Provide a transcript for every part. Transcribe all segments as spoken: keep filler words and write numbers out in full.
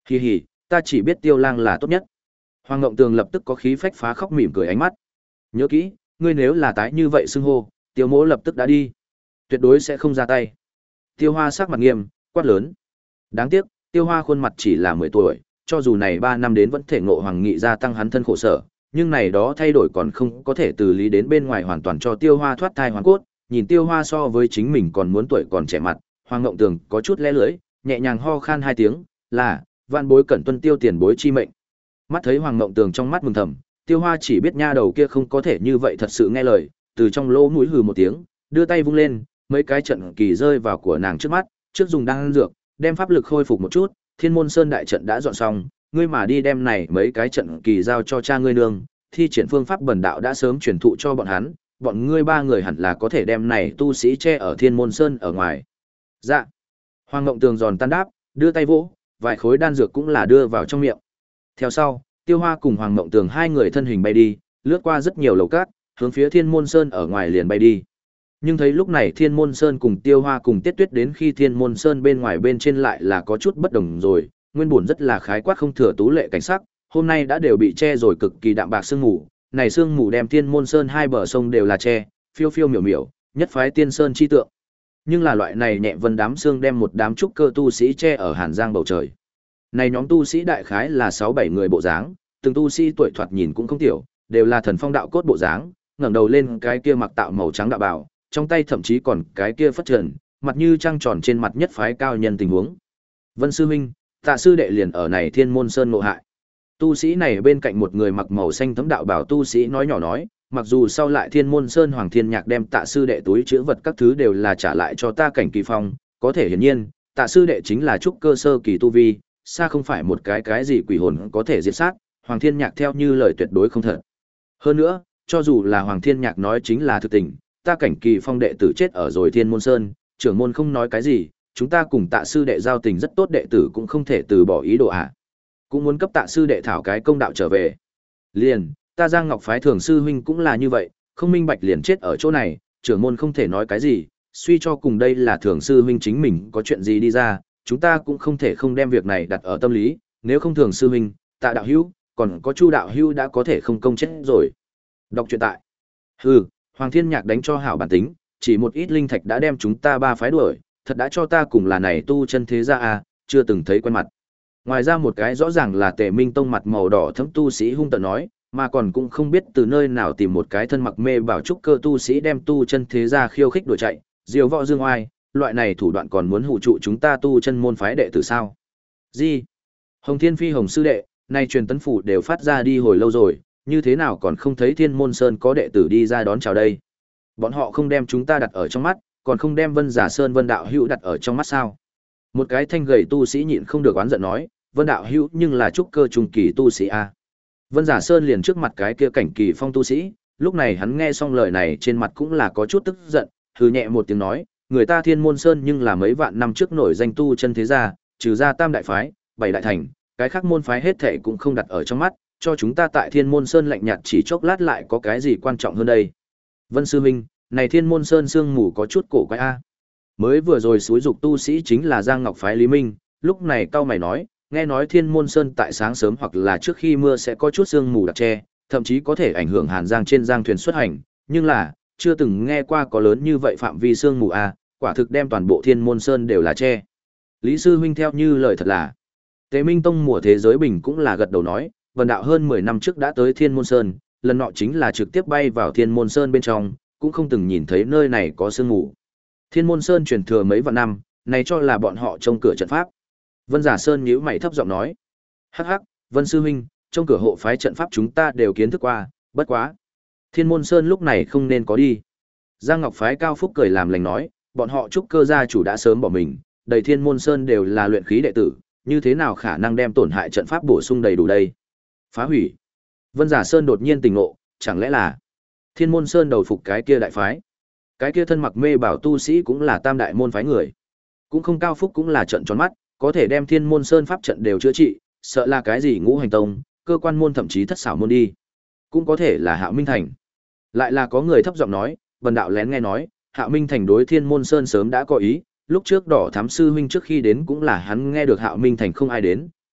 Hì hì, ta chỉ biết Tiêu Lang là tốt nhất. Hoàng Ngộng Tường lập tức có khí phách phá khóc mỉm cười ánh mắt. Nhớ kỹ, ngươi nếu là tái như vậy xưng hô, Tiêu Mỗ lập tức đã đi, tuyệt đối sẽ không ra tay. Tiêu Hoa sắc mặt nghiêm, quát lớn. Đáng tiếc, Tiêu Hoa khuôn mặt chỉ là mười tuổi, cho dù này ba năm đến vẫn thể ngộ Hoàng Nghị gia tăng hắn thân khổ sở, nhưng này đó thay đổi còn không có thể từ lý đến bên ngoài hoàn toàn cho Tiêu Hoa thoát thai hoàn cốt. Nhìn Tiêu Hoa so với chính mình còn muốn tuổi còn trẻ mặt, Hoàng Ngộng Tường có chút lẽ lưỡi, nhẹ nhàng ho khan hai tiếng, là, vạn bối cẩn tuân Tiêu tiền bối chi mệnh. Mắt thấy Hoàng Ngộng Tường trong mắt mừng thầm, Tiêu Hoa chỉ biết nha đầu kia không có thể như vậy thật sự nghe lời, từ trong lỗ mũi hừ một tiếng, đưa tay vung lên, mấy cái trận kỳ rơi vào của nàng trước mắt, trước dùng đan dược, đem pháp lực khôi phục một chút, Thiên Môn Sơn đại trận đã dọn xong, ngươi mà đi đem này mấy cái trận kỳ giao cho cha ngươi nương, thi triển phương pháp bần đạo đã sớm truyền thụ cho bọn hắn, bọn ngươi ba người hẳn là có thể đem này tu sĩ che ở Thiên Môn Sơn ở ngoài. Dạ. Hoàng Ngộng Tường giòn tan đáp, đưa tay vỗ, vài khối đan dược cũng là đưa vào trong miệng. Theo sau, Tiêu Hoa cùng Hoàng Ngộng Tường hai người thân hình bay đi, lướt qua rất nhiều lầu cát, hướng phía Thiên Môn Sơn ở ngoài liền bay đi. Nhưng thấy lúc này Thiên Môn Sơn cùng Tiêu Hoa cùng Tiết Tuyết đến khi Thiên Môn Sơn bên ngoài bên trên lại là có chút bất đồng rồi, nguyên bản rất là khái quát không thừa tú lệ cảnh sắc, hôm nay đã đều bị che rồi cực kỳ đạm bạc sương mù, này sương mù đem Thiên Môn Sơn hai bờ sông đều là che, phiêu phiêu miểu miểu, nhất phái tiên sơn chi tượng. Nhưng là loại này nhẹ vân đám sương đem một đám trúc cơ tu sĩ che ở Hàn Giang bầu trời. Này nhóm tu sĩ đại khái là sáu bảy người bộ dáng, từng tu sĩ tuổi thoạt nhìn cũng không tiểu, đều là thần phong đạo cốt bộ dáng, ngẩng đầu lên cái kia mặc tạo màu trắng đạo bào, trong tay thậm chí còn cái kia phất trần, mặt như trăng tròn trên mặt nhất phái cao nhân tình huống. Vân sư huynh, Tạ sư đệ liền ở này Thiên Môn Sơn ngộ hại. Tu sĩ này bên cạnh một người mặc màu xanh thấm đạo bào tu sĩ nói nhỏ nói, mặc dù sau lại Thiên Môn Sơn Hoàng Thiên Nhạc đem Tạ sư đệ túi trữ vật các thứ đều là trả lại cho ta Cảnh Kỳ Phong, có thể hiển nhiên, Tạ sư đệ chính là trúc cơ sơ kỳ tu vi, xa không phải một cái cái gì quỷ hồn có thể diệt sát, Hoàng Thiên Nhạc theo như lời tuyệt đối không thật. Hơn nữa, cho dù là Hoàng Thiên Nhạc nói chính là thực tình, ta Cảnh Kỳ Phong đệ tử chết ở rồi Thiên Môn Sơn, trưởng môn không nói cái gì, chúng ta cùng Tạ sư đệ giao tình rất tốt, đệ tử cũng không thể từ bỏ ý đồ ạ. À. Cũng muốn cấp Tạ sư đệ thảo cái công đạo trở về. Liền, ta Giang Ngọc phái Thường sư huynh cũng là như vậy, không minh bạch liền chết ở chỗ này, trưởng môn không thể nói cái gì, suy cho cùng đây là Thường sư huynh chính mình có chuyện gì đi ra, chúng ta cũng không thể không đem việc này đặt ở tâm lý, nếu không Thường sư huynh, Tạ đạo hữu, còn có Chu đạo hữu đã có thể không công chết rồi. Đọc truyện tại. Hừ, Hoàng Thiên Nhạc đánh cho hảo bản tính, chỉ một ít linh thạch đã đem chúng ta ba phái đuổi, thật đã cho ta cùng là này tu chân thế gia à, chưa từng thấy quen mặt. Ngoài ra một cái rõ ràng là Tề Minh Tông mặt màu đỏ thẫm tu sĩ hung tợn nói, mà còn cũng không biết từ nơi nào tìm một cái thân mặc mê bảo trúc cơ tu sĩ đem tu chân thế gia khiêu khích đuổi chạy, diều võ dương oai, loại này thủ đoạn còn muốn hù trụ chúng ta tu chân môn phái đệ tử sao? Gì? Hồng Thiên Phi Hồng sư đệ, nay truyền tấn phủ đều phát ra đi hồi lâu rồi, như thế nào còn không thấy Thiên Môn Sơn có đệ tử đi ra đón chào đây? Bọn họ không đem chúng ta đặt ở trong mắt, còn không đem Vân Giả Sơn Vân đạo hữu đặt ở trong mắt sao? Một cái thanh gầy tu sĩ nhịn không được oán giận nói, Vân đạo hữu nhưng là trúc cơ trung kỳ tu sĩ a. Vân Giả Sơn liền trước mặt cái kia Cảnh Kỳ Phong tu sĩ, lúc này hắn nghe xong lời này trên mặt cũng là có chút tức giận, hừ nhẹ một tiếng nói, người ta Thiên Môn Sơn nhưng là mấy vạn năm trước nổi danh tu chân thế gia, trừ ra Tam đại phái, bảy đại thành, cái khác môn phái hết thảy cũng không đặt ở trong mắt, cho chúng ta tại Thiên Môn Sơn lạnh nhạt chỉ chốc lát lại có cái gì quan trọng hơn đây. Vân sư huynh, này Thiên Môn Sơn sương mù có chút cổ quái a. Mới vừa rồi xúi dục tu sĩ chính là Giang Ngọc phái Lý Minh, lúc này cao mày nói, nghe nói Thiên Môn Sơn tại sáng sớm hoặc là trước khi mưa sẽ có chút sương mù đặc che, thậm chí có thể ảnh hưởng Hàn Giang trên giang thuyền xuất hành, nhưng là chưa từng nghe qua có lớn như vậy phạm vi sương mù a, quả thực đem toàn bộ Thiên Môn Sơn đều là che. Lý sư huynh theo như lời thật là. Tế Minh Tông mùa thế giới bình cũng là gật đầu nói, Vân đạo hơn mười năm trước đã tới Thiên Môn Sơn, lần nọ chính là trực tiếp bay vào Thiên Môn Sơn bên trong, cũng không từng nhìn thấy nơi này có sương mù. Thiên Môn Sơn truyền thừa mấy vạn năm, này cho là bọn họ trông cửa trận pháp. Vân Giả Sơn nhíu mày thấp giọng nói, hắc hắc, Vân sư huynh, trông cửa hộ phái trận pháp chúng ta đều kiến thức qua, bất quá. Thiên Môn Sơn lúc này không nên có đi. Giang Ngọc phái Cao Phúc cười làm lành nói, bọn họ trúc cơ gia chủ đã sớm bỏ mình, đầy Thiên Môn Sơn đều là luyện khí đệ tử, như thế nào khả năng đem tổn hại trận pháp bổ sung đầy đủ đây? Phá hủy. Vân Giả Sơn đột nhiên tỉnh ngộ, chẳng lẽ là Thiên Môn Sơn đầu phục cái kia đại phái? Cái kia thân mặc mê bảo tu sĩ cũng là tam đại môn phái người. Cũng không Cao Phúc cũng là trận tròn mắt, có thể đem Thiên Môn Sơn pháp trận đều chữa trị, sợ là cái gì ngũ hành tông, cơ quan môn thậm chí thất xảo môn đi. Cũng có thể là Hạo Minh Thành. Lại là có người thấp giọng nói, Vân đạo lén nghe nói, Hạo Minh Thành đối Thiên Môn Sơn sớm đã có ý, lúc trước Đỏ Thám sư huynh trước khi đến cũng là hắn nghe được Hạo Minh Thành không ai đến,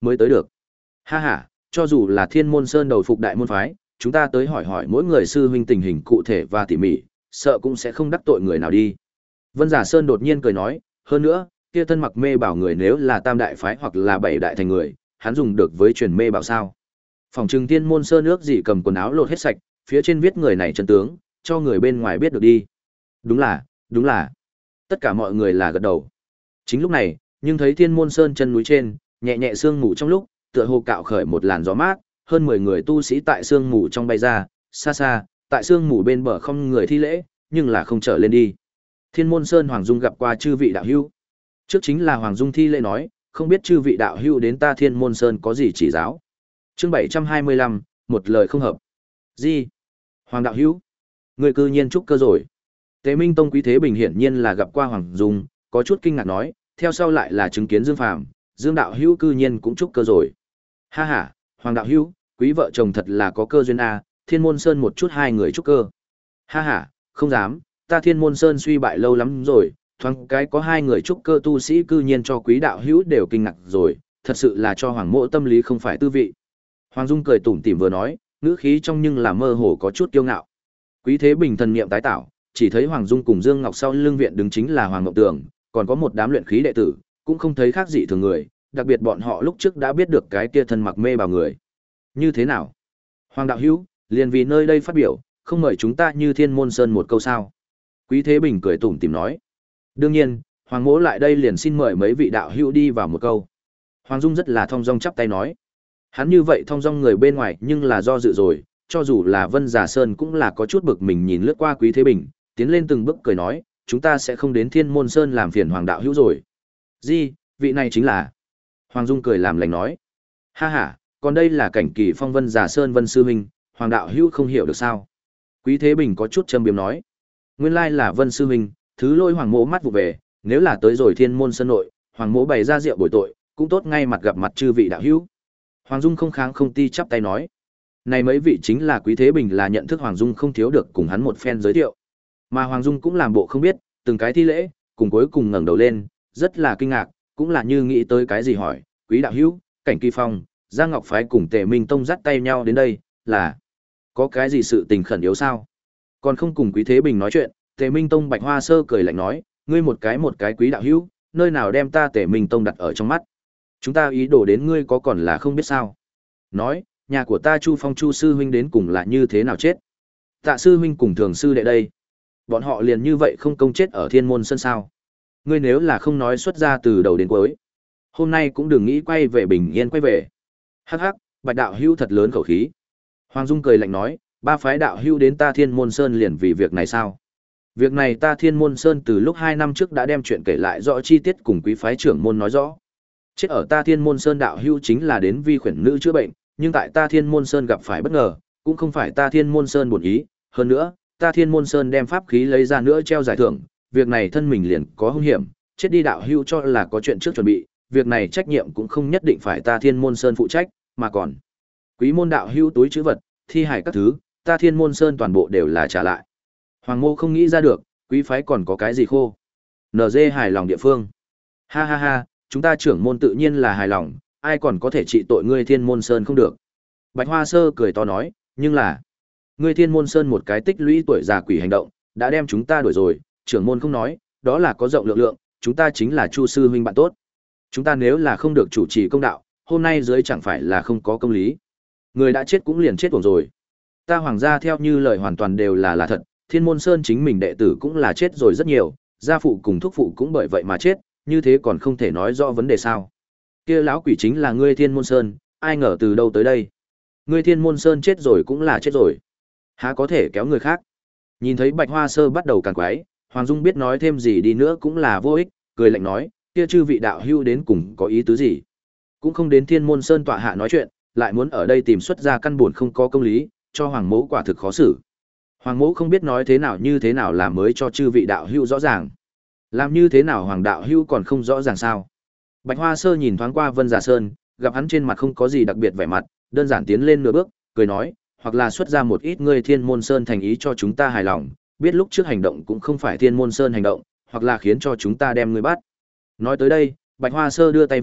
mới tới được. Ha ha, cho dù là Thiên Môn Sơn đầu phục đại môn phái, chúng ta tới hỏi hỏi mỗi người sư huynh tình hình cụ thể và tỉ mỉ, sợ cũng sẽ không đắc tội người nào đi. Vân Giả Sơn đột nhiên cười nói, hơn nữa, kia thân mặc mê bảo người nếu là tam đại phái hoặc là bảy đại thành người, hắn dùng được với truyền mê bảo sao? Phòng trừng Thiên Môn Sơn ước gì cầm quần áo lột hết sạch, phía trên viết người này chân tướng, cho người bên ngoài biết được đi. Đúng là, đúng là. Tất cả mọi người là gật đầu. Chính lúc này, nhưng thấy Thiên Môn Sơn chân núi trên, nhẹ nhẹ sương mù trong lúc, tựa hồ cạo khởi một làn gió mát, hơn mười người tu sĩ tại sương mù trong bay ra, xa xa, tại sương mù bên bờ không người thi lễ, nhưng là không trở lên đi. Thiên Môn Sơn Hoàng Dung gặp qua chư vị đạo hữu. Trước chính là Hoàng Dung thi lễ nói, không biết chư vị đạo hữu đến ta Thiên Môn Sơn có gì chỉ giáo. Chương bảy trăm hai mươi lăm, một lời không hợp. Gì? Hoàng đạo hữu? Người cư nhiên trúc cơ rồi. Tế Minh Tông Quý Thế Bình hiển nhiên là gặp qua Hoàng Dung, có chút kinh ngạc nói, theo sau lại là chứng kiến Dương Phàm, Dương đạo hữu cư nhiên cũng trúc cơ rồi. Ha ha, Hoàng đạo hữu, quý vợ chồng thật là có cơ duyên a, Thiên Môn Sơn một chút hai người trúc cơ. Ha ha, không dám, ta Thiên Môn Sơn suy bại lâu lắm rồi, thoáng cái có hai người trúc cơ tu sĩ cư nhiên cho quý đạo hữu đều kinh ngạc rồi, thật sự là cho Hoàng mộ tâm lý không phải tư vị. Hoàng Dung cười tủm tỉm vừa nói, ngữ khí trong nhưng là mơ hồ có chút kiêu ngạo. Quý Thế Bình thần niệm tái tạo, chỉ thấy Hoàng Dung cùng Dương Ngọc sau lưng viện đứng chính là Hoàng Ngọc Tường, còn có một đám luyện khí đệ tử, cũng không thấy khác gì thường người, đặc biệt bọn họ lúc trước đã biết được cái kia thân mặc mê bào người. Như thế nào? Hoàng đạo hữu, liền vì nơi đây phát biểu, không mời chúng ta như Thiên Môn Sơn một câu sao? Quý Thế Bình cười tủm tỉm nói. Đương nhiên, Hoàng mỗ lại đây liền xin mời mấy vị đạo hữu đi vào một câu. Hoàng Dung rất là thong dong chắp tay nói. Hắn như vậy thong dong người bên ngoài nhưng là do dự rồi, cho dù là Vân Giả Sơn cũng là có chút bực mình nhìn lướt qua Quý Thế Bình, tiến lên từng bước cười nói, chúng ta sẽ không đến Thiên Môn Sơn làm phiền Hoàng đạo hữu rồi. Gì, vị này chính là. Hoàng Dung cười làm lành nói. Ha ha, còn đây là cảnh kỳ phong Vân Giả Sơn Vân Sư Huynh, Hoàng đạo hữu không hiểu được sao. Quý Thế Bình có chút châm biếm nói. Nguyên lai là Vân Sư Huynh, thứ lôi Hoàng mỗ mắt vụ về, nếu là tới rồi Thiên Môn Sơn nội, Hoàng mỗ bày ra rượu bồi tội, cũng tốt ngay mặt gặp mặt chư vị đạo hữu. Hoàng Dung không kháng không ti chắp tay nói. Này mấy vị chính là Quý Thế Bình là nhận thức Hoàng Dung không thiếu được cùng hắn một phen giới thiệu. Mà Hoàng Dung cũng làm bộ không biết, từng cái thi lễ, cùng cuối cùng ngẩng đầu lên, rất là kinh ngạc, cũng là như nghĩ tới cái gì hỏi, Quý đạo hữu, Cảnh Kỳ Phong, Giang Ngọc Phái cùng Tề Minh Tông dắt tay nhau đến đây, là có cái gì sự tình khẩn yếu sao? Còn không cùng Quý Thế Bình nói chuyện, Tề Minh Tông Bạch Hoa Sơ cười lạnh nói, ngươi một cái một cái Quý đạo hữu, nơi nào đem ta Tề Minh Tông đặt ở trong mắt? Chúng ta ý đồ đến ngươi có còn là không biết sao? Nói, nhà của ta Chu Phong Chu sư huynh đến cùng là như thế nào chết? Tạ sư huynh cùng Thường sư đệ đây, bọn họ liền như vậy không công chết ở Thiên Môn Sơn sao? Ngươi nếu là không nói xuất ra từ đầu đến cuối, hôm nay cũng đừng nghĩ quay về bình yên quay về. Hắc hắc, Bạch đạo hữu thật lớn khẩu khí. Hoàng Dung cười lạnh nói, ba phái đạo hữu đến ta Thiên Môn Sơn liền vì việc này sao? Việc này ta Thiên Môn Sơn từ lúc hai năm trước đã đem chuyện kể lại rõ chi tiết cùng quý phái trưởng môn nói rõ. Chết ở ta Thiên Môn Sơn đạo hữu chính là đến vi khuyển nữ chữa bệnh, nhưng tại ta Thiên Môn Sơn gặp phải bất ngờ, cũng không phải ta Thiên Môn Sơn buồn ý, hơn nữa, ta Thiên Môn Sơn đem pháp khí lấy ra nữa treo giải thưởng, việc này thân mình liền có hung hiểm, chết đi đạo hữu cho là có chuyện trước chuẩn bị, việc này trách nhiệm cũng không nhất định phải ta Thiên Môn Sơn phụ trách, mà còn quý môn đạo hữu túi trữ vật, thi hài các thứ, ta Thiên Môn Sơn toàn bộ đều là trả lại. Hoàng Mô không nghĩ ra được, quý phái còn có cái gì khô. en giê hài lòng địa phương. Ha ha ha, chúng ta trưởng môn tự nhiên là hài lòng, ai còn có thể trị tội ngươi Thiên Môn Sơn không được. Bạch Hoa Sơ cười to nói, nhưng là ngươi Thiên Môn Sơn một cái tích lũy tuổi già quỷ hành động, đã đem chúng ta đuổi rồi, trưởng môn không nói, đó là có rộng lượng lượng, chúng ta chính là Chu sư huynh bạn tốt. Chúng ta nếu là không được chủ trì công đạo, hôm nay dưới chẳng phải là không có công lý. Người đã chết cũng liền chết uổng rồi. Ta hoàng gia theo như lời hoàn toàn đều là là thật, Thiên Môn Sơn chính mình đệ tử cũng là chết rồi rất nhiều, gia phụ cùng thúc phụ cũng bởi vậy mà chết, như thế còn không thể nói rõ vấn đề sao? Kia lão quỷ chính là ngươi Thiên Môn Sơn, ai ngờ từ đâu tới đây? Ngươi Thiên Môn Sơn chết rồi cũng là chết rồi, há có thể kéo người khác? Nhìn thấy Bạch Hoa Sơ bắt đầu càn quái, Hoàng Dung biết nói thêm gì đi nữa cũng là vô ích, cười lạnh nói, kia chư vị đạo hữu đến cùng có ý tứ gì? Cũng không đến Thiên Môn Sơn tọa hạ nói chuyện, lại muốn ở đây tìm xuất ra căn buồn không có công lý, cho Hoàng Mỗ quả thực khó xử. Hoàng Mỗ không biết nói thế nào như thế nào làm mới cho chư vị đạo hữu rõ ràng. Làm như thế nào Hoàng đạo hữu còn không rõ ràng sao? Bạch Hoa Sơ nhìn thoáng qua Vân Giả Sơn, gặp hắn trên mặt không có gì đặc biệt vẻ mặt, đơn giản tiến lên nửa bước, cười nói, hoặc là xuất ra một ít ngươi Thiên Môn Sơn thành ý cho chúng ta hài lòng, biết lúc trước hành động cũng không phải Thiên Môn Sơn hành động, hoặc là khiến cho chúng ta đem ngươi bắt. Nói tới đây, Bạch Hoa Sơ đưa tay vỗ,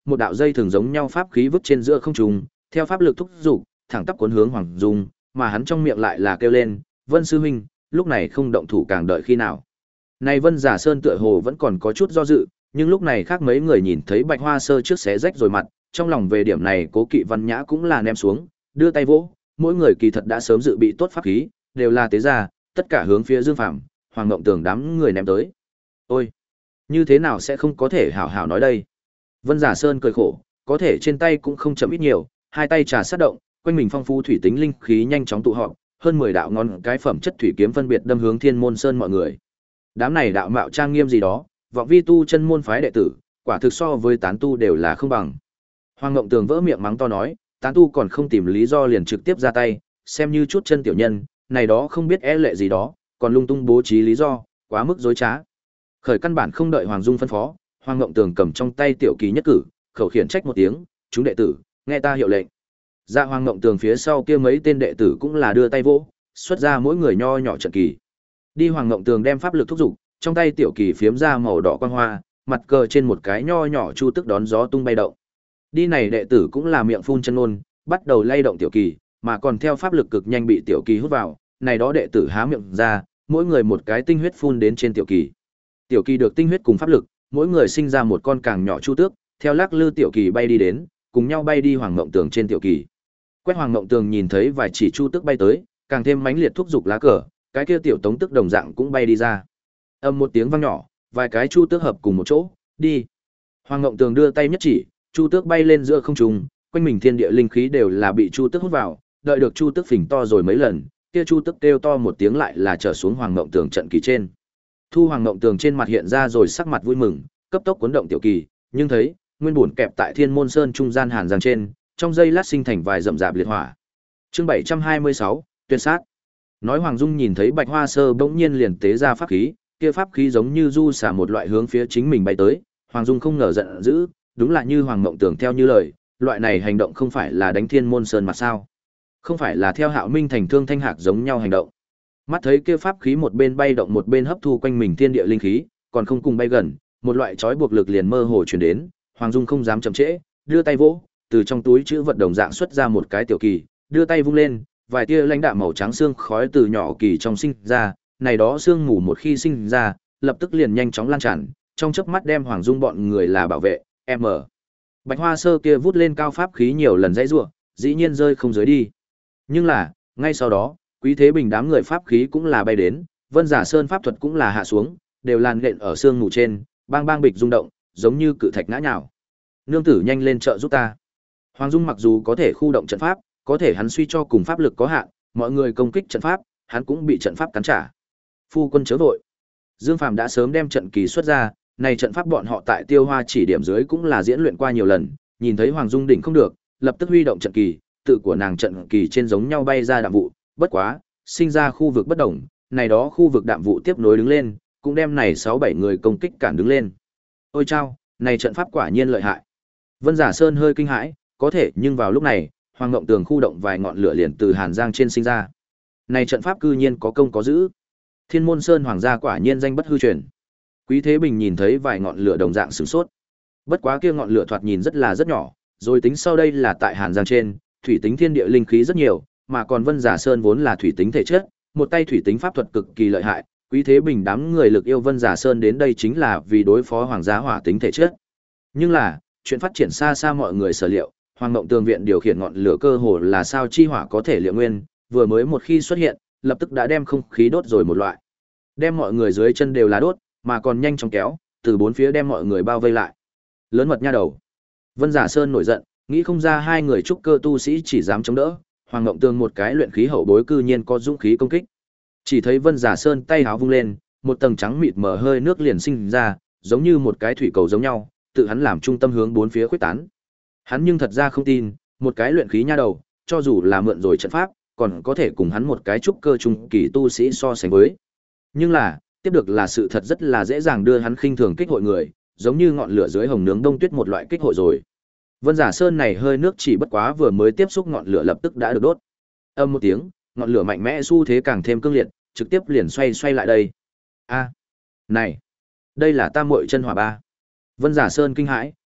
một đạo dây thường giống nhau pháp khí vứt trên giữa không trung, theo pháp lực thúc giục, thẳng tắp cuốn hướng Hoàng Dung, mà hắn trong miệng lại là kêu lên, "Vân sư huynh, lúc này không động thủ càng đợi khi nào?" Này Vân Giả Sơn tựa hồ vẫn còn có chút do dự, nhưng lúc này khác mấy người nhìn thấy Bạch Hoa Sơ trước xé rách rồi mặt, trong lòng về điểm này Cố Kỵ Văn Nhã cũng là ném xuống, đưa tay vỗ, mỗi người kỳ thật đã sớm dự bị tốt pháp khí, đều là tế ra, tất cả hướng phía Dương Phàm, Hoàng Ngộng Tường đám người ném tới. Ôi, như thế nào sẽ không có thể hảo hảo nói đây? Vân Giả Sơn cười khổ, có thể trên tay cũng không chậm ít nhiều, hai tay trà sát động, quanh mình phong phú thủy tính linh khí nhanh chóng tụ họp, hơn mười đạo ngón cái phẩm chất thủy kiếm phân biệt đâm hướng Thiên Môn Sơn mọi người. Đám này đạo mạo trang nghiêm gì đó, vọng vi tu chân môn phái đệ tử, quả thực so với tán tu đều là không bằng. Hoàng Ngộng Tường vỡ miệng mắng to nói, tán tu còn không tìm lý do liền trực tiếp ra tay, xem như chút chân tiểu nhân, này đó không biết e lệ gì đó, còn lung tung bố trí lý do, quá mức dối trá. Khởi căn bản không đợi Hoàng Dung phân phó, Hoàng Ngộng Tường cầm trong tay tiểu kỳ nhất cử, khẩu khiển trách một tiếng, chúng đệ tử, nghe ta hiệu lệnh. Dạ Hoàng Ngộng Tường phía sau kia mấy tên đệ tử cũng là đưa tay vỗ, xuất ra mỗi người nho nhỏ trận kỳ. Đi Hoàng Ngộng Tường đem pháp lực thúc giục, trong tay tiểu kỳ phiếm ra màu đỏ quang hoa, mặt cờ trên một cái nho nhỏ chu tức đón gió tung bay động. Đi này đệ tử cũng là miệng phun chân ngôn, bắt đầu lay động tiểu kỳ, mà còn theo pháp lực cực nhanh bị tiểu kỳ hút vào, này đó đệ tử há miệng ra, mỗi người một cái tinh huyết phun đến trên tiểu kỳ. Tiểu kỳ được tinh huyết cùng pháp lực, mỗi người sinh ra một con càng nhỏ chu tước, theo lắc lư tiểu kỳ bay đi đến, cùng nhau bay đi Hoàng Ngộng Tường trên tiểu kỳ. Quét Hoàng Ngộng Tường nhìn thấy vài chỉ chu tước bay tới, càng thêm mãnh liệt thúc giục lá cờ, cái kia tiểu tống tức đồng dạng cũng bay đi ra. Âm một tiếng vang nhỏ, vài cái chu tước hợp cùng một chỗ, đi. Hoàng Ngộng Tường đưa tay nhất chỉ, chu tước bay lên giữa không trung, quanh mình thiên địa linh khí đều là bị chu tước hút vào, đợi được chu tước phình to rồi mấy lần, kia chu tước kêu to một tiếng lại là trở xuống Hoàng Ngộng Tường trận kỳ trên. Thu Hoàng Ngộng Tường trên mặt hiện ra rồi sắc mặt vui mừng, cấp tốc cuốn động tiểu kỳ, nhưng thấy nguyên bổn kẹp tại Thiên Môn Sơn trung gian hàn giang trên, trong giây lát sinh thành vài rậm rạp liệt hỏa. Chương bảy trăm hai mươi sáu, tuyệt sát. Nói Hoàng Dung nhìn thấy Bạch Hoa Sơ bỗng nhiên liền tế ra pháp khí, kia pháp khí giống như du xả một loại hướng phía chính mình bay tới, Hoàng Dung không ngờ giận dữ, đúng là như Hoàng Ngộng Tường theo như lời, loại này hành động không phải là đánh Thiên Môn Sơn mà sao? Không phải là theo Hạo Minh thành Thương Thanh Hạc giống nhau hành động. Mắt thấy kia pháp khí một bên bay động một bên hấp thu quanh mình thiên địa linh khí, còn không cùng bay gần, một loại trói buộc lực liền mơ hồ truyền đến, Hoàng Dung không dám chậm trễ, đưa tay vỗ, từ trong túi chữ vật đồng dạng xuất ra một cái tiểu kỳ, đưa tay vung lên, vài tia lãnh đạm màu trắng xương khói từ nhỏ kỳ trong sinh ra, này đó xương mù một khi sinh ra, lập tức liền nhanh chóng lan tràn, trong chớp mắt đem Hoàng Dung bọn người là bảo vệ, em ở. Bạch Hoa Sơ kia vút lên cao pháp khí nhiều lần dãy rủa, dĩ nhiên rơi không dưới đi. Nhưng là, ngay sau đó, Quý Thế Bình đám người pháp khí cũng là bay đến, Vân Giả Sơn pháp thuật cũng là hạ xuống, đều làn nện ở xương mù trên, bang bang bịch rung động, giống như cự thạch ngã nhào. Nương tử nhanh lên trợ giúp ta. Hoàng Dung mặc dù có thể khu động trận pháp, có thể hắn suy cho cùng pháp lực có hạn, mọi người công kích trận pháp, hắn cũng bị trận pháp cắn trả. Phu quân chớ vội. Dương Phàm đã sớm đem trận kỳ xuất ra, này trận pháp bọn họ tại Tiêu Hoa chỉ điểm dưới cũng là diễn luyện qua nhiều lần, nhìn thấy Hoàng Dung đỉnh không được, lập tức huy động trận kỳ, tự của nàng trận kỳ trên giống nhau bay ra đạm vụ, bất quá, sinh ra khu vực bất động, này đó khu vực đạm vụ tiếp nối đứng lên, cũng đem này sáu bảy người công kích cản đứng lên. Ôi chao, này trận pháp quả nhiên lợi hại. Vân Giả Sơn hơi kinh hãi, có thể nhưng vào lúc này, Hoàng Ngộng Tường khu động vài ngọn lửa liền từ Hàn Giang trên sinh ra. Này trận pháp cư nhiên có công có giữ. Thiên Môn Sơn hoàng gia quả nhiên danh bất hư truyền. Quý Thế Bình nhìn thấy vài ngọn lửa đồng dạng sửng sốt. Bất quá kia ngọn lửa thoạt nhìn rất là rất nhỏ, rồi tính sau đây là tại Hàn Giang trên, thủy tính thiên địa linh khí rất nhiều, mà còn Vân Giả Sơn vốn là thủy tính thể chất, một tay thủy tính pháp thuật cực kỳ lợi hại, Quý Thế Bình đám người lực yêu Vân Giả Sơn đến đây chính là vì đối phó hoàng gia hỏa tính thể chất. Nhưng là, chuyện phát triển xa xa mọi người sở liệu, Hoàng Ngộng Tường viện điều khiển ngọn lửa cơ hồ là sao chi hỏa có thể liệu nguyên, vừa mới một khi xuất hiện, lập tức đã đem không khí đốt rồi một loại. Đem mọi người dưới chân đều là đốt, mà còn nhanh chóng kéo, từ bốn phía đem mọi người bao vây lại. Lớn mật nha đầu. Vân Giả Sơn nổi giận, nghĩ không ra hai người trúc cơ tu sĩ chỉ dám chống đỡ, Hoàng Ngộng Tường một cái luyện khí hậu bối cư nhiên có dũng khí công kích. Chỉ thấy Vân Giả Sơn tay háo vung lên, một tầng trắng mịt mờ hơi nước liền sinh ra, giống như một cái thủy cầu giống nhau, tự hắn làm trung tâm hướng bốn phía khuếch tán. Hắn nhưng thật ra không tin, một cái luyện khí nha đầu, cho dù là mượn rồi trận pháp, còn có thể cùng hắn một cái trúc cơ trung kỳ tu sĩ so sánh với. Nhưng là, tiếp được là sự thật rất là dễ dàng đưa hắn khinh thường kích hội người, giống như ngọn lửa dưới hồng nướng đông tuyết một loại kích hội rồi. Vân Giả Sơn này hơi nước chỉ bất quá vừa mới tiếp xúc ngọn lửa lập tức đã được đốt. Âm một tiếng, ngọn lửa mạnh mẽ xu thế càng thêm cương liệt, trực tiếp liền xoay xoay lại đây. A, này, đây là Tam Muội chân hỏa ba. Vân Giả Sơn kinh hãi,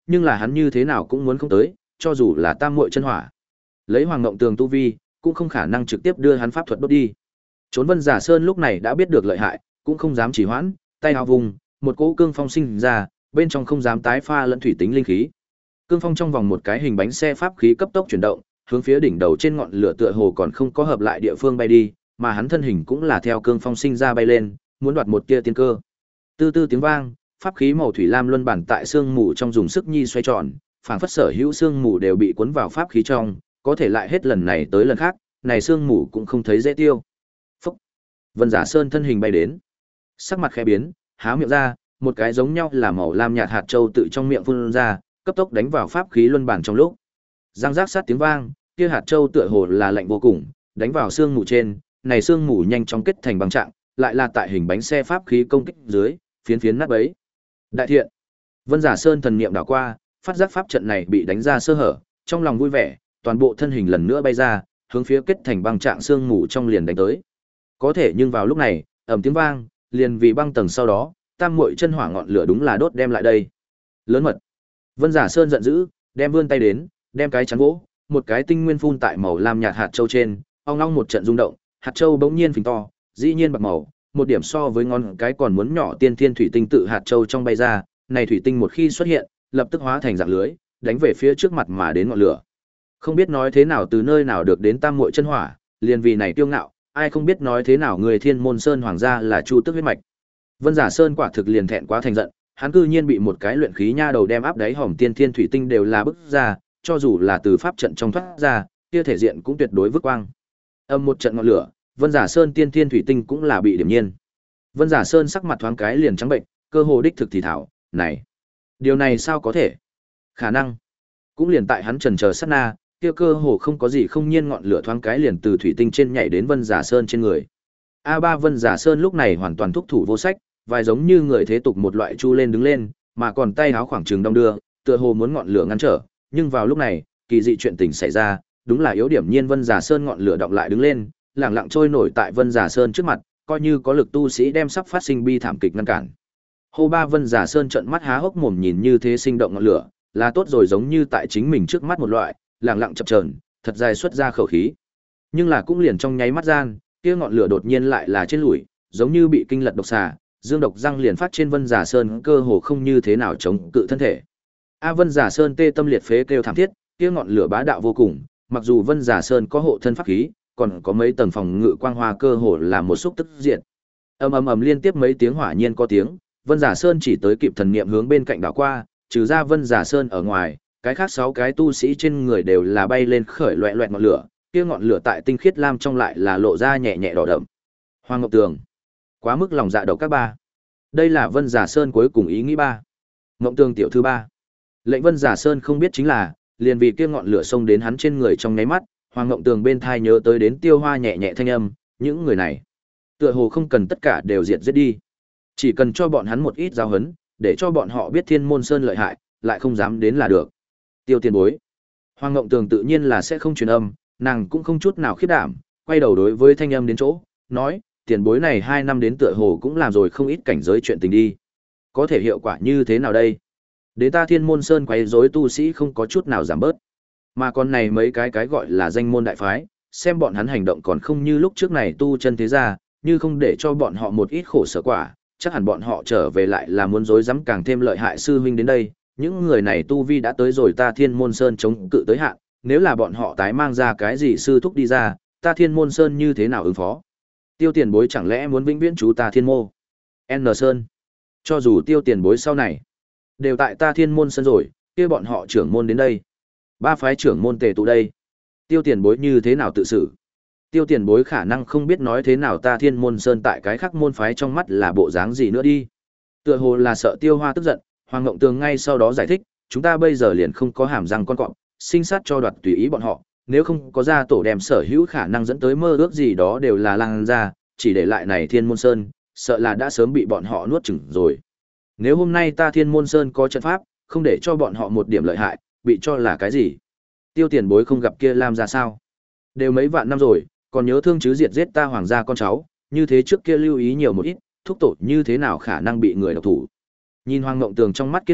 nhưng là hắn như thế nào cũng muốn không tới, cho dù là tam muội chân hỏa. Lấy Hoàng Ngộng Tường tu vi, cũng không khả năng trực tiếp đưa hắn pháp thuật đốt đi. Trốn Vân Giả Sơn lúc này đã biết được lợi hại, cũng không dám trì hoãn, tay áo vùng, một cỗ cương phong sinh ra, bên trong không dám tái pha lẫn thủy tính linh khí. Cương phong trong vòng một cái hình bánh xe pháp khí cấp tốc chuyển động, hướng phía đỉnh đầu trên ngọn lửa tựa hồ còn không có hợp lại địa phương bay đi, mà hắn thân hình cũng là theo cương phong sinh ra bay lên, muốn đoạt một tia tiên cơ. Tư tư tiếng vang, pháp khí màu thủy lam luân bản tại xương mù trong dùng sức nhi xoay tròn, phảng phất sở hữu xương mù đều bị cuốn vào pháp khí trong, có thể lại hết lần này tới lần khác, này xương mù cũng không thấy dễ tiêu. Phúc. Vân Giả Sơn thân hình bay đến, sắc mặt khẽ biến, há miệng ra, một cái giống nhau là màu lam nhạt hạt châu tự trong miệng phun ra, cấp tốc đánh vào pháp khí luân bản trong lúc. Giang giác sát tiếng vang, kia hạt châu tựa hồ là lạnh vô cùng, đánh vào xương mù trên, này xương mù nhanh chóng kết thành băng trạng, lại là tại hình bánh xe pháp khí công kích dưới, phiến phiến nát bấy. Đại thiện. Vân Giả Sơn thần niệm đảo qua, phát giác pháp trận này bị đánh ra sơ hở, trong lòng vui vẻ, toàn bộ thân hình lần nữa bay ra, hướng phía kết thành băng trạng xương mù trong liền đánh tới. Có thể nhưng vào lúc này, ầm tiếng vang, liền vì băng tầng sau đó, tam muội chân hỏa ngọn lửa đúng là đốt đem lại đây. Lớn mật. Vân Giả Sơn giận dữ, đem vươn tay đến, đem cái chắn gỗ, một cái tinh nguyên phun tại màu lam nhạt hạt châu trên, ong ong một trận rung động, hạt châu bỗng nhiên phình to, dĩ nhiên bạc màu, một điểm so với ngón cái còn muốn nhỏ tiên thiên thủy tinh tự hạt châu trong bay ra, này thủy tinh một khi xuất hiện, lập tức hóa thành dạng lưới, đánh về phía trước mặt mà đến ngọn lửa. Không biết nói thế nào từ nơi nào được đến tam muội chân hỏa, liền vì này kiêu ngạo, ai không biết nói thế nào người Thiên Môn Sơn hoàng gia là Chu Tức huyết mạch. Vân Giả Sơn quả thực liền thẹn quá thành giận, hắn cư nhiên bị một cái luyện khí nha đầu đem áp đáy hòm tiên thiên thủy tinh đều là bức ra, cho dù là từ pháp trận trong thoát ra, kia thể diện cũng tuyệt đối vứt quang. Âm một trận ngọn lửa, Vân Giả Sơn tiên thiên thủy tinh cũng là bị điểm nhiên. Vân Giả Sơn sắc mặt thoáng cái liền trắng bệnh, cơ hồ đích thực thì thảo, này, điều này sao có thể? Khả năng cũng liền tại hắn chần chờ sát na, kia cơ hồ không có gì không nhiên ngọn lửa thoáng cái liền từ thủy tinh trên nhảy đến Vân Giả Sơn trên người. A ba Vân Giả Sơn lúc này hoàn toàn thúc thủ vô sách, vài giống như người thế tục một loại chu lên đứng lên, mà còn tay háo khoảng trường đong đưa, tựa hồ muốn ngọn lửa ngăn trở, nhưng vào lúc này, kỳ dị chuyện tình xảy ra, đúng là yếu điểm nhiên Vân Giả Sơn ngọn lửa động lại đứng lên, lẳng lặng trôi nổi tại Vân Giả Sơn trước mặt, coi như có lực tu sĩ đem sắp phát sinh bi thảm kịch ngăn cản. Hô ba Vân Giả Sơn trợn mắt há hốc mồm nhìn như thế sinh động ngọn lửa, là tốt rồi giống như tại chính mình trước mắt một loại, lẳng lặng chập chờn, thật dài xuất ra khẩu khí. Nhưng là cũng liền trong nháy mắt gian, kia ngọn lửa đột nhiên lại là trên lùi, giống như bị kinh lật độc xà, dương độc răng liền phát trên Vân Giả Sơn cơ hồ không như thế nào chống cự thân thể. A Vân Giả Sơn tê tâm liệt phế kêu thảm thiết, kia ngọn lửa bá đạo vô cùng, mặc dù Vân Giả Sơn có hộ thân pháp khí, còn có mấy tầng phòng ngự quang hoa cơ hồ là một xúc tức diện. Ầm ầm ầm liên tiếp mấy tiếng hỏa nhiên có tiếng, Vân Giả Sơn chỉ tới kịp thần niệm hướng bên cạnh đảo qua, trừ ra Vân Giả Sơn ở ngoài, cái khác sáu cái tu sĩ trên người đều là bay lên khởi loẹt loẹt ngọn lửa, kia ngọn lửa tại tinh khiết lam trong lại là lộ ra nhẹ nhẹ đỏ đậm. Hoàng Ngọc Tường, quá mức lòng dạ độc các ba. Đây là Vân Giả Sơn cuối cùng ý nghĩ ba. Ngọc Tường tiểu thư ba. Lệnh Vân Giả Sơn không biết chính là, liền vì kia ngọn lửa xông đến hắn trên người trong nháy mắt, Hoàng Ngọc Tường bên thai nhớ tới đến Tiêu Hoa nhẹ nhẹ thanh âm, những người này, tựa hồ không cần tất cả đều diệt giết đi, chỉ cần cho bọn hắn một ít giáo huấn, để cho bọn họ biết Thiên Môn Sơn lợi hại, lại không dám đến là được. Tiêu Tiền Bối. Hoàng Ngọc Tường tự nhiên là sẽ không truyền âm, nàng cũng không chút nào khiếp đảm, quay đầu đối với thanh âm đến chỗ, nói, tiền bối này hai năm đến tựa hồ cũng làm rồi không ít cảnh giới chuyện tình đi. Có thể hiệu quả như thế nào đây? Đến ta Thiên Môn Sơn quấy rối tu sĩ không có chút nào giảm bớt. Mà còn này mấy cái cái gọi là danh môn đại phái, xem bọn hắn hành động còn không như lúc trước này tu chân thế gia, như không để cho bọn họ một ít khổ sở quả, chắc hẳn bọn họ trở về lại là muốn dối dám càng thêm lợi hại sư huynh đến đây. Những người này tu vi đã tới rồi ta Thiên Môn Sơn chống cự tới hạn, nếu là bọn họ tái mang ra cái gì sư thúc đi ra, ta Thiên Môn Sơn như thế nào ứng phó? Tiêu Tiền Bối chẳng lẽ muốn vĩnh viễn chú ta Thiên Mô N Sơn? Cho dù Tiêu Tiền Bối sau này đều tại ta Thiên Môn Sơn rồi, kia bọn họ trưởng môn đến đây, ba phái trưởng môn tề tụ đây, Tiêu Tiền Bối như thế nào tự xử? Tiêu Tiền Bối khả năng không biết nói thế nào ta Thiên Môn Sơn tại cái khác môn phái trong mắt là bộ dáng gì nữa đi. Tựa hồ là sợ Tiêu Hoa tức giận, Hoàng Ngộng Tường ngay sau đó giải thích, chúng ta bây giờ liền không có hàm răng con cọp, sinh sát cho đoạt tùy ý bọn họ, nếu không có gia tổ đem sở hữu khả năng dẫn tới mơ ước gì đó đều là lang ra, chỉ để lại này Thiên Môn Sơn, sợ là đã sớm bị bọn họ nuốt chửng rồi. Nếu hôm nay ta Thiên Môn Sơn có trận pháp, không để cho bọn họ một điểm lợi hại, bị cho là cái gì? Tiêu Tiền Bối không gặp kia Lam ra sao? Đều mấy vạn năm rồi, còn nhớ thương chứ diệt giết ta hoàng gia con cháu, như thế trước kia lưu ý nhiều một ít, thúc tổ như thế nào khả năng bị người độc thủ. Nhìn Hoàng Ngộng Tường trong mắt kiên nghị,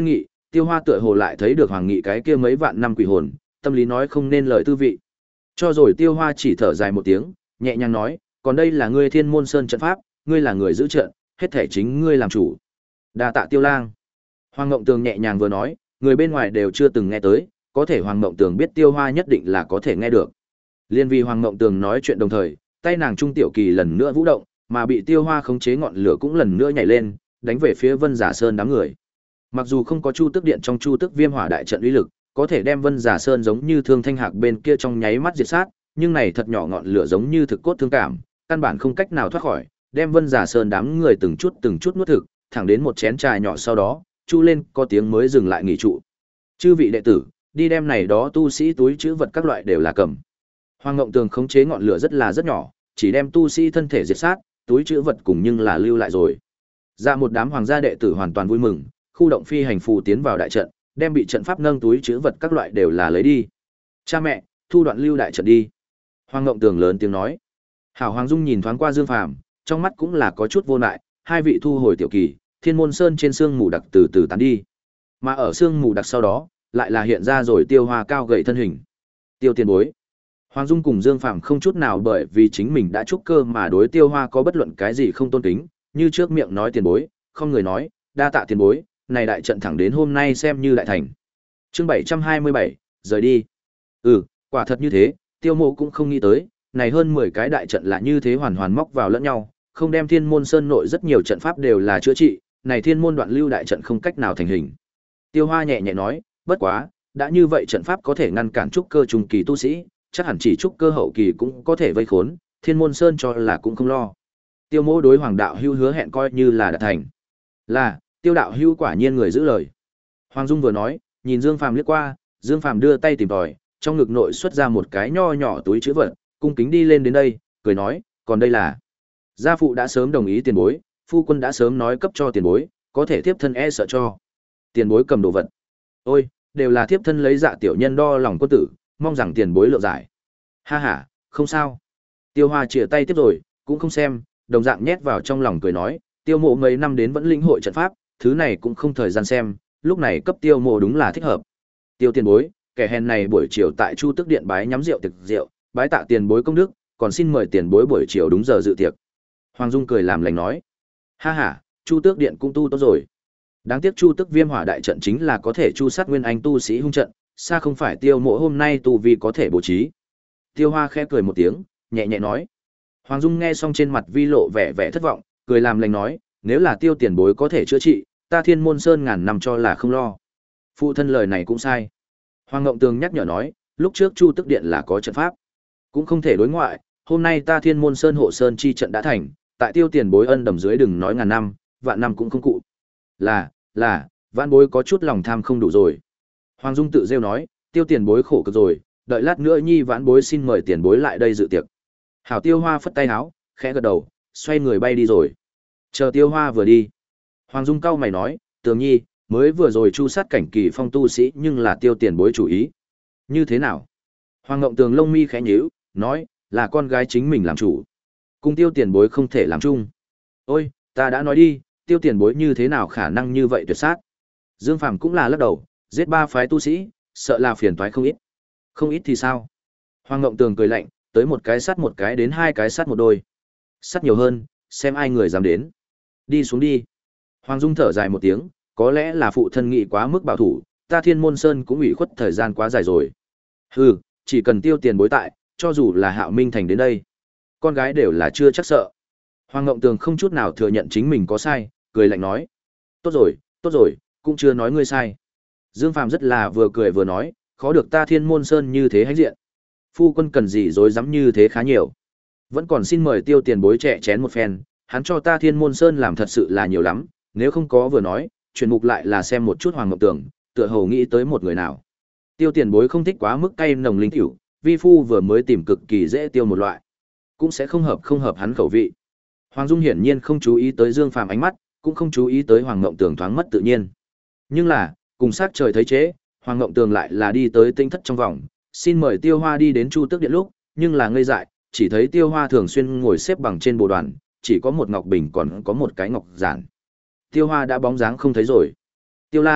Tiêu Hoa tựa hồ lại thấy được Hoàng Nghị cái kia mấy vạn năm quỷ hồn, tâm lý nói không nên lời tư vị. Cho rồi Tiêu Hoa chỉ thở dài một tiếng, nhẹ nhàng nói, còn đây là ngươi Thiên Môn Sơn trận pháp, ngươi là người giữ trận, hết thể chính ngươi làm chủ. Đa tạ Tiêu Lang. Hoàng Ngộng Tường nhẹ nhàng vừa nói, người bên ngoài đều chưa từng nghe tới, có thể Hoàng Ngộng Tường biết Tiêu Hoa nhất định là có thể nghe được. Liên vì Hoàng Ngộng Tường nói chuyện đồng thời, tay nàng Trung Tiểu Kỳ lần nữa vũ động, mà bị Tiêu Hoa khống chế ngọn lửa cũng lần nữa nhảy lên, đánh về phía Vân Giả Sơn đám người. Mặc dù không có Chu Tức Điện trong Chu Tức Viêm Hỏa đại trận uy lực, có thể đem Vân Giả Sơn giống như thương thanh hạc bên kia trong nháy mắt diệt sát, nhưng này thật nhỏ ngọn lửa giống như thực cốt thương cảm, căn bản không cách nào thoát khỏi, đem Vân Giả Sơn đám người từng chút từng chút nuốt thực, thẳng đến một chén trà nhỏ sau đó, chu lên có tiếng mới dừng lại nghỉ trụ. Chư vị đệ tử, đi đem này đó tu sĩ túi trữ vật các loại đều là cầm. Hoàng Ngộng Tường khống chế ngọn lửa rất là rất nhỏ, chỉ đem tu sĩ thân thể diệt sát, túi trữ vật cùng nhưng là lưu lại rồi. Ra một đám hoàng gia đệ tử hoàn toàn vui mừng, khu động phi hành phù tiến vào đại trận, đem bị trận pháp nâng túi trữ vật các loại đều là lấy đi. Cha mẹ, thu đoạn lưu đại trận đi. Hoàng Ngộng Tường lớn tiếng nói. Hảo Hoàng Dung nhìn thoáng qua Dương Phàm, trong mắt cũng là có chút vô lại, hai vị thu hồi Tiểu Kỳ, Thiên Môn Sơn trên sương mù đặc từ từ tán đi. Mà ở sương mù đặc sau đó, lại là hiện ra rồi Tiêu Hoa cao gầy thân hình. Tiêu tiền bối. Hoàng Dung cùng Dương Phàm không chút nào bởi vì chính mình đã trúc cơ mà đối Tiêu Hoa có bất luận cái gì không tôn kính, như trước miệng nói tiền bối, không người nói, đa tạ tiền bối, này đại trận thẳng đến hôm nay xem như đại thành. Chương bảy trăm hai mươi bảy, rời đi. Ừ, quả thật như thế, Tiêu Mộ cũng không nghĩ tới, này hơn mười cái đại trận là như thế hoàn hoàn móc vào lẫn nhau, không đem Thiên Môn Sơn nội rất nhiều trận pháp đều là chữa trị, này Thiên Môn Đoạn Lưu đại trận không cách nào thành hình. Tiêu Hoa nhẹ nhẹ nói, bất quá, đã như vậy trận pháp có thể ngăn cản trúc cơ trung kỳ tu sĩ, chắc hẳn chỉ trúc cơ hậu kỳ cũng có thể vây khốn, Thiên Môn Sơn cho là cũng không lo. Tiêu Mỗ đối Hoàng đạo hưu hứa hẹn coi như là đã thành. Là, Tiêu đạo hưu quả nhiên người giữ lời. Hoàng Dung vừa nói, nhìn Dương Phàm liếc qua, Dương Phàm đưa tay tìm tòi, trong ngực nội xuất ra một cái nho nhỏ túi trữ vật, cung kính đi lên đến đây, cười nói, còn đây là. Gia phụ đã sớm đồng ý tiền bối, phu quân đã sớm nói cấp cho tiền bối, có thể tiếp thân e sợ cho. Tiền bối cầm đồ vật. Ôi, đều là tiếp thân lấy dạ tiểu nhân đo lòng quân tử, mong rằng tiền bối lượng giải. Ha ha, không sao. Tiêu Hoa chìa tay tiếp rồi, cũng không xem, đồng dạng nhét vào trong lòng cười nói, Tiêu Mộ mấy năm đến vẫn lĩnh hội trận pháp, thứ này cũng không thời gian xem, lúc này cấp Tiêu Mộ đúng là thích hợp. Tiêu tiền bối, kẻ hèn này buổi chiều tại Chu Tức Điện bái nhắm rượu tiệc rượu, bái tạ tiền bối công đức, còn xin mời tiền bối buổi chiều đúng giờ dự tiệc. Hoàng Dung cười làm lành nói, ha ha, Chu Tước Điện cũng tu tốt rồi. Đáng tiếc Chu Tức Viêm Hỏa đại trận chính là có thể chu sát nguyên anh tu sĩ hung trận, xa không phải Tiêu Mộ hôm nay tu vi có thể bố trí. Tiêu Hoa khẽ cười một tiếng, nhẹ nhẹ nói. Hoàng Dung nghe xong trên mặt vi lộ vẻ vẻ thất vọng, cười làm lành nói, nếu là Tiêu tiền bối có thể chữa trị, ta Thiên Môn Sơn ngàn năm cho là không lo. Phụ thân lời này cũng sai. Hoàng Ngộng Tường nhắc nhở nói, lúc trước Chu Tức Điện là có trận pháp, cũng không thể đối ngoại, hôm nay ta Thiên Môn Sơn hộ sơn chi trận đã thành, tại Tiêu tiền bối ân đầm dưới đừng nói ngàn năm, vạn năm cũng không cụ. Là, là, vạn bối có chút lòng tham không đủ rồi. Hoàng Dung tự rêu nói, Tiêu tiền bối khổ cực rồi, đợi lát nữa nhi vãn bối xin mời tiền bối lại đây dự tiệc. Hảo Tiêu Hoa phất tay áo, khẽ gật đầu, xoay người bay đi rồi. Chờ Tiêu Hoa vừa đi, Hoàng Dung cau mày nói, Tường Nhi, mới vừa rồi chu sát cảnh kỳ phong tu sĩ nhưng là Tiêu tiền bối chủ ý. Như thế nào? Hoàng Ngộng Tường lông mi khẽ nhíu, nói, là con gái chính mình làm chủ. Cùng Tiêu tiền bối không thể làm chung. Ôi, ta đã nói đi, Tiêu tiền bối như thế nào khả năng như vậy tuyệt sát. Dương Phàm cũng là lắc đầu, giết ba phái tu sĩ, sợ là phiền toái không ít. Không ít thì sao? Hoàng Ngộng Tường cười lạnh, tới một cái sát một cái đến hai cái sát một đôi. Sát nhiều hơn, xem ai người dám đến. Đi xuống đi. Hoàng Dung thở dài một tiếng, có lẽ là phụ thân nghị quá mức bảo thủ, ta Thiên Môn Sơn cũng ủy khuất thời gian quá dài rồi. Hừ, chỉ cần Tiêu tiền bối tại, cho dù là Hạo Minh Thành đến đây, con gái đều là chưa chắc sợ. Hoàng Ngộng Tường không chút nào thừa nhận chính mình có sai, cười lạnh nói. Tốt rồi, tốt rồi, cũng chưa nói ngươi sai. Dương Phàm rất là vừa cười vừa nói, khó được ta Thiên Môn Sơn như thế hãnh diện. Phu quân cần gì dối dám như thế khá nhiều. Vẫn còn xin mời Tiêu tiền bối trẻ chén một phen, hắn cho ta Thiên Môn Sơn làm thật sự là nhiều lắm, nếu không có vừa nói, chuyển mục lại là xem một chút Hoàng Ngộng Tường, tựa hồ nghĩ tới một người nào. Tiêu tiền bối không thích quá mức cay nồng linh tiểu, vi phu vừa mới tìm cực kỳ dễ tiêu một loại, cũng sẽ không hợp không hợp hắn khẩu vị. Hoàng Dung hiển nhiên không chú ý tới Dương Phàm ánh mắt, cũng không chú ý tới Hoàng Ngộng Tường thoáng mất tự nhiên. Nhưng là, cùng sát trời thấy chế, Hoàng Ngộng Tường lại là đi tới tinh thất trong vòng, xin mời Tiêu Hoa đi đến Chu Tước Điện lúc, nhưng là ngây dại, chỉ thấy Tiêu Hoa thường xuyên ngồi xếp bằng trên bồ đoàn, chỉ có một ngọc bình còn có một cái ngọc giản. Tiêu Hoa đã bóng dáng không thấy rồi. Tiêu Lang,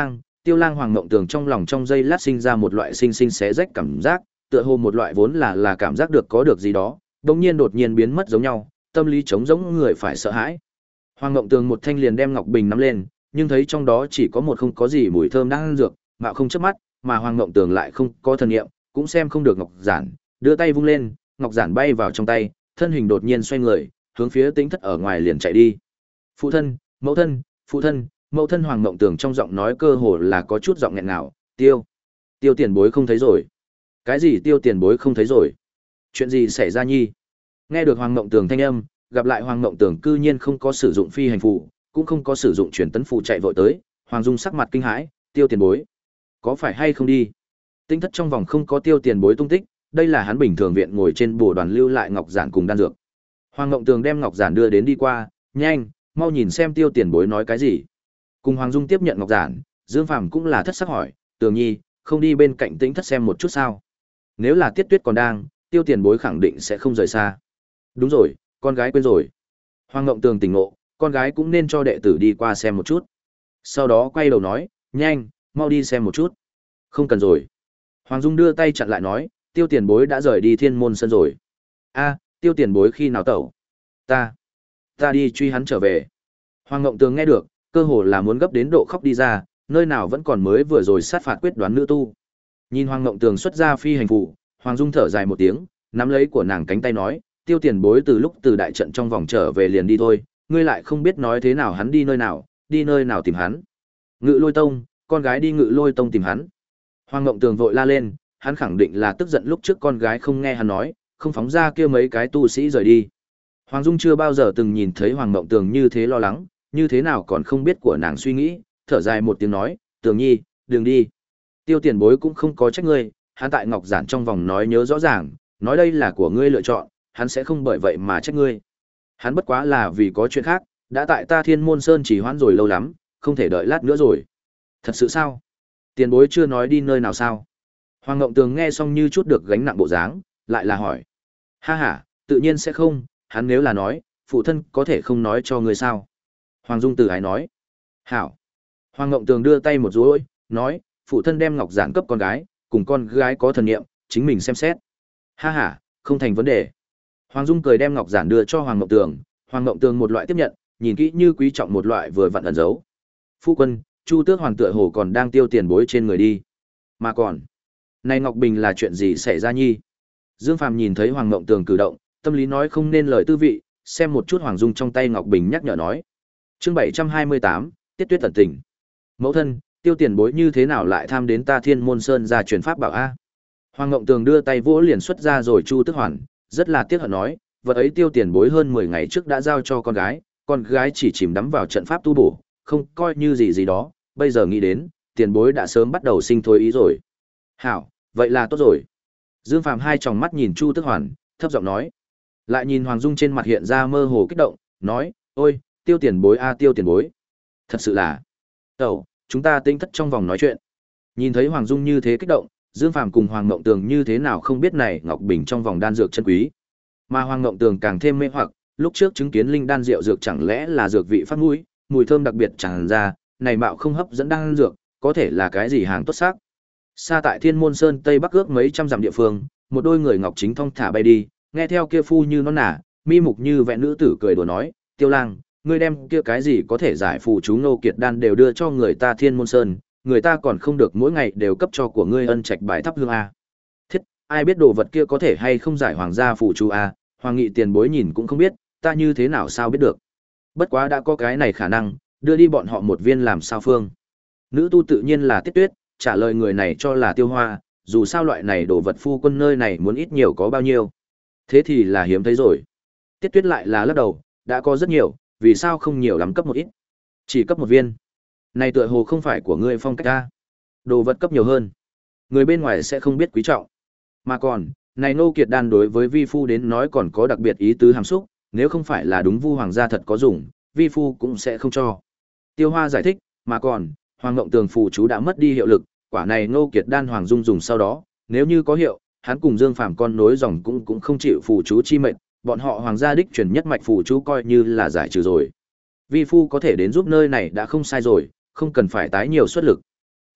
Tiêu Lang Hoàng Ngộng Tường trong lòng trong giây lát sinh ra một loại sinh sinh xé rách cảm giác, tựa hồ một loại vốn là là cảm giác được có được gì đó, đột nhiên đột nhiên biến mất giống nhau, tâm lý trống rỗng người phải sợ hãi. Hoàng Ngộng Tường một thanh liền đem ngọc bình nắm lên, nhưng thấy trong đó chỉ có một không có gì mùi thơm đang dược, mạo không chớp mắt, mà Hoàng Ngộng Tường lại không có thần niệm, cũng xem không được ngọc giản, đưa tay vung lên, ngọc giản bay vào trong tay, thân hình đột nhiên xoay người, hướng phía Tĩnh Thất ở ngoài liền chạy đi. Phụ thân, mẫu thân, phụ thân, mẫu thân. Hoàng Ngộng Tường trong giọng nói cơ hồ là có chút giọng nghẹn ngào, "Tiêu, Tiêu tiền bối không thấy rồi." "Cái gì Tiêu tiền bối không thấy rồi? Chuyện gì xảy ra nhi?" Nghe được Hoàng Ngộng Tường thanh âm, gặp lại Hoàng Ngộng Tường cư nhiên không có sử dụng phi hành phù, cũng không có sử dụng truyền tấn phù chạy vội tới, Hoàng Dung sắc mặt kinh hãi, "Tiêu tiền bối, có phải hay không đi?" Tinh thất trong vòng không có Tiêu tiền bối tung tích, đây là hắn bình thường viện ngồi trên bồ đoàn lưu lại ngọc giản cùng đan dược. Hoàng Ngộng Tường đem ngọc giản đưa đến đi qua, "Nhanh, mau nhìn xem Tiêu tiền bối nói cái gì." Cùng Hoàng Dung tiếp nhận ngọc giản, Dương Phàm cũng là thất sắc hỏi, "Tường Nhi, không đi bên cạnh Tĩnh thất xem một chút sao? Nếu là Tiết Tuyết còn đang, Tiêu tiền bối khẳng định sẽ không rời xa." "Đúng rồi, con gái quên rồi." Hoàng Ngộng Tường tỉnh ngộ, con gái cũng nên cho đệ tử đi qua xem một chút. Sau đó quay đầu nói, "Nhanh, mau đi xem một chút." "Không cần rồi." Hoàng Dung đưa tay chặn lại nói, "Tiêu tiền bối đã rời đi Thiên Môn Sơn rồi." "A, Tiêu tiền bối khi nào tẩu?" Ta, ta đi truy hắn trở về." Hoàng Ngộng Tường nghe được, cơ hồ là muốn gấp đến độ khóc đi ra, nơi nào vẫn còn mới vừa rồi sát phạt quyết đoán nữ tu. Nhìn Hoàng Ngộng Tường xuất ra phi hành phù, Hoàng Dung thở dài một tiếng, nắm lấy của nàng cánh tay nói, "Tiêu tiền bối từ lúc từ đại trận trong vòng trở về liền đi thôi, ngươi lại không biết nói thế nào hắn đi nơi nào, đi nơi nào tìm hắn." "Ngự Lôi Tông, con gái đi Ngự Lôi Tông tìm hắn." Hoàng Ngộng Tường vội la lên, hắn khẳng định là tức giận lúc trước con gái không nghe hắn nói, không phóng ra kia mấy cái tu sĩ rời đi. Hoàng Dung chưa bao giờ từng nhìn thấy Hoàng Ngộng Tường như thế lo lắng, như thế nào còn không biết của nàng suy nghĩ, thở dài một tiếng nói, "Tường Nhi, đừng đi. Tiêu tiền bối cũng không có trách ngươi, hắn tại ngọc giản trong vòng nói nhớ rõ ràng, nói đây là của ngươi lựa chọn, hắn sẽ không bởi vậy mà trách ngươi. Hắn bất quá là vì có chuyện khác, đã tại ta Thiên Môn Sơn chỉ hoãn rồi lâu lắm, không thể đợi lát nữa rồi." "Thật sự sao? Tiền bối chưa nói đi nơi nào sao?" Hoàng Ngộng Tường nghe xong như chút được gánh nặng bộ dáng, lại là hỏi. "Ha ha, tự nhiên sẽ không, hắn nếu là nói, phụ thân có thể không nói cho ngươi sao?" Hoàng Dung từ ái nói. "Hảo." Hoàng Ngộng Tường đưa tay một duỗi, nói, "Phụ thân đem ngọc giản cấp con gái, cùng con gái có thần niệm, chính mình xem xét." "Ha ha, không thành vấn đề." Hoàng Dung cười đem ngọc giản đưa cho Hoàng Ngộng Tường, Hoàng Ngộng Tường một loại tiếp nhận, nhìn kỹ như quý trọng một loại vừa vặn ẩn giấu. "Phu quân, Chu Tước Hoàng tựa hồ còn đang tiêu tiền bối trên người đi. Mà còn, này Ngọc Bình là chuyện gì xảy ra nhi?" Dương Phàm nhìn thấy Hoàng Ngộng Tường cử động, tâm lý nói không nên lời tư vị, xem một chút Hoàng Dung trong tay Ngọc Bình nhắc nhở nói. Chương bảy trăm hai mươi tám, Tiết Tuyết tận tình. "Mẫu thân, Tiêu tiền bối như thế nào lại tham đến ta Thiên Môn Sơn ra truyền pháp bảo a?" Hoàng Ngộng Tường đưa tay vỗ liền xuất ra rồi Chu Tước Hoàn, rất là tiếc hận nói, vật ấy Tiêu tiền bối hơn mười ngày trước đã giao cho con gái, con gái chỉ chìm đắm vào trận pháp tu bổ, không coi như gì gì đó, bây giờ nghĩ đến, tiền bối đã sớm bắt đầu sinh thôi ý rồi. "Hảo, vậy là tốt rồi." Dương Phàm hai tròng mắt nhìn Chu Tước Hoàn, thấp giọng nói. Lại nhìn Hoàng Dung trên mặt hiện ra mơ hồ kích động, nói, "Ôi, Tiêu tiền bối a Tiêu tiền bối. Thật sự là. Tẩu, chúng ta Tĩnh thất trong vòng nói chuyện." Nhìn thấy Hoàng Dung như thế kích động, Dương Phàm cùng Hoàng Ngộng Tường như thế nào không biết này Ngọc Bình trong vòng đan dược chân quý. Mà Hoàng Ngộng Tường càng thêm mê hoặc, lúc trước chứng kiến linh đan rượu dược chẳng lẽ là dược vị phát mũi, mùi thơm đặc biệt tràn ra, này mạo không hấp dẫn đan dược, có thể là cái gì hàng tốt sắc. Xa tại Thiên Môn Sơn Tây Bắc ước mấy trăm dặm địa phương, một đôi người ngọc chính thong thả bay đi, nghe theo kia phu như non nả, mi mục như vẹn nữ tử cười đùa nói, "Tiêu Lang, ngươi đem kia cái gì có thể giải phù chú Ngô Kiệt đan đều đưa cho người ta Thiên Môn Sơn, người ta còn không được mỗi ngày đều cấp cho của ngươi ân trạch bài thắp hương a." "Thiết, ai biết đồ vật kia có thể hay không giải hoàng gia phù chú a, Hoàng Nghị tiền bối nhìn cũng không biết, ta như thế nào sao biết được. Bất quá đã có cái này khả năng, đưa đi bọn họ một viên làm sao phương." Nữ tu tự nhiên là Tiết Tuyết, trả lời người này cho là Tiêu Hoa, dù sao loại này đồ vật phu quân nơi này muốn ít nhiều có bao nhiêu. Thế thì là hiếm thấy rồi. Tiết Tuyết lại là lắc đầu, đã có rất nhiều, vì sao không nhiều lắm cấp một ít. Chỉ cấp một viên. Này tựa hồ không phải của ngươi phong cách ta. Đồ vật cấp nhiều hơn. Người bên ngoài sẽ không biết quý trọng. Mà còn, này Ngô Kiệt đan đối với vi phu đến nói còn có đặc biệt ý tứ hàm xúc, nếu không phải là đúng vu hoàng gia thật có dùng, vi phu cũng sẽ không cho. Tiêu Hoa giải thích, mà còn, Hoàng Ngộng Tường phù chú đã mất đi hiệu lực, quả này Ngô Kiệt đan Hoàng Dung dùng sau đó, nếu như có hiệu, hắn cùng Dương Phàm con nối dòng cũng cũng không chịu phù chú chi mệnh, bọn họ hoàng gia đích truyền nhất mạch phù chú coi như là giải trừ rồi. Vi phu có thể đến giúp nơi này đã không sai rồi, không cần phải tái nhiều xuất lực.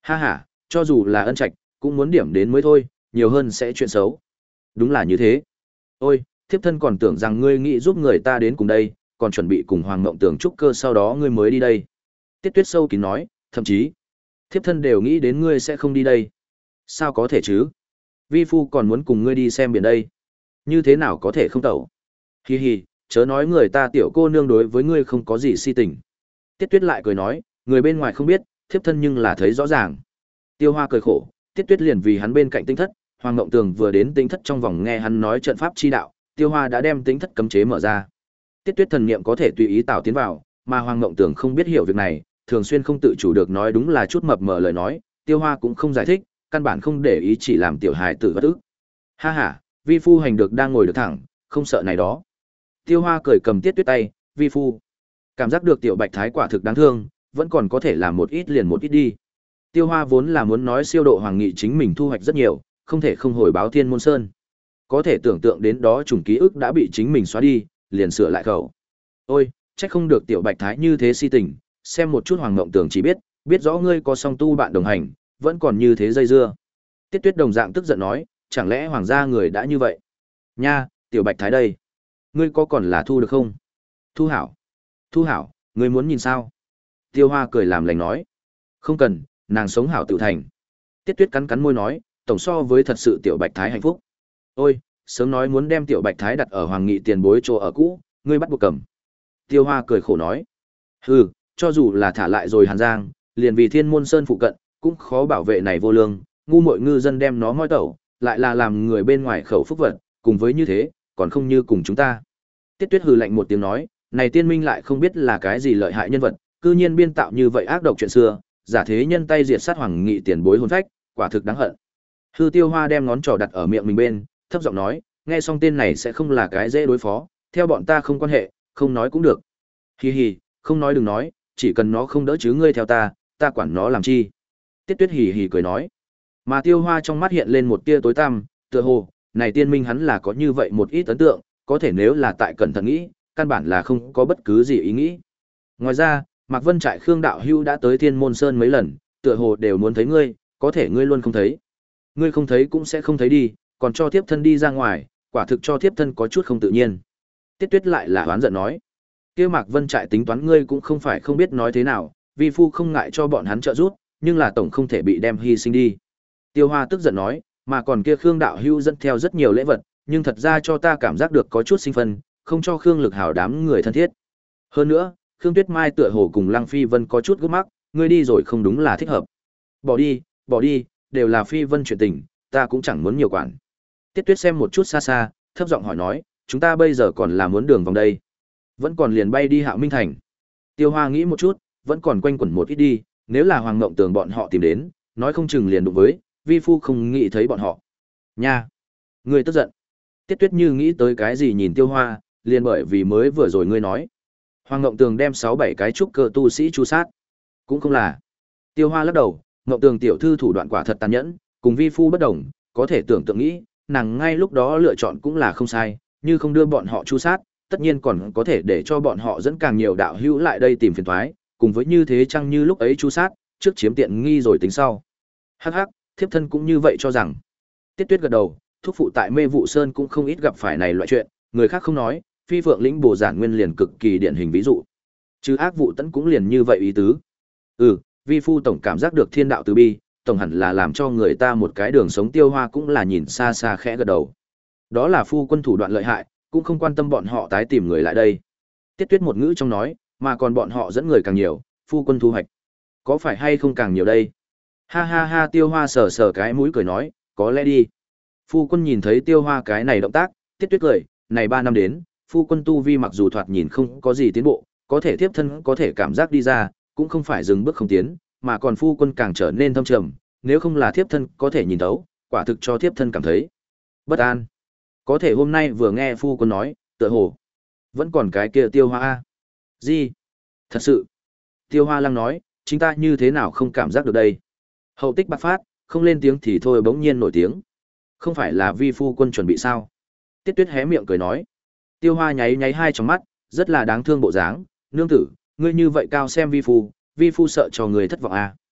Ha ha, cho dù là ân trạch, cũng muốn điểm đến mới thôi, nhiều hơn sẽ chuyện xấu. Đúng là như thế. Ôi, thiếp thân còn tưởng rằng ngươi nghĩ giúp người ta đến cùng đây, còn chuẩn bị cùng Hoàng Mộng Tường trúc cơ sau đó ngươi mới đi đây. Tiết Tuyết sâu kín nói, thậm chí, thiếp thân đều nghĩ đến ngươi sẽ không đi đây. Sao có thể chứ? Vi phu còn muốn cùng ngươi đi xem biển đây. Như thế nào có thể không tẩu? Hi hi, chớ nói người ta tiểu cô nương đối với ngươi không có gì si tình. Tiết Tuyết lại cười nói, người bên ngoài không biết, thiếp thân nhưng là thấy rõ ràng. Tiêu Hoa cười khổ, Tiết Tuyết liền vì hắn bên cạnh Tinh Thất, Hoàng Ngộng Tường vừa đến Tinh Thất trong vòng nghe hắn nói trận pháp chi đạo, Tiêu Hoa đã đem Tinh Thất cấm chế mở ra. Tiết Tuyết thần niệm có thể tùy ý tạo tiến vào, mà Hoàng Ngộng Tường không biết hiểu việc này, thường xuyên không tự chủ được nói đúng là chút mập mờ lời nói, Tiêu Hoa cũng không giải thích, căn bản không để ý chỉ làm tiểu hài tử bất ức. Ha ha, vi phu hành được đang ngồi được thẳng, không sợ này đó. Tiêu Hoa cười cầm Tiết Tuyết tay, vi phu cảm giác được tiểu Bạch Thái quả thực đáng thương, vẫn còn có thể làm một ít liền một ít đi. Tiêu Hoa vốn là muốn nói siêu độ Hoàng Nghị chính mình thu hoạch rất nhiều, không thể không hồi báo Thiên Môn Sơn. Có thể tưởng tượng đến đó chủng ký ức đã bị chính mình xóa đi, liền sửa lại khẩu. Ôi, trách không được tiểu Bạch Thái như thế si tình, xem một chút Hoàng Ngộng Tường chỉ biết, biết rõ ngươi có song tu bạn đồng hành, vẫn còn như thế dây dưa. Tiết Tuyết đồng dạng tức giận nói, chẳng lẽ hoàng gia người đã như vậy? Nha, tiểu Bạch Thái đây, ngươi có còn là thu được không? Thu hảo, thu hảo, ngươi muốn nhìn sao? Tiêu Hoa cười làm lành nói, không cần, nàng sống hảo tự thành. Tiết Tuyết cắn cắn môi nói, tổng so với thật sự tiểu Bạch Thái hạnh phúc. Ôi, sớm nói muốn đem tiểu Bạch Thái đặt ở Hoàng Nghị tiền bối chỗ ở cũ, ngươi bắt buộc cầm. Tiêu Hoa cười khổ nói, hừ, cho dù là thả lại rồi Hàn Giang, liền vì Thiên Môn Sơn phụ cận, cũng khó bảo vệ này vô lương, ngu muội ngư dân đem nó moi tẩu, lại là làm người bên ngoài khẩu phúc vật, cùng với như thế, còn không như cùng chúng ta. Tiết Tuyết hừ lạnh một tiếng nói, này tiên minh lại không biết là cái gì lợi hại nhân vật, cư nhiên biên tạo như vậy ác độc chuyện xưa, giả thế nhân tay diệt sát Hoàng Nghị tiền bối hồn phách, quả thực đáng hận. Hư Tiêu Hoa đem ngón trỏ đặt ở miệng mình bên, thấp giọng nói, nghe xong tên này sẽ không là cái dễ đối phó, theo bọn ta không quan hệ, không nói cũng được. Hi hi, không nói đừng nói, chỉ cần nó không đỡ chứ ngươi theo ta, ta quản nó làm chi. Tiết Tuyết hì hì cười nói. Mà Tiêu Hoa trong mắt hiện lên một tia tối tăm, tựa hồ, này tiên minh hắn là có như vậy một ít ấn tượng, có thể nếu là tại cẩn thận nghĩ, căn bản là không có bất cứ gì ý nghĩ. Ngoài ra, Mạc Vân Trại Khương Đạo Hưu đã tới Thiên Môn Sơn mấy lần, tựa hồ đều muốn thấy ngươi, có thể ngươi luôn không thấy. Ngươi không thấy cũng sẽ không thấy đi, còn cho thiếp thân đi ra ngoài, quả thực cho thiếp thân có chút không tự nhiên. Tiết Tuyết lại là oán giận nói. Kia Mạc Vân Trại tính toán ngươi cũng không phải không biết nói thế nào, vi phu không ngại cho bọn hắn trợ giúp, nhưng là tổng không thể bị đem hy sinh đi. Tiêu Hoa tức giận nói, mà còn kia Khương Đạo Hưu dẫn theo rất nhiều lễ vật, nhưng thật ra cho ta cảm giác được có chút sinh phân, không cho Khương Lực Hảo đám người thân thiết. Hơn nữa, Khương Tuyết Mai tựa hồ cùng Lăng Phi Vân có chút gấp mắc, ngươi đi rồi không đúng là thích hợp. Bỏ đi, bỏ đi, đều là Phi Vân chuyện tình, ta cũng chẳng muốn nhiều quản. Tiết Tuyết xem một chút xa xa, thấp giọng hỏi nói, chúng ta bây giờ còn là muốn đường vòng đây, vẫn còn liền bay đi Hạo Minh Thành. Tiêu Hoa nghĩ một chút, vẫn còn quanh quẩn một ít đi, nếu là Hoàng Ngộng Tường bọn họ tìm đến, nói không chừng liền đụng với, vi phu không nghĩ thấy bọn họ. Nha, ngươi tức giận. Tiết Tuyết như nghĩ tới cái gì nhìn Tiêu Hoa, liền bởi vì mới vừa rồi ngươi nói, Hoàng Ngộng Tường đem sáu bảy cái trúc cơ tu sĩ chu sát, cũng không là. Tiêu Hoa lắc đầu, Ngộng Tường tiểu thư thủ đoạn quả thật tàn nhẫn, cùng vi phu bất đồng, có thể tưởng tượng nghĩ, nàng ngay lúc đó lựa chọn cũng là không sai, như không đưa bọn họ chu sát, tất nhiên còn có thể để cho bọn họ dẫn càng nhiều đạo hữu lại đây tìm phiền toái, cùng với như thế chăng như lúc ấy chu sát, trước chiếm tiện nghi rồi tính sau. Hắc hắc, thiếp thân cũng như vậy cho rằng. Tiết Tuyết gật đầu, thúc phụ tại Mê Vụ Sơn cũng không ít gặp phải này loại chuyện, người khác không nói, Phi Phượng lĩnh Bồ Giản Nguyên liền cực kỳ điển hình ví dụ. Chứ ác vụ tấn cũng liền như vậy ý tứ. Ừ, vi phu tổng cảm giác được thiên đạo từ bi, tổng hẳn là làm cho người ta một cái đường sống. Tiêu Hoa cũng là nhìn xa xa khẽ gật đầu. Đó là phu quân thủ đoạn lợi hại, cũng không quan tâm bọn họ tái tìm người lại đây. Tiết Tuyết một ngữ trong nói, mà còn bọn họ dẫn người càng nhiều, phu quân thu hoạch có phải hay không càng nhiều đây? Ha ha ha, Tiêu Hoa sờ sờ cái mũi cười nói, có lẽ đi. Phu quân nhìn thấy Tiêu Hoa cái này động tác, Tiết Tuyết cười, này ba năm đến, phu quân tu vi mặc dù thoạt nhìn không có gì tiến bộ, có thể tiếp thân có thể cảm giác đi ra, cũng không phải dừng bước không tiến, mà còn phu quân càng trở nên thâm trầm, nếu không là thiếp thân có thể nhìn thấu, quả thực cho thiếp thân cảm thấy bất an. Có thể hôm nay vừa nghe phu quân nói, tựa hồ vẫn còn cái kia Tiêu Hoa a. Gì? Thật sự? Tiêu Hoa lăng nói, chính ta như thế nào không cảm giác được đây? Hậu tích bạc phát, không lên tiếng thì thôi bỗng nhiên nổi tiếng. Không phải là vi phu quân chuẩn bị sao? Tiết Tuyết hé miệng cười nói. Tiêu Hoa nháy nháy hai trong mắt, rất là đáng thương bộ dáng, nương tử, ngươi như vậy cao xem vi phu, vi phu sợ cho người thất vọng à.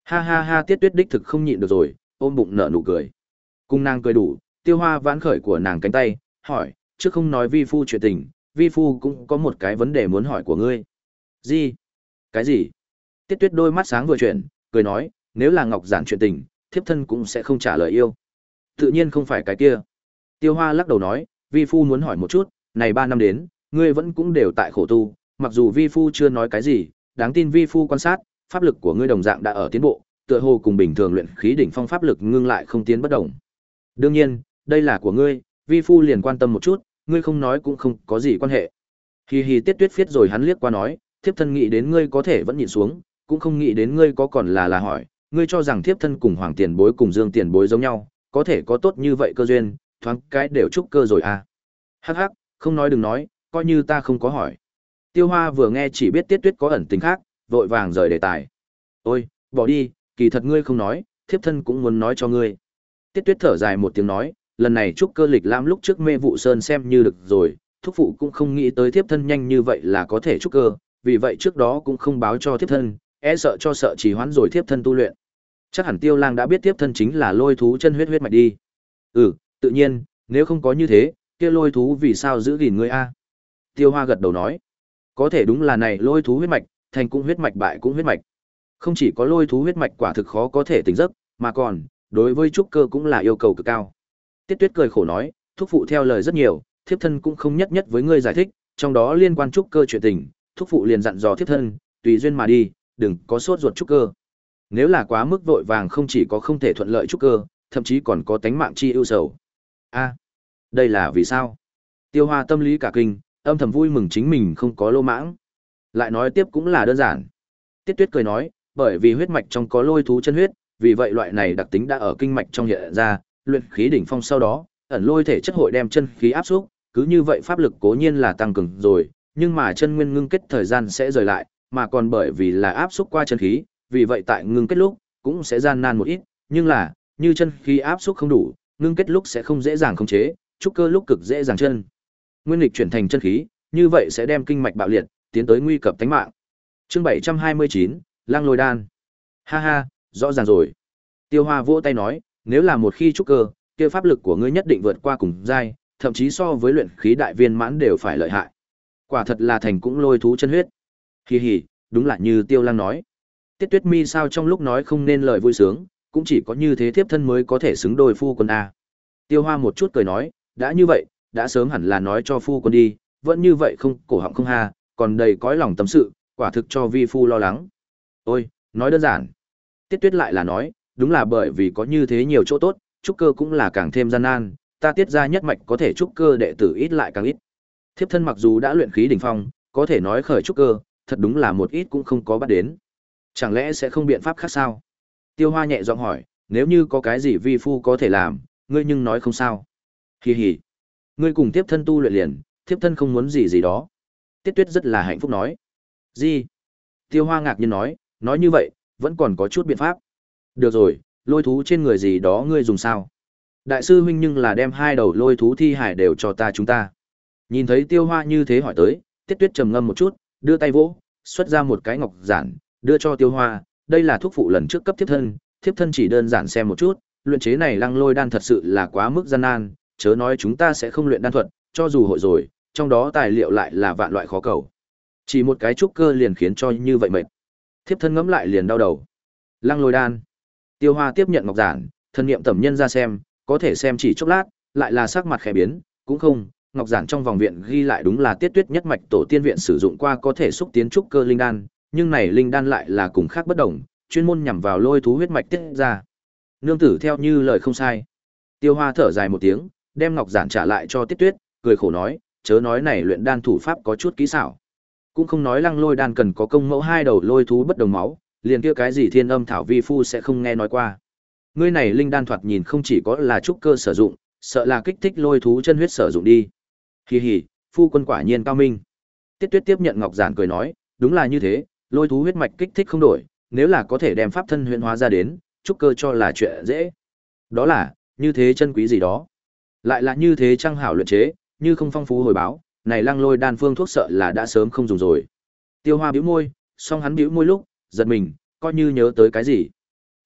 Ha ha ha, Tiết Tuyết đích thực không nhịn được rồi, ôm bụng nở nụ cười. Cung nàng cười đủ, Tiêu Hoa vãn khởi của nàng cánh tay, hỏi, trước không nói vi phu chuyện tình, vi phu cũng có một cái vấn đề muốn hỏi của ngươi. Gì? Cái gì? Tiết Tuyết đôi mắt sáng vừa chuyển, cười nói, nếu là Ngọc Giản chuyện tình, thiếp thân cũng sẽ không trả lời yêu. Tự nhiên không phải cái kia. Tiêu Hoa lắc đầu nói, vi phu muốn hỏi một chút, này ba năm đến, ngươi vẫn cũng đều tại khổ tu, mặc dù vi phu chưa nói cái gì, đáng tin vi phu quan sát, pháp lực của ngươi đồng dạng đã ở tiến bộ, tựa hồ cùng bình thường luyện khí đỉnh phong pháp lực ngưng lại không tiến bất động. Đương nhiên, đây là của ngươi, vi phu liền quan tâm một chút, ngươi không nói cũng không có gì quan hệ. Hi hi, Tiết Tuyết phiết rồi hắn liếc qua nói, thiếp thân nghĩ đến ngươi có thể vẫn nhìn xuống, cũng không nghĩ đến ngươi có còn là là hỏi, ngươi cho rằng thiếp thân cùng Hoàng Tiền Bối cùng Dương Tiền Bối giống nhau, có thể có tốt như vậy cơ duyên, thoáng cái đều chúc cơ rồi à. Hắc hắc, không nói đừng nói, coi như ta không có hỏi. Tiêu Hoa vừa nghe chỉ biết Tiết Tuyết có ẩn tình khác, vội vàng rời đề tài. Ôi, bỏ đi, kỳ thật ngươi không nói, thiếp thân cũng muốn nói cho ngươi. Tiết Tuyết thở dài một tiếng nói, lần này chúc cơ lịch lãm lúc trước Mê Vụ Sơn xem như được rồi, thúc phụ cũng không nghĩ tới thiếp thân nhanh như vậy là có thể chúc cơ, vì vậy trước đó cũng không báo cho thiếp thân, e sợ cho sợ trì hoãn rồi thiếp thân tu luyện. Chắc hẳn Tiêu Lang đã biết thiếp thân chính là lôi thú chân huyết huyết mạch đi. Ừ, tự nhiên, nếu không có như thế, kia lôi thú vì sao giữ gìn ngươi a? Tiêu Hoa gật đầu nói, có thể đúng là này lôi thú huyết mạch, thành cũng huyết mạch bại cũng huyết mạch. Không chỉ có lôi thú huyết mạch quả thực khó có thể tỉnh giấc, mà còn, đối với trúc cơ cũng là yêu cầu cực cao. Tiết Tuyết cười khổ nói, thúc phụ theo lời rất nhiều, thiếp thân cũng không nhất nhất với ngươi giải thích, trong đó liên quan trúc cơ chuyện tình, thúc phụ liền dặn dò thiếp thân, tùy duyên mà đi, đừng có sốt ruột trúc cơ. Nếu là quá mức vội vàng không chỉ có không thể thuận lợi trúc cơ, thậm chí còn có tánh mạng chi ưu sầu. A, đây là vì sao? Tiêu Hoa tâm lý cả kinh, âm thầm vui mừng chính mình không có lô mãng. Lại nói tiếp cũng là đơn giản. Tiết Tuyết cười nói, bởi vì huyết mạch trong có lôi thú chân huyết, vì vậy loại này đặc tính đã ở kinh mạch trong hiện ra, luyện khí đỉnh phong sau đó, ẩn lôi thể chất hội đem chân khí áp xúc, cứ như vậy pháp lực cố nhiên là tăng cường rồi, nhưng mà chân nguyên ngưng kết thời gian sẽ rời lại, mà còn bởi vì là áp xúc qua chân khí, vì vậy tại ngưng kết lúc cũng sẽ gian nan một ít, nhưng là, như chân khí áp xúc không đủ, ngưng kết lúc sẽ không dễ dàng khống chế, trúc cơ lúc cực dễ dàng chân nguyên lịch chuyển thành chân khí, như vậy sẽ đem kinh mạch bạo liệt, tiến tới nguy cập tính mạng. Chương bảy trăm hai mươi chín, Lăng Lôi Đan. Ha ha, rõ ràng rồi. Tiêu Hoa vỗ tay nói, nếu là một khi trúc cơ, kia pháp lực của ngươi nhất định vượt qua cùng giai, thậm chí so với luyện khí đại viên mãn đều phải lợi hại. Quả thật là thành cũng lôi thú chân huyết. Hi hi, đúng là như Tiêu Lang nói. Tiết Tuyết Mi sao trong lúc nói không nên lời vui sướng, cũng chỉ có như thế thiếp thân mới có thể xứng đôi phu quân a. Tiêu Hoa một chút cười nói, đã như vậy, đã sớm hẳn là nói cho phu quân đi, vẫn như vậy không cổ họng không ha, còn đầy cõi lòng tâm sự, quả thực cho vi phu lo lắng. Ôi, nói đơn giản. Tiết Tuyết lại là nói, đúng là bởi vì có như thế nhiều chỗ tốt, trúc cơ cũng là càng thêm gian nan, ta tiết ra nhất mạch có thể trúc cơ đệ tử ít lại càng ít. Thiếp thân mặc dù đã luyện khí đỉnh phong, có thể nói khởi trúc cơ, thật đúng là một ít cũng không có bắt đến. Chẳng lẽ sẽ không biện pháp khác sao? Tiêu Hoa nhẹ giọng hỏi, nếu như có cái gì vi phu có thể làm, ngươi nhưng nói không sao. Hì hì. Ngươi cùng tiếp thân tu luyện liền, thiếp thân không muốn gì gì đó. Tiết Tuyết rất là hạnh phúc nói. Gì? Tiêu Hoa ngạc nhiên nói, nói như vậy, vẫn còn có chút biện pháp. Được rồi, lôi thú trên người gì đó ngươi dùng sao? Đại sư huynh nhưng là đem hai đầu lôi thú thi hải đều cho ta chúng ta. Nhìn thấy Tiêu Hoa như thế hỏi tới, Tiết Tuyết trầm ngâm một chút, đưa tay vỗ, xuất ra một cái ngọc giản, đưa cho Tiêu Hoa, đây là thuốc phụ lần trước cấp thiếp thân, thiếp thân chỉ đơn giản xem một chút, luyện chế này Lăng Lôi đan thật sự là quá mức gian nan, chớ nói chúng ta sẽ không luyện đan thuật, cho dù hội rồi, trong đó tài liệu lại là vạn loại khó cầu. Chỉ một cái trúc cơ liền khiến cho như vậy mệt. Thiếp thân ngẫm lại liền đau đầu. Lăng Lôi đan. Tiêu Hoa tiếp nhận ngọc giản, thân niệm tẩm nhân ra xem, có thể xem chỉ chốc lát, lại là sắc mặt khẽ biến, cũng không, ngọc giản trong vòng viện ghi lại đúng là Tiết Tuyết nhất mạch tổ tiên viện sử dụng qua có thể xúc tiến trúc cơ linh đan, nhưng này linh đan lại là cùng khác bất đồng, chuyên môn nhằm vào lôi thú huyết mạch tiết ra. Nương tử theo như lời không sai. Tiêu Hoa thở dài một tiếng, đem ngọc giản trả lại cho Tiết Tuyết, cười khổ nói, chớ nói này luyện đan thủ pháp có chút kỹ xảo, cũng không nói Lăng Lôi đan cần có công mẫu hai đầu lôi thú bất đồng máu, liền kia cái gì Thiên Âm thảo vi phu sẽ không nghe nói qua. Ngươi này linh đan thoạt nhìn không chỉ có là trúc cơ sử dụng, sợ là kích thích lôi thú chân huyết sử dụng đi. Hì hì, phu quân quả nhiên cao minh. Tiết Tuyết tiếp nhận ngọc giản cười nói, đúng là như thế, lôi thú huyết mạch kích thích không đổi, nếu là có thể đem pháp thân huyễn hóa ra đến, trúc cơ cho là chuyện dễ. Đó là, như thế chân quý gì đó. Lại là như thế trang hảo luyện chế, như không phong phú hồi báo, này Lăng Lôi đan phương thuốc sợ là đã sớm không dùng rồi. Tiêu Hoa bĩu môi, song hắn bĩu môi lúc, giật mình, coi như nhớ tới cái gì.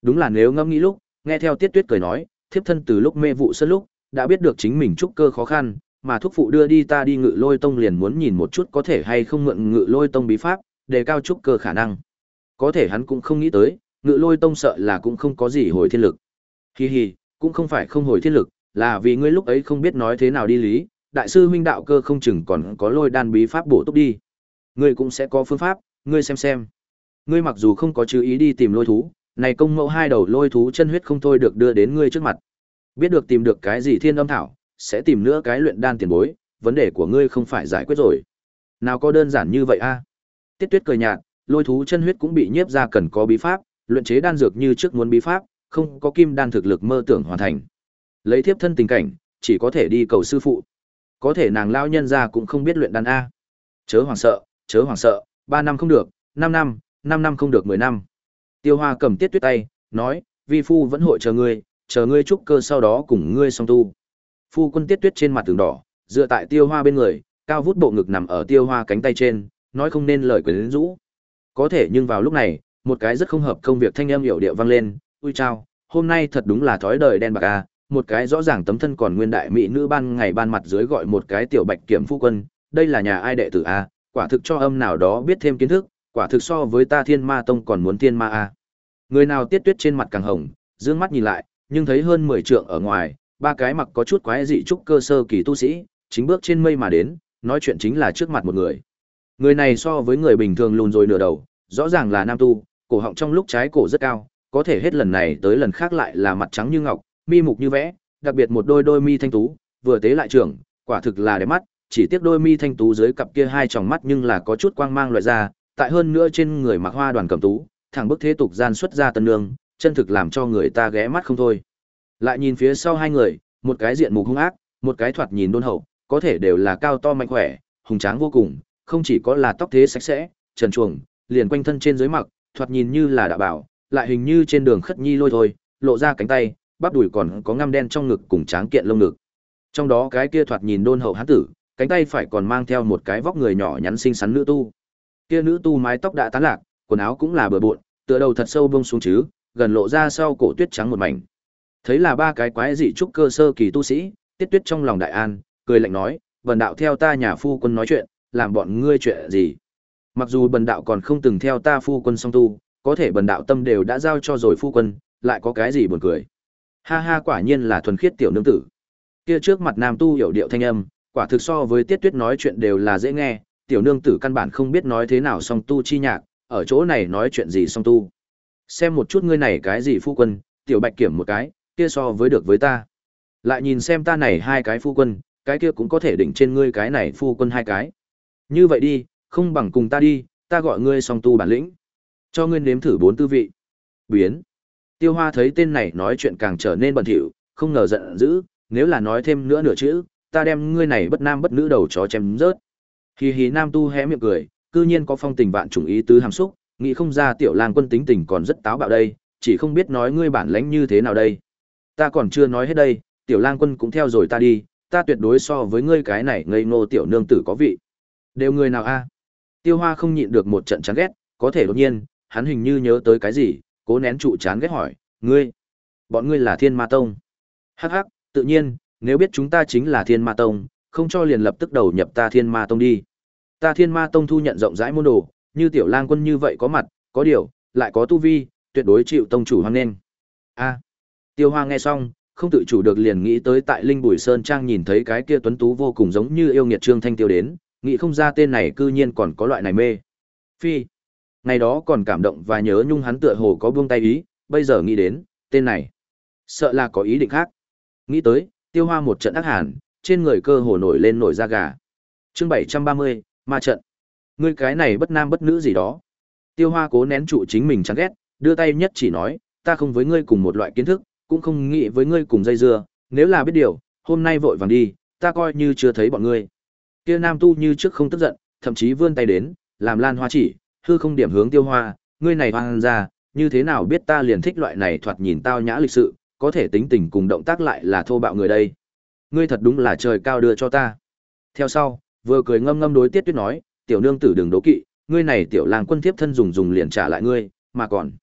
Đúng là nếu ngẫm nghĩ lúc, nghe theo Tiết Tuyết cười nói, thiếp thân từ lúc mê vụ sân lúc, đã biết được chính mình trúc cơ khó khăn, mà thúc phụ đưa đi ta đi Ngự Lôi Tông liền muốn nhìn một chút có thể hay không mượn Ngự Lôi Tông bí pháp, đề cao trúc cơ khả năng. Có thể hắn cũng không nghĩ tới, Ngự Lôi Tông sợ là cũng không có gì hồi thiên lực. Hi hi, cũng không phải không hồi thiên lực, là vì ngươi lúc ấy không biết nói thế nào đi lý, đại sư huynh đạo cơ không chừng còn có lôi đan bí pháp bổ túc đi. Ngươi cũng sẽ có phương pháp, ngươi xem xem. Ngươi mặc dù không có chú ý đi tìm lôi thú, này công mẫu hai đầu lôi thú chân huyết không thôi được đưa đến ngươi trước mặt. Biết được tìm được cái gì thiên âm thảo, sẽ tìm nữa cái luyện đan tiền bối, vấn đề của ngươi không phải giải quyết rồi. Nào có đơn giản như vậy a? Tiết Tuyết cười nhạt, lôi thú chân huyết cũng bị nhiếp ra cần có bí pháp, luyện chế đan dược như trước muốn bí pháp, không có kim đan thực lực mơ tưởng hoàn thành. Lấy thiếp thân tình cảnh, chỉ có thể đi cầu sư phụ. Có thể nàng lao nhân ra cũng không biết luyện đan a. Chớ hoảng sợ, chớ hoảng sợ, ba năm không được, năm năm, năm năm không được mười năm. Tiêu Hoa cầm Tiết Tuyết tay, nói, vi phu vẫn hội chờ ngươi, chờ ngươi trúc cơ sau đó cùng ngươi song tu. Phu quân Tiết Tuyết trên mặt tường đỏ, dựa tại Tiêu Hoa bên người, cao vút bộ ngực nằm ở Tiêu Hoa cánh tay trên, nói không nên lời quyến rũ. Có thể nhưng vào lúc này, một cái rất không hợp công việc thanh âm hiểu điệu vang lên, "Ui chao, hôm nay thật đúng là thói đời đen bạc a." Một cái rõ ràng tấm thân còn nguyên đại mỹ nữ ban ngày ban mặt dưới gọi một cái tiểu bạch kiểm phu quân, đây là nhà ai đệ tử a, quả thực cho âm nào đó biết thêm kiến thức, quả thực so với ta Thiên Ma Tông còn muốn thiên ma a. Người nào Tiết Tuyết trên mặt càng hồng, dương mắt nhìn lại, nhưng thấy hơn mười trượng ở ngoài, ba cái mặc có chút quái dị trúc cơ sơ kỳ tu sĩ, chính bước trên mây mà đến, nói chuyện chính là trước mặt một người. Người này so với người bình thường lùn rồi nửa đầu, rõ ràng là nam tu, cổ họng trong lúc trái cổ rất cao, có thể hết lần này tới lần khác lại là mặt trắng như ngọc, mi mục như vẽ, đặc biệt một đôi đôi mi thanh tú, vừa tế lại trưởng, quả thực là đẹp mắt, chỉ tiếc đôi mi thanh tú dưới cặp kia hai tròng mắt nhưng là có chút quang mang loại ra, tại hơn nữa trên người mặc hoa đoàn cẩm tú, thẳng bức thế tục gian xuất ra tân nương, chân thực làm cho người ta ghé mắt không thôi. Lại nhìn phía sau hai người, một cái diện mục hung ác, một cái thoạt nhìn đôn hậu, có thể đều là cao to mạnh khỏe, hùng tráng vô cùng, không chỉ có là tóc thế sạch sẽ, trần truồng, liền quanh thân trên dưới mặc, thoạt nhìn như là đã bảo, lại hình như trên đường khất nhi lôi thôi, lộ ra cánh tay, bắp đùi còn có ngăm đen trong ngực cùng tráng kiện lông ngực. Trong đó cái kia thoạt nhìn đôn hậu hán tử, cánh tay phải còn mang theo một cái vóc người nhỏ nhắn xinh xắn nữ tu. Kia nữ tu mái tóc đã tán lạc, quần áo cũng là bừa bộn, tựa đầu thật sâu buông xuống chứ, gần lộ ra sau cổ tuyết trắng một mảnh. Thấy là ba cái quái dị trúc cơ sơ kỳ tu sĩ, Tiết Tuyết trong lòng đại an, cười lạnh nói, "Bần đạo theo ta nhà phu quân nói chuyện, làm bọn ngươi chuyện gì?" Mặc dù bần đạo còn không từng theo ta phu quân song tu, có thể bần đạo tâm đều đã giao cho rồi phu quân, lại có cái gì buồn cười. Ha ha, quả nhiên là thuần khiết tiểu nương tử. Kia trước mặt nam tu hiểu điệu thanh âm, quả thực so với Tiết Tuyết nói chuyện đều là dễ nghe, tiểu nương tử căn bản không biết nói thế nào song tu chi nhạc, ở chỗ này nói chuyện gì song tu. Xem một chút ngươi này cái gì phu quân, tiểu bạch kiểm một cái, kia so với được với ta. Lại nhìn xem ta này hai cái phu quân, cái kia cũng có thể đỉnh trên ngươi cái này phu quân hai cái. Như vậy đi, không bằng cùng ta đi, ta gọi ngươi song tu bản lĩnh. Cho ngươi nếm thử bốn tư vị. Biến. Tiêu Hoa thấy tên này nói chuyện càng trở nên bẩn thỉu, không ngờ giận dữ, nếu là nói thêm nữa nửa chữ, ta đem ngươi này bất nam bất nữ đầu chó chém rớt. Hì hì, nam tu hé miệng cười, cư nhiên có phong tình vạn trùng ý tứ hàm xúc, nghĩ không ra tiểu lang quân tính tình còn rất táo bạo đây, chỉ không biết nói ngươi bản lãnh như thế nào đây. Ta còn chưa nói hết đây, tiểu lang quân cũng theo rồi ta đi, ta tuyệt đối so với ngươi cái này ngây ngô tiểu nương tử có vị. Đều người nào a? Tiêu Hoa không nhịn được một trận chán ghét, có thể đột nhiên, hắn hình như nhớ tới cái gì, cố nén trụ chán ghét hỏi, ngươi, bọn ngươi là Thiên Ma Tông? Hắc hắc, tự nhiên, nếu biết chúng ta chính là Thiên Ma Tông, không cho liền lập tức đầu nhập ta Thiên Ma Tông đi. Ta Thiên Ma Tông thu nhận rộng rãi môn đồ, như tiểu lang quân như vậy có mặt, có điều, lại có tu vi, tuyệt đối chịu tông chủ hoan nghênh. A. Tiêu Hoa nghe xong, không tự chủ được liền nghĩ tới tại Linh Bùi Sơn Trang nhìn thấy cái kia tuấn tú vô cùng giống như yêu nghiệt Trương Thanh Tiêu đến, nghĩ không ra tên này cư nhiên còn có loại này mê. Phi. Ngày đó còn cảm động và nhớ nhung hắn tựa hồ có buông tay ý, bây giờ nghĩ đến, tên này, sợ là có ý định khác. Nghĩ tới, Tiêu Hoa một trận ác hàn, trên người cơ hồ nổi lên nổi da gà. Chương bảy trăm ba mươi, ma trận. Ngươi cái này bất nam bất nữ gì đó. Tiêu Hoa cố nén trụ chính mình chán ghét, đưa tay nhất chỉ nói, ta không với ngươi cùng một loại kiến thức, cũng không nghĩ với ngươi cùng dây dưa, nếu là biết điều, hôm nay vội vàng đi, ta coi như chưa thấy bọn ngươi. Kia nam tu như trước không tức giận, thậm chí vươn tay đến, làm lan hoa chỉ, hư không điểm hướng Tiêu Hoa, ngươi này hoang ra, như thế nào biết ta liền thích loại này thoạt nhìn tao nhã lịch sự, có thể tính tình cùng động tác lại là thô bạo người đây. Ngươi thật đúng là trời cao đưa cho ta. Theo sau, vừa cười ngâm ngâm đối Tiết Tuyết nói, tiểu nương tử đừng đố kỵ, ngươi này tiểu lang quân thiếp thân dùng dùng liền trả lại ngươi, mà còn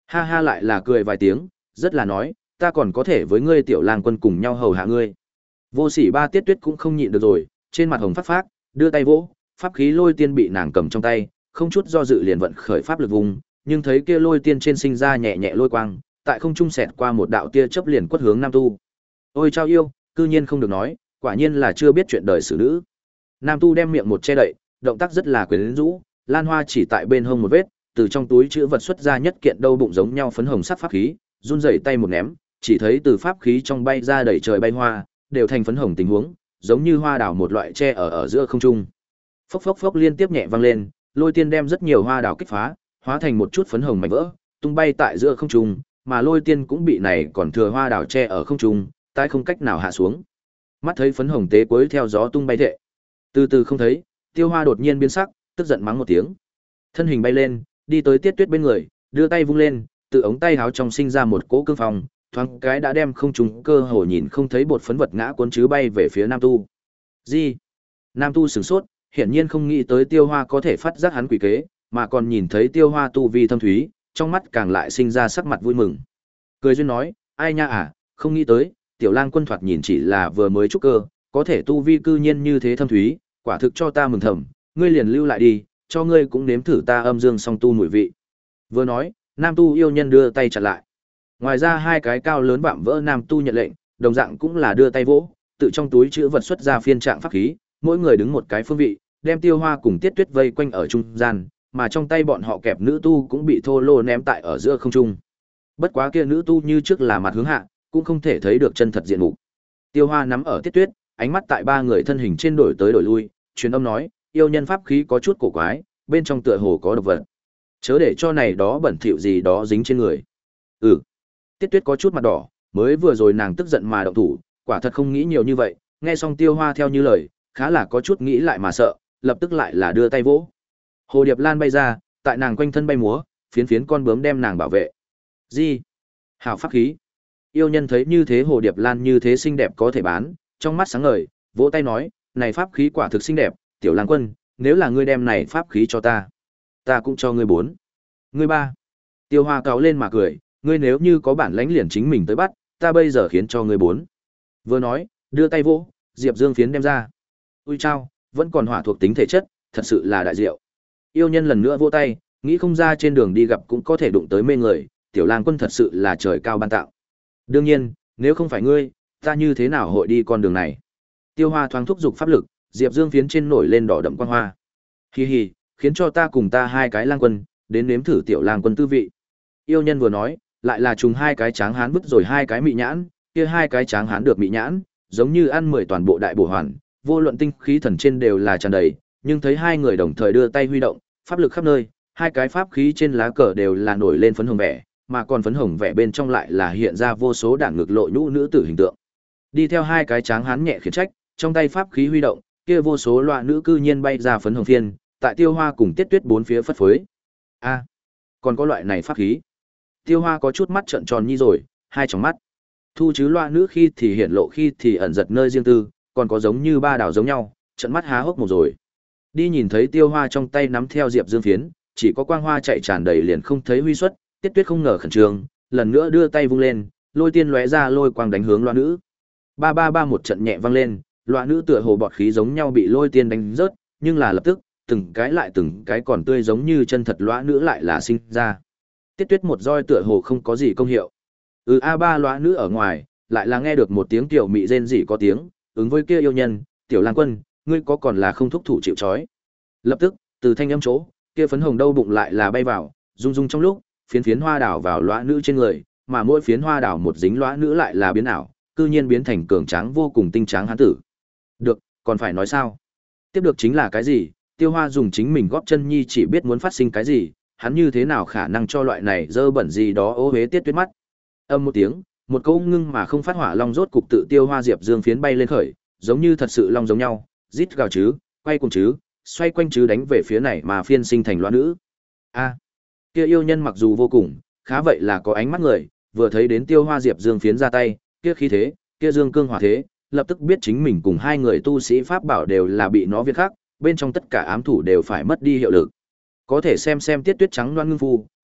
Ha ha lại là cười vài tiếng, rất là nói, ta còn có thể với ngươi tiểu lang quân cùng nhau hầu hạ ngươi. Vô sỉ ba Tiết Tuyết cũng không nhịn được rồi, trên mặt hồng phát phát, đưa tay vỗ, pháp khí lôi tiên bị nàng cầm trong tay, không chút do dự liền vận khởi pháp lực vùng, nhưng thấy kia lôi tiên trên sinh ra nhẹ nhẹ lôi quang, tại không trung xẹt qua một đạo tia chớp liền quất hướng Nam Tu. Ôi chao yêu, cư nhiên không được nói, quả nhiên là chưa biết chuyện đời xử nữ. Nam Tu đem miệng một che đậy, động tác rất là quyến rũ, lan hoa chỉ tại bên hông một vết, từ trong túi chữ vật xuất ra nhất kiện đâu bụng giống nhau phấn hồng sắc pháp khí, run rẩy tay một ném, chỉ thấy từ pháp khí trong bay ra đầy trời bay hoa, đều thành phấn hồng tình huống, giống như hoa đào một loại tre ở ở giữa không trung. Phốc phốc phốc liên tiếp nhẹ vang lên, lôi tiên đem rất nhiều hoa đào kích phá, hóa thành một chút phấn hồng mảnh vỡ, tung bay tại giữa không trung, mà lôi tiên cũng bị này còn thừa hoa đào tre ở không trung, tai không cách nào hạ xuống. Mắt thấy phấn hồng tế cuối theo gió tung bay thệ. Từ từ không thấy, Tiêu Hoa đột nhiên biến sắc, tức giận mắng một tiếng. Thân hình bay lên, đi tới Tiết Tuyết bên người, đưa tay vung lên, từ ống tay áo trong sinh ra một cỗ cương phong, thoáng cái đã đem không trùng cơ hồ nhìn không thấy bột phấn vật ngã cuốn chứ bay về phía Nam Tu. Gì? Nam Tu sửng sốt, hiển nhiên không nghĩ tới Tiêu Hoa có thể phát giác hắn quỷ kế, mà còn nhìn thấy Tiêu Hoa tu vi thâm thúy, trong mắt càng lại sinh ra sắc mặt vui mừng. Cười duyên nói, ai nha à, không nghĩ tới, tiểu lang quân thoạt nhìn chỉ là vừa mới trúc cơ, có thể tu vi cư nhiên như thế thâm thúy, quả thực cho ta mừng thầm, ngươi liền lưu lại đi, cho ngươi cũng nếm thử ta âm dương song tu mùi vị. Vừa nói, Nam Tu yêu nhân đưa tay chặn lại. Ngoài ra hai cái cao lớn vạm vỡ Nam Tu nhận lệnh, đồng dạng cũng là đưa tay vỗ, tự trong túi chữ vật xuất ra phiên trạng pháp khí, mỗi người đứng một cái phương vị, đem Tiêu Hoa cùng Tiết Tuyết vây quanh ở trung gian, mà trong tay bọn họ kẹp nữ tu cũng bị thô lô ném tại ở giữa không trung. Bất quá kia nữ tu như trước là mặt hướng hạ, cũng không thể thấy được chân thật diện mục. Tiêu Hoa nắm ở Tiết Tuyết, ánh mắt tại ba người thân hình trên đổi tới đổi lui, truyền âm nói, yêu nhân pháp khí có chút cổ quái, bên trong tựa hồ có độc vật. Chớ để cho này đó bẩn thỉu gì đó dính trên người. Ừ. Tiết Tuyết có chút mặt đỏ, mới vừa rồi nàng tức giận mà động thủ, quả thật không nghĩ nhiều như vậy, nghe xong Tiêu Hoa theo như lời, khá là có chút nghĩ lại mà sợ, lập tức lại là đưa tay vỗ. Hồ điệp lan bay ra, tại nàng quanh thân bay múa, phiến phiến con bướm đem nàng bảo vệ. Gì? Hảo pháp khí. Yêu nhân thấy như thế hồ điệp lan như thế xinh đẹp có thể bán, trong mắt sáng ngời, vỗ tay nói, này pháp khí quả thực xinh đẹp, tiểu lang quân, nếu là ngươi đem này pháp khí cho ta, ta cũng cho ngươi bốn. Ngươi ba. Tiêu Hoa cáo lên mà cười, ngươi nếu như có bản lãnh liền chính mình tới bắt, ta bây giờ khiến cho ngươi bốn. Vừa nói, đưa tay vỗ, Diệp Dương phiến đem ra. Ui chao, vẫn còn hỏa thuộc tính thể chất, thật sự là đại diệu. Yêu nhân lần nữa vỗ tay, nghĩ không ra trên đường đi gặp cũng có thể đụng tới mê người, tiểu lang quân thật sự là trời cao ban tạo. Đương nhiên, nếu không phải ngươi, ta như thế nào hội đi con đường này? Tiêu Hoa thoáng thúc giục pháp lực, Diệp Dương phiến trên nổi lên đỏ đậm quang hoa. Hi hi, khiến cho ta cùng ta hai cái lang quân, đến nếm thử tiểu lang quân tư vị. Yêu nhân vừa nói, lại là trùng hai cái tráng hán vứt rồi hai cái mị nhãn, kia hai cái tráng hán được mị nhãn, giống như ăn mười toàn bộ đại bổ hoàn, vô luận tinh khí thần trên đều là tràn đầy, nhưng thấy hai người đồng thời đưa tay huy động, pháp lực khắp nơi, hai cái pháp khí trên lá cờ đều là nổi lên phấn hồng vẻ, mà còn phấn hồng vẻ bên trong lại là hiện ra vô số đảng ngực lộ nhũ nữ tử hình tượng. Đi theo hai cái tráng hán nhẹ khiển trách, trong tay pháp khí huy động, kia vô số loa nữ cư nhiên bay ra phấn hồng phiên, tại Tiêu Hoa cùng Tiết Tuyết bốn phía phất phới. A, còn có loại này pháp khí. Tiêu Hoa có chút mắt trợn tròn nhi rồi, hai tròng mắt. Thu chứ loa nữ khi thì hiển lộ khi thì ẩn giật nơi riêng tư, còn có giống như ba đảo giống nhau, trận mắt há hốc một rồi. Đi nhìn thấy Tiêu Hoa trong tay nắm theo Diệp Dương phiến, chỉ có quang hoa chạy tràn đầy liền không thấy huy xuất, Tiết Tuyết không ngờ khẩn trương, lần nữa đưa tay vung lên, lôi tiên lóe ra lôi quang đánh hướng loa nữ. Ba ba ba một trận nhẹ vang lên, loa nữ tựa hồ bọt khí giống nhau bị lôi tiên đánh rớt, nhưng là lập tức, từng cái lại từng cái còn tươi giống như chân thật loa nữ lại là sinh ra. Tiết Tuyết một roi tựa hồ không có gì công hiệu. Ừ a ba loa nữ ở ngoài, lại là nghe được một tiếng tiểu mị rên rỉ có tiếng, ứng với kia yêu nhân, tiểu lang quân, ngươi có còn là không thúc thủ chịu trói. Lập tức, từ thanh âm chỗ, kia phấn hồng đâu bụng lại là bay vào, rung rung trong lúc, phiến phiến hoa đảo vào loa nữ trên người, mà mỗi phiến hoa đảo một dính loa nữ lại là biến ảo, cư nhiên biến thành cường tráng vô cùng tinh tráng hán tử. Được, còn phải nói sao? Tiếp được chính là cái gì? Tiêu Hoa dùng chính mình góp chân nhi chỉ biết muốn phát sinh cái gì, hắn như thế nào khả năng cho loại này dơ bẩn gì đó ô hế Tiết Tuyết mắt. Âm một tiếng, một câu ngưng mà không phát hỏa long rốt cục tự Tiêu Hoa Diệp Dương phiến bay lên khởi, giống như thật sự long giống nhau, rít gào chứ, quay cùng chứ, xoay quanh chứ đánh về phía này mà phiên sinh thành loa nữ. A, kia yêu nhân mặc dù vô cùng, khá vậy là có ánh mắt người, vừa thấy đến Tiêu Hoa Diệp Dương phiến ra tay, kia khí thế, kia dương cương hỏa thế, lập tức biết chính mình cùng hai người tu sĩ pháp bảo đều là bị nó việt khắc, bên trong tất cả ám thủ đều phải mất đi hiệu lực. Có thể xem xem Tiết Tuyết trắng loan ngưng phu,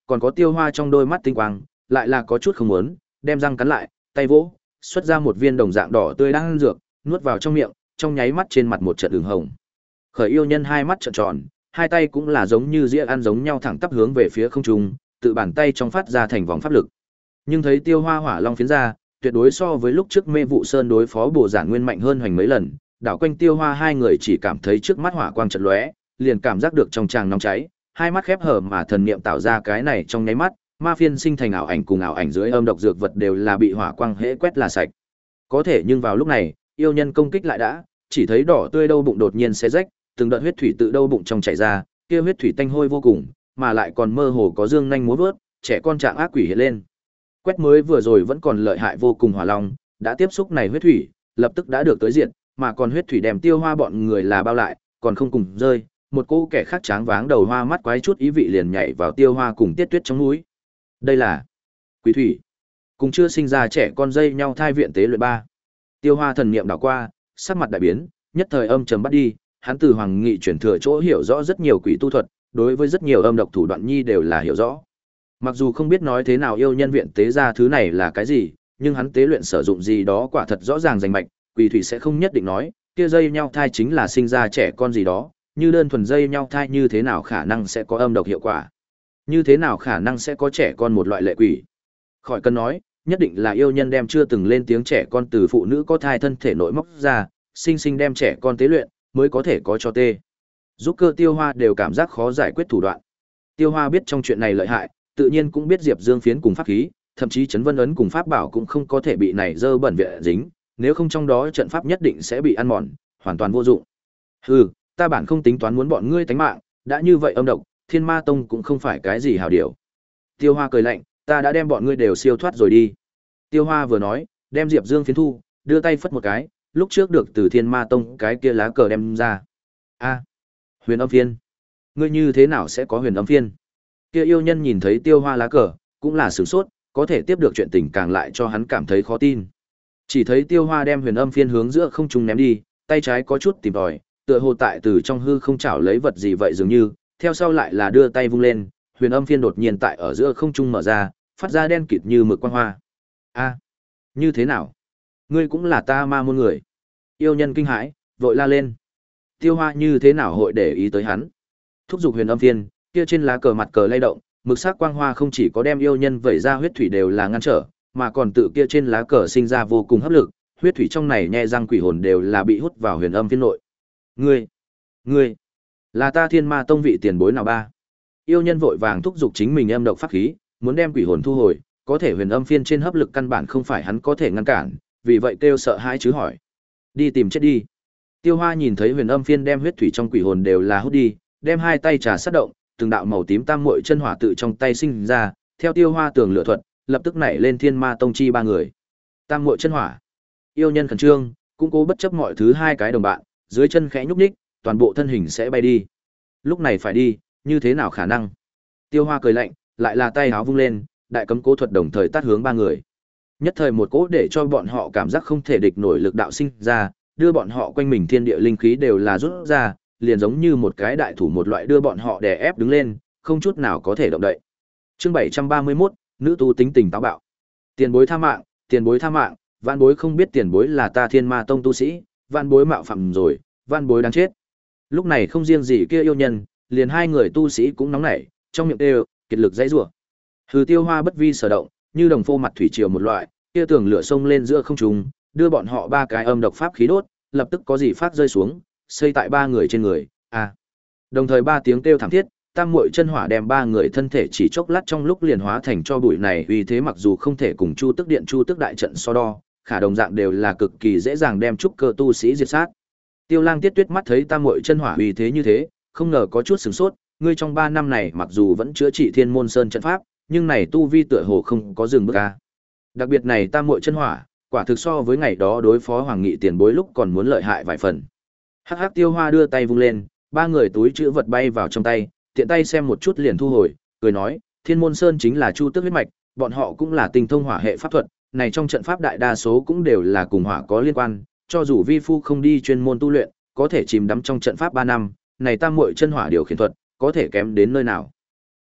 còn có Tiêu Hoa trong đôi mắt tinh quang, lại là có chút không muốn, đem răng cắn lại, tay vỗ, xuất ra một viên đồng dạng đỏ tươi đang ăn dược, nuốt vào trong miệng, trong nháy mắt trên mặt một trận ửng hồng. Khởi yêu nhân hai mắt trợn tròn, hai tay cũng là giống như dĩa ăn giống nhau thẳng tắp hướng về phía không trung, tự bàn tay trong phát ra thành vòng pháp lực. Nhưng thấy Tiêu Hoa hỏa long phiến ra, tuyệt đối so với lúc trước Mê Vụ Sơn đối phó Bổ Giản Nguyên mạnh hơn hoành mấy lần, đảo quanh Tiêu Hoa hai người chỉ cảm thấy trước mắt hỏa quang chợt lóe, liền cảm giác được trong tràng nóng cháy, hai mắt khép hờ mà thần niệm tạo ra cái này trong nháy mắt, ma phiên sinh thành ảo ảnh cùng ảo ảnh dưới âm độc dược vật đều là bị hỏa quang hễ quét là sạch. Có thể nhưng vào lúc này, yêu nhân công kích lại đã, chỉ thấy đỏ tươi đâu bụng đột nhiên xé rách, từng đợt huyết thủy tự đâu bụng trong chảy ra, kia huyết thủy tanh hôi vô cùng, mà lại còn mơ hồ có dương nhanh múa vớt, trẻ con trạng ác quỷ hiện lên. Quét mới vừa rồi vẫn còn lợi hại vô cùng hỏa long, đã tiếp xúc này huyết thủy, lập tức đã được tới diện, mà còn huyết thủy đem Tiêu Hoa bọn người là bao lại, còn không cùng rơi, một cô kẻ khác tráng váng đầu hoa mắt quái chút ý vị liền nhảy vào Tiêu Hoa cùng Tiết Tuyết trong mũi. Đây là Quỷ thủy, cùng chưa sinh ra trẻ con dây nhau thai viện tế luyện ba. Tiêu Hoa thần niệm đảo qua, sắc mặt đại biến, nhất thời âm trầm bắt đi, hắn từ Hoàng Nghị chuyển thừa chỗ hiểu rõ rất nhiều quỷ tu thuật, đối với rất nhiều âm độc thủ đoạn nhi đều là hiểu rõ. Mặc dù không biết nói thế nào yêu nhân viện tế ra thứ này là cái gì, nhưng hắn tế luyện sử dụng gì đó quả thật rõ ràng rành mạch, quỷ thủy sẽ không nhất định nói, kia dây nhau thai chính là sinh ra trẻ con gì đó, như đơn thuần dây nhau thai như thế nào khả năng sẽ có âm độc hiệu quả. Như thế nào khả năng sẽ có trẻ con một loại lệ quỷ. Khỏi cần nói, nhất định là yêu nhân đem chưa từng lên tiếng trẻ con từ phụ nữ có thai thân thể nội móc ra, sinh sinh đem trẻ con tế luyện, mới có thể có cho tê. Giúp cơ Tiêu Hoa đều cảm giác khó giải quyết thủ đoạn. Tiêu Hoa biết trong chuyện này lợi hại, tự nhiên cũng biết Diệp Dương phiến cùng pháp khí, thậm chí chấn vân ấn cùng pháp bảo cũng không có thể bị này dơ bẩn viện dính, nếu không trong đó trận pháp nhất định sẽ bị ăn mòn, hoàn toàn vô dụng. Hừ, ta bản không tính toán muốn bọn ngươi tánh mạng, đã như vậy âm độc, Thiên Ma Tông cũng không phải cái gì hảo điều. Tiêu Hoa cười lạnh, ta đã đem bọn ngươi đều siêu thoát rồi đi. Tiêu Hoa vừa nói, đem Diệp Dương phiến thu, đưa tay phất một cái, lúc trước được từ Thiên Ma Tông cái kia lá cờ đem ra. A, Huyền Âm Phiên, ngươi như thế nào sẽ có Huyền Âm Phiên? Kia yêu nhân nhìn thấy Tiêu Hoa lá cờ, cũng là sửng sốt, có thể tiếp được chuyện tình càng lại cho hắn cảm thấy khó tin. Chỉ thấy Tiêu Hoa đem Huyền Âm Phiên hướng giữa không trung ném đi, tay trái có chút tìm tòi, tựa hồ tại từ trong hư không chảo lấy vật gì vậy dường như, theo sau lại là đưa tay vung lên, Huyền Âm Phiên đột nhiên tại ở giữa không trung mở ra, phát ra đen kịt như mực quang hoa. A, như thế nào? Ngươi cũng là ta ma môn người. Yêu nhân kinh hãi, vội la lên. Tiêu Hoa như thế nào hội để ý tới hắn? Thúc giục Huyền Âm Phiên, kia trên lá cờ mặt cờ lay động, mực sắc quang hoa không chỉ có đem yêu nhân vẩy ra huyết thủy đều là ngăn trở, mà còn tự kia trên lá cờ sinh ra vô cùng hấp lực, huyết thủy trong này nhe răng quỷ hồn đều là bị hút vào Huyền Âm Phiên nội. Ngươi, ngươi, là ta Thiên Ma Tông vị tiền bối nào ba? Yêu nhân vội vàng thúc giục chính mình âm độc pháp khí, muốn đem quỷ hồn thu hồi, có thể Huyền Âm Phiên trên hấp lực căn bản không phải hắn có thể ngăn cản, vì vậy kêu sợ hãi chứ hỏi. Đi tìm chết đi. Tiêu Hoa nhìn thấy Huyền Âm Phiên đem huyết thủy trong quỷ hồn đều là hút đi, đem hai tay trà sát động, từng đạo màu tím tam muội chân hỏa tự trong tay sinh ra, theo Tiêu Hoa tường lựa thuật, lập tức nảy lên Thiên Ma Tông chi ba người. Tam muội chân hỏa. Yêu nhân khẩn trương, cũng cố bất chấp mọi thứ hai cái đồng bạn, dưới chân khẽ nhúc nhích, toàn bộ thân hình sẽ bay đi. Lúc này phải đi, như thế nào khả năng? Tiêu Hoa cười lạnh, lại là tay áo vung lên, đại cấm cố thuật đồng thời tát hướng ba người. Nhất thời một cỗ để cho bọn họ cảm giác không thể địch nổi lực đạo sinh ra, đưa bọn họ quanh mình thiên địa linh khí đều là rút ra, liền giống như một cái đại thủ một loại đưa bọn họ đè ép đứng lên, không chút nào có thể động đậy. Chương bảy trăm ba mươi mốt, nữ tu tính tình táo bạo. Tiền bối tha mạng, tiền bối tha mạng, vạn bối không biết tiền bối là ta Thiên Ma Tông tu sĩ, vạn bối mạo phạm rồi, vạn bối đáng chết. Lúc này không riêng gì kia yêu nhân, liền hai người tu sĩ cũng nóng nảy, trong miệng đều kiệt lực dãy rủa. Hừ, Tiêu Hoa bất vi sở động, như đồng phô mặt thủy triều một loại, kia tường lửa sông lên giữa không trung, đưa bọn họ ba cái âm độc pháp khí đốt, lập tức có gì phát rơi xuống, xây tại ba người trên người. À. Đồng thời ba tiếng kêu thảm thiết, tam muội chân hỏa đem ba người thân thể chỉ chốc lát trong lúc liền hóa thành cho bụi này, uy thế mặc dù không thể cùng Chu Tức Điện Chu Tức đại trận so đo, khả đồng dạng đều là cực kỳ dễ dàng đem trúc cơ tu sĩ diệt sát. Tiêu Lang Tiết Tuyết mắt thấy tam muội chân hỏa uy thế như thế, không ngờ có chút sửng sốt, ngươi trong ba năm này mặc dù vẫn chữa trị Thiên Môn Sơn trận pháp, nhưng này tu vi tựa hồ không có dừng bước a. Đặc biệt này tam muội chân hỏa, quả thực so với ngày đó đối phó Hoàng Nghị tiền bối lúc còn muốn lợi hại vài phần. Hắc hắc, Tiêu Hoa đưa tay vung lên, ba người túi chữ vật bay vào trong tay, tiện tay xem một chút liền thu hồi, cười nói, Thiên Môn Sơn chính là Chu Tước huyết mạch, bọn họ cũng là tinh thông hỏa hệ pháp thuật, này trong trận pháp đại đa số cũng đều là cùng hỏa có liên quan, cho dù vi phu không đi chuyên môn tu luyện, có thể chìm đắm trong trận pháp ba năm, này tam muội chân hỏa điều khiển thuật, có thể kém đến nơi nào.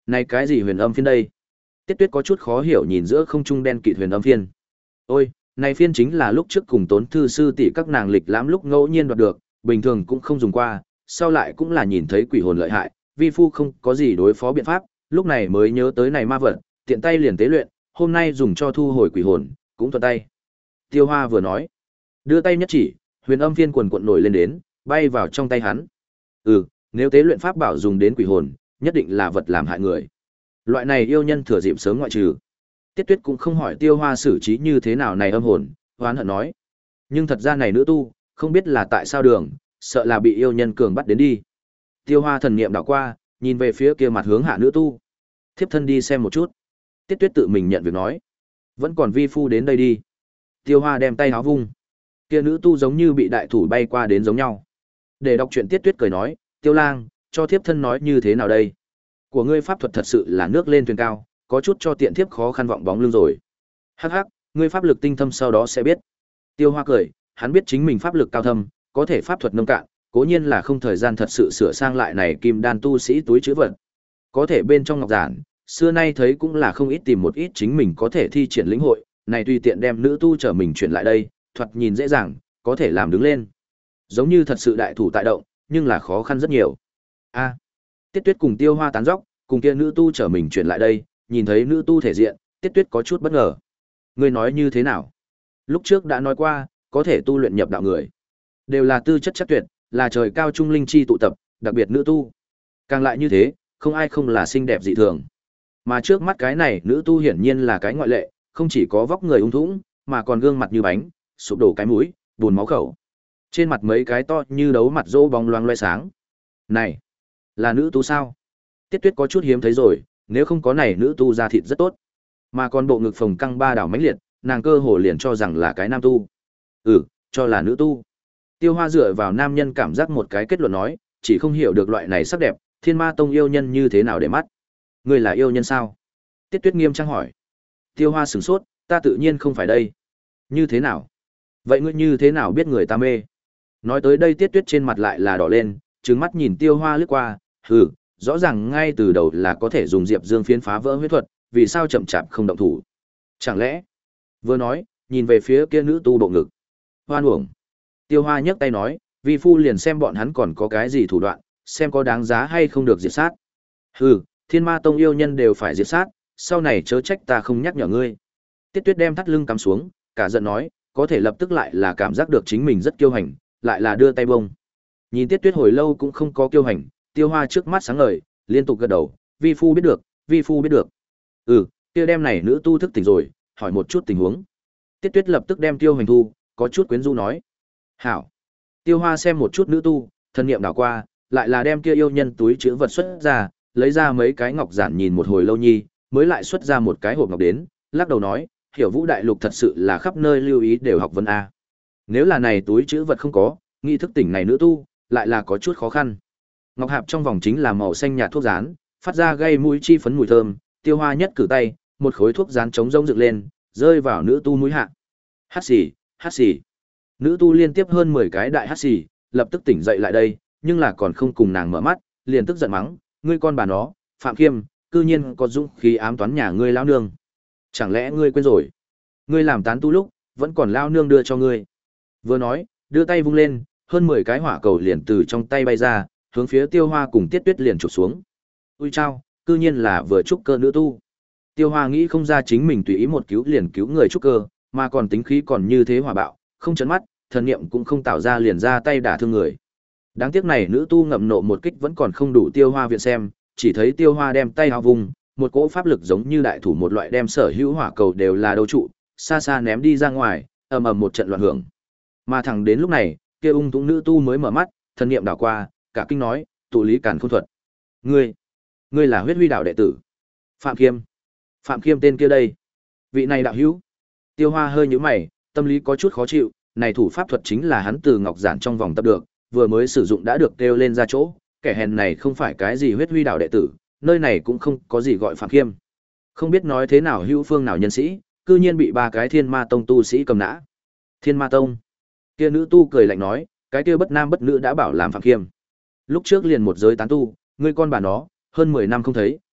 Này cái gì huyền âm phiên đây? Tiết Tuyết có chút khó hiểu nhìn giữa không trung đen kịt huyền âm phiên. Ôi, này phiên chính là lúc trước cùng Tốn thư sư tỷ các nàng lịch lãm lúc ngẫu nhiên đoạt được, bình thường cũng không dùng qua, sau lại cũng là nhìn thấy quỷ hồn lợi hại, vi phu không có gì đối phó biện pháp, lúc này mới nhớ tới này ma vật, tiện tay liền tế luyện, hôm nay dùng cho thu hồi quỷ hồn, cũng thuận tay. Tiêu Hoa vừa nói, đưa tay nhất chỉ, huyền âm phiên quần quật nổi lên đến, bay vào trong tay hắn. Ừ, nếu tế luyện pháp bảo dùng đến quỷ hồn, nhất định là vật làm hại người. Loại này yêu nhân thừa dịp sớm ngoại trừ. Tiết Tuyết cũng không hỏi Tiêu Hoa xử trí như thế nào này âm hồn, hoán hận nói. Nhưng thật ra này nữ tu, không biết là tại sao đường, sợ là bị yêu nhân cường bắt đến đi. Tiêu Hoa thần niệm đảo qua, nhìn về phía kia mặt hướng hạ nữ tu. Thiếp thân đi xem một chút. Tiết Tuyết tự mình nhận việc nói. Vẫn còn vi phu đến đây đi. Tiêu Hoa đem tay háo vung. Kia nữ tu giống như bị đại thủ bay qua đến giống nhau. Để đọc truyện Tiết Tuyết cười nói, Tiêu Lang, cho thiếp thân nói như thế nào đây? Của ngươi pháp thuật thật sự là nước lên thuyền cao, có chút cho tiện thiếp khó khăn vọng bóng lưng rồi. Hắc hắc, ngươi pháp lực tinh thâm sau đó sẽ biết. Tiêu Hoa cười, hắn biết chính mình pháp lực cao thâm, có thể pháp thuật nông cạn, cố nhiên là không thời gian thật sự sửa sang lại này kim đan tu sĩ túi trữ vật. Có thể bên trong ngọc giản, xưa nay thấy cũng là không ít tìm một ít chính mình có thể thi triển lĩnh hội, này tùy tiện đem nữ tu trở mình chuyển lại đây, thoạt nhìn dễ dàng, có thể làm đứng lên. Giống như thật sự đại thủ tại động, nhưng là khó khăn rất nhiều. A. Tiết Tuyết cùng Tiêu Hoa tán dóc, cùng kia nữ tu trở mình chuyển lại đây, nhìn thấy nữ tu thể diện, Tiết Tuyết có chút bất ngờ. Ngươi nói như thế nào? Lúc trước đã nói qua, có thể tu luyện nhập đạo người, đều là tư chất chắc tuyệt, là trời cao trung linh chi tụ tập, đặc biệt nữ tu. Càng lại như thế, không ai không là xinh đẹp dị thường. Mà trước mắt cái này, nữ tu hiển nhiên là cái ngoại lệ, không chỉ có vóc người ung thũng, mà còn gương mặt như bánh, sụp đổ cái mũi, buồn máu khẩu. Trên mặt mấy cái to như đấu mặt rỗ bóng loang loe sáng. Này, là nữ tu sao? Tiết Tuyết có chút hiếm thấy rồi, nếu không có này nữ tu da thịt rất tốt. Mà còn bộ ngực phồng căng ba đảo mãnh liệt, nàng cơ hồ liền cho rằng là cái nam tu. Ừ, cho là nữ tu. Tiêu Hoa dựa vào nam nhân cảm giác một cái kết luận nói, chỉ không hiểu được loại này sắc đẹp, Thiên Ma Tông yêu nhân như thế nào để mắt. Ngươi là yêu nhân sao? Tiết Tuyết nghiêm trang hỏi. Tiêu Hoa sửng sốt, ta tự nhiên không phải đây. Như thế nào? Vậy ngươi như thế nào biết người ta mê? Nói tới đây Tiết Tuyết trên mặt lại là đỏ lên, trừng mắt nhìn Tiêu Hoa lướt qua, hừ, rõ ràng ngay từ đầu là có thể dùng Diệp Dương phiến phá vỡ huyết thuật, vì sao chậm chạp không động thủ? Chẳng lẽ? Vừa nói, nhìn về phía kia nữ tu bộ ngực. Hoan uổng. Tiêu Hoa nhấc tay nói, vi phu liền xem bọn hắn còn có cái gì thủ đoạn, xem có đáng giá hay không được diệt sát. Hừ, Thiên Ma Tông yêu nhân đều phải diệt sát, sau này chớ trách ta không nhắc nhở ngươi. Tiết Tuyết đem thắt lưng cắm xuống, cả giận nói, có thể lập tức lại là cảm giác được chính mình rất kiêu hành, lại là đưa tay bông. Nhìn Tiết Tuyết hồi lâu cũng không có kiêu hành, Tiêu Hoa trước mắt sáng ngời, liên tục gật đầu, vi phu biết được, vi phu biết được. Ừ, kia đem này nữ tu thức tỉnh rồi, hỏi một chút tình huống. Tiết Tuyết lập tức đem Tiêu Hành thu, có chút quyến rũ nói. Hảo. Tiêu Hoa xem một chút nữ tu, thân niệm đảo qua, lại là đem kia yêu nhân túi chứa vật xuất ra, lấy ra mấy cái ngọc giản nhìn một hồi lâu nhi, mới lại xuất ra một cái hộp ngọc đến, lắc đầu nói, hiểu Vũ đại lục thật sự là khắp nơi lưu ý đều học vấn a. Nếu là này túi chứa vật không có, nghi thức tỉnh này nữ tu, lại là có chút khó khăn. Ngọc hạp trong vòng chính là màu xanh nhạt thuốc dán, phát ra gây mũi chi phấn mùi thơm, Tiêu Hoa nhất cử tay, một khối thuốc dán trống rỗng dựng lên, rơi vào nữ tu mũi hạ. Hắt xì, hắt xì. Nữ tu liên tiếp hơn mười cái đại hắt xì, lập tức tỉnh dậy lại đây, nhưng là còn không cùng nàng mở mắt, liền tức giận mắng, ngươi con bà nó, Phạm Khiêm, cư nhiên có dũng khí ám toán nhà ngươi lão nương. Chẳng lẽ ngươi quên rồi? Ngươi làm tán tu lúc, vẫn còn lão nương đưa cho ngươi. Vừa nói, đưa tay vung lên, hơn mười cái hỏa cầu liền từ trong tay bay ra, hướng phía Tiêu Hoa cùng Tiết Tuyết liền chụp xuống. Ui chao, cư nhiên là vừa trúc cơ nữ tu. Tiêu Hoa nghĩ không ra chính mình tùy ý một cứu liền cứu người trúc cơ, mà còn tính khí còn như thế hỏa bạo, không chấn mắt, thần niệm cũng không tạo ra liền ra tay đả thương người. Đáng tiếc này nữ tu ngậm nộ một kích vẫn còn không đủ Tiêu Hoa viện xem, chỉ thấy Tiêu Hoa đem tay áo vùng, một cỗ pháp lực giống như đại thủ một loại đem sở hữu hỏa cầu đều là đấu trụ, xa xa ném đi ra ngoài, ầm ầm một trận loạn hưởng. Mà thẳng đến lúc này, kia ung túng nữ tu mới mở mắt, thần niệm đảo qua, cả kinh nói, tụ lý càn khôn thuật. Ngươi, ngươi là huyết huy đạo đệ tử. Phạm Khiêm. Phạm Khiêm tên kia đây. Vị này đạo hữu. Tiêu Hoa hơi nhíu mày, tâm lý có chút khó chịu, này thủ pháp thuật chính là hắn từ ngọc giản trong vòng tập được, vừa mới sử dụng đã được kêu lên ra chỗ, kẻ hèn này không phải cái gì huyết huy đạo đệ tử, nơi này cũng không có gì gọi Phạm Khiêm. Không biết nói thế nào hữu phương nào nhân sĩ, cư nhiên bị ba cái Thiên Ma Tông tu sĩ cầm nã. Thiên Ma Tông? Kia nữ tu cười lạnh nói, cái kia bất nam bất nữ đã bảo làm Phạm Khiêm. Lúc trước liền một giới tán tu, ngươi con bà nó, hơn mười năm không thấy,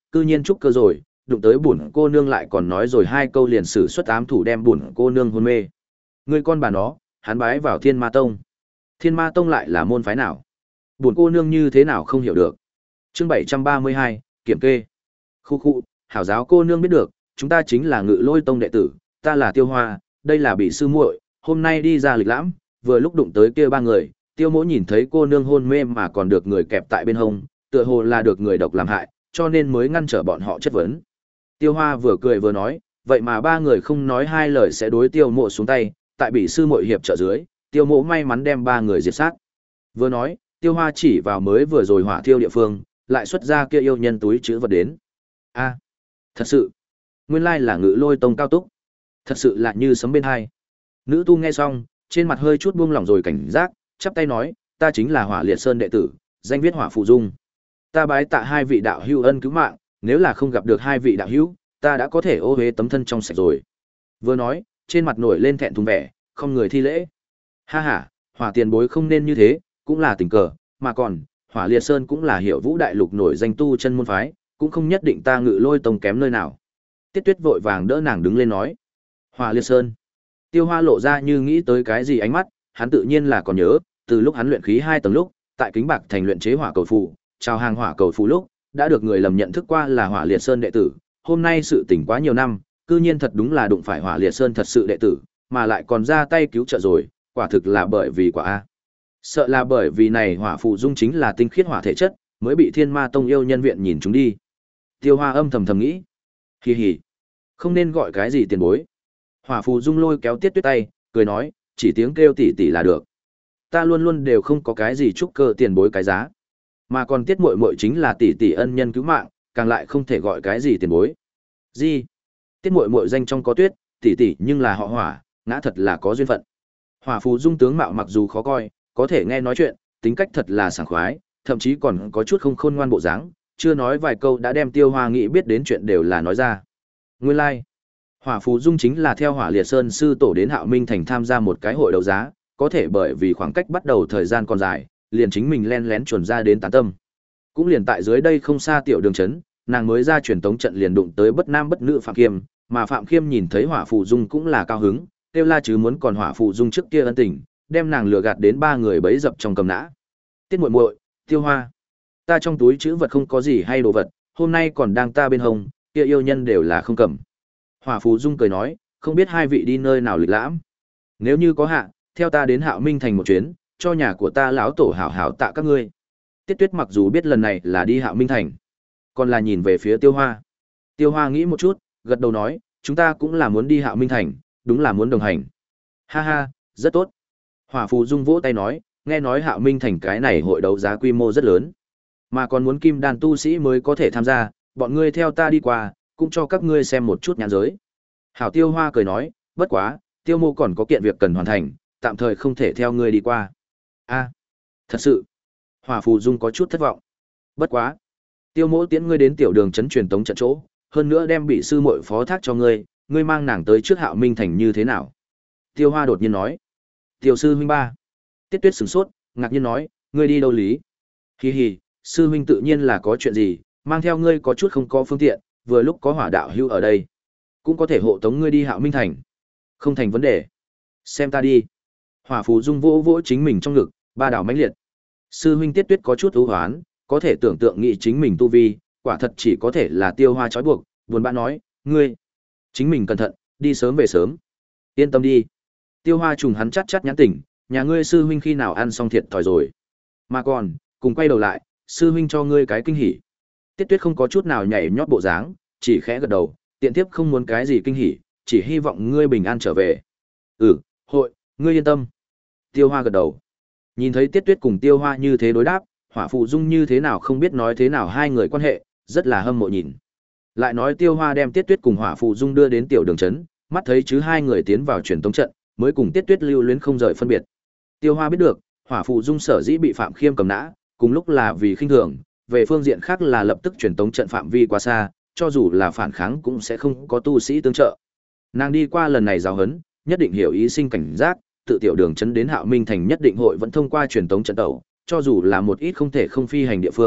cư nhiên trúc cơ rồi, đụng tới bổn cô nương lại còn nói rồi hai câu liền sử xuất ám thủ đem bổn cô nương hôn mê. Người con bà nó, hắn bái vào Thiên Ma Tông. Thiên Ma Tông lại là môn phái nào? Bổn cô nương như thế nào không hiểu được. Chương bảy trăm ba mươi hai, kiểm kê. Khu khu, hảo giáo cô nương biết được, chúng ta chính là Ngự Lôi Tông đệ tử, ta là Tiêu Hoa, đây là bị sư muội, hôm nay đi ra lịch lãm, vừa lúc đụng tới kia ba người, Tiêu Mỗ nhìn thấy cô nương hôn mê mà còn được người kẹp tại bên hông, tựa hồ là được người độc làm hại, cho nên mới ngăn trở bọn họ chất vấn. Tiêu Hoa vừa cười vừa nói, vậy mà ba người không nói hai lời sẽ đối Tiêu Mộ xuống tay, tại bị sư muội hiệp trợ dưới, Tiêu Mộ may mắn đem ba người diệt sát. Vừa nói, Tiêu Hoa chỉ vào mới vừa rồi hỏa thiêu địa phương, lại xuất ra kia yêu nhân túi chứa vật đến. A, thật sự, nguyên lai là Ngự Lôi Tông cao túc. Thật sự là như sấm bên hai. Nữ tu nghe xong, trên mặt hơi chút buông lỏng rồi cảnh giác, chắp tay nói, ta chính là Hỏa Liệt Sơn đệ tử, danh viết Hỏa Phụ Dung. Ta bái tạ hai vị đạo hữu ân cứu mạng, nếu là không gặp được hai vị đạo hữu, ta đã có thể ô uế tấm thân trong sạch rồi. Vừa nói, trên mặt nổi lên thẹn thùng vẻ, không người thi lễ. Ha ha, Hỏa tiền bối không nên như thế, cũng là tình cờ, mà còn, Hỏa Liệt Sơn cũng là Hiểu Vũ đại lục nổi danh tu chân môn phái, cũng không nhất định ta Ngự Lôi Tông kém nơi nào. Tiết Tuyết vội vàng đỡ nàng đứng lên nói. Hỏa Liệt Sơn. Tiêu Hoa lộ ra như nghĩ tới cái gì ánh mắt, hắn tự nhiên là còn nhớ, từ lúc hắn luyện khí hai tầng lúc, tại Kính Bạc thành luyện chế hỏa cầu phù, chào hàng hỏa cầu phù lúc, đã được người lầm nhận thức qua là Hỏa Liệt Sơn đệ tử, hôm nay sự tỉnh quá nhiều năm, cư nhiên thật đúng là đụng phải Hỏa Liệt Sơn thật sự đệ tử, mà lại còn ra tay cứu trợ rồi, quả thực là bởi vì quả a. Sợ là bởi vì này Hỏa Phụ Dung chính là tinh khiết hỏa thể chất, mới bị Thiên Ma Tông yêu nhân viện nhìn chúng đi. Tiêu Hoa âm thầm thầm nghĩ, hì hì, không nên gọi cái gì tiền bối. Hỏa Phù Dung lôi kéo Tiết Tuyết tay, cười nói, chỉ tiếng kêu tỷ tỷ là được. Ta luôn luôn đều không có cái gì chúc cơ tiền bối cái giá, mà còn Tiết muội muội chính là tỷ tỷ ân nhân cứu mạng, càng lại không thể gọi cái gì tiền bối. Gì? Tiết muội muội danh trong có tuyết, tỷ tỷ nhưng là họ Hỏa, ngã thật là có duyên phận. Hỏa Phù Dung tướng mạo mặc dù khó coi, có thể nghe nói chuyện, tính cách thật là sảng khoái, thậm chí còn có chút không khôn ngoan bộ dáng, chưa nói vài câu đã đem Tiêu Hoa nghĩ biết đến chuyện đều là nói ra. Nguyên lai, like. Hỏa Phù Dung chính là theo Hỏa Liệt Sơn sư tổ đến Hạo Minh thành tham gia một cái hội đấu giá, có thể bởi vì khoảng cách bắt đầu thời gian còn dài, liền chính mình len lén chuẩn ra đến tán tâm. Cũng liền tại dưới đây không xa tiểu đường trấn, nàng mới ra truyền tống trận liền đụng tới bất nam bất nữ Phạm Khiêm, mà Phạm Khiêm nhìn thấy Hỏa Phù Dung cũng là cao hứng, kêu la chứ muốn còn Hỏa Phù Dung trước kia ân tình, đem nàng lừa gạt đến ba người bấy dập trong cầm nã. Tiết muội muội, Tiêu Hoa, ta trong túi trữ vật không có gì hay đồ vật, hôm nay còn đang ta bên hông, kia yêu nhân đều là không cầm. Hỏa Phù Dung cười nói, không biết hai vị đi nơi nào lịch lãm. Nếu như có hạ, theo ta đến Hạo Minh thành một chuyến, cho nhà của ta lão tổ hảo hảo tạ các ngươi. Tiết Tuyết mặc dù biết lần này là đi Hạo Minh thành, còn là nhìn về phía Tiêu Hoa. Tiêu Hoa nghĩ một chút, gật đầu nói, chúng ta cũng là muốn đi Hạo Minh thành, đúng là muốn đồng hành. Ha ha, rất tốt. Hỏa Phù Dung vỗ tay nói, nghe nói Hạo Minh thành cái này hội đấu giá quy mô rất lớn, mà còn muốn kim đan tu sĩ mới có thể tham gia, bọn ngươi theo ta đi qua, cũng cho các ngươi xem một chút nhãn giới. Hảo Tiêu Hoa cười nói, bất quá, Tiêu mô còn có kiện việc cần hoàn thành, tạm thời không thể theo ngươi đi qua. A, thật sự. Hỏa Phù Dung có chút thất vọng. Bất quá, Tiêu mô tiễn ngươi đến tiểu đường trấn truyền tống trận chỗ, hơn nữa đem bị sư muội phó thác cho ngươi, ngươi mang nàng tới trước Hạo Minh thành như thế nào? Tiêu Hoa đột nhiên nói. Tiểu sư huynh ba. Tiết Tuyết sửng sốt, ngạc nhiên nói, ngươi đi đâu lý? Hi hi, sư huynh tự nhiên là có chuyện gì, mang theo ngươi có chút không có phương tiện, vừa lúc có Hỏa đạo hữu ở đây, cũng có thể hộ tống ngươi đi Hạo Minh thành. Không thành vấn đề. Xem ta đi. Hỏa Phù Dung vỗ vỗ chính mình trong ngực, ba đảo mãnh liệt. Sư huynh Tiết Tuyết có chút ưu hoán, có thể tưởng tượng nghĩ chính mình tu vi, quả thật chỉ có thể là Tiêu Hoa trói buộc, buồn bã nói, ngươi, chính mình cẩn thận, đi sớm về sớm. Yên tâm đi. Tiêu Hoa trùng hắn chắt chắt nhãn tỉnh, nhà ngươi sư huynh khi nào ăn xong thiệt thòi rồi. Mà còn, cùng quay đầu lại, sư huynh cho ngươi cái kinh hỉ. Tiết Tuyết không có chút nào nhảy nhót bộ dáng, chỉ khẽ gật đầu, tiện tiếp không muốn cái gì kinh hỉ, chỉ hy vọng ngươi bình an trở về. Ừ, hội, ngươi yên tâm. Tiêu Hoa gật đầu. Nhìn thấy Tiết Tuyết cùng Tiêu Hoa như thế đối đáp, Hỏa Phù Dung như thế nào không biết nói thế nào hai người quan hệ, rất là hâm mộ nhìn. Lại nói Tiêu Hoa đem Tiết Tuyết cùng Hỏa Phù Dung đưa đến tiểu đường trấn, mắt thấy chứ hai người tiến vào truyền tống trận, mới cùng Tiết Tuyết lưu luyến không rời phân biệt. Tiêu Hoa biết được, Hỏa Phù Dung sở dĩ bị Phạm Khiêm cầm nã, cùng lúc là vì khinh thường, về phương diện khác là lập tức truyền tống trận phạm vi quá xa, cho dù là phản kháng cũng sẽ không có tu sĩ tương trợ. Nàng đi qua lần này giáo huấn, nhất định hiểu ý sinh cảnh giác, tự tiểu đường trấn đến Hạo Minh thành nhất định hội vẫn thông qua truyền tống trận tàu, cho dù là một ít không thể không phi hành địa phương,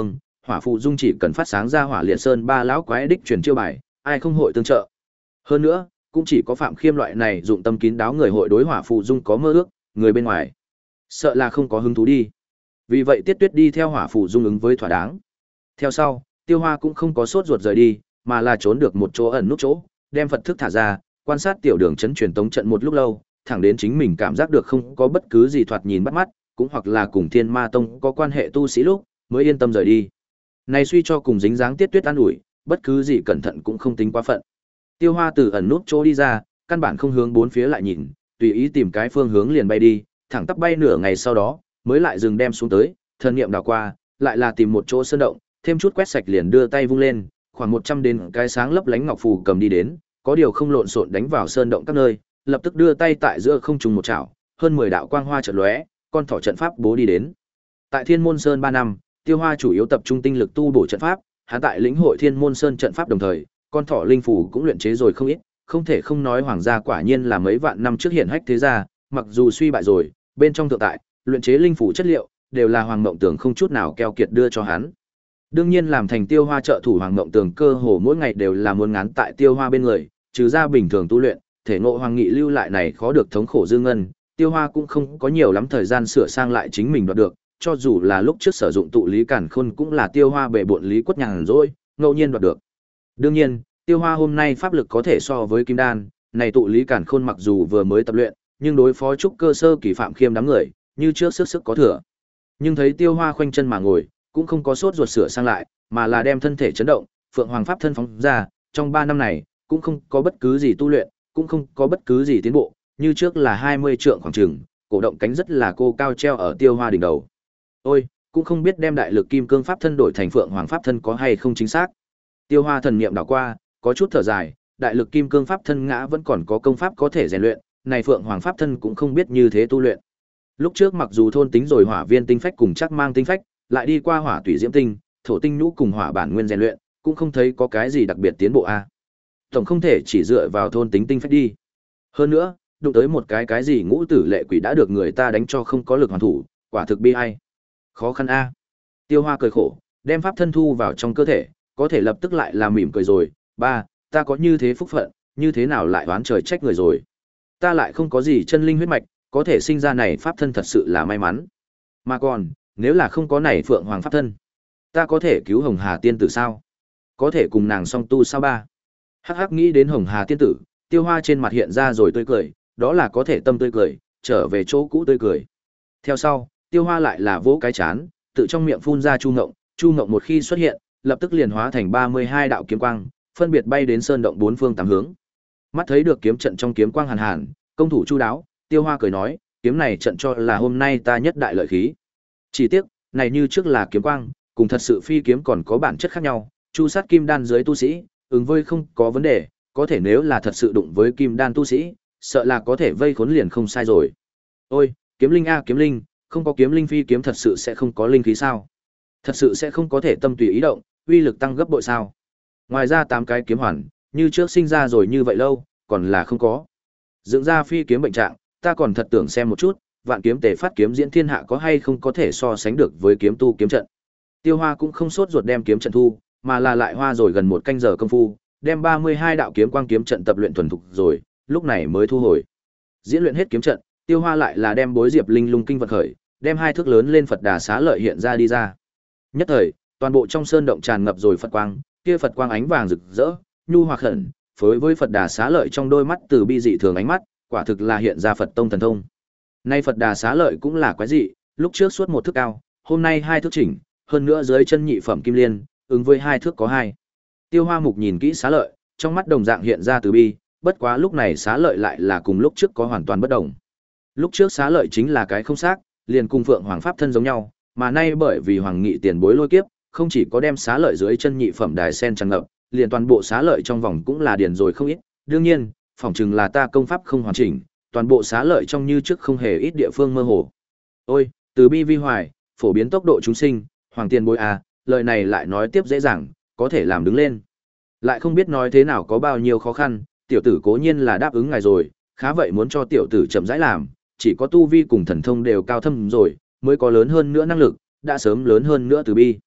Hỏa Phù Dung chỉ cần phát sáng ra Hỏa Liệt Sơn ba lão quái đích truyền chiêu bài, ai không hội tương trợ. Hơn nữa, cũng chỉ có Phạm Khiêm loại này dụng tâm kín đáo người hội đối Hỏa Phù Dung có mơ ước, người bên ngoài sợ là không có hứng thú đi. Vì vậy Tiết Tuyết đi theo Hỏa Phù Dung ứng với thỏa đáng. Theo sau, Tiêu Hoa cũng không có sốt ruột rời đi, mà là trốn được một chỗ ẩn nút chỗ, đem Phật thức thả ra, quan sát tiểu đường chấn truyền tống trận một lúc lâu, thẳng đến chính mình cảm giác được không có bất cứ gì thoạt nhìn bắt mắt, cũng hoặc là cùng Thiên Ma Tông có quan hệ tu sĩ lúc, mới yên tâm rời đi. Này suy cho cùng dính dáng Tiết Tuyết an ủi, bất cứ gì cẩn thận cũng không tính quá phận. Tiêu Hoa từ ẩn nút chỗ đi ra, căn bản không hướng bốn phía lại nhìn, tùy ý tìm cái phương hướng liền bay đi, thẳng tắp bay nửa ngày sau đó, mới lại dừng đem xuống tới, thần niệm đảo qua, lại là tìm một chỗ sơn động, thêm chút quét sạch liền đưa tay vung lên, khoảng một trăm đến cái sáng lấp lánh ngọc phù cầm đi đến, có điều không lộn xộn đánh vào sơn động các nơi, lập tức đưa tay tại giữa không trung một chảo, hơn mười đạo quang hoa chợt lóe, con thỏ trận pháp bố đi đến. Tại Thiên Môn Sơn ba năm, Tiêu Hoa chủ yếu tập trung tinh lực tu bổ trận pháp, hắn tại lĩnh hội Thiên Môn Sơn trận pháp đồng thời, con thỏ linh phù cũng luyện chế rồi không ít, không thể không nói hoàng gia quả nhiên là mấy vạn năm trước hiện hách thế gia, mặc dù suy bại rồi, bên trong thượng tại, luyện chế linh phù chất liệu đều là Hoàng Mộng Tường không chút nào keo kiệt đưa cho hắn. Đương nhiên làm thành Tiêu Hoa trợ thủ Hoàng Mộng Tường cơ hồ mỗi ngày đều là muốn ngán tại Tiêu Hoa bên người, trừ ra bình thường tu luyện, thể ngộ hoàng nghị lưu lại này khó được thống khổ dư ngân, Tiêu Hoa cũng không có nhiều lắm thời gian sửa sang lại chính mình đoạt được, cho dù là lúc trước sử dụng tụ lý cản khôn cũng là Tiêu Hoa bệ bội lý quất nhàn rỗi, ngẫu nhiên đoạt được. Đương nhiên, Tiêu Hoa hôm nay pháp lực có thể so với Kim Đan, này tụ lý cản khôn mặc dù vừa mới tập luyện, nhưng đối phó trúc cơ sơ kỳ Phạm Khiêm đám người, như trước sức sức có thừa. Nhưng thấy Tiêu Hoa khoanh chân mà ngồi, cũng không có sốt ruột sửa sang lại, mà là đem thân thể chấn động, Phượng Hoàng pháp thân phóng ra, trong ba năm này, cũng không có bất cứ gì tu luyện, cũng không có bất cứ gì tiến bộ, như trước là hai mươi trượng khoảng chừng, cổ động cánh rất là cô cao treo ở Tiêu Hoa đỉnh đầu. Ôi, cũng không biết đem đại lực kim cương pháp thân đổi thành Phượng Hoàng pháp thân có hay không chính xác. Tiêu Hoa thần niệm đảo qua, có chút thở dài, đại lực kim cương pháp thân ngã vẫn còn có công pháp có thể rèn luyện, này Phượng Hoàng pháp thân cũng không biết như thế tu luyện. Lúc trước mặc dù thôn tính rồi hỏa viên tinh phách cùng chắc mang tinh phách, lại đi qua hỏa tủy diễm tinh, thổ tinh nhũ cùng hỏa bản nguyên rèn luyện, cũng không thấy có cái gì đặc biệt tiến bộ a. Tổng không thể chỉ dựa vào thôn tính tinh phách đi. Hơn nữa, đụng tới một cái cái gì ngũ tử lệ quỷ đã được người ta đánh cho không có lực hoàn thủ, quả thực bi ai. Khó khăn a. Tiêu Hoa cười khổ, đem pháp thân thu vào trong cơ thể, có thể lập tức lại là mỉm cười rồi, ba, ta có như thế phúc phận, như thế nào lại oán trời trách người rồi. Ta lại không có gì chân linh huyết mạch, có thể sinh ra này pháp thân thật sự là may mắn. Mà còn, nếu là không có này Phượng Hoàng pháp thân, ta có thể cứu Hồng Hà tiên tử sao? Có thể cùng nàng song tu sao ba? Hắc hắc nghĩ đến Hồng Hà tiên tử, Tiêu Hoa trên mặt hiện ra rồi tươi cười, đó là có thể tâm tươi cười, trở về chỗ cũ tươi cười. Theo sau, Tiêu Hoa lại là vỗ cái chán, tự trong miệng phun ra Chu Ngộng, Chu Ngộng một khi xuất hiện, lập tức liền hóa thành ba mươi hai đạo kiếm quang, phân biệt bay đến sơn động bốn phương tám hướng. Mắt thấy được kiếm trận trong kiếm quang hàn hàn, công thủ chu đáo, Tiêu Hoa cười nói, kiếm này trận cho là hôm nay ta nhất đại lợi khí. Chỉ tiếc, này như trước là kiếm quang, cùng thật sự phi kiếm còn có bản chất khác nhau, chu sát kim đan dưới tu sĩ, ứng với không có vấn đề, có thể nếu là thật sự đụng với kim đan tu sĩ, sợ là có thể vây khốn liền không sai rồi. Ôi, kiếm linh a kiếm linh, không có kiếm linh phi kiếm thật sự sẽ không có linh khí sao? Thật sự sẽ không có thể tâm tùy ý động, uy lực tăng gấp bội sao? Ngoài ra tám cái kiếm hoàn, như trước sinh ra rồi như vậy lâu, còn là không có. Dựng ra phi kiếm bệnh trạng, ta còn thật tưởng xem một chút, vạn kiếm tề phát kiếm diễn thiên hạ có hay không có thể so sánh được với kiếm tu kiếm trận. Tiêu Hoa cũng không sốt ruột đem kiếm trận thu, mà là lại hoa rồi gần một canh giờ công phu, đem ba mươi hai đạo kiếm quang kiếm trận tập luyện thuần thục rồi, lúc này mới thu hồi. Diễn luyện hết kiếm trận, Tiêu Hoa lại là đem Bối Diệp Linh Lung kinh vật khởi, đem hai thước lớn lên Phật Đà Xá Lợi hiện ra đi ra. Nhất thời, toàn bộ trong sơn động tràn ngập rồi Phật quang, kia Phật quang ánh vàng rực rỡ, nhu hòa khẩn, phối với Phật Đà Xá Lợi trong đôi mắt từ bi dị thường ánh mắt, quả thực là hiện ra Phật tông thần thông. Nay Phật Đà Xá Lợi cũng là quái dị, lúc trước suốt một thước cao, hôm nay hai thước chỉnh, hơn nữa dưới chân nhị phẩm kim liên, ứng với hai thước có hai. Tiêu Hoa Mục nhìn kỹ Xá Lợi, trong mắt đồng dạng hiện ra từ bi, bất quá lúc này Xá Lợi lại là cùng lúc trước có hoàn toàn bất đồng. Lúc trước Xá Lợi chính là cái không xác, liền cùng Phượng Hoàng pháp thân giống nhau, mà nay bởi vì Hoàng Nghị tiền bối lôi kiếp, không chỉ có đem Xá Lợi dưới chân nhị phẩm đài sen tràn ngập, liền toàn bộ Xá Lợi trong vòng cũng là điền rồi không ít. Đương nhiên, phỏng chừng là ta công pháp không hoàn chỉnh, toàn bộ Xá Lợi trong như trước không hề ít địa phương mơ hồ. Ôi, từ bi vi hoài, phổ biến tốc độ chúng sinh, Hoàng tiền bối à, lời này lại nói tiếp dễ dàng, có thể làm đứng lên. Lại không biết nói thế nào có bao nhiêu khó khăn, tiểu tử cố nhiên là đáp ứng ngài rồi, khá vậy muốn cho tiểu tử chậm rãi làm, chỉ có tu vi cùng thần thông đều cao thâm rồi, mới có lớn hơn nữa năng lực, đã sớm lớn hơn nữa từ bi.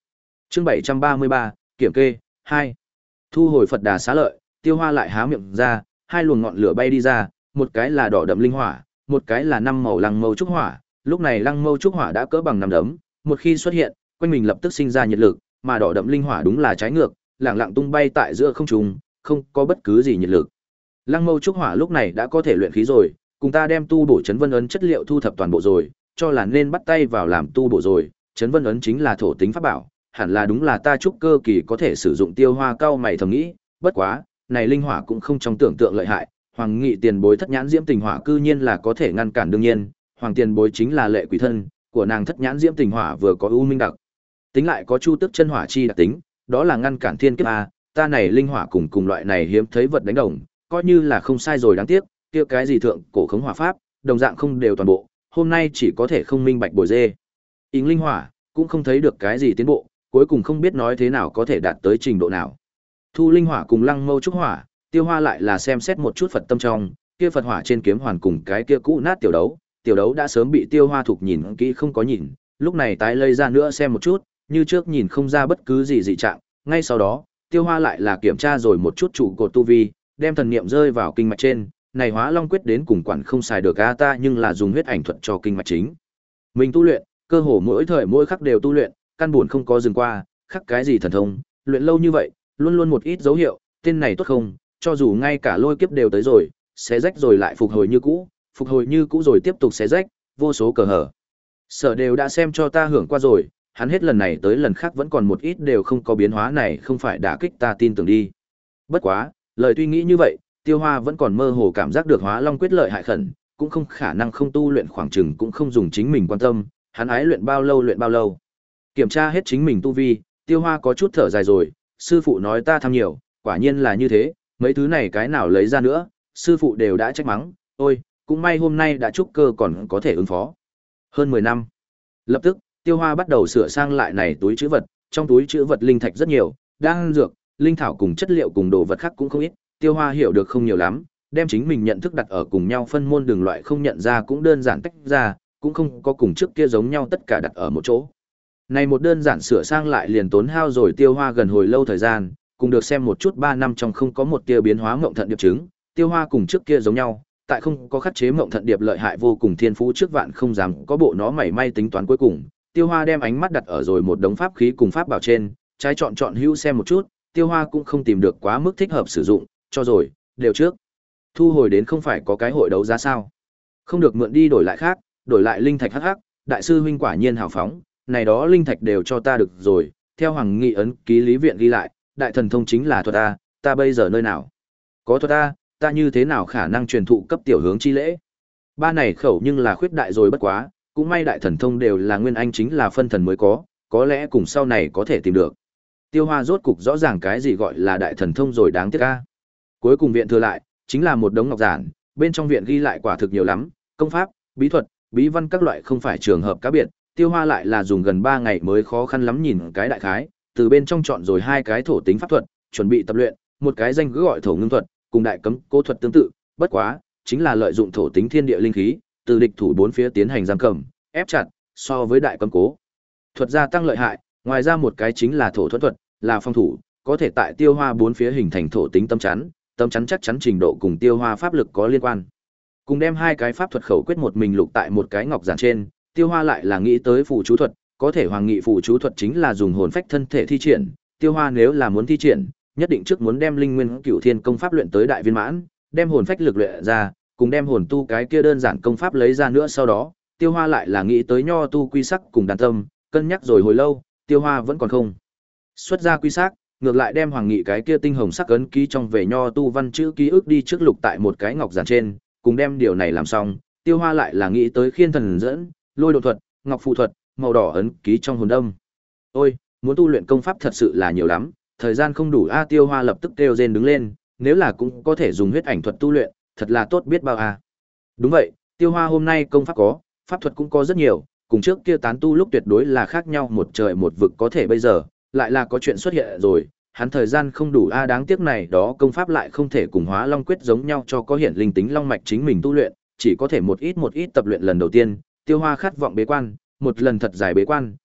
Chương bảy trăm ba mươi ba, kiểm kê hai. Thu hồi Phật Đà xá lợi, Tiêu Hoa lại há miệng ra, hai luồng ngọn lửa bay đi ra, một cái là đỏ đậm linh hỏa, một cái là năm màu lăng mâu trúc hỏa. Lúc này lăng mâu trúc hỏa đã cỡ bằng nắm đấm, một khi xuất hiện, quanh mình lập tức sinh ra nhiệt lực, mà đỏ đậm linh hỏa đúng là trái ngược, lẳng lặng tung bay tại giữa không trung, không có bất cứ gì nhiệt lực. Lăng mâu trúc hỏa lúc này đã có thể luyện khí rồi, cùng ta đem tu bổ chấn vân ấn chất liệu thu thập toàn bộ rồi, cho là nên bắt tay vào làm tu bổ rồi. Chấn vân ấn chính là thổ tính pháp bảo, hẳn là đúng là ta trúc cơ kỳ có thể sử dụng. Tiêu Hoa cao mày thầm nghĩ, bất quá, này linh hỏa cũng không trong tưởng tượng lợi hại, Hoàng Nghị tiền bối thất nhãn diễm tình hỏa cư nhiên là có thể ngăn cản. Đương nhiên, Hoàng tiền bối chính là lệ quỷ thân của nàng, thất nhãn diễm tình hỏa vừa có u minh đặc tính lại có chu tức chân hỏa chi đặc tính, đó là ngăn cản thiên kiếp a. Ta này linh hỏa cùng cùng loại này hiếm thấy vật đánh đồng, coi như là không sai rồi. Đáng tiếc, kia cái gì thượng cổ khống hỏa pháp, đồng dạng không đều toàn bộ, hôm nay chỉ có thể không minh bạch bồi dê. Ính linh hỏa cũng không thấy được cái gì tiến bộ, cuối cùng không biết nói thế nào có thể đạt tới trình độ nào. Thu linh hỏa cùng lăng mâu trúc hỏa, Tiêu Hoa lại là xem xét một chút Phật tâm trong, kia Phật hỏa trên kiếm hoàn cùng cái kia cũ nát tiểu đấu, tiểu đấu đã sớm bị Tiêu Hoa thuộc nhìn kỹ không có nhìn, lúc này tái lây ra nữa xem một chút, như trước nhìn không ra bất cứ gì dị trạng. Ngay sau đó, Tiêu Hoa lại là kiểm tra rồi một chút trụ cột tu vi, đem thần niệm rơi vào kinh mạch trên, này Hóa Long quyết đến cùng quản không xài được a, ta nhưng là dùng huyết ảnh thuật cho kinh mạch chính. Mình tu luyện, cơ hồ mỗi thời mỗi khắc đều tu luyện, căn buồn không có dừng qua, khắc cái gì thần thông, luyện lâu như vậy, luôn luôn một ít dấu hiệu, tên này tốt không, cho dù ngay cả lôi kiếp đều tới rồi, xé rách rồi lại phục hồi như cũ, phục hồi như cũ rồi tiếp tục xé rách, vô số cờ hở. Sở đều đã xem cho ta hưởng qua rồi, hắn hết lần này tới lần khác vẫn còn một ít đều không có biến hóa, này không phải đả kích ta tin tưởng đi. Bất quá, lời tuy nghĩ như vậy, Tiêu Hoa vẫn còn mơ hồ cảm giác được Hóa Long quyết lợi hại khẩn, cũng không khả năng không tu luyện, khoảng chừng cũng không dùng chính mình quan tâm, hắn ái luyện bao lâu luyện bao lâu. Kiểm tra hết chính mình tu vi, Tiêu Hoa có chút thở dài rồi, sư phụ nói ta tham nhiều, quả nhiên là như thế, mấy thứ này cái nào lấy ra nữa, sư phụ đều đã trách mắng, ôi, cũng may hôm nay đã trúc cơ còn có thể ứng phó. Hơn mười năm. Lập tức, Tiêu Hoa bắt đầu sửa sang lại này túi trữ vật, trong túi trữ vật linh thạch rất nhiều, đan dược, linh thảo cùng chất liệu cùng đồ vật khác cũng không ít, Tiêu Hoa hiểu được không nhiều lắm, đem chính mình nhận thức đặt ở cùng nhau, phân môn đường loại không nhận ra cũng đơn giản tách ra, cũng không có cùng trước kia giống nhau tất cả đặt ở một chỗ. Này một đơn giản sửa sang lại liền tốn hao rồi Tiêu Hoa gần hồi lâu thời gian, cùng được xem một chút ba năm trong không có một tia biến hóa mộng thận điệp chứng, Tiêu Hoa cùng trước kia giống nhau, tại không có khắc chế mộng thận điệp lợi hại vô cùng thiên phú trước vạn không dám có bộ nó mảy may tính toán. Cuối cùng, Tiêu Hoa đem ánh mắt đặt ở rồi một đống pháp khí cùng pháp bảo trên, trái chọn chọn hữu xem một chút, Tiêu Hoa cũng không tìm được quá mức thích hợp sử dụng, cho rồi, đều trước. Thu hồi đến không phải có cái hội đấu giá sao? Không được mượn đi đổi lại khác, đổi lại linh thạch hắc hắc, đại sư huynh quả nhiên hào phóng, này đó linh thạch đều cho ta được rồi, theo Hoàng Nghị ấn ký lý viện ghi lại, đại thần thông chính là thuật a, ta bây giờ nơi nào? Có thuật a, ta như thế nào khả năng truyền thụ cấp tiểu hướng chi lễ? Ba này khẩu nhưng là khuyết đại rồi bất quá, cũng may đại thần thông đều là nguyên anh chính là phân thần mới có, có lẽ cùng sau này có thể tìm được. Tiêu Hoa rốt cục rõ ràng cái gì gọi là đại thần thông rồi, đáng tiếc a. Cuối cùng viện thừa lại, chính là một đống ngọc giản, bên trong viện ghi lại quả thực nhiều lắm, công pháp, bí thuật, bí văn các loại không phải trường hợp cá biệt, Tiêu Hoa lại là dùng gần ba ngày mới khó khăn lắm nhìn cái đại khái, từ bên trong chọn rồi hai cái thổ tính pháp thuật, chuẩn bị tập luyện, một cái danh cứ gọi thổ ngưng thuật, cùng đại cấm cố thuật tương tự, bất quá, chính là lợi dụng thổ tính thiên địa linh khí, từ địch thủ bốn phía tiến hành giam cầm, ép chặt, so với đại cấm cố thuật gia tăng lợi hại, ngoài ra một cái chính là thổ thuẫn thuật, là phòng thủ, có thể tại Tiêu Hoa bốn phía hình thành thổ tính tâm chắn, tâm chắn chắc chắn trình độ cùng Tiêu Hoa pháp lực có liên quan. Cùng đem hai cái pháp thuật khẩu quyết một mình lục tại một cái ngọc giản trên, Tiêu Hoa lại là nghĩ tới phù chú thuật, có thể Hoàng Nghị phù chú thuật chính là dùng hồn phách thân thể thi triển, Tiêu Hoa nếu là muốn thi triển, nhất định trước muốn đem Linh Nguyên Cửu Thiên công pháp luyện tới đại viên mãn, đem hồn phách lực luyện ra, cùng đem hồn tu cái kia đơn giản công pháp lấy ra nữa, sau đó, Tiêu Hoa lại là nghĩ tới nho tu quy sắc cùng đàn tâm, cân nhắc rồi hồi lâu, Tiêu Hoa vẫn còn không xuất ra quy sắc, ngược lại đem Hoàng Nghị cái kia tinh hồng sắc ấn ký trong về nho tu văn chữ ký ức đi trước lục tại một cái ngọc giản trên, cùng đem điều này làm xong, Tiêu Hoa lại là nghĩ tới khiên thần dẫn, lôi độ thuật, ngọc phù thuật, màu đỏ ấn ký trong hồn đâm. Ôi, muốn tu luyện công pháp thật sự là nhiều lắm, thời gian không đủ a. Tiêu Hoa lập tức kêu rên đứng lên, nếu là cũng có thể dùng huyết ảnh thuật tu luyện, thật là tốt biết bao a. Đúng vậy, Tiêu Hoa hôm nay công pháp có, pháp thuật cũng có rất nhiều, cùng trước kia tán tu lúc tuyệt đối là khác nhau một trời một vực, có thể bây giờ lại là có chuyện xuất hiện rồi, hắn thời gian không đủ a, đáng tiếc này đó công pháp lại không thể cùng Hóa Long quyết giống nhau cho có hiển linh tính long mạch chính mình tu luyện, chỉ có thể một ít một ít tập luyện lần đầu tiên. Tiêu Hoa khát vọng bế quan, một lần thật dài bế quan,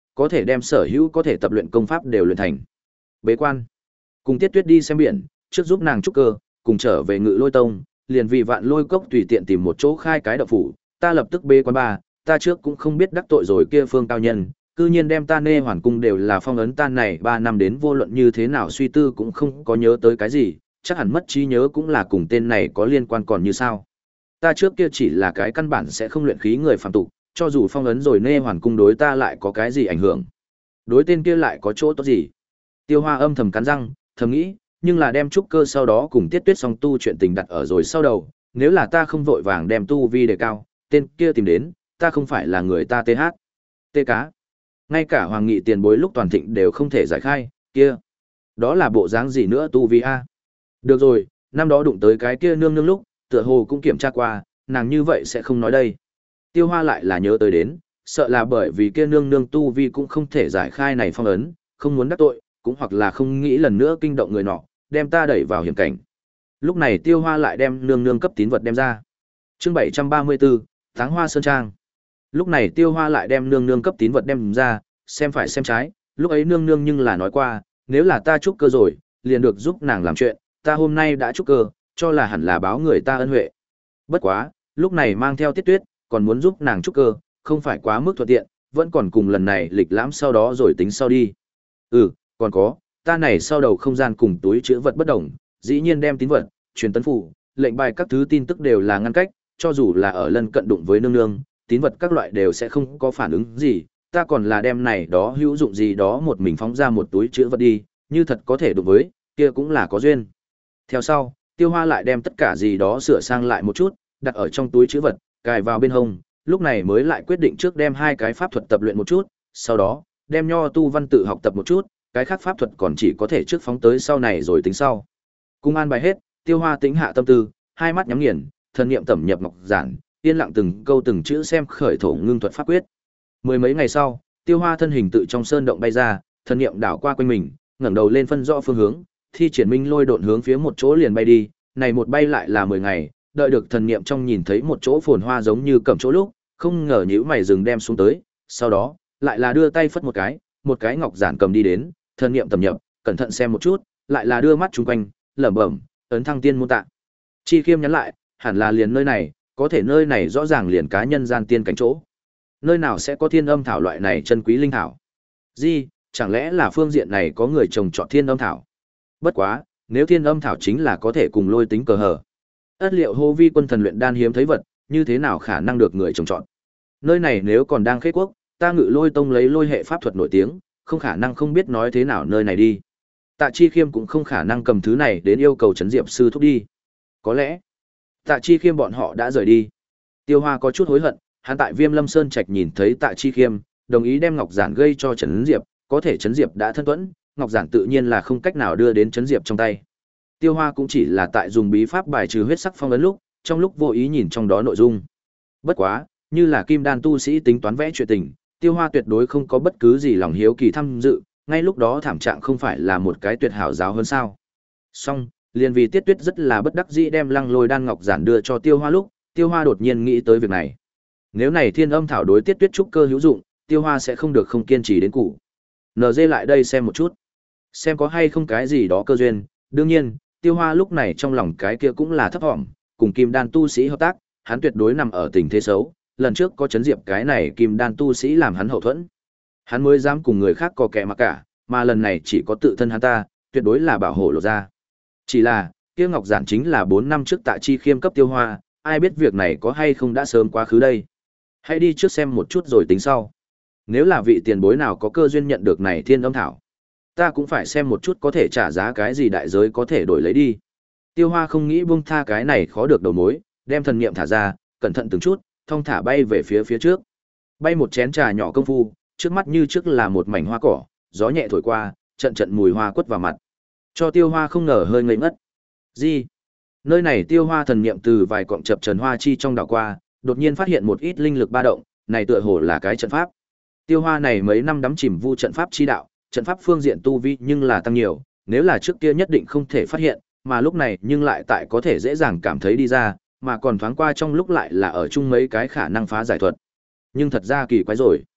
có thể đem sở hữu có thể tập luyện công pháp đều luyện thành. Bế quan, cùng Tiết Tuyết đi xem biển, trước giúp nàng trúc cơ, cùng trở về Ngự Lôi Tông, liền vì Vạn Lôi Cốc tùy tiện tìm một chỗ khai cái động phủ, ta lập tức bế quan ba, ta trước cũng không biết đắc tội rồi kia Phương cao nhân, cư nhiên đem ta Nê Hoàn cung đều là phong ấn tan này ba năm đến vô luận như thế nào suy tư cũng không có nhớ tới cái gì, chắc hẳn mất trí nhớ cũng là cùng tên này có liên quan còn như sao. Ta trước kia chỉ là cái căn bản sẽ không luyện khí người phàm tục, cho dù phong ấn rồi Nê Hoàn cung đối ta lại có cái gì ảnh hưởng. Đối tên kia lại có chỗ tốt gì? Tiêu Hoa âm thầm cắn răng, thầm nghĩ, nhưng là đem trúc cơ sau đó cùng Tiết Tuyết song tu chuyện tình đặt ở rồi sau đầu, nếu là ta không vội vàng đem tu vi đề cao, tên kia tìm đến, ta không phải là người ta tê hát. Tê cá. Ngay cả Hoàng Nghị tiền bối lúc toàn thịnh đều không thể giải khai, kia. Đó là bộ dáng gì nữa tu vi a? Được rồi, năm đó đụng tới cái kia nương nương lúc, tựa hồ cũng kiểm tra qua, nàng như vậy sẽ không nói đây. Tiêu Hoa lại là nhớ tới đến, sợ là bởi vì kia nương nương tu vi cũng không thể giải khai này phong ấn, không muốn đắc tội, cũng hoặc là không nghĩ lần nữa kinh động người nọ, đem ta đẩy vào hiểm cảnh. Lúc này Tiêu Hoa lại đem nương nương cấp tín vật đem ra. Chương bảy trăm ba mươi tư, Táng Hoa Sơn Trang. Lúc này Tiêu Hoa lại đem nương nương cấp tín vật đem ra, xem phải xem trái, lúc ấy nương nương nhưng là nói qua, nếu là ta trúc cơ rồi, liền được giúp nàng làm chuyện, ta hôm nay đã trúc cơ, cho là hẳn là báo người ta ân huệ. Bất quá, lúc này mang theo Tiết Tuyết, còn muốn giúp nàng trúc cơ, không phải quá mức thuận tiện, vẫn còn cùng lần này lịch lãm sau đó rồi tính sau đi. Ừ, còn có, ta này sau đầu không gian cùng túi chứa vật bất đồng, dĩ nhiên đem tín vật, truyền tấn phủ, lệnh bài các thứ tin tức đều là ngăn cách, cho dù là ở lân cận đụng với nương nương, tín vật các loại đều sẽ không có phản ứng gì, ta còn là đem này đó hữu dụng gì đó một mình phóng ra một túi chứa vật đi, như thật có thể đụng với, kia cũng là có duyên. Theo sau, Tiêu Hoa lại đem tất cả gì đó sửa sang lại một chút, đặt ở trong túi chứa vật, cài vào bên hông, lúc này mới lại quyết định trước đem hai cái pháp thuật tập luyện một chút, sau đó, đem nho tu văn tự học tập một chút, cái khác pháp thuật còn chỉ có thể trước phóng tới sau này rồi tính sau. Cung an bài hết, Tiêu Hoa tĩnh hạ tâm tư, hai mắt nhắm nghiền, thần niệm tẩm nhập ngọc giản, yên lặng từng câu từng chữ xem khởi thổ ngưng thuật pháp quyết. Mười mấy ngày sau, Tiêu Hoa thân hình tự trong sơn động bay ra, thần niệm đảo qua quanh mình, ngẩng đầu lên phân rõ phương hướng, thi triển minh lôi độn hướng phía một chỗ liền bay đi, này một bay lại là mười ngày, đợi được thần niệm trong nhìn thấy một chỗ phồn hoa giống như cầm chỗ lúc, không ngờ nhíu mày dừng đem xuống tới, sau đó, lại là đưa tay phất một cái, một cái ngọc giản cầm đi đến, thần niệm tầm nhập, cẩn thận xem một chút, lại là đưa mắt chung quanh, lẩm bẩm, ấn thăng tiên môn tạ. Chi Khiêm nhắn lại, hẳn là liền nơi này, có thể nơi này rõ ràng liền cá nhân gian tiên cảnh chỗ. Nơi nào sẽ có thiên âm thảo loại này chân quý linh thảo? Gì, chẳng lẽ là phương diện này có người trồng trọt thiên âm thảo? Bất quá, nếu thiên âm thảo chính là có thể cùng lôi tính cờ hở. Ất liệu hô vi quân thần luyện đan hiếm thấy vật, như thế nào khả năng được người trồng trọt? Nơi này nếu còn đang khế quốc, ta Ngự Lôi Tông lấy lôi hệ pháp thuật nổi tiếng, không khả năng không biết nói thế nào nơi này đi. Tạ Chi Khiêm cũng không khả năng cầm thứ này đến yêu cầu trấn diệp sư thúc đi. Có lẽ, Tạ Chi Khiêm bọn họ đã rời đi. Tiêu Hoa có chút hối hận, hắn tại Viêm Lâm Sơn Trạch nhìn thấy Tạ Chi Khiêm, đồng ý đem ngọc giản gây cho Trấn Diệp, có thể Trấn Diệp đã thân tuẫn, ngọc giản tự nhiên là không cách nào đưa đến Trấn Diệp trong tay. Tiêu Hoa cũng chỉ là tại dùng bí pháp bài trừ huyết sắc phong ấn lúc, trong lúc vô ý nhìn trong đó nội dung. Bất quá, như là kim đan tu sĩ tính toán vẽ chuyện tình, Tiêu Hoa tuyệt đối không có bất cứ gì lòng hiếu kỳ tham dự, ngay lúc đó thảm trạng không phải là một cái tuyệt hảo giáo hơn sao? Song, liền vì Tiết Tuyết rất là bất đắc dĩ đem Lăng Lôi đan ngọc giản đưa cho Tiêu Hoa lúc, Tiêu Hoa đột nhiên nghĩ tới việc này. Nếu này thiên âm thảo đối Tiết Tuyết trúc cơ hữu dụng, Tiêu Hoa sẽ không được không kiên trì đến cụ. en giê lại đây xem một chút, xem có hay không cái gì đó cơ duyên. Đương nhiên, Tiêu Hoa lúc này trong lòng cái kia cũng là thấp vọng, cùng kim đan tu sĩ hợp tác, hắn tuyệt đối nằm ở tình thế xấu. Lần trước có chấn diệp cái này kim đan tu sĩ làm hắn hậu thuẫn, hắn mới dám cùng người khác có kẻ mặc cả, mà lần này chỉ có tự thân hắn ta, tuyệt đối là bảo hộ lộ ra. Chỉ là, kia ngọc giản chính là bốn năm trước Tạ Chi Khiêm cấp Tiêu Hoa, ai biết việc này có hay không đã sớm quá khứ đây. Hãy đi trước xem một chút rồi tính sau. Nếu là vị tiền bối nào có cơ duyên nhận được này thiên âm thảo, ta cũng phải xem một chút có thể trả giá cái gì đại giới có thể đổi lấy đi. Tiêu Hoa không nghĩ buông tha cái này khó được đầu mối, đem thần niệm thả ra, cẩn thận từng chút, thong thả bay về phía phía trước. Bay một chén trà nhỏ công phu, trước mắt như trước là một mảnh hoa cỏ, gió nhẹ thổi qua, trận trận mùi hoa quất vào mặt. Cho Tiêu Hoa không ngờ hơi ngây ngất. Gì? Nơi này Tiêu Hoa thần niệm từ vài cọng chập trần hoa chi trong đảo qua, đột nhiên phát hiện một ít linh lực ba động, này tựa hồ là cái trận pháp. Tiêu Hoa này mấy năm đắm chìm vu trận pháp chi đạo, trận pháp phương diện tu vi nhưng là tăng nhiều, nếu là trước kia nhất định không thể phát hiện, mà lúc này nhưng lại tại có thể dễ dàng cảm thấy đi ra, mà còn thoáng qua trong lúc lại là ở chung mấy cái khả năng phá giải thuật. Nhưng thật ra kỳ quái rồi.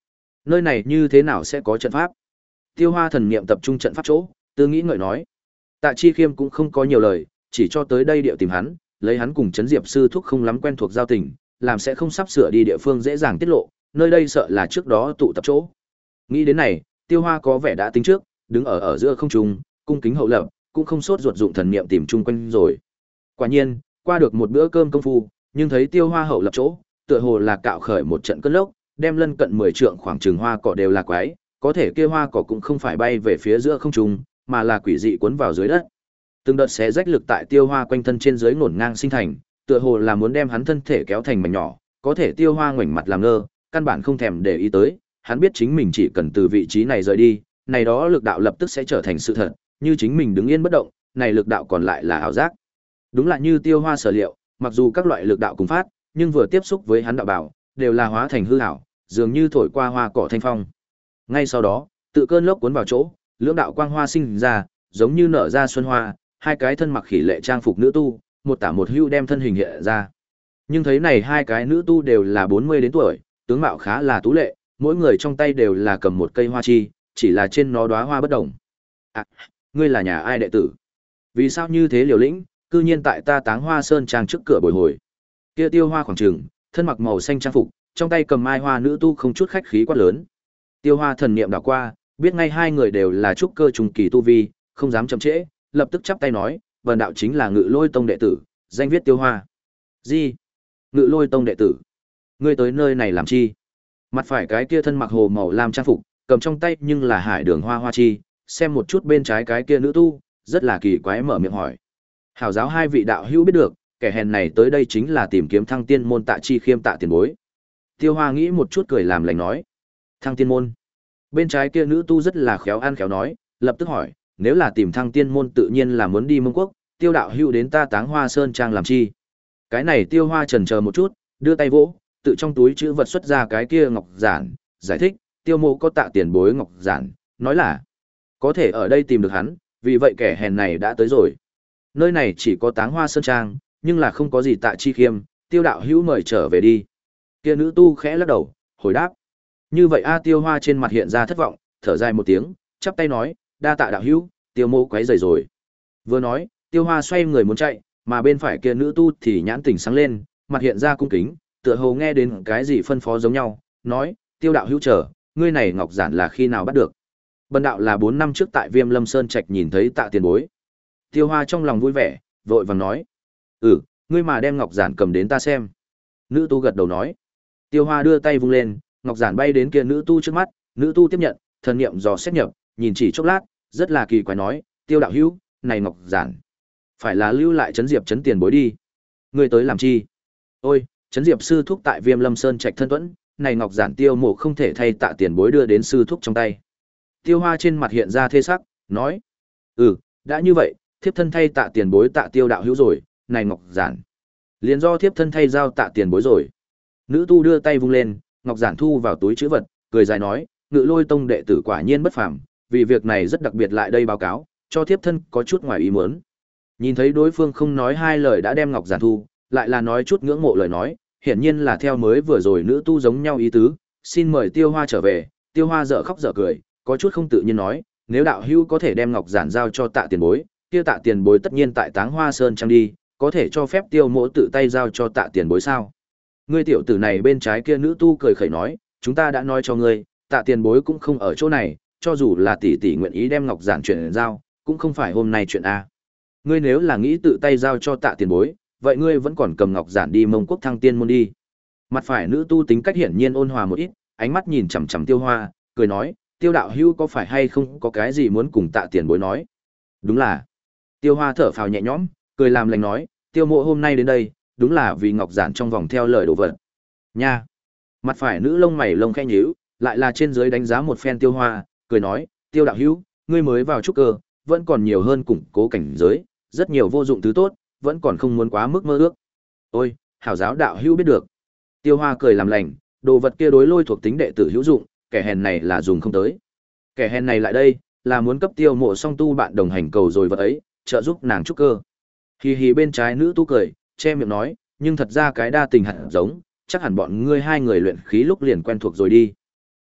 Nơi này như thế nào sẽ có trận pháp? Tiêu Hoa thần niệm tập trung trận pháp chỗ, tư nghĩ ngợi nói. Tạ Chi Khiêm cũng không có nhiều lời, chỉ cho tới đây địa tìm hắn, lấy hắn cùng Trấn Diệp sư thúc không lắm quen thuộc giao tình, làm sẽ không sắp sửa đi địa phương dễ dàng tiết lộ, nơi đây sợ là trước đó tụ tập chỗ. Nghĩ đến này, Tiêu Hoa có vẻ đã tính trước, đứng ở ở giữa không trung, cung kính hậu lập, cũng không sốt ruột dụng thần niệm tìm chung quanh rồi. Quả nhiên, qua được một bữa cơm công phu, nhưng thấy Tiêu Hoa hậu lập chỗ, tựa hồ là cạo khởi một trận cơn lốc, đem lân cận mười trượng khoảng trường hoa cỏ đều là quái, có thể kia hoa cỏ cũng không phải bay về phía giữa không trung, mà là quỷ dị cuốn vào dưới đất. Từng đợt xé rách lực tại Tiêu Hoa quanh thân trên dưới ngổn ngang sinh thành, tựa hồ là muốn đem hắn thân thể kéo thành mảnh nhỏ, có thể Tiêu Hoa ngoảnh mặt làm ngơ, căn bản không thèm để ý tới, hắn biết chính mình chỉ cần từ vị trí này rời đi, này đó lực đạo lập tức sẽ trở thành sự thật, như chính mình đứng yên bất động, này lực đạo còn lại là ảo giác. Đúng là như Tiêu Hoa sở liệu, mặc dù các loại lực đạo cùng phát, nhưng vừa tiếp xúc với hắn đạo bảo, đều là hóa thành hư ảo, dường như thổi qua hoa cỏ thanh phong. Ngay sau đó, tự cơn lốc cuốn vào chỗ, lưỡng đạo quang hoa sinh ra, giống như nở ra xuân hoa, hai cái thân mặc khỉ lệ trang phục nữ tu, một tả một hữu đem thân hình hiện ra. Nhưng thấy này hai cái nữ tu đều là bốn mươi đến tuổi, tướng mạo khá là tú lệ, mỗi người trong tay đều là cầm một cây hoa chi, chỉ là trên nó đóa hoa bất đồng. À, ngươi là nhà ai đệ tử? Vì sao như thế liều lĩnh, cư nhiên tại ta Táng Hoa Sơn trang trước cửa bồi hồi? Kia Tiêu Hoa khoảng trường, thân mặc màu xanh trang phục, trong tay cầm mai hoa nữ tu không chút khách khí quát lớn. Tiêu Hoa thần niệm đảo qua, biết ngay hai người đều là trúc cơ trùng kỳ tu vi, không dám chậm trễ, lập tức chắp tay nói, "Vân đạo chính là Ngự Lôi tông đệ tử, danh viết Tiêu Hoa." "Gì? Ngự Lôi tông đệ tử? Ngươi tới nơi này làm chi?" Mặt phải cái kia thân mặc hồ màu lam trang phục, cầm trong tay nhưng là hải đường hoa hoa chi, xem một chút bên trái cái kia nữ tu, rất là kỳ quái mở miệng hỏi. Hảo giáo hai vị đạo hữu biết được, kẻ hèn này tới đây chính là tìm kiếm Thăng Tiên môn Tạ Chi Khiêm Tạ tiền bối. Tiêu Hoa nghĩ một chút cười làm lành nói. Thăng Tiên môn. Bên trái kia nữ tu rất là khéo ăn khéo nói, lập tức hỏi, nếu là tìm Thăng Tiên môn tự nhiên là muốn đi Mông Quốc, Tiêu đạo hữu đến ta Táng Hoa Sơn trang làm chi? Cái này Tiêu Hoa chần chờ một chút, đưa tay vỗ, tự trong túi chữ vật xuất ra cái kia ngọc giản, giải thích, Tiêu mộ có Tạ tiền bối ngọc giản, nói là có thể ở đây tìm được hắn, vì vậy kẻ hèn này đã tới rồi. Nơi này chỉ có Táng Hoa Sơn trang, nhưng là không có gì Tạ Chi Khiêm, Tiêu đạo hữu mời trở về đi. Kia nữ tu khẽ lắc đầu, hồi đáp. Như vậy A Tiêu Hoa trên mặt hiện ra thất vọng, thở dài một tiếng, chắp tay nói, đa tạ đạo hữu, Tiêu mộ quấy rầy rồi. Vừa nói, Tiêu Hoa xoay người muốn chạy, mà bên phải kia nữ tu thì nhãn tỉnh sáng lên, mặt hiện ra cung kính, tựa hồ nghe đến cái gì phân phó giống nhau, nói, Tiêu đạo hữu chờ, ngươi này ngọc giản là khi nào bắt được? Bần đạo là bốn năm trước tại Viêm Lâm Sơn Trạch nhìn thấy Tạ tiền bối. Tiêu Hoa trong lòng vui vẻ, vội vàng nói, ừ, ngươi mà đem ngọc giản cầm đến ta xem. Nữ tu gật đầu nói. Tiêu Hoa đưa tay vung lên, ngọc giản bay đến kia nữ tu trước mắt, nữ tu tiếp nhận, thần niệm dò xét nhập, nhìn chỉ chốc lát, rất là kỳ quái nói, Tiêu đạo hữu, này ngọc giản, phải là lưu lại Trấn Diệp Trấn tiền bối đi. Ngươi tới làm chi? Ôi, Trấn Diệp sư thúc tại Viêm Lâm Sơn Trạch thân tuẫn, này ngọc giản Tiêu mộ không thể thay Tạ tiền bối đưa đến sư thúc trong tay. Tiêu Hoa trên mặt hiện ra thê sắc, nói, ừ, đã như vậy, thiếp thân thay Tạ tiền bối Tạ Tiêu đạo hữu rồi, này ngọc giản, liền do thiếp thân thay giao Tạ tiền bối rồi. Nữ tu đưa tay vung lên, ngọc giản thu vào túi trữ vật, cười dài nói, Ngự Lôi tông đệ tử quả nhiên bất phàm, vì việc này rất đặc biệt lại đây báo cáo, cho thiếp thân có chút ngoài ý muốn. Nhìn thấy đối phương không nói hai lời đã đem ngọc giản thu, lại là nói chút ngưỡng mộ lời nói, hiển nhiên là theo mới vừa rồi nữ tu giống nhau ý tứ, xin mời Tiêu Hoa trở về. Tiêu Hoa dở khóc dở cười, có chút không tự nhiên nói, nếu đạo hữu có thể đem ngọc giản giao cho Tạ tiền bối, kia Tạ tiền bối tất nhiên tại Táng Hoa Sơn trang đi, có thể cho phép Tiêu mỗ tự tay giao cho Tạ tiền bối sao? Ngươi tiểu tử này bên trái kia nữ tu cười khẩy nói, chúng ta đã nói cho ngươi, Tạ tiền bối cũng không ở chỗ này, cho dù là tỷ tỷ nguyện ý đem ngọc giản chuyển giao, cũng không phải hôm nay chuyện a. Ngươi nếu là nghĩ tự tay giao cho Tạ tiền bối, vậy ngươi vẫn còn cầm ngọc giản đi Mông Quốc Thăng Tiên môn đi. Mặt phải nữ tu tính cách hiển nhiên ôn hòa một ít, ánh mắt nhìn chằm chằm Tiêu Hoa, cười nói, Tiêu đạo hữu có phải hay không có cái gì muốn cùng Tạ tiền bối nói? Đúng là. Tiêu Hoa thở phào nhẹ nhõm, cười làm lành nói, Tiêu mộ hôm nay đến đây, đúng là vì ngọc giản trong vòng theo lời đồ vật. Nha. Mặt phải nữ lông mày lông khẽ nhíu, lại là trên dưới đánh giá một phen Tiêu Hoa, cười nói, Tiêu đạo hữu, ngươi mới vào trúc cơ, vẫn còn nhiều hơn củng cố cảnh giới, rất nhiều vô dụng thứ tốt, vẫn còn không muốn quá mức mơ ước. Ôi, hảo giáo đạo hữu biết được. Tiêu Hoa cười làm lành, đồ vật kia đối Lôi thuộc tính đệ tử hữu dụng, kẻ hèn này là dùng không tới. Kẻ hèn này lại đây, là muốn cấp Tiêu mộ song tu bạn đồng hành cầu rồi vật ấy, trợ giúp nàng trúc cơ. Hì hì bên trái nữ tu cười, che miệng nói, nhưng thật ra cái đa tình hẳn giống, chắc hẳn bọn ngươi hai người luyện khí lúc liền quen thuộc rồi đi.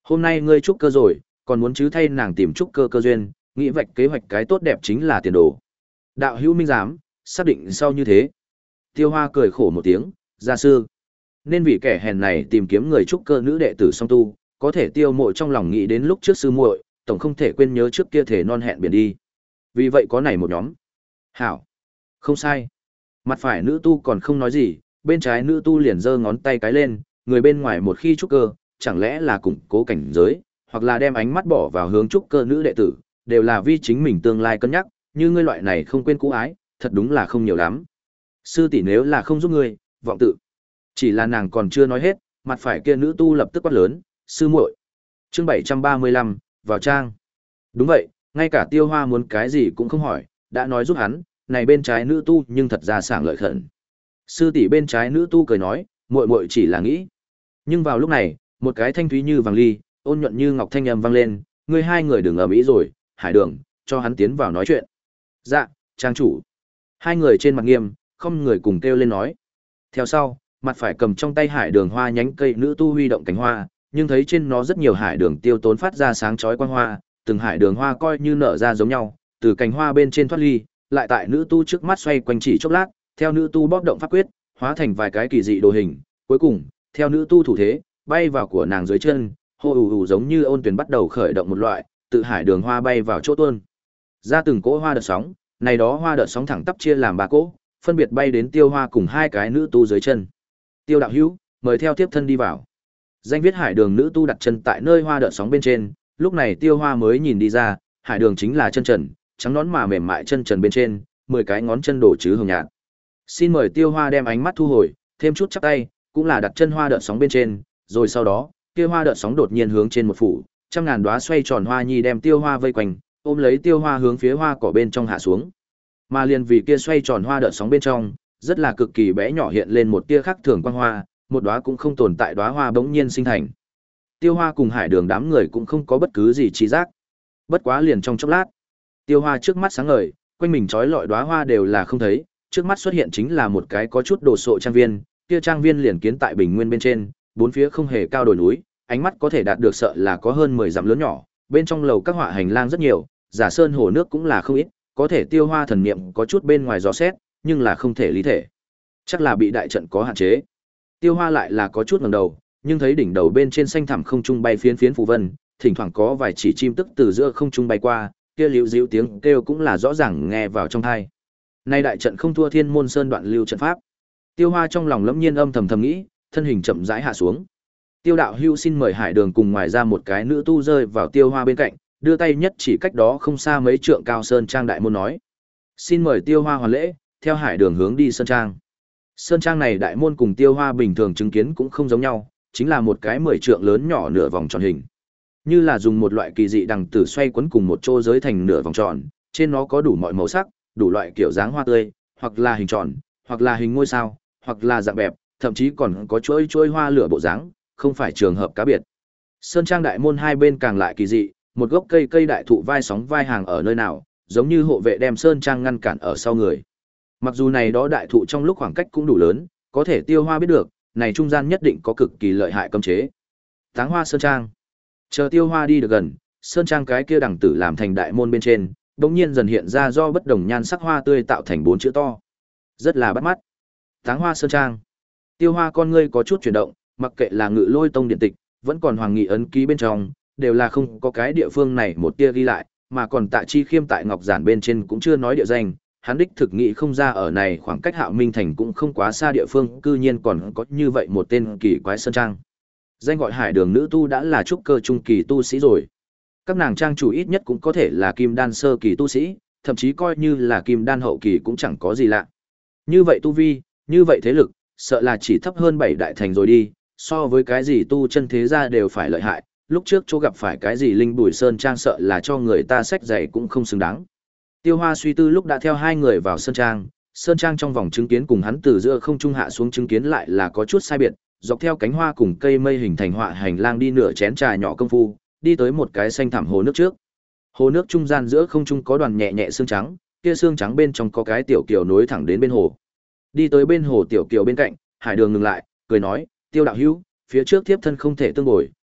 Hôm nay ngươi trúc cơ rồi, còn muốn chứ thay nàng tìm trúc cơ cơ duyên, nghĩ vạch kế hoạch cái tốt đẹp chính là tiền đồ. Đạo hữu minh giám, xác định sau như thế. Tiêu Hoa cười khổ một tiếng, gia sư. Nên vì kẻ hèn này tìm kiếm người trúc cơ nữ đệ tử song tu, có thể Tiêu Mộ trong lòng nghĩ đến lúc trước sư muội, tổng không thể quên nhớ trước kia thể non hẹn biển đi. Vì vậy có này một nhóm. Hảo. Không sai. Mặt phải nữ tu còn không nói gì, bên trái nữ tu liền giơ ngón tay cái lên, người bên ngoài một khi trúc cơ, chẳng lẽ là củng cố cảnh giới, hoặc là đem ánh mắt bỏ vào hướng trúc cơ nữ đệ tử, đều là vì chính mình tương lai cân nhắc, như ngươi loại này không quên cũ ái, thật đúng là không nhiều lắm. Sư tỷ nếu là không giúp ngươi, vọng tự. Chỉ là nàng còn chưa nói hết, mặt phải kia nữ tu lập tức quát lớn, sư muội. Chương bảy trăm ba mươi lăm, vào trang. Đúng vậy, ngay cả Tiêu Hoa muốn cái gì cũng không hỏi, đã nói giúp hắn, này bên trái nữ tu nhưng thật ra sảng lợi khẩn. Sư tỷ bên trái nữ tu cười nói, muội muội chỉ là nghĩ. Nhưng vào lúc này, một cái thanh thúy như vàng ly, ôn nhuận như ngọc thanh âm vang lên, ngươi hai người đừng ầm ĩ rồi, Hải Đường, cho hắn tiến vào nói chuyện. Dạ, trang chủ. Hai người trên mặt nghiêm, không người cùng kêu lên nói. Theo sau, mặt phải cầm trong tay Hải Đường hoa nhánh cây nữ tu huy động cánh hoa, nhưng thấy trên nó rất nhiều hải đường tiêu tốn phát ra sáng chói quang hoa, từng hải đường hoa coi như nở ra giống nhau, từ cánh hoa bên trên thoát ly, lại tại nữ tu trước mắt xoay quanh chỉ chốc lát, theo nữ tu bóp động pháp quyết, hóa thành vài cái kỳ dị đồ hình, cuối cùng, theo nữ tu thủ thế, bay vào của nàng dưới chân, hô ù ù giống như ôn tuyển bắt đầu khởi động một loại, tự hải đường hoa bay vào chỗ tuôn. Ra từng cỗ hoa đợt sóng, này đó hoa đợt sóng thẳng tắp chia làm ba cỗ, phân biệt bay đến Tiêu Hoa cùng hai cái nữ tu dưới chân. Tiêu đạo hữu, mời theo tiếp thân đi vào. Danh viết hải đường nữ tu đặt chân tại nơi hoa đợt sóng bên trên, lúc này Tiêu Hoa mới nhìn đi ra, hải đường chính là chân trần, trắng nón mà mềm mại chân trần bên trên, mười cái ngón chân đổ chứ hồng nhạt. Xin mời Tiêu Hoa đem ánh mắt thu hồi, thêm chút chắp tay, cũng là đặt chân hoa đợt sóng bên trên, rồi sau đó, kia hoa đợt sóng đột nhiên hướng trên một phủ, trăm ngàn đóa xoay tròn hoa nhi đem Tiêu Hoa vây quanh, ôm lấy Tiêu Hoa hướng phía hoa cỏ bên trong hạ xuống. Mà liền vì kia xoay tròn hoa đợt sóng bên trong, rất là cực kỳ bé nhỏ hiện lên một tia khác thường quang hoa, một đóa cũng không tồn tại đóa hoa bỗng nhiên sinh thành. Tiêu Hoa cùng Hải Đường đám người cũng không có bất cứ gì trí giác. Bất quá liền trong chốc lát, Tiêu Hoa trước mắt sáng ngời, quanh mình trói lọi đóa hoa đều là không thấy, trước mắt xuất hiện chính là một cái có chút đồ sộ trang viên, kia trang viên liền kiến tại bình nguyên bên trên, bốn phía không hề cao đồi núi, ánh mắt có thể đạt được sợ là có hơn mười dặm lớn nhỏ, bên trong lầu các họa hành lang rất nhiều, giả sơn hồ nước cũng là không ít, có thể Tiêu Hoa thần niệm có chút bên ngoài gió xét, nhưng là không thể lý thể. Chắc là bị đại trận có hạn chế. Tiêu Hoa lại là có chút ngẩng đầu, nhưng thấy đỉnh đầu bên trên xanh thẳm không trung bay phiến phiến phù vân, thỉnh thoảng có vài chỉ chim tức từ giữa không trung bay qua, kia liễu dịu tiếng kêu cũng là rõ ràng nghe vào trong tai. Nay đại trận không thua Thiên Môn Sơn đoạn lưu trận pháp. Tiêu Hoa trong lòng lẫm nhiên âm thầm thầm nghĩ, thân hình chậm rãi hạ xuống. Tiêu đạo hữu xin mời Hải Đường cùng ngoài ra một cái nữ tu rơi vào Tiêu Hoa bên cạnh, đưa tay nhất chỉ cách đó không xa mấy trượng cao sơn trang đại môn nói: "Xin mời Tiêu Hoa hoàn lễ, theo Hải Đường hướng đi sơn trang." Sơn trang này đại môn cùng Tiêu Hoa bình thường chứng kiến cũng không giống nhau, chính là một cái mười trượng lớn nhỏ nửa vòng tròn hình. Như là dùng một loại kỳ dị đằng tử xoay quấn cùng một chỗ giới thành nửa vòng tròn, trên nó có đủ mọi màu sắc, đủ loại kiểu dáng hoa tươi, hoặc là hình tròn, hoặc là hình ngôi sao, hoặc là dạng bẹp, thậm chí còn có chuỗi chuỗi hoa lửa bộ dáng, không phải trường hợp cá biệt. Sơn trang đại môn hai bên càng lại kỳ dị, một gốc cây cây đại thụ vai sóng vai hàng ở nơi nào, giống như hộ vệ đem sơn trang ngăn cản ở sau người. Mặc dù này đó đại thụ trong lúc khoảng cách cũng đủ lớn, có thể Tiêu Hoa biết được, này trung gian nhất định có cực kỳ lợi hại cấm chế. Táng Hoa sơn trang. Chờ Tiêu Hoa đi được gần, sơn trang cái kia đằng tử làm thành đại môn bên trên, bỗng nhiên dần hiện ra do bất đồng nhan sắc hoa tươi tạo thành bốn chữ to. Rất là bắt mắt. Táng Hoa sơn trang. Tiêu Hoa con ngươi có chút chuyển động, mặc kệ là Ngự Lôi tông điện tịch, vẫn còn Hoàng Nghị ấn ký bên trong, đều là không có cái địa phương này một tia ghi lại, mà còn Tạ Chi Khiêm tại ngọc giản bên trên cũng chưa nói địa danh. Hắn đích thực nghĩ không ra ở này khoảng cách Hạo Minh thành cũng không quá xa địa phương, cư nhiên còn có như vậy một tên kỳ quái sơn trang. Danh gọi Hải Đường nữ tu đã là trúc cơ trung kỳ tu sĩ rồi. Các nàng trang chủ ít nhất cũng có thể là kim đan sơ kỳ tu sĩ, thậm chí coi như là kim đan hậu kỳ cũng chẳng có gì lạ. Như vậy tu vi, như vậy thế lực, sợ là chỉ thấp hơn bảy đại thành rồi đi, so với cái gì tu chân thế gia đều phải lợi hại, lúc trước chỗ gặp phải cái gì linh bùi sơn trang sợ là cho người ta sách giày cũng không xứng đáng. Tiêu Hoa suy tư lúc đã theo hai người vào sơn trang, sơn trang trong vòng chứng kiến cùng hắn từ giữa không trung hạ xuống chứng kiến lại là có chút sai biệt, dọc theo cánh hoa cùng cây mây hình thành họa hành lang đi nửa chén trà nhỏ công phu, đi tới một cái xanh thẳm hồ nước trước. Hồ nước trung gian giữa không trung có đoàn nhẹ nhẹ xương trắng, kia xương trắng bên trong có cái tiểu kiều nối thẳng đến bên hồ. Đi tới bên hồ tiểu kiều bên cạnh, Hải Đường ngừng lại, cười nói: "Tiêu đạo hữu, phía trước thiếp thân không thể tương bồi,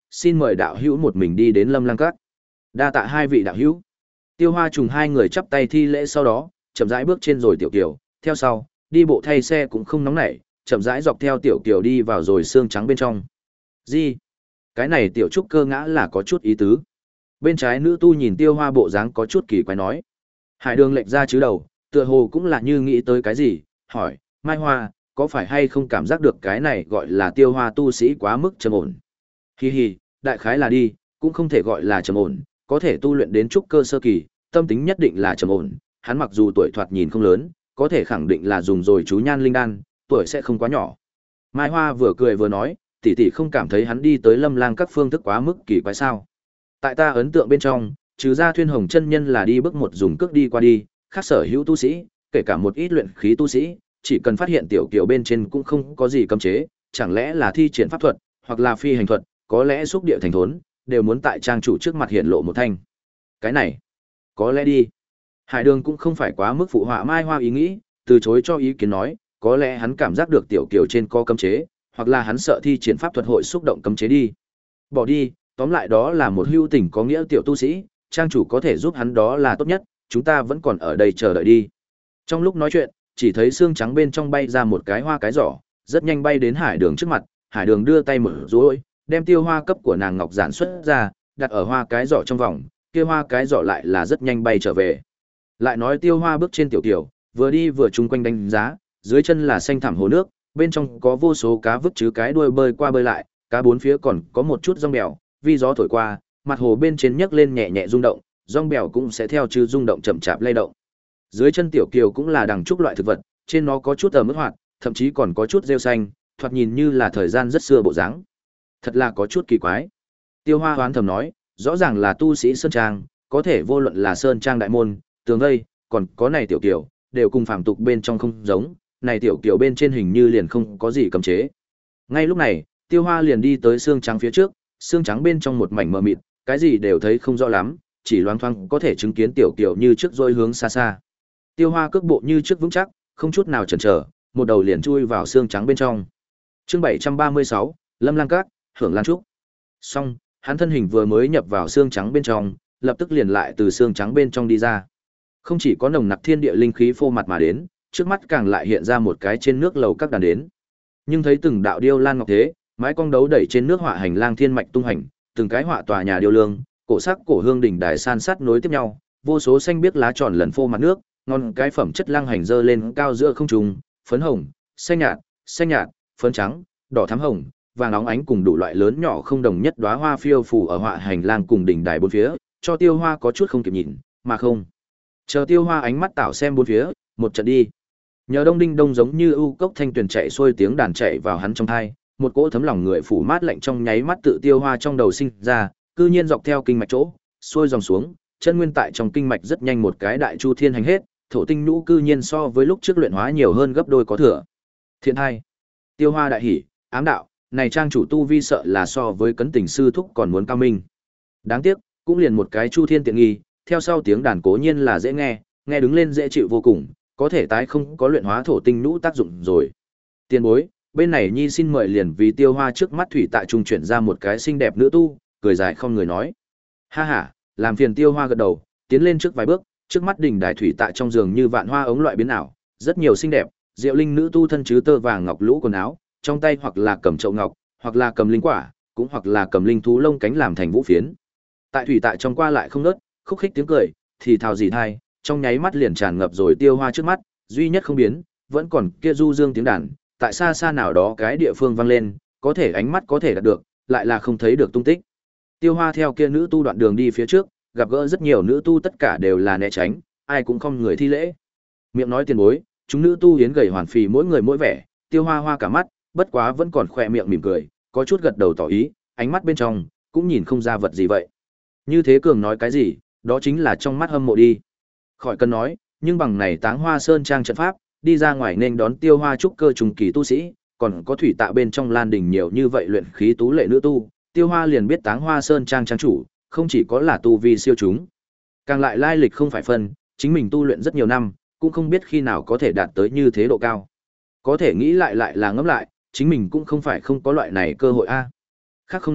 xin mời đạo hữu một mình đi đến Lâm Lang Các. Đa tạ hai vị đạo hữu. Tiêu Hoa trùng hai người chắp tay thi lễ, sau đó chậm rãi bước trên rồi tiểu kiều, theo sau, đi bộ thay xe cũng không nóng nảy, chậm rãi dọc theo tiểu kiều đi vào rồi xương trắng bên trong. Gì? Cái này tiểu trúc cơ ngã là có chút ý tứ. Bên trái nữ tu nhìn Tiêu Hoa bộ dáng có chút kỳ quái nói. Hải Đường lệch ra chứ đầu, tựa hồ cũng là như nghĩ tới cái gì, hỏi, Mai Hoa, có phải hay không cảm giác được cái này gọi là Tiêu Hoa tu sĩ quá mức trầm ổn? Hi hi, đại khái là đi, cũng không thể gọi là trầm ổn, có thể tu luyện đến trúc cơ sơ kỳ, tâm tính nhất định là trầm ổn, hắn mặc dù tuổi thoạt nhìn không lớn, có thể khẳng định là dùng rồi chú nhan linh đan, tuổi sẽ không quá nhỏ. Mai Hoa vừa cười vừa nói, tỷ tỷ không cảm thấy hắn đi tới Lâm Lang các phương thức quá mức kỳ quái sao? Tại ta ấn tượng bên trong, trừ ra Thuyên Hồng chân nhân là đi bước một dùng cước đi qua đi, khác sở hữu tu sĩ, kể cả một ít luyện khí tu sĩ, chỉ cần phát hiện tiểu kiều bên trên cũng không có gì cấm chế, chẳng lẽ là thi triển pháp thuật, hoặc là phi hành thuật, có lẽ xúc địa thành thốn, đều muốn tại trang chủ trước mặt hiện lộ một thanh. Cái này, có lẽ đi. Hải Đường cũng không phải quá mức phụ họa Mai Hoa ý nghĩ, từ chối cho ý kiến nói, có lẽ hắn cảm giác được tiểu kiều trên có cấm chế, hoặc là hắn sợ thi triển pháp thuật hội xúc động cấm chế đi. Bỏ đi, tóm lại đó là một hữu tình có nghĩa tiểu tu sĩ, trang chủ có thể giúp hắn đó là tốt nhất, chúng ta vẫn còn ở đây chờ đợi đi. Trong lúc nói chuyện, chỉ thấy xương trắng bên trong bay ra một cái hoa cái giỏ, rất nhanh bay đến Hải Đường trước mặt, Hải Đường đưa tay mở rối, đem tiêu hoa cấp của nàng ngọc giản xuất ra, đặt ở hoa cái giỏ trong vòng, kia hoa cái giỏ lại là rất nhanh bay trở về. Lại nói tiêu hoa bước trên tiểu tiểu, vừa đi vừa chung quanh đánh giá, dưới chân là xanh thẳm hồ nước, bên trong có vô số cá vứt chứ cái đuôi bơi qua bơi lại, cá bốn phía còn có một chút rong bèo, vì gió thổi qua, mặt hồ bên trên nhấc lên nhẹ nhẹ rung động, rong bèo cũng sẽ theo chứ rung động chậm chạp lay động. Dưới chân tiểu kiều cũng là đằng trúc loại thực vật, trên nó có chút ẩm ướt hoạt, thậm chí còn có chút rêu xanh, thoạt nhìn như là thời gian rất xưa bộ dáng. Thật là có chút kỳ quái. Tiêu Hoa hoán thầm nói, rõ ràng là tu sĩ sơn trang, có thể vô luận là sơn trang đại môn, tường vây, còn có này tiểu kiều, đều cùng phàm tục bên trong không giống, này tiểu kiều bên trên hình như liền không có gì cấm chế. Ngay lúc này, Tiêu Hoa liền đi tới xương trắng phía trước, xương trắng bên trong một mảnh mờ mịt, cái gì đều thấy không rõ lắm, chỉ loáng thoáng có thể chứng kiến tiểu kiều như trước dôi hướng xa xa. Tiêu Hoa cước bộ như trước vững chắc, không chút nào chần chờ, một đầu liền chui vào xương trắng bên trong. Chương bảy trăm ba mươi sáu, Lâm Lang Các, hưởng Lan Trúc. Xong, hắn thân hình vừa mới nhập vào xương trắng bên trong, lập tức liền lại từ xương trắng bên trong đi ra. Không chỉ có nồng nặc thiên địa linh khí phô mặt mà đến, trước mắt càng lại hiện ra một cái trên nước lầu các đàn đến. Nhưng thấy từng đạo điêu lan ngọc thế, mái cong đấu đẩy trên nước họa hành lang thiên mạch tung hành, từng cái họa tòa nhà điêu lương, cổ sắc cổ hương đỉnh đài san sát nối tiếp nhau, vô số xanh biếc lá tròn lần phô mặt nước, ngon cái phẩm chất lăng hành dơ lên cao giữa không trung, phấn hồng, xanh nhạt, xanh nhạt, phấn trắng, đỏ thắm hồng, vàng óng ánh cùng đủ loại lớn nhỏ không đồng nhất đóa hoa phiêu phù ở họa hành lang cùng đỉnh đài bốn phía, cho Tiêu Hoa có chút không kịp nhìn, mà không. Chờ Tiêu Hoa ánh mắt tảo xem bốn phía, một trận đi. Nhờ đông đinh đông giống như ưu cốc thanh tuyền chạy xuôi tiếng đàn chạy vào hắn trong tai, một cỗ thấm lòng người phủ mát lạnh trong nháy mắt tự Tiêu Hoa trong đầu sinh ra, cư nhiên dọc theo kinh mạch chỗ, xuôi dòng xuống, chân nguyên tại trong kinh mạch rất nhanh một cái đại chu thiên hành hết, thổ tinh nhũ cư nhiên so với lúc trước luyện hóa nhiều hơn gấp đôi có thừa. Thiện hai. Tiêu Hoa đại hỉ, ám đạo, này trang chủ tu vi sợ là so với cấn tình sư thúc còn muốn cao minh. Đáng tiếc, cũng liền một cái chu thiên tiện nghi, theo sau tiếng đàn cố nhiên là dễ nghe, nghe đứng lên dễ chịu vô cùng, có thể tái không có luyện hóa thổ tinh nhũ tác dụng rồi. Tiền bối, bên này nhi xin mời liền vì Tiêu Hoa trước mắt thủy tại trung chuyển ra một cái xinh đẹp nữ tu, cười dài không người nói. Ha ha, làm phiền Tiêu Hoa gật đầu, tiến lên trước vài bước, trước mắt đỉnh đài thủy tại trong giường như vạn hoa ống loại biến ảo, rất nhiều xinh đẹp, diệu linh nữ tu thân chứ tơ vàng ngọc lũ quần áo, trong tay hoặc là cầm chậu ngọc, hoặc là cầm linh quả, cũng hoặc là cầm linh thú lông cánh làm thành vũ phiến. Tại thủy tại trong qua lại không ngớt, khúc khích tiếng cười, thì thào gì thai, trong nháy mắt liền tràn ngập rồi Tiêu Hoa trước mắt, duy nhất không biến, vẫn còn kia du dương tiếng đàn, tại xa xa nào đó cái địa phương vang lên, có thể ánh mắt có thể đạt được, lại là không thấy được tung tích. Tiêu Hoa theo kia nữ tu đoạn đường đi phía trước, gặp gỡ rất nhiều nữ tu tất cả đều là né tránh, ai cũng không người thi lễ. Miệng nói tiền bối, chúng nữ tu hiến gầy hoàn phì mỗi người mỗi vẻ, Tiêu Hoa hoa cả mắt, bất quá vẫn còn khỏe miệng mỉm cười, có chút gật đầu tỏ ý, ánh mắt bên trong cũng nhìn không ra vật gì vậy. Như thế cường nói cái gì, đó chính là trong mắt hâm mộ đi. Khỏi cần nói, nhưng bằng này Táng Hoa Sơn trang trận pháp, đi ra ngoài nên đón Tiêu Hoa trúc cơ trùng kỳ tu sĩ, còn có thủy tạ bên trong lan đỉnh nhiều như vậy luyện khí tú lệ nữ tu, Tiêu Hoa liền biết Táng Hoa Sơn trang trang chủ, không chỉ có là tu vi siêu chúng, càng lại lai lịch không phải phân, chính mình tu luyện rất nhiều năm, cũng không biết khi nào có thể đạt tới như thế độ cao. Có thể nghĩ lại lại là ngẫm lại, chính mình cũng không phải không có loại này cơ hội a. Khác không nói,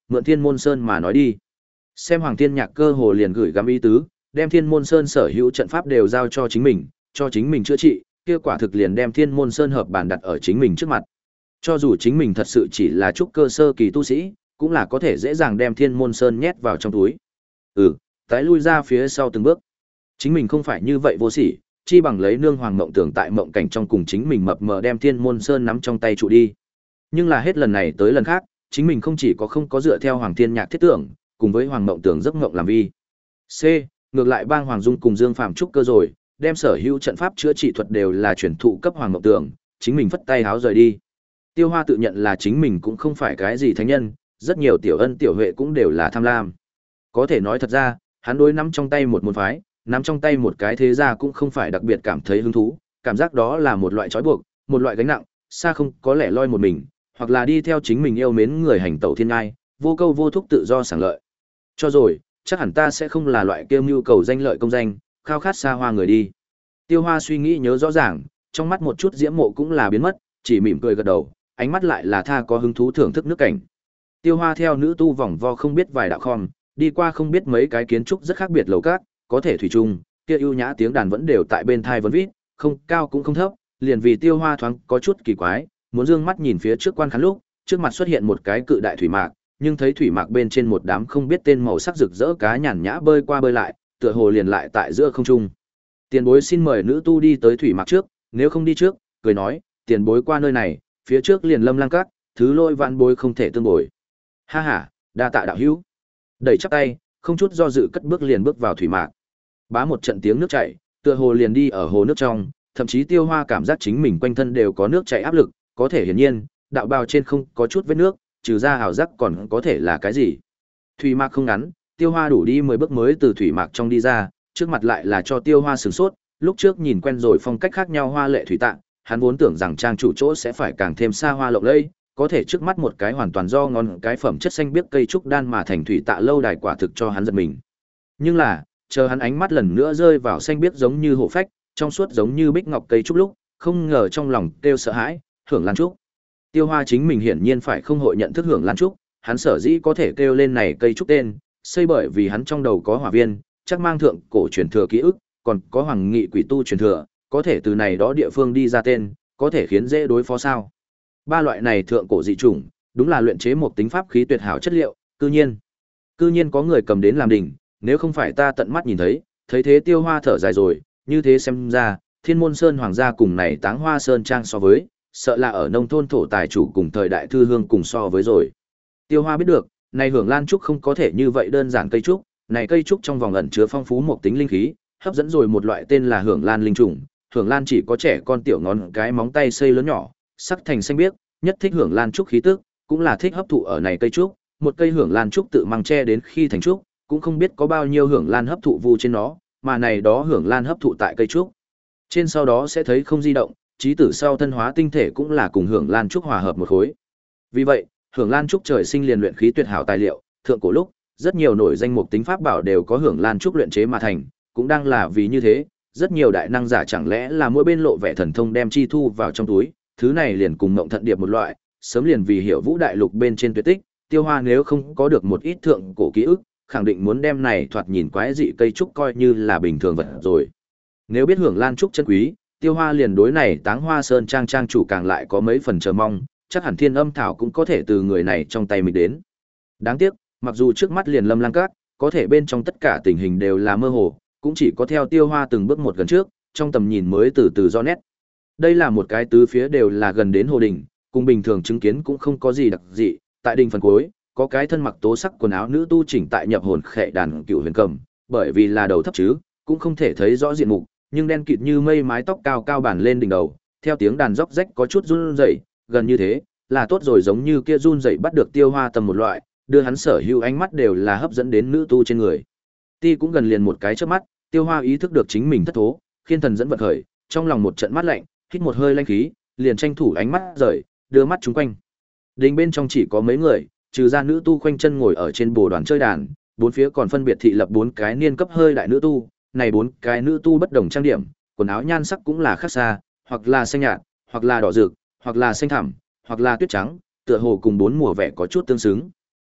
mượn Thiên Môn Sơn mà nói đi. Xem Hoàng Thiên Nhạc cơ hồ liền gửi gắm ý tứ, đem Thiên Môn Sơn sở hữu trận pháp đều giao cho chính mình, cho chính mình chữa trị, kia quả thực liền đem Thiên Môn Sơn hợp bản đặt ở chính mình trước mặt. Cho dù chính mình thật sự chỉ là trúc cơ sơ kỳ tu sĩ, cũng là có thể dễ dàng đem Thiên Môn Sơn nhét vào trong túi. Ừ, tái lui ra phía sau từng bước. Chính mình không phải như vậy vô sỉ, chi bằng lấy nương hoàng mộng tưởng tại mộng cảnh trong cùng chính mình mập mờ đem Thiên Môn Sơn nắm trong tay trụ đi. Nhưng là hết lần này tới lần khác, chính mình không chỉ có không có dựa theo Hoàng Thiên Nhạc thiết tưởng, cùng với Hoàng Mộng Tưởng giấc mộng làm vi. C, ngược lại bang Hoàng Dung cùng Dương Phàm trúc cơ rồi, đem sở hữu trận pháp chữa trị thuật đều là chuyển thụ cấp Hoàng Mộng Tưởng, chính mình phất tay háo rời đi. Tiêu Hoa tự nhận là chính mình cũng không phải cái gì thánh nhân, rất nhiều tiểu ân tiểu huệ cũng đều là tham lam. Có thể nói thật ra, hắn đối nắm trong tay một môn phái, nắm trong tay một cái thế gia cũng không phải đặc biệt cảm thấy hứng thú, cảm giác đó là một loại trói buộc, một loại gánh nặng, xa không có lẽ loi một mình, hoặc là đi theo chính mình yêu mến người hành tẩu thiên ngai, vô câu vô thúc tự do sảng lợi. Cho rồi, chắc hẳn ta sẽ không là loại kêu nhu cầu danh lợi công danh, khao khát xa hoa người đi. Tiêu Hoa suy nghĩ nhớ rõ ràng, trong mắt một chút diễm mộ cũng là biến mất, chỉ mỉm cười gật đầu, ánh mắt lại là tha có hứng thú thưởng thức nước cảnh. Tiêu Hoa theo nữ tu vòng vo không biết vài đạo khom, đi qua không biết mấy cái kiến trúc rất khác biệt lầu các, có thể thủy chung, kia ưu nhã tiếng đàn vẫn đều tại bên thai vấn vít, không cao cũng không thấp, liền vì Tiêu Hoa thoáng có chút kỳ quái, muốn dương mắt nhìn phía trước quan khán lúc, trước mặt xuất hiện một cái cự đại thủy mạc, nhưng thấy thủy mạc bên trên một đám không biết tên màu sắc rực rỡ cá nhàn nhã bơi qua bơi lại, tựa hồ liền lại tại giữa không trung. Tiền bối xin mời nữ tu đi tới thủy mạc trước, nếu không đi trước, cười nói, tiền bối qua nơi này, phía trước liền Lâm Lang Các, thứ lôi vạn bối không thể tương bồi. Ha ha, đa tạ đạo hữu. Đẩy chắp tay, không chút do dự cất bước liền bước vào thủy mạc. Bá một trận tiếng nước chảy, tựa hồ liền đi ở hồ nước trong, thậm chí Tiêu Hoa cảm giác chính mình quanh thân đều có nước chảy áp lực, có thể hiển nhiên, đạo bào trên không có chút vết nước, trừ ra hào giác còn có thể là cái gì. Thủy mạc không ngắn, Tiêu Hoa đủ đi mười bước mới từ thủy mạc trong đi ra, trước mặt lại là cho Tiêu Hoa sửng sốt, lúc trước nhìn quen rồi phong cách khác nhau hoa lệ thủy tạng, hắn vốn tưởng rằng trang chủ chỗ sẽ phải càng thêm xa hoa lộng lẫy, có thể trước mắt một cái hoàn toàn do ngon cái phẩm chất xanh biếc cây trúc đan mà thành thủy tạ lâu đài quả thực cho hắn giật mình. Nhưng là, chờ hắn ánh mắt lần nữa rơi vào xanh biếc giống như hổ phách, trong suốt giống như bích ngọc cây trúc lúc, không ngờ trong lòng kêu sợ hãi, Hưởng Lan trúc. Tiêu Hoa chính mình hiển nhiên phải không hội nhận thức Hưởng Lan trúc, hắn sở dĩ có thể kêu lên này cây trúc tên, xây bởi vì hắn trong đầu có hỏa viên, chắc mang thượng cổ truyền thừa ký ức, còn có hoàng nghị quỷ tu truyền thừa, có thể từ này đó địa phương đi ra tên, có thể khiến dễ đối phó sao? Ba loại này thượng cổ dị chủng, đúng là luyện chế một tính pháp khí tuyệt hảo chất liệu, cư nhiên, cư nhiên có người cầm đến làm đỉnh, nếu không phải ta tận mắt nhìn thấy, thấy thế Tiêu Hoa thở dài rồi, như thế xem ra, Thiên Môn Sơn hoàng gia cùng này Táng Hoa Sơn trang so với, sợ là ở nông thôn thổ tài chủ cùng thời đại thư hương cùng so với rồi. Tiêu Hoa biết được, này Hưởng Lan trúc không có thể như vậy đơn giản cây trúc, này cây trúc trong vòng ẩn chứa phong phú một tính linh khí, hấp dẫn rồi một loại tên là Hưởng Lan linh trùng. Hưởng Lan chỉ có trẻ con tiểu ngón cái móng tay xây lớn nhỏ, sắc thành xanh biếc, nhất thích Hưởng Lan trúc khí tức, cũng là thích hấp thụ ở này cây trúc, một cây Hưởng Lan trúc tự mang che đến khi thành trúc, cũng không biết có bao nhiêu Hưởng Lan hấp thụ vu trên nó, mà này đó Hưởng Lan hấp thụ tại cây trúc. Trên sau đó sẽ thấy không di động, chí tử sau thân hóa tinh thể cũng là cùng Hưởng Lan trúc hòa hợp một khối. Vì vậy, Hưởng Lan trúc trời sinh liền luyện khí tuyệt hảo tài liệu, thượng cổ lúc, rất nhiều nổi danh mục tính pháp bảo đều có Hưởng Lan trúc luyện chế mà thành, cũng đang là vì như thế, rất nhiều đại năng giả chẳng lẽ là mỗi bên lộ vẻ thần thông đem chi thu vào trong túi, thứ này liền cùng Mộng Thận Điệp một loại, sớm liền vì hiểu Vũ đại lục bên trên tuyệt tích, Tiêu Hoa nếu không có được một ít thượng cổ ký ức, khẳng định muốn đem này thoạt nhìn quái dị cây trúc coi như là bình thường vật rồi. Nếu biết Hưởng Lan trúc chân quý, Tiêu Hoa liền đối này Táng Hoa Sơn trang trang chủ càng lại có mấy phần chờ mong, chắc hẳn Thiên Âm thảo cũng có thể từ người này trong tay mình đến. Đáng tiếc, mặc dù trước mắt liền Lâm Lang Các, có thể bên trong tất cả tình hình đều là mơ hồ, cũng chỉ có theo Tiêu Hoa từng bước một gần trước, trong tầm nhìn mới từ từ do nét. Đây là một cái tứ phía đều là gần đến hồ đình, cùng bình thường chứng kiến cũng không có gì đặc dị, tại đình phần cuối, có cái thân mặc tố sắc quần áo nữ tu chỉnh tại nhập hồn khệ đàn cựu huyền cầm, bởi vì là đầu thấp chứ, cũng không thể thấy rõ diện mục, nhưng đen kịt như mây mái tóc cao cao bàn lên đỉnh đầu, theo tiếng đàn róc rách có chút run rẩy, gần như thế, là tốt rồi giống như kia run rẩy bắt được Tiêu Hoa tầm một loại, đưa hắn sở hữu ánh mắt đều là hấp dẫn đến nữ tu trên người. Ti cũng gần liền một cái chớp mắt, Tiêu Hoa ý thức được chính mình thất thố, khiên thần dẫn vận khởi, trong lòng một trận mát lạnh, hít một hơi lanh khí, liền tranh thủ ánh mắt rời, đưa mắt chúng quanh. Đình bên trong chỉ có mấy người, trừ ra nữ tu khoanh chân ngồi ở trên bồ đoàn chơi đàn, bốn phía còn phân biệt thị lập bốn cái niên cấp hơi đại nữ tu, này bốn cái nữ tu bất đồng trang điểm, quần áo nhan sắc cũng là khác xa, hoặc là xanh nhạt, hoặc là đỏ rực, hoặc là xanh thẳm, hoặc là tuyết trắng, tựa hồ cùng bốn mùa vẻ có chút tương xứng.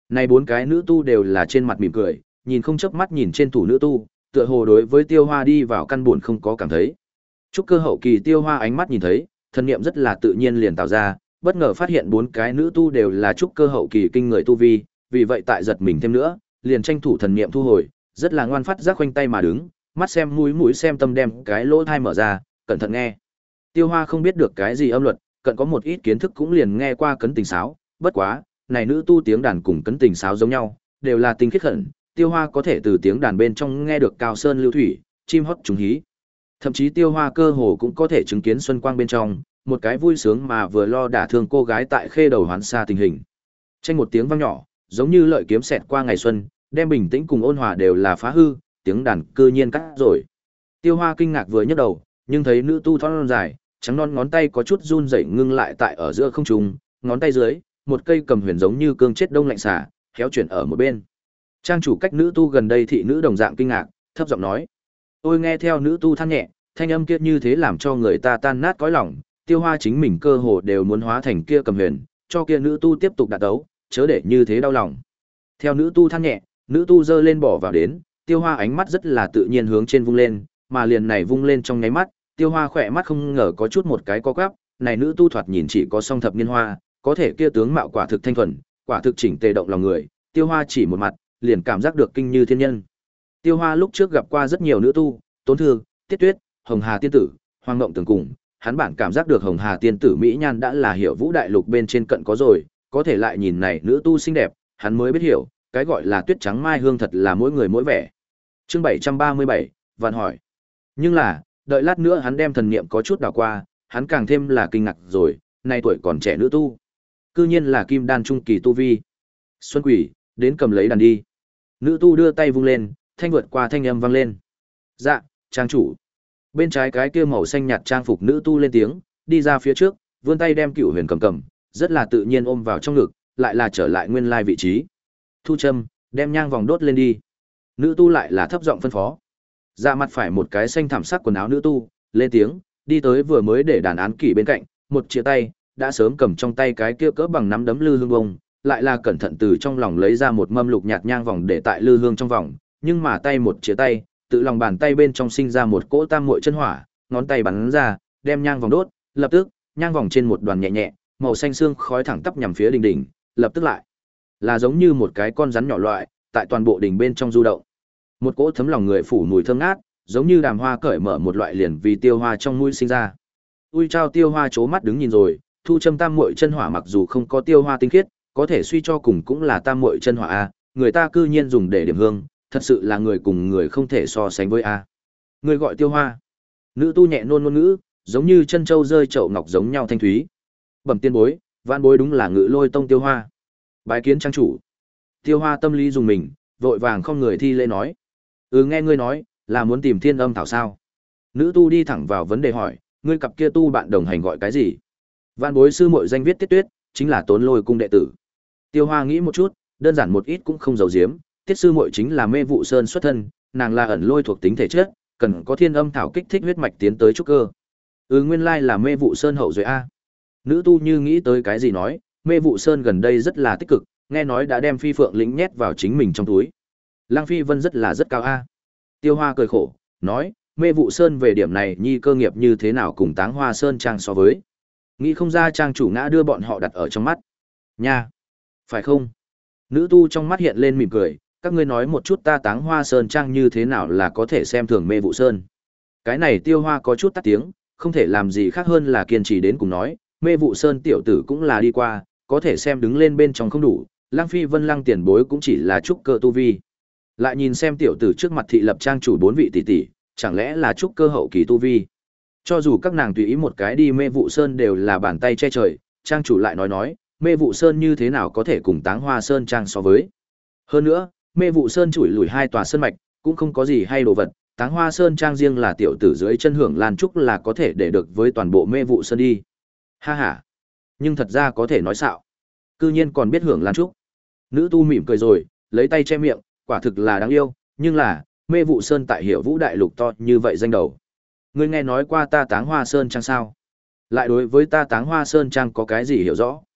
Này bốn cái nữ tu đều là trên mặt mỉm cười, nhìn không chớp mắt nhìn trên thủ nữ tu, tựa hồ đối với Tiêu Hoa đi vào căn buồn không có cảm thấy. Trúc cơ hậu kỳ Tiêu Hoa ánh mắt nhìn thấy, thần niệm rất là tự nhiên liền tạo ra, bất ngờ phát hiện bốn cái nữ tu đều là trúc cơ hậu kỳ kinh người tu vi, vì vậy tại giật mình thêm nữa, liền tranh thủ thần niệm thu hồi, rất là ngoan phát giác khoanh tay mà đứng, mắt xem mũi mũi xem tâm đem cái lỗ tai mở ra, cẩn thận nghe. Tiêu Hoa không biết được cái gì âm luật, cận có một ít kiến thức cũng liền nghe qua cấn tình sáo, bất quá, này nữ tu tiếng đàn cùng cấn tình sáo giống nhau, đều là tinh khiết khẩn, Tiêu Hoa có thể từ tiếng đàn bên trong nghe được cao sơn lưu thủy, chim hót trùng hí. Thậm chí Tiêu Hoa cơ hồ cũng có thể chứng kiến xuân quang bên trong, một cái vui sướng mà vừa lo đả thương cô gái tại khê đầu hoán xa tình hình. Tranh một tiếng vang nhỏ, giống như lợi kiếm xẹt qua ngày xuân, đem bình tĩnh cùng ôn hòa đều là phá hư, tiếng đàn cư nhiên cắt rồi. Tiêu Hoa kinh ngạc vừa nhấc đầu, nhưng thấy nữ tu thon dài, trắng non ngón tay có chút run rẩy ngưng lại tại ở giữa không trung, ngón tay dưới, một cây cầm huyền giống như cương chết đông lạnh xả, khéo chuyển ở một bên. Trang chủ cách nữ tu gần đây thị nữ đồng dạng kinh ngạc, thấp giọng nói: "Ôi nghe theo nữ tu than nhẹ, thanh âm kia như thế làm cho người ta tan nát cõi lòng." Tiêu Hoa chính mình cơ hồ đều muốn hóa thành kia cầm huyền, cho kia nữ tu tiếp tục đạt đấu, chớ để như thế đau lòng. Theo nữ tu than nhẹ, nữ tu giơ lên bỏ vào đến, Tiêu Hoa ánh mắt rất là tự nhiên hướng trên vung lên, mà liền này vung lên trong nháy mắt, Tiêu Hoa khỏe mắt không ngờ có chút một cái co quắp, này nữ tu thoạt nhìn chỉ có song thập niên hoa, có thể kia tướng mạo quả thực thanh thuần, quả thực chỉnh tề động lòng người, Tiêu Hoa chỉ một mặt, liền cảm giác được kinh như thiên nhân. Tiêu Hoa lúc trước gặp qua rất nhiều nữ tu, Tốn Thương, Tiết Tuyết, Hồng Hà tiên tử, Hoàng Ngộng Tường cùng, hắn bản cảm giác được Hồng Hà tiên tử mỹ nhan đã là hiểu vũ đại lục bên trên cận có rồi, có thể lại nhìn này nữ tu xinh đẹp, hắn mới biết hiểu, cái gọi là tuyết trắng mai hương thật là mỗi người mỗi vẻ. Chương bảy trăm ba mươi bảy, Vạn hỏi. Nhưng là, đợi lát nữa hắn đem thần niệm có chút đảo qua, hắn càng thêm là kinh ngạc rồi, nay tuổi còn trẻ nữ tu, cư nhiên là kim đan trung kỳ tu vi. Xuân Quỷ, đến cầm lấy đàn đi. Nữ tu đưa tay vung lên, thanh vượt qua thanh âm vang lên. Dạ, trang chủ. Bên trái cái kia màu xanh nhạt trang phục nữ tu lên tiếng, đi ra phía trước, vươn tay đem Cửu Huyền cầm cầm, rất là tự nhiên ôm vào trong ngực, lại là trở lại nguyên lai vị trí. Thu châm, đem nhang vòng đốt lên đi. Nữ tu lại là thấp giọng phân phó. Dạ mặt phải một cái xanh thảm sắc quần áo nữ tu, lên tiếng, đi tới vừa mới để đàn án kỷ bên cạnh, một chia tay, đã sớm cầm trong tay cái kia cỡ bằng nắm đấm lư hương bông, lại là cẩn thận từ trong lòng lấy ra một mâm lục nhạt nhang vòng để tại lư hương trong vòng, nhưng mà tay một chia tay, tự lòng bàn tay bên trong sinh ra một cỗ tam muội chân hỏa, ngón tay bắn ra, đem nhang vòng đốt, lập tức, nhang vòng trên một đoàn nhẹ nhẹ, màu xanh xương khói thẳng tắp nhằm phía đỉnh đỉnh, lập tức lại là giống như một cái con rắn nhỏ loại, tại toàn bộ đỉnh bên trong du động. Một cỗ thấm lòng người phủ mùi thơm ngát, giống như đàm hoa cởi mở một loại liền vì Tiêu Hoa trong mũi sinh ra. Ui chao, Tiêu Hoa chố mắt đứng nhìn rồi, thu châm tam muội chân hỏa mặc dù không có Tiêu Hoa tinh khiết, có thể suy cho cùng cũng là tam muội chân hỏa a, người ta cư nhiên dùng để điểm hương, thật sự là người cùng người không thể so sánh với a. Người gọi Tiêu Hoa. Nữ tu nhẹ nôn ngôn ngữ, giống như chân châu rơi chậu ngọc giống nhau thanh thúy. Bẩm tiên bối, vạn bối đúng là Ngự Lôi tông Tiêu Hoa. Bái kiến trang chủ. Tiêu Hoa tâm lý dùng mình, vội vàng không người thi lễ nói. Ừ, nghe ngươi nói, là muốn tìm thiên âm thảo sao? Nữ tu đi thẳng vào vấn đề hỏi, ngươi cặp kia tu bạn đồng hành gọi cái gì? Vạn bối sư muội danh viết Tiết Tuyết, chính là Tốn Lôi cung đệ tử. Tiêu Hoa nghĩ một chút, đơn giản một ít cũng không giấu giếm, Tiết sư muội chính là Mê Vụ Sơn xuất thân, nàng là ẩn lôi thuộc tính thể chất, cần có thiên âm thảo kích thích huyết mạch tiến tới trúc cơ. Ừ, nguyên lai là Mê Vụ Sơn hậu duệ a. Nữ tu như nghĩ tới cái gì nói, Mê Vụ Sơn gần đây rất là tích cực, nghe nói đã đem Phi Phượng lĩnh nhét vào chính mình trong túi. Lăng Phi Vân rất là rất cao a. Tiêu Hoa cười khổ, nói, Mê Vụ Sơn về điểm này nhi cơ nghiệp như thế nào cùng Táng Hoa Sơn trang so với. Nghĩ không ra trang chủ ngã đưa bọn họ đặt ở trong mắt. Nha, phải không? Nữ tu trong mắt hiện lên mỉm cười, các ngươi nói một chút ta Táng Hoa Sơn trang như thế nào là có thể xem thường Mê Vụ Sơn. Cái này Tiêu Hoa có chút tắt tiếng, không thể làm gì khác hơn là kiên trì đến cùng nói, Mê Vụ Sơn tiểu tử cũng là đi qua, có thể xem đứng lên bên trong không đủ, Lăng Phi Vân Lăng tiền bối cũng chỉ là trúc cơ tu vi. Lại nhìn xem tiểu tử trước mặt thị lập trang chủ bốn vị tỷ tỷ, chẳng lẽ là trúc cơ hậu kỳ tu vi. Cho dù các nàng tùy ý một cái đi Mê Vụ Sơn đều là bàn tay che trời, trang chủ lại nói nói, Mê Vụ Sơn như thế nào có thể cùng Táng Hoa Sơn trang so với. Hơn nữa, Mê Vụ Sơn chủi lủi hai tòa sơn mạch, cũng không có gì hay đồ vật, Táng Hoa Sơn trang riêng là tiểu tử dưới chân hưởng lan trúc là có thể để được với toàn bộ Mê Vụ Sơn đi. Ha ha. Nhưng thật ra có thể nói xạo. Cư nhiên còn biết hưởng lan trúc. Nữ tu mỉm cười rồi, lấy tay che miệng, quả thực là đáng yêu, nhưng là, Mê Vụ Sơn tại Hiểu Vũ đại lục to như vậy danh đầu. Ngươi nghe nói qua ta Táng Hoa Sơn trang sao? Lại đối với ta Táng Hoa Sơn trang có cái gì hiểu rõ?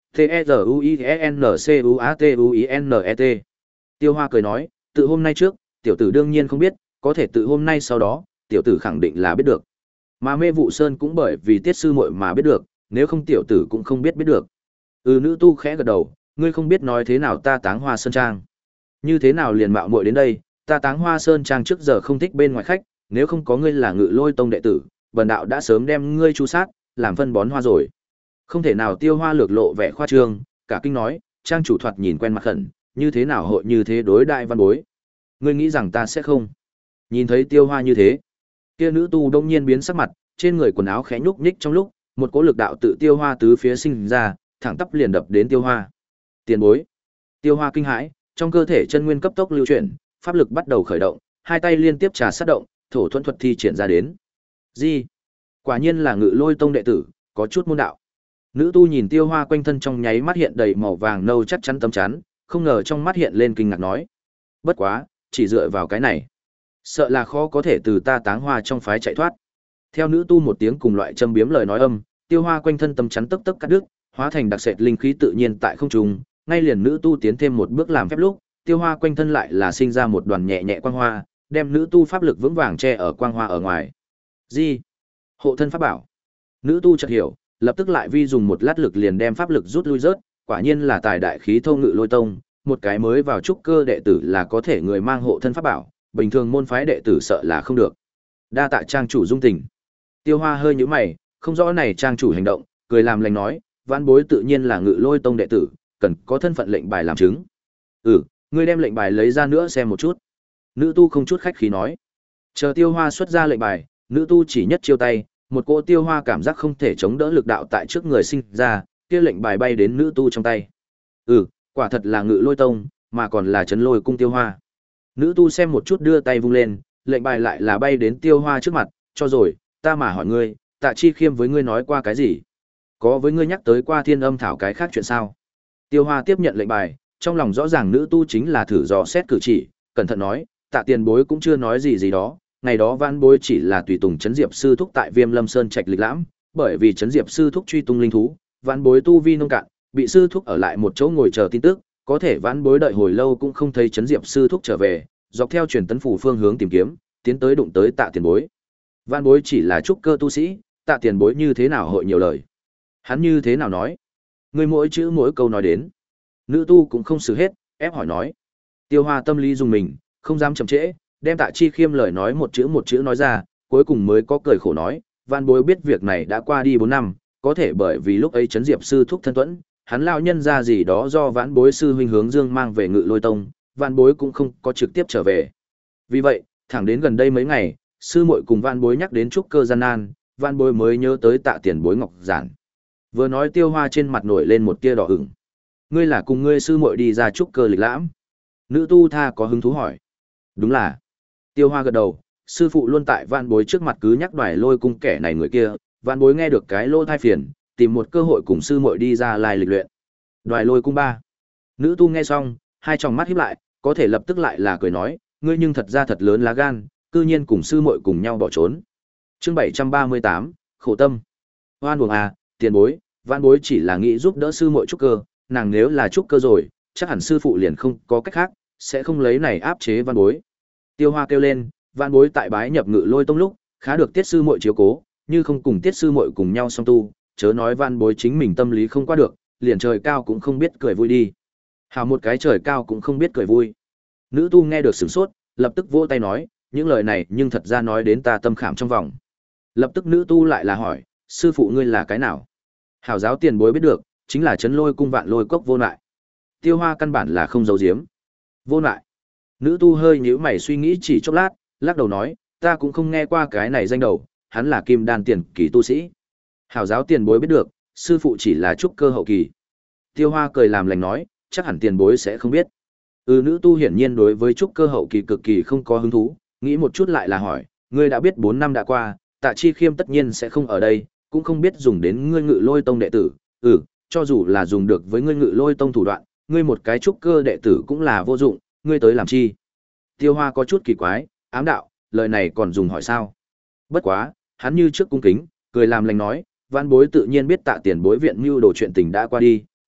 T E Z U I E N C U A T U I N E T. Tiêu Hoa cười nói, tự hôm nay trước, tiểu tử đương nhiên không biết, có thể tự hôm nay sau đó, tiểu tử khẳng định là biết được. Mà Mê Vụ Sơn cũng bởi vì Tiết sư muội mà biết được, nếu không tiểu tử cũng không biết biết được. Ừ, nữ tu khẽ gật đầu, ngươi không biết nói thế nào ta Táng Hoa Sơn Trang. Như thế nào liền mạo muội đến đây, ta Táng Hoa Sơn Trang trước giờ không thích bên ngoài khách, nếu không có ngươi là Ngự Lôi Tông đệ tử, bần đạo đã sớm đem ngươi chu sát, làm phân bón hoa rồi. Không thể nào. Tiêu Hoa lược lộ vẻ khoa trương, cả kinh nói, trang chủ thoạt nhìn quen mặt khẩn, như thế nào hội như thế đối đại văn bối. Ngươi nghĩ rằng ta sẽ không? Nhìn thấy Tiêu Hoa như thế, kia nữ tu đông nhiên biến sắc mặt, trên người quần áo khẽ nhúc nhích trong lúc, một cỗ lực đạo tự Tiêu Hoa tứ phía sinh ra, thẳng tắp liền đập đến Tiêu Hoa. Tiền bối. Tiêu Hoa kinh hãi, trong cơ thể chân nguyên cấp tốc lưu chuyển, pháp lực bắt đầu khởi động, hai tay liên tiếp trà sát động, thổ thuẫn thuật thi triển ra đến. Gì? Quả nhiên là Ngự Lôi Tông đệ tử, có chút môn đạo. Nữ tu nhìn Tiêu Hoa quanh thân trong nháy mắt hiện đầy màu vàng nâu chắc chắn tấm chắn, không ngờ trong mắt hiện lên kinh ngạc nói: "Bất quá, chỉ dựa vào cái này, sợ là khó có thể từ ta Táng Hoa trong phái chạy thoát." Theo nữ tu một tiếng cùng loại châm biếm lời nói âm, Tiêu Hoa quanh thân tấm chắn tấp tấp cắt đứt, hóa thành đặc sệt linh khí tự nhiên tại không trung, ngay liền nữ tu tiến thêm một bước làm phép lúc, Tiêu Hoa quanh thân lại là sinh ra một đoàn nhẹ nhẹ quang hoa, đem nữ tu pháp lực vững vàng che ở quang hoa ở ngoài. Gì? Hộ thân pháp bảo. Nữ tu chợt hiểu, lập tức lại vi dùng một lát lực liền đem pháp lực rút lui rớt, quả nhiên là tài đại khí thô Ngự Lôi Tông, một cái mới vào trúc cơ đệ tử là có thể người mang hộ thân pháp bảo, bình thường môn phái đệ tử sợ là không được. Đa tạ trang chủ dung tình. Tiêu Hoa hơi nhíu mày, không rõ này trang chủ hành động, cười làm lành nói, vãn bối tự nhiên là Ngự Lôi Tông đệ tử, cần có thân phận lệnh bài làm chứng. Ừ, ngươi đem lệnh bài lấy ra nữa xem một chút. Nữ tu không chút khách khí nói. Chờ Tiêu Hoa xuất ra lệnh bài, nữ tu chỉ nhất chiêu tay, một cỗ Tiêu Hoa cảm giác không thể chống đỡ lực đạo tại trước người sinh ra, kia lệnh bài bay đến nữ tu trong tay. Ừ, quả thật là Ngự Lôi Tông, mà còn là Trấn Lôi cung Tiêu Hoa. Nữ tu xem một chút đưa tay vung lên, lệnh bài lại là bay đến Tiêu Hoa trước mặt, cho rồi, ta mà hỏi ngươi, Tạ Chi Khiêm với ngươi nói qua cái gì? Có với ngươi nhắc tới qua Thiên Âm thảo cái khác chuyện sao? Tiêu Hoa tiếp nhận lệnh bài, trong lòng rõ ràng nữ tu chính là thử dò xét cử chỉ, cẩn thận nói, Tạ tiền bối cũng chưa nói gì gì đó, ngày đó vãn bối chỉ là tùy tùng Trấn Diệp sư thúc tại Viêm Lâm Sơn trạch lịch lãm, bởi vì Trấn Diệp sư thúc truy tung linh thú, vãn bối tu vi nông cạn, bị sư thúc ở lại một chỗ ngồi chờ tin tức, có thể vãn bối đợi hồi lâu cũng không thấy Trấn Diệp sư thúc trở về, dọc theo truyền tấn phủ phương hướng tìm kiếm, tiến tới đụng tới Tạ tiền bối. Vãn bối chỉ là trúc cơ tu sĩ, Tạ tiền bối như thế nào hội nhiều lời? Hắn như thế nào nói? Người mỗi chữ mỗi câu nói đến. Nữ tu cũng không xử hết, ép hỏi nói. Tiêu Hoa tâm lý dùng mình, không dám chậm trễ, đem Tạ Chi Khiêm lời nói một chữ một chữ nói ra, cuối cùng mới có cười khổ nói, vãn bối biết việc này đã qua đi bốn năm, có thể bởi vì lúc ấy Trấn Diệp sư thúc thân tuẫn, hắn lao nhân ra gì đó do vãn bối sư huynh hướng dương mang về Ngự Lôi Tông, vãn bối cũng không có trực tiếp trở về. Vì vậy, thẳng đến gần đây mấy ngày, sư muội cùng vãn bối nhắc đến trúc cơ gian nan, vãn bối mới nhớ tới Tạ tiền bối ngọc giản. Vừa nói Tiêu Hoa trên mặt nổi lên một tia đỏ ửng. Ngươi là cùng ngươi sư muội đi ra trúc cơ lịch lãm? Nữ tu tha có hứng thú hỏi. Đúng là. Tiêu Hoa gật đầu, sư phụ luôn tại vãn bối trước mặt cứ nhắc Đoài Lôi cung kẻ này người kia, vãn bối nghe được cái lô thai phiền, tìm một cơ hội cùng sư muội đi ra lai lịch luyện. Đoài Lôi cung ba. Nữ tu nghe xong, hai tròng mắt híp lại, có thể lập tức lại là cười nói, ngươi nhưng thật ra thật lớn lá gan, cư nhiên cùng sư muội cùng nhau bỏ trốn. Chương bảy trăm ba mươi tám, khổ tâm. Hoan uổng à, tiền bối, vãn bối chỉ là nghĩ giúp đỡ sư muội trúc cơ, nàng nếu là trúc cơ rồi, chắc hẳn sư phụ liền không có cách khác, sẽ không lấy này áp chế vãn bối. Tiêu Hoa kêu lên, vãn bối tại bái nhập Ngự Lôi Tông lúc, khá được tiết sư muội chiếu cố, như không cùng tiết sư muội cùng nhau song tu, chớ nói vãn bối chính mình tâm lý không qua được, liền trời cao cũng không biết cười vui đi. Hào một cái trời cao cũng không biết cười vui. Nữ tu nghe được sửng sốt, lập tức vỗ tay nói, những lời này nhưng thật ra nói đến ta tâm khảm trong vòng. Lập tức nữ tu lại là hỏi, sư phụ ngươi là cái nào? Hảo giáo tiền bối biết được, chính là Trấn Lôi cung Vạn Lôi cốc Vô Nại. Tiêu Hoa căn bản là không giấu giếm. Vô Nại. Nữ tu hơi nhíu mày suy nghĩ chỉ chốc lát, lắc đầu nói, ta cũng không nghe qua cái này danh đầu, hắn là kim đan tiền kỳ tu sĩ. Hảo giáo tiền bối biết được, sư phụ chỉ là trúc cơ hậu kỳ. Tiêu Hoa cười làm lành nói, chắc hẳn tiền bối sẽ không biết. Ừ, nữ tu hiển nhiên đối với trúc cơ hậu kỳ cực kỳ không có hứng thú, nghĩ một chút lại là hỏi, ngươi đã biết bốn năm đã qua, Tạ Chi Khiêm tất nhiên sẽ không ở đây, cũng không biết dùng đến ngươi Ngự Lôi Tông đệ tử. Ừ, cho dù là dùng được với ngươi Ngự Lôi Tông thủ đoạn, ngươi một cái trúc cơ đệ tử cũng là vô dụng, ngươi tới làm chi? Tiêu Hoa có chút kỳ quái, ám đạo, lời này còn dùng hỏi sao? Bất quá, hắn như trước cung kính, cười làm lành nói, vãn bối tự nhiên biết Tạ tiền bối viện mưu đồ chuyện tình đã qua đi,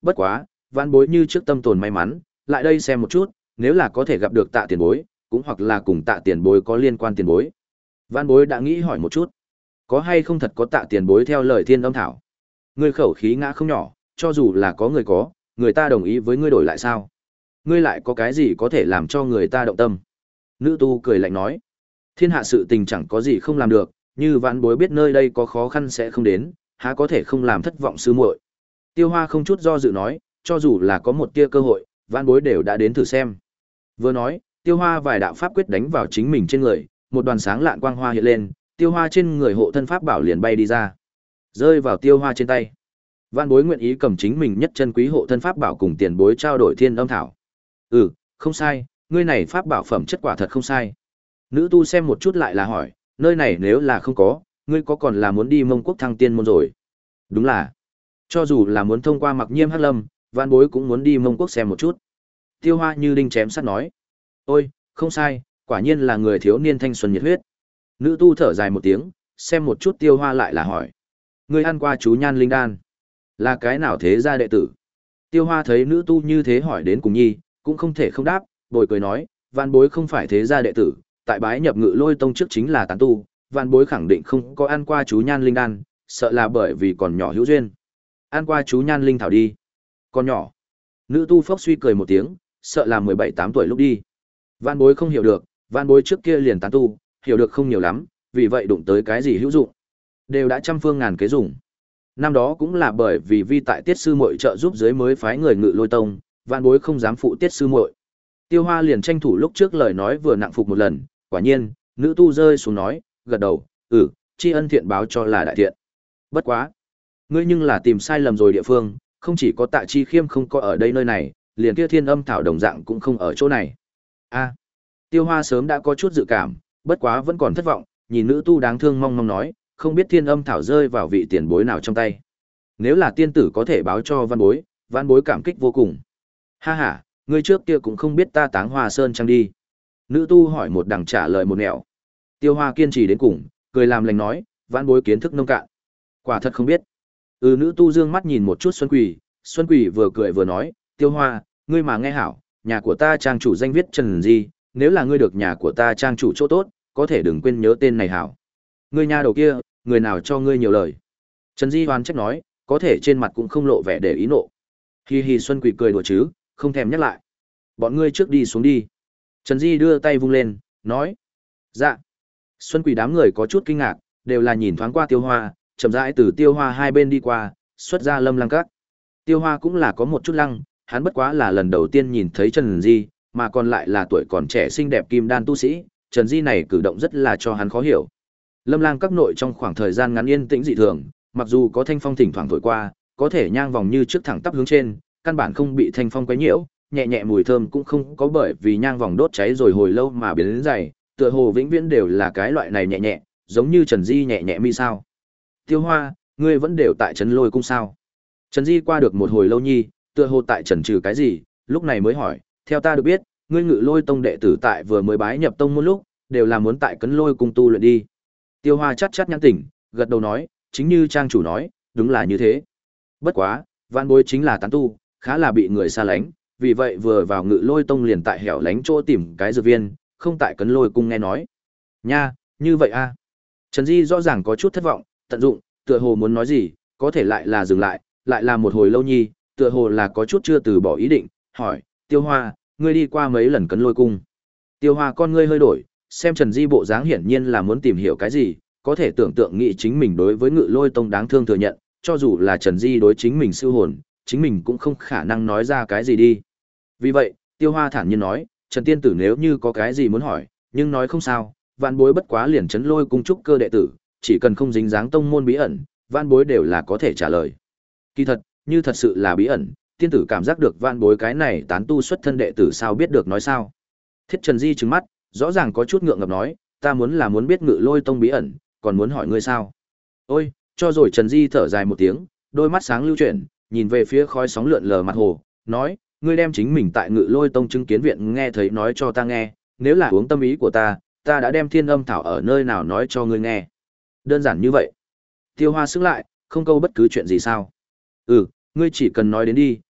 bất quá, vãn bối như trước tâm tồn may mắn, lại đây xem một chút, nếu là có thể gặp được tạ tiền bối, cũng hoặc là cùng tạ tiền bối có liên quan tiền bối. Vãn bối đã nghĩ hỏi một chút, có hay không thật có tạ tiền bối theo lời thiên âm thảo. Ngươi khẩu khí ngã không nhỏ, cho dù là có người có, người ta đồng ý với ngươi đổi lại sao? Ngươi lại có cái gì có thể làm cho người ta động tâm? Nữ tu cười lạnh nói, thiên hạ sự tình chẳng có gì không làm được, như vãn bối biết nơi đây có khó khăn sẽ không đến, há có thể không làm thất vọng sư muội. Tiêu Hoa không chút do dự nói, cho dù là có một tia cơ hội, vãn bối đều đã đến thử xem. Vừa nói, Tiêu Hoa vài đạo pháp quyết đánh vào chính mình trên người, một đoàn sáng lạn quang hoa hiện lên, Tiêu Hoa trên người hộ thân pháp bảo liền bay đi ra, rơi vào Tiêu Hoa trên tay. Vãn bối nguyện ý cầm chính mình nhất chân quý hộ thân pháp bảo cùng tiền bối trao đổi thiên âm thảo. Ừ, không sai, ngươi này pháp bảo phẩm chất quả thật không sai. Nữ tu xem một chút lại là hỏi, nơi này nếu là không có, ngươi có còn là muốn đi Mông Quốc Thăng Tiên môn rồi? Đúng là, cho dù là muốn thông qua Mặc Nhiêm Hắc Lâm, vãn bối cũng muốn đi Mông Quốc xem một chút. Tiêu Hoa như đinh chém sắt nói, ôi, không sai, quả nhiên là người thiếu niên thanh xuân nhiệt huyết. Nữ tu thở dài một tiếng, xem một chút Tiêu Hoa lại là hỏi, ngươi ăn qua chú nhan linh đan, là cái nào thế gia đệ tử? Tiêu Hoa thấy nữ tu như thế hỏi đến cùng nhi, cũng không thể không đáp, bồi cười nói, vạn bối không phải thế gia đệ tử, tại bái nhập Ngự Lôi tông trước chính là tán tu, vạn bối khẳng định không có ăn qua chú nhan linh đan, sợ là bởi vì còn nhỏ hữu duyên. Ăn qua chú nhan linh thảo đi. Còn nhỏ. Nữ tu phốc suy cười một tiếng, sợ là mười bảy tám tuổi lúc đi. Vạn bối không hiểu được, vạn bối trước kia liền tán tu, hiểu được không nhiều lắm, vì vậy đụng tới cái gì hữu dụng, đều đã trăm phương ngàn kế dùng. Năm đó cũng là bởi vì vi tại Tiết sư muội trợ giúp dưới mới phái người Ngự Lôi tông, vạn bối không dám phụ Tiết sư muội. Tiêu Hoa liền tranh thủ lúc trước lời nói vừa nặng phục một lần, quả nhiên, nữ tu rơi xuống nói, gật đầu, "Ừ, tri ân thiện báo cho là đại thiện. Bất quá, ngươi nhưng là tìm sai lầm rồi địa phương, không chỉ có Tạ Chi Khiêm không có ở đây nơi này, liền kia Thiên Âm thảo đồng dạng cũng không ở chỗ này." A. Tiêu Hoa sớm đã có chút dự cảm, bất quá vẫn còn thất vọng, nhìn nữ tu đáng thương mong mong nói, không biết Thiên Âm thảo rơi vào vị tiền bối nào trong tay. Nếu là tiên tử có thể báo cho văn bối, văn bối cảm kích vô cùng. Ha ha, ngươi trước kia cũng không biết ta Táng Hoa Sơn chăng đi? Nữ tu hỏi một đằng trả lời một nẻo. Tiêu Hoa kiên trì đến cùng, cười làm lành nói, văn bối kiến thức nông cạn, quả thật không biết. Ừ, nữ tu dương mắt nhìn một chút Xuân Quỷ, Xuân Quỷ vừa cười vừa nói, Tiêu Hoa, ngươi mà nghe hảo, nhà của ta trang chủ danh viết Trần Di, nếu là ngươi được nhà của ta trang chủ chỗ tốt, có thể đừng quên nhớ tên này hảo. Ngươi nhà đầu kia, người nào cho ngươi nhiều lời? Trần Di hoan trách nói, có thể trên mặt cũng không lộ vẻ để ý nộ. Hi hi, Xuân Quỷ cười đùa chứ, không thèm nhắc lại. Bọn ngươi trước đi xuống đi. Trần Di đưa tay vung lên, nói. Dạ. Xuân Quỷ đám người có chút kinh ngạc, đều là nhìn thoáng qua Tiêu Hoa, chậm rãi từ Tiêu Hoa hai bên đi qua, xuất ra Lâm Lăng Các. Tiêu Hoa cũng là có một chút lăng, hắn bất quá là lần đầu tiên nhìn thấy Trần Di, mà còn lại là tuổi còn trẻ xinh đẹp kim đan tu sĩ, Trần Di này cử động rất là cho hắn khó hiểu. Lâm Lang Các nội trong khoảng thời gian ngắn yên tĩnh dị thường, mặc dù có thanh phong thỉnh thoảng thổi qua, có thể nhang vòng như trước thẳng tắp hướng trên, căn bản không bị thanh phong quấy nhiễu, nhẹ nhẹ mùi thơm cũng không có bởi vì nhang vòng đốt cháy rồi hồi lâu mà biến đến dày, tựa hồ vĩnh viễn đều là cái loại này nhẹ nhẹ, giống như Trần Di nhẹ nhẹ mi sao? Tiêu Hoa, ngươi vẫn đều tại Trấn Lôi cung sao? Trần Di qua được một hồi lâu nhi, tựa hồ tại trần trừ cái gì, lúc này mới hỏi, theo ta được biết, ngươi Ngự Lôi tông đệ tử tại vừa mới bái nhập tông môn lúc, đều là muốn tại Cấn Lôi cung tu luyện đi. Tiêu Hoa chắt chắt nhãn tỉnh, gật đầu nói, chính như trang chủ nói, đúng là như thế. Bất quá, Vạn bối chính là tán tu, khá là bị người xa lánh, vì vậy vừa vào Ngự Lôi tông liền tại hẻo lánh chỗ tìm cái dược viên, không tại Cấn Lôi cung nghe nói. Nha, như vậy a. Trần Di rõ ràng có chút thất vọng, tận dụng, tựa hồ muốn nói gì, có thể lại là dừng lại, lại là một hồi lâu nhi, tựa hồ là có chút chưa từ bỏ ý định, hỏi, Tiêu Hoa, ngươi đi qua mấy lần Cấn Lôi cung? Tiêu Hoa con ngươi hơi đổi, xem Trần Di bộ dáng hiển nhiên là muốn tìm hiểu cái gì, có thể tưởng tượng nghĩ chính mình đối với Ngự Lôi tông đáng thương thừa nhận, cho dù là Trần Di đối chính mình siêu hồn, chính mình cũng không khả năng nói ra cái gì đi. Vì vậy, Tiêu Hoa thản nhiên nói, Trần tiên tử nếu như có cái gì muốn hỏi, nhưng nói không sao, Vạn bối bất quá liền Trấn Lôi cung trúc cơ đệ tử, chỉ cần không dính dáng tông môn bí ẩn, Vạn bối đều là có thể trả lời. Kỳ thật, như thật sự là bí ẩn, tiên tử cảm giác được Vạn bối cái này tán tu xuất thân đệ tử sao biết được nói sao? Thiết Trần Di trừng mắt, rõ ràng có chút ngượng ngập nói, ta muốn là muốn biết Ngự Lôi tông bí ẩn, còn muốn hỏi ngươi sao? Ôi, cho rồi. Trần Di thở dài một tiếng, đôi mắt sáng lưu chuyển, nhìn về phía khói sóng lượn lờ mặt hồ, nói, ngươi đem chính mình tại Ngự Lôi tông chứng kiến viện nghe thấy nói cho ta nghe, nếu là uống tâm ý của ta, ta đã đem Thiên Âm thảo ở nơi nào nói cho ngươi nghe. Đơn giản như vậy. Tiêu Hoa sững lại, không câu bất cứ chuyện gì sao? Ừ, ngươi chỉ cần nói đến đi,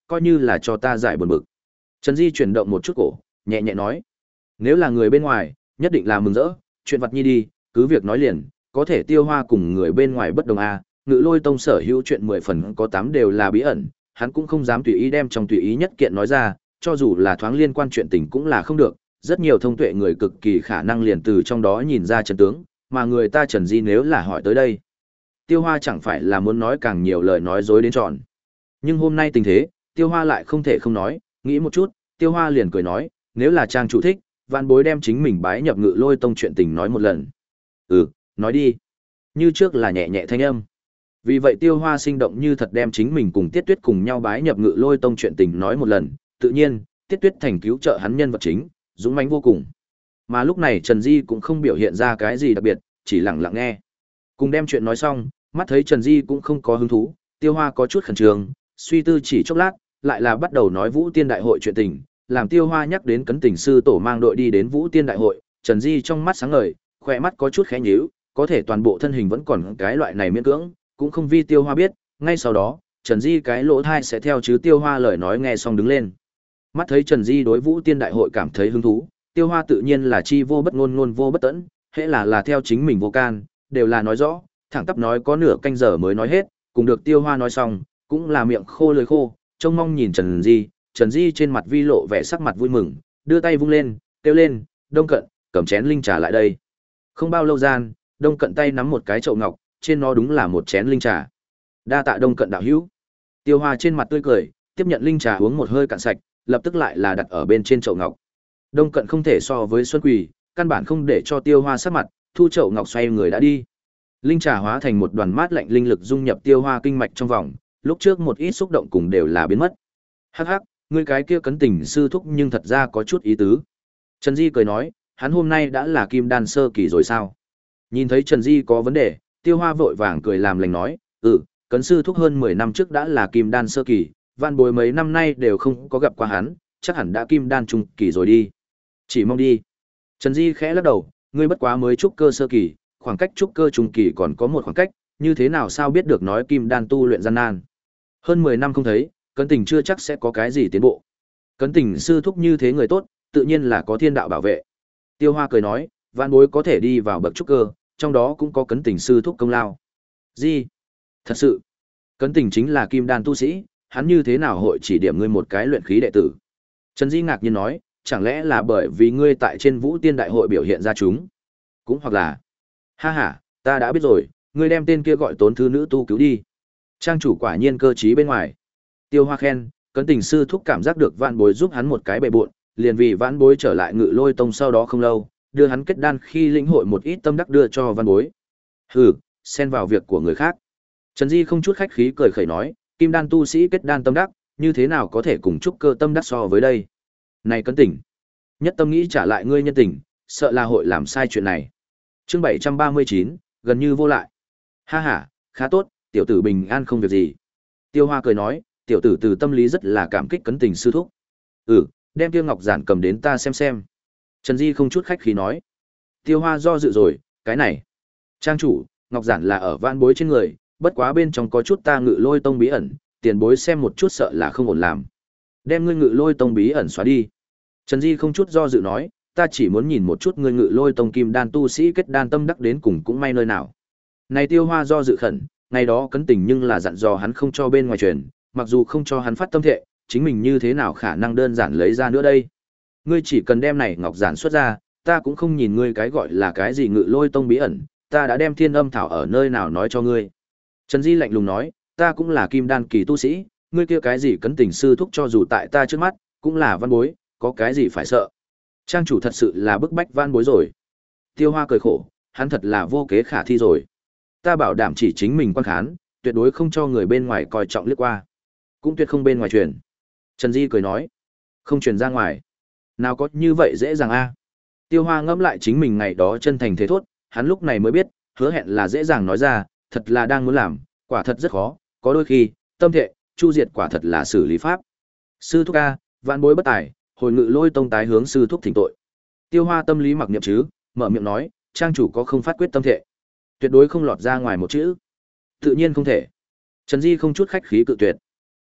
coi như là cho ta giải buồn bực. Trần Di chuyển động một chút cổ, nhẹ nhẹ nói. Nếu là người bên ngoài, nhất định là mừng rỡ, chuyện vặt nhi đi, cứ việc nói liền, có thể Tiêu Hoa cùng người bên ngoài bất đồng a, Ngự Lôi Tông sở hữu chuyện mười phần có tám đều là bí ẩn, hắn cũng không dám tùy ý đem trong tùy ý nhất kiện nói ra, cho dù là thoáng liên quan chuyện tình cũng là không được, rất nhiều thông tuệ người cực kỳ khả năng liền từ trong đó nhìn ra chân tướng, mà người ta Trần Di nếu là hỏi tới đây. Tiêu Hoa chẳng phải là muốn nói càng nhiều lời nói dối đến tròn. Nhưng hôm nay tình thế, Tiêu Hoa lại không thể không nói, nghĩ một chút, Tiêu Hoa liền cười nói, nếu là trang chủ thích, Vạn Bối đem chính mình bái nhập Ngự Lôi Tông chuyện tình nói một lần. Ừ, nói đi. Như trước là nhẹ nhẹ thanh âm. Vì vậy Tiêu Hoa sinh động như thật đem chính mình cùng Tiết Tuyết cùng nhau bái nhập Ngự Lôi Tông chuyện tình nói một lần, tự nhiên, Tiết Tuyết thành cứu trợ hắn nhân vật chính, dũng mãnh vô cùng. Mà lúc này Trần Di cũng không biểu hiện ra cái gì đặc biệt, chỉ lặng lặng nghe. Cùng đem chuyện nói xong, mắt thấy Trần Di cũng không có hứng thú, Tiêu Hoa có chút khẩn trương, suy tư chỉ chốc lát, lại là bắt đầu nói Vũ Tiên Đại hội chuyện tình, làm Tiêu Hoa nhắc đến Cấn Tình sư tổ mang đội đi đến Vũ Tiên Đại hội, Trần Di trong mắt sáng ngời, khỏe mắt có chút khẽ nhíu, có thể toàn bộ thân hình vẫn còn cái loại này miễn cưỡng, cũng không vi Tiêu Hoa biết, ngay sau đó, Trần Di cái lỗ thai sẽ theo chứ Tiêu Hoa lời nói nghe xong đứng lên. Mắt thấy Trần Di đối Vũ Tiên Đại hội cảm thấy hứng thú, Tiêu Hoa tự nhiên là chi vô bất ngôn ngôn vô bất tẫn, hễ là là theo chính mình vô can, đều là nói rõ, thẳng tắp nói có nửa canh giờ mới nói hết, cùng được Tiêu Hoa nói xong, cũng là miệng khô lưỡi khô, trông mong nhìn Trần Di, Trần Di trên mặt vi lộ vẻ sắc mặt vui mừng, đưa tay vung lên, kêu lên, Đông Cận, cầm chén linh trà lại đây. Không bao lâu gian, Đông Cận tay nắm một cái chậu ngọc, trên nó đúng là một chén linh trà. Đa tạ Đông Cận đạo hữu. Tiêu Hoa trên mặt tươi cười, tiếp nhận linh trà uống một hơi cạn sạch, lập tức lại là đặt ở bên trên chậu ngọc. Đông Cận không thể so với Xuân Quỳ, căn bản không để cho Tiêu Hoa sắc mặt, thu chậu ngọc xoay người đã đi. Linh trà hóa thành một đoàn mát lạnh linh lực dung nhập Tiêu Hoa kinh mạch trong vòng, lúc trước một ít xúc động cùng đều là biến mất. Hắc hắc, ngươi cái kia Cấn Tình sư thúc nhưng thật ra có chút ý tứ. Trần Di cười nói, hắn hôm nay đã là kim đan sơ kỳ rồi sao? Nhìn thấy Trần Di có vấn đề, Tiêu Hoa vội vàng cười làm lành nói, ừ, Cấn sư thúc hơn mười năm trước đã là kim đan sơ kỳ, Vạn Bối mấy năm nay đều không có gặp qua hắn, chắc hẳn đã kim đan trung kỳ rồi đi. Chỉ mong đi. Trần Di khẽ lắc đầu, ngươi bất quá mới trúc cơ sơ kỳ, khoảng cách trúc cơ trung kỳ còn có một khoảng cách, như thế nào sao biết được nói kim đan tu luyện gian nan. Hơn mười năm không thấy, Cấn Tình chưa chắc sẽ có cái gì tiến bộ. Cấn Tình sư thúc như thế người tốt, tự nhiên là có thiên đạo bảo vệ. Tiêu Hoa cười nói, Vạn Bối có thể đi vào bậc trúc cơ, trong đó cũng có Cấn Tình sư thúc công lao. Gì? Thật sự? Cấn Tình chính là kim đan tu sĩ, hắn như thế nào hội chỉ điểm ngươi một cái luyện khí đệ tử? Trần Di ngạc nhiên nói, chẳng lẽ là bởi vì ngươi tại trên Vũ Tiên Đại hội biểu hiện ra chúng? Cũng hoặc là, ha ha, ta đã biết rồi, ngươi đem tên kia gọi Tốn thư nữ tu cứu đi. Trang chủ quả nhiên cơ trí bên ngoài. Tiêu Hoa khen, Cấn Tình sư thúc cảm giác được Vạn Bối giúp hắn một cái bề bộn, liền vì Vạn Bối trở lại Ngự Lôi Tông sau đó không lâu, đưa hắn kết đan khi lĩnh hội một ít tâm đắc đưa cho Vạn Bối. Hừ, xen vào việc của người khác. Trần Di không chút khách khí cười khẩy nói, kim đan tu sĩ kết đan tâm đắc, như thế nào có thể cùng trúc cơ tâm đắc so với đây? Này Cấn Tình, nhất tâm nghĩ trả lại ngươi nhân tình, sợ là hội làm sai chuyện này. Chương bảy trăm ba mươi chín, gần như vô lại. Ha ha, khá tốt, tiểu tử bình an không việc gì. Tiêu Hoa cười nói, tiểu tử từ tâm lý rất là cảm kích Cấn Tình sư thúc. Ừ, đem kia ngọc giản cầm đến ta xem xem. Trần Di không chút khách khí nói. Tiêu Hoa do dự rồi, cái này. Trang chủ, ngọc giản là ở Vạn Bối trên người, bất quá bên trong có chút ta Ngự Lôi Tông bí ẩn, tiền bối xem một chút sợ là không ổn làm. Đem ngươi Ngự Lôi Tông bí ẩn xóa đi. Trần Di không chút do dự nói, ta chỉ muốn nhìn một chút ngươi Ngự Lôi Tông kim đan tu sĩ kết đan tâm đắc đến cùng cũng may nơi nào. Này Tiêu Hoa do dự khẩn, ngày đó Cấn Tình nhưng là dặn dò hắn không cho bên ngoài truyền, mặc dù không cho hắn phát tâm thệ, chính mình như thế nào khả năng đơn giản lấy ra nữa đây. Ngươi chỉ cần đem này ngọc giản xuất ra, ta cũng không nhìn ngươi cái gọi là cái gì Ngự Lôi Tông bí ẩn, ta đã đem Thiên Âm thảo ở nơi nào nói cho ngươi. Trần Di lạnh lùng nói, ta cũng là kim đan kỳ tu sĩ, ngươi kia cái gì Cấn Tình sư thúc cho dù tại ta trước mắt, cũng là Vạn Bối, có cái gì phải sợ. Trang chủ thật sự là bức bách Vạn Bối rồi. Tiêu Hoa cười khổ, hắn thật là vô kế khả thi rồi. Ta bảo đảm chỉ chính mình quan khán, tuyệt đối không cho người bên ngoài coi trọng liếc qua. Cũng tuyệt không bên ngoài truyền. Trần Di cười nói, không truyền ra ngoài. Nào có như vậy dễ dàng a. Tiêu Hoa ngẫm lại chính mình ngày đó chân thành thế thốt, hắn lúc này mới biết, hứa hẹn là dễ dàng nói ra, thật là đang muốn làm, quả thật rất khó, có đôi khi, tâm thệ, chu diệt quả thật là xử lý pháp. Sư thúc a, Vạn Bối bất tài, hồi Ngự Lôi Tông tái hướng sư thúc thỉnh tội. Tiêu Hoa tâm lý mặc niệm chứ, mở miệng nói, trang chủ có không phát quyết tâm thệ, tuyệt đối không lọt ra ngoài một chữ. Tự nhiên không thể. Trần Di không chút khách khí cự tuyệt.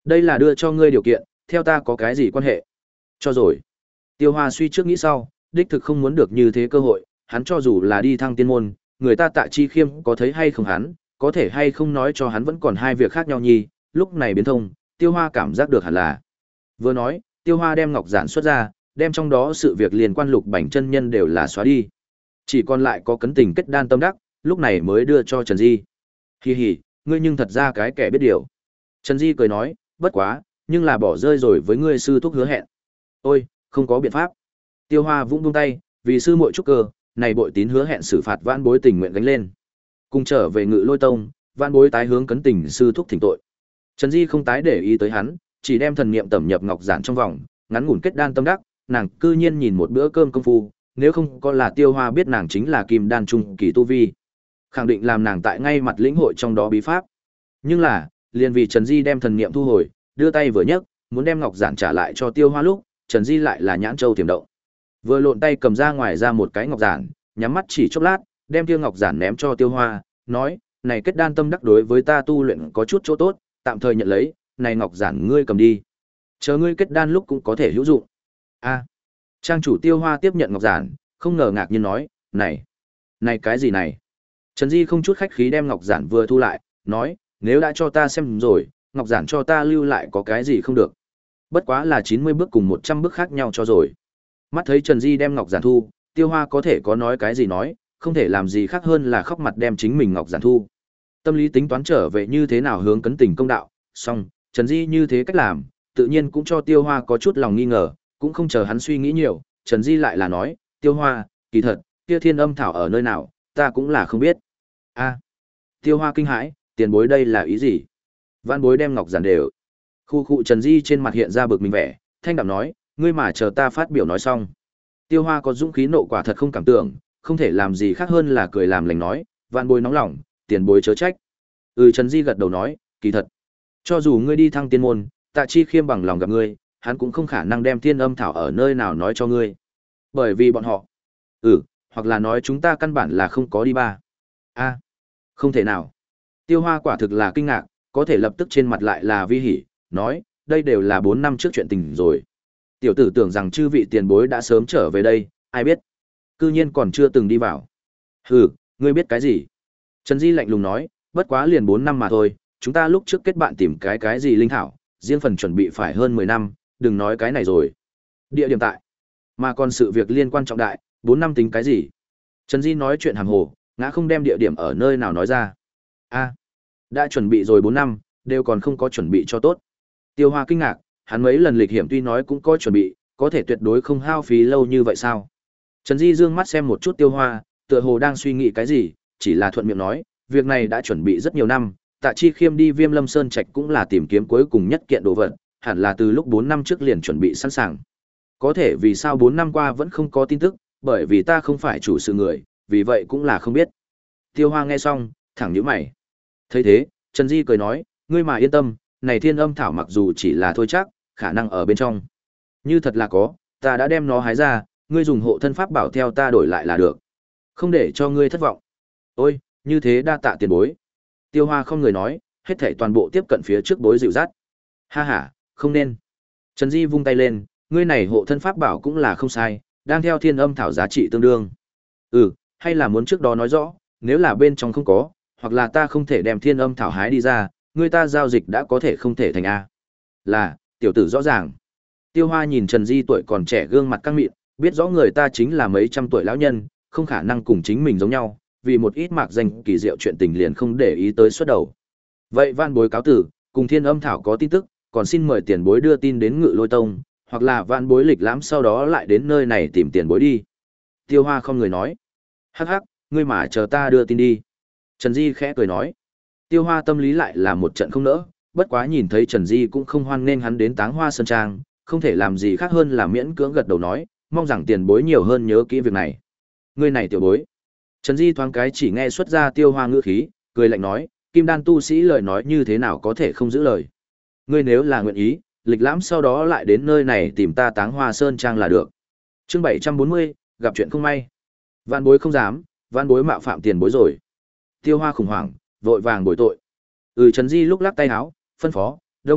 Đây là đưa cho ngươi điều kiện, theo ta có cái gì quan hệ? Cho rồi. Tiêu Hoa suy trước nghĩ sau, đích thực không muốn được như thế cơ hội, hắn cho dù là đi thăng tiên môn, người ta Tạ Chi Khiêm có thấy hay không hắn, có thể hay không nói cho hắn vẫn còn hai việc khác nhau nhi, lúc này biến thông, Tiêu Hoa cảm giác được hẳn là. Vừa nói, Tiêu Hoa đem ngọc giản xuất ra, đem trong đó sự việc liên quan Lục Bảnh chân nhân đều là xóa đi. Chỉ còn lại có cấn tình kết đan tâm đắc, lúc này mới đưa cho Trần Di. Hi hi, ngươi nhưng thật ra cái kẻ biết điều. Trần Di cười nói, bất quá, nhưng là bỏ rơi rồi với ngươi sư thúc hứa hẹn. Ôi, không có biện pháp. Tiêu Hoa vung buông tay, vì sư muội trúc cơ, này bội tín hứa hẹn xử phạt vãn bối tình nguyện gánh lên. Cùng trở về Ngự Lôi Tông, vãn bối tái hướng cấn tình sư thúc thỉnh tội. Trần Di không tái để ý tới hắn, chỉ đem thần niệm tẩm nhập ngọc giản trong vòng, ngắn ngủn kết đan tâm đắc, nàng cư nhiên nhìn một bữa cơm công phu, nếu không có là Tiêu Hoa biết nàng chính là kim đan trung kỳ tu vi, khẳng định làm nàng tại ngay mặt lĩnh hội trong đó bí pháp. Nhưng là, liền vì Trần Di đem thần niệm thu hồi, đưa tay vừa nhấc, muốn đem ngọc giản trả lại cho Tiêu Hoa lúc, Trần Di lại là nhãn châu tiềm động. Vừa lộn tay cầm ra ngoài ra một cái ngọc giản, nhắm mắt chỉ chốc lát, đem tiêu ngọc giản ném cho Tiêu Hoa, nói, này kết đan tâm đắc đối với ta tu luyện có chút chỗ tốt, tạm thời nhận lấy, này ngọc giản ngươi cầm đi. Chờ ngươi kết đan lúc cũng có thể hữu dụng. A. Trang chủ Tiêu Hoa tiếp nhận ngọc giản, không ngờ ngạc nhiên nói, này, này cái gì này? Trần Di không chút khách khí đem ngọc giản vừa thu lại, nói, nếu đã cho ta xem rồi, ngọc giản cho ta lưu lại có cái gì không được. Bất quá là chín mươi bước cùng một trăm bước khác nhau cho rồi. Mắt thấy Trần Di đem ngọc giản thu, Tiêu Hoa có thể có nói cái gì nói, không thể làm gì khác hơn là khóc mặt đem chính mình ngọc giản thu. Tâm lý tính toán trở về như thế nào hướng cấn tình công đạo, xong, Trần Di như thế cách làm, tự nhiên cũng cho Tiêu Hoa có chút lòng nghi ngờ, cũng không chờ hắn suy nghĩ nhiều, Trần Di lại là nói, Tiêu Hoa, kỳ thật, kia thiên âm thảo ở nơi nào, ta cũng là không biết. A. Tiêu Hoa kinh hãi, tiền bối đây là ý gì? Vãn bối đem ngọc giản đều. Khu khu Trần Di trên mặt hiện ra bực mình vẻ, thanh đạm nói, ngươi mà chờ ta phát biểu nói xong. Tiêu Hoa có dũng khí nộ quả thật không cảm tưởng, không thể làm gì khác hơn là cười làm lành nói, vạn bối nóng lòng, tiền bối chớ trách. Ừ Trần Di gật đầu nói, kỳ thật, cho dù ngươi đi thăng tiên môn, Tạ Chi Khiêm bằng lòng gặp ngươi, hắn cũng không khả năng đem thiên âm thảo ở nơi nào nói cho ngươi. Bởi vì bọn họ, ừ, hoặc là nói chúng ta căn bản là không có đi ba. A, không thể nào. Tiêu Hoa quả thực là kinh ngạc, có thể lập tức trên mặt lại là vi hỉ, nói, đây đều là bốn năm trước chuyện tình rồi. Tiểu tử tưởng rằng chư vị tiền bối đã sớm trở về đây, ai biết. Cư nhiên còn chưa từng đi vào. Hừ, ngươi biết cái gì? Trần Di lạnh lùng nói, bất quá liền bốn năm mà thôi, chúng ta lúc trước kết bạn tìm cái cái gì linh thảo, riêng phần chuẩn bị phải hơn mười năm, đừng nói cái này rồi. Địa điểm tại, mà còn sự việc liên quan trọng đại, bốn năm tính cái gì? Trần Di nói chuyện hàng hồ, ngã không đem địa điểm ở nơi nào nói ra. A, đã chuẩn bị rồi bốn năm, đều còn không có chuẩn bị cho tốt. Tiêu Hoa kinh ngạc, hắn mấy lần lịch hiểm tuy nói cũng có chuẩn bị, có thể tuyệt đối không hao phí lâu như vậy sao? Trần Di dương mắt xem một chút Tiêu Hoa, tựa hồ đang suy nghĩ cái gì, chỉ là thuận miệng nói, việc này đã chuẩn bị rất nhiều năm, Tạ Chi Khiêm đi Viêm Lâm Sơn Trạch cũng là tìm kiếm cuối cùng nhất kiện đồ vật, hẳn là từ lúc bốn năm trước liền chuẩn bị sẵn sàng. Có thể vì sao bốn năm qua vẫn không có tin tức, bởi vì ta không phải chủ sự người, vì vậy cũng là không biết. Tiêu Hoa nghe xong, thẳng nhíu mày. Thấy thế, Trần Di cười nói, ngươi mà yên tâm, này thiên âm thảo mặc dù chỉ là thôi chắc, khả năng ở bên trong. Như thật là có, ta đã đem nó hái ra, ngươi dùng hộ thân pháp bảo theo ta đổi lại là được. Không để cho ngươi thất vọng. Ôi, như thế đa tạ tiền bối. Tiêu Hoa không người nói, hết thảy toàn bộ tiếp cận phía trước bối dịu dắt. Ha ha, không nên. Trần Di vung tay lên, ngươi này hộ thân pháp bảo cũng là không sai, đang theo thiên âm thảo giá trị tương đương. Ừ, hay là muốn trước đó nói rõ, nếu là bên trong không có, hoặc là ta không thể đem thiên âm thảo hái đi ra, người ta giao dịch đã có thể không thể thành A. Là, tiểu tử rõ ràng. Tiêu Hoa nhìn Trần Di tuổi còn trẻ gương mặt căng mịn, biết rõ người ta chính là mấy trăm tuổi lão nhân, không khả năng cùng chính mình giống nhau, vì một ít mạc danh kỳ diệu chuyện tình liền không để ý tới xuất đầu. Vậy van bối cáo tử, cùng thiên âm thảo có tin tức, còn xin mời tiền bối đưa tin đến Ngự Lôi Tông, hoặc là van bối lịch lãm sau đó lại đến nơi này tìm tiền bối đi. Tiêu Hoa không người nói. Hắc hắc, ngươi mà chờ ta đưa tin đi. Trần Di khẽ cười nói. Tiêu Hoa tâm lý lại là một trận không nỡ, bất quá nhìn thấy Trần Di cũng không hoan nghênh hắn đến Táng Hoa Sơn Trang, không thể làm gì khác hơn là miễn cưỡng gật đầu nói, mong rằng tiền bối nhiều hơn nhớ kỹ việc này. Ngươi này tiểu bối. Trần Di thoáng cái chỉ nghe xuất ra Tiêu Hoa ngữ khí, cười lạnh nói, kim đan tu sĩ lời nói như thế nào có thể không giữ lời. Ngươi nếu là nguyện ý, lịch lãm sau đó lại đến nơi này tìm ta Táng Hoa Sơn Trang là được. Chương bảy trăm bốn mươi, gặp chuyện không may. Vạn bối không dám, vạn bối mạo phạm tiền bối rồi. Tiêu Hoa khủng hoảng, vội vàng bồi tội. Ừ Trần Di lúc lắc tay áo, phân phó, Đông Cận,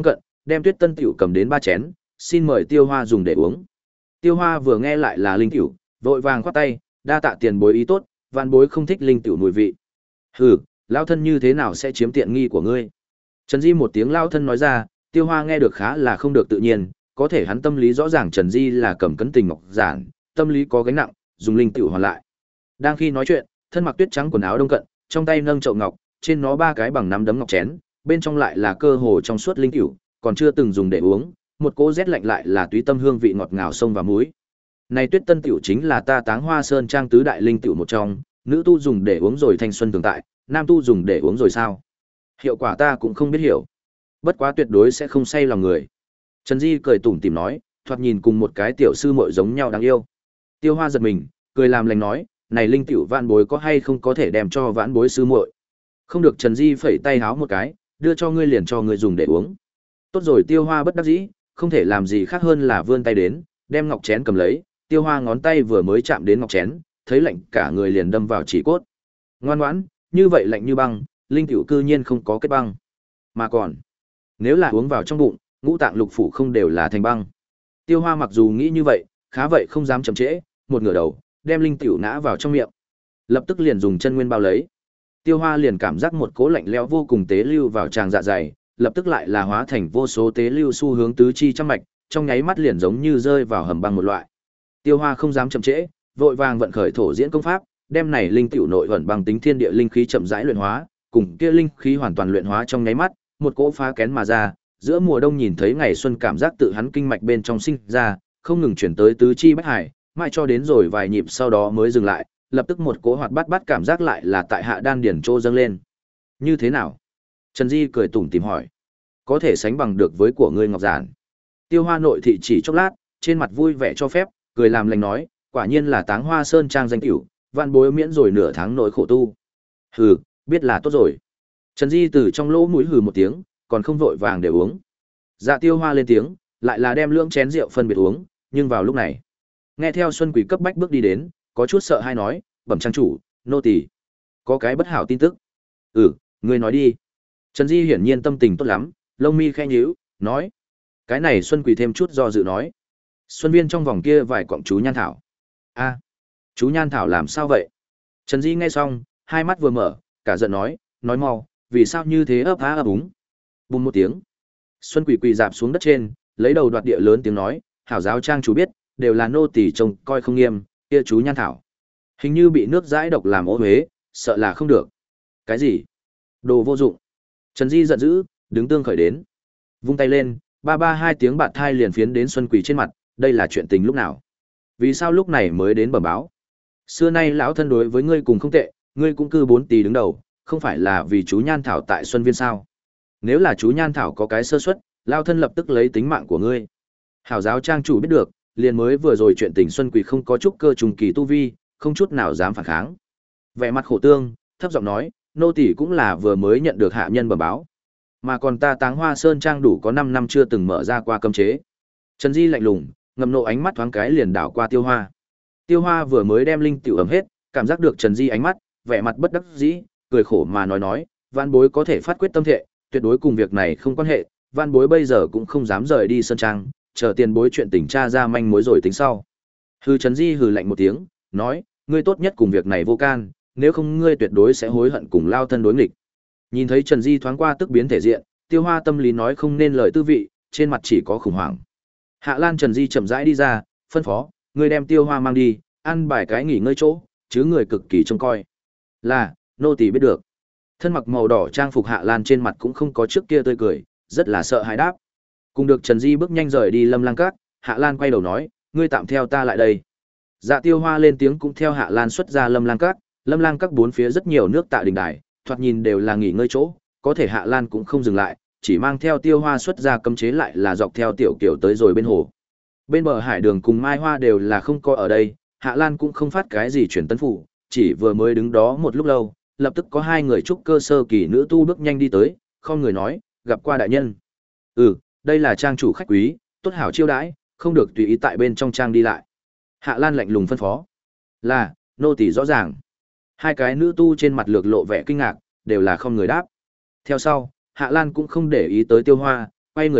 đem Tuyết Tân tiểu cầm đến ba chén, xin mời Tiêu Hoa dùng để uống. Tiêu Hoa vừa nghe lại là linh tiểu, vội vàng khoát tay, đa tạ tiền bối ý tốt, vạn bối không thích linh tiểu mùi vị. Hừ, lão thân như thế nào sẽ chiếm tiện nghi của ngươi? Trần Di một tiếng lão thân nói ra, Tiêu Hoa nghe được khá là không được tự nhiên, có thể hắn tâm lý rõ ràng Trần Di là cầm cấn tình ngọc giản, tâm lý có gánh nặng, dùng linh tiểu hoàn lại. Đang khi nói chuyện, thân mặc tuyết trắng quần áo đông cận, trong tay nâng chậu ngọc, trên nó ba cái bằng nắm đấm ngọc chén, bên trong lại là cơ hồ trong suốt linh tiểu, còn chưa từng dùng để uống, một cỗ rét lạnh lại là túy tâm hương vị ngọt ngào sông và muối. Này Tuyết Tân tiểu chính là ta Táng Hoa Sơn trang tứ đại linh tiểu một trong, nữ tu dùng để uống rồi thanh xuân tường tại, nam tu dùng để uống rồi sao? Hiệu quả ta cũng không biết hiểu. Bất quá tuyệt đối sẽ không say lòng người. Trần Di cười tủm tỉm nói, thoạt nhìn cùng một cái tiểu sư muội giống nhau đáng yêu. Tiêu Hoa giật mình, cười làm lành nói, này linh tiểu vãn bối có hay không có thể đem cho vãn bối sư muội? Không được. Trần Di phẩy tay háo một cái, đưa cho ngươi liền cho ngươi dùng để uống. Tốt rồi. Tiêu Hoa bất đắc dĩ, không thể làm gì khác hơn là vươn tay đến, đem ngọc chén cầm lấy. Tiêu Hoa ngón tay vừa mới chạm đến ngọc chén, thấy lạnh cả người liền đâm vào chỉ cốt. Ngoan ngoãn, như vậy lạnh như băng, linh tiểu cư nhiên không có kết băng, mà còn nếu là uống vào trong bụng, ngũ tạng lục phủ không đều là thành băng. Tiêu Hoa mặc dù nghĩ như vậy, khá vậy không dám chậm trễ, một ngửa đầu, đem linh tiểu nã vào trong miệng, lập tức liền dùng chân nguyên bao lấy. Tiêu Hoa liền cảm giác một cỗ lạnh lẽo vô cùng tế lưu vào tràng dạ dày, lập tức lại là hóa thành vô số tế lưu xu hướng tứ chi trăm mạch, trong nháy mắt liền giống như rơi vào hầm băng một loại. Tiêu Hoa không dám chậm trễ, vội vàng vận khởi thổ diễn công pháp, đem này linh tiểu nội ẩn bằng tính thiên địa linh khí chậm rãi luyện hóa, cùng kia linh khí hoàn toàn luyện hóa trong nháy mắt, một cỗ phá kén mà ra, giữa mùa đông nhìn thấy ngày xuân cảm giác tự hắn kinh mạch bên trong sinh ra, không ngừng chuyển tới tứ chi bách hải, mãi cho đến rồi vài nhịp sau đó mới dừng lại, lập tức một cỗ hoạt bát bát cảm giác lại là tại hạ đan điển trô dâng lên. Như thế nào? Trần Di cười tủm tỉm hỏi. Có thể sánh bằng được với của ngươi ngọc giản. Tiêu Hoa nội thị chỉ chốc lát, trên mặt vui vẻ cho phép, cười làm lành nói, quả nhiên là Táng Hoa Sơn trang danh tiểu, vạn bối miễn rồi nửa tháng nỗi khổ tu. Hừ, biết là tốt rồi. Trần Di từ trong lỗ mũi hừ một tiếng, còn không vội vàng để uống. Dạ Tiêu Hoa lên tiếng, lại là đem lưỡng chén rượu phân biệt uống, nhưng vào lúc này, nghe theo Xuân Quỷ cấp bách bước đi đến, có chút sợ hay nói, bẩm trang chủ, nô tỳ có cái bất hảo tin tức. Ừ, ngươi nói đi. Trần Di hiển nhiên tâm tình tốt lắm, lông mi khẽ nhíu, nói, cái này Xuân Quỷ thêm chút do dự nói, Xuân Viên trong vòng kia vài cọng chú nhan thảo. A, chú nhan thảo làm sao vậy? Trần Di nghe xong, hai mắt vừa mở, cả giận nói, nói mau, vì sao như thế ấp á ấp úng. Bùng một tiếng, Xuân Quỷ quỳ dạp xuống đất trên, lấy đầu đoạt địa lớn tiếng nói, hảo giáo trang chủ biết, đều là nô tỳ trông coi không nghiêm, kia chú nhan thảo hình như bị nước dãi độc làm ô huế, sợ là không được. Cái gì? Đồ vô dụng. Trần Di giận dữ, đứng tương khởi đến, vung tay lên, ba ba hai tiếng bạt thai liền phiến đến Xuân Quỷ trên mặt, đây là chuyện tình lúc nào? Vì sao lúc này mới đến bẩm báo? Xưa nay lão thân đối với ngươi cùng không tệ, ngươi cũng cư bốn tỷ đứng đầu, không phải là vì chú nhan thảo tại Xuân Viên sao? Nếu là chú nhan thảo có cái sơ suất, lão thân lập tức lấy tính mạng của ngươi. Hảo giáo trang chủ biết được, liền mới vừa rồi chuyện tình Xuân Quỷ không có chút cơ trùng kỳ tu vi, không chút nào dám phản kháng. Vẻ mặt khổ tương, thấp giọng nói, nô tỳ cũng là vừa mới nhận được hạ nhân bẩm báo, mà còn ta Táng Hoa Sơn trang đủ có năm năm chưa từng mở ra qua cấm chế. Trần Di lạnh lùng, ngầm nộ ánh mắt thoáng cái liền đảo qua Tiêu Hoa. Tiêu Hoa vừa mới đem linh tiểu ấm hết, cảm giác được Trần Di ánh mắt, vẻ mặt bất đắc dĩ, cười khổ mà nói nói, Vạn bối có thể phát quyết tâm thệ, tuyệt đối cùng việc này không quan hệ, Vạn bối bây giờ cũng không dám rời đi sơn trang, chờ tiền bối chuyện tình tra ra manh mối rồi tính sau. Hừ. Trần Di hừ lạnh một tiếng, nói, ngươi tốt nhất cùng việc này vô can, nếu không ngươi tuyệt đối sẽ hối hận cùng lao thân đối nghịch. Nhìn thấy Trần Di thoáng qua tức biến thể diện, Tiêu Hoa tâm lý nói không nên lời tư vị, trên mặt chỉ có khủng hoảng. Hạ Lan Trần Di chậm rãi đi ra, phân phó, ngươi đem Tiêu Hoa mang đi, ăn bài cái nghỉ ngơi chỗ, chứ người cực kỳ trông coi. Là, nô tỳ biết được. Thân mặc màu đỏ trang phục Hạ Lan trên mặt cũng không có trước kia tươi cười, rất là sợ hãi đáp. Cùng được Trần Di bước nhanh rời đi Lâm Lang Các, Hạ Lan quay đầu nói, ngươi tạm theo ta lại đây. Dạ Tiêu Hoa lên tiếng cũng theo Hạ Lan xuất ra Lâm Lang Các, Lâm Lang Các bốn phía rất nhiều nước tạ đình đài, thoạt nhìn đều là nghỉ ngơi chỗ, có thể Hạ Lan cũng không dừng lại, chỉ mang theo Tiêu Hoa xuất ra cấm chế lại là dọc theo tiểu kiểu tới rồi bên hồ. Bên bờ hải đường cùng Mai Hoa đều là không có ở đây, Hạ Lan cũng không phát cái gì chuyển tấn phủ, chỉ vừa mới đứng đó một lúc lâu, lập tức có hai người trúc cơ sơ kỳ nữ tu bước nhanh đi tới, không người nói, gặp qua đại nhân. Ừ, đây là trang chủ khách quý, tốt hảo chiêu đãi, không được tùy ý tại bên trong trang đi lại. Hạ Lan lạnh lùng phân phó. Là, nô tỳ rõ ràng. Hai cái nữ tu trên mặt lược lộ vẻ kinh ngạc, đều là không người đáp. Theo sau, Hạ Lan cũng không để ý tới Tiêu Hoa, quay người lại,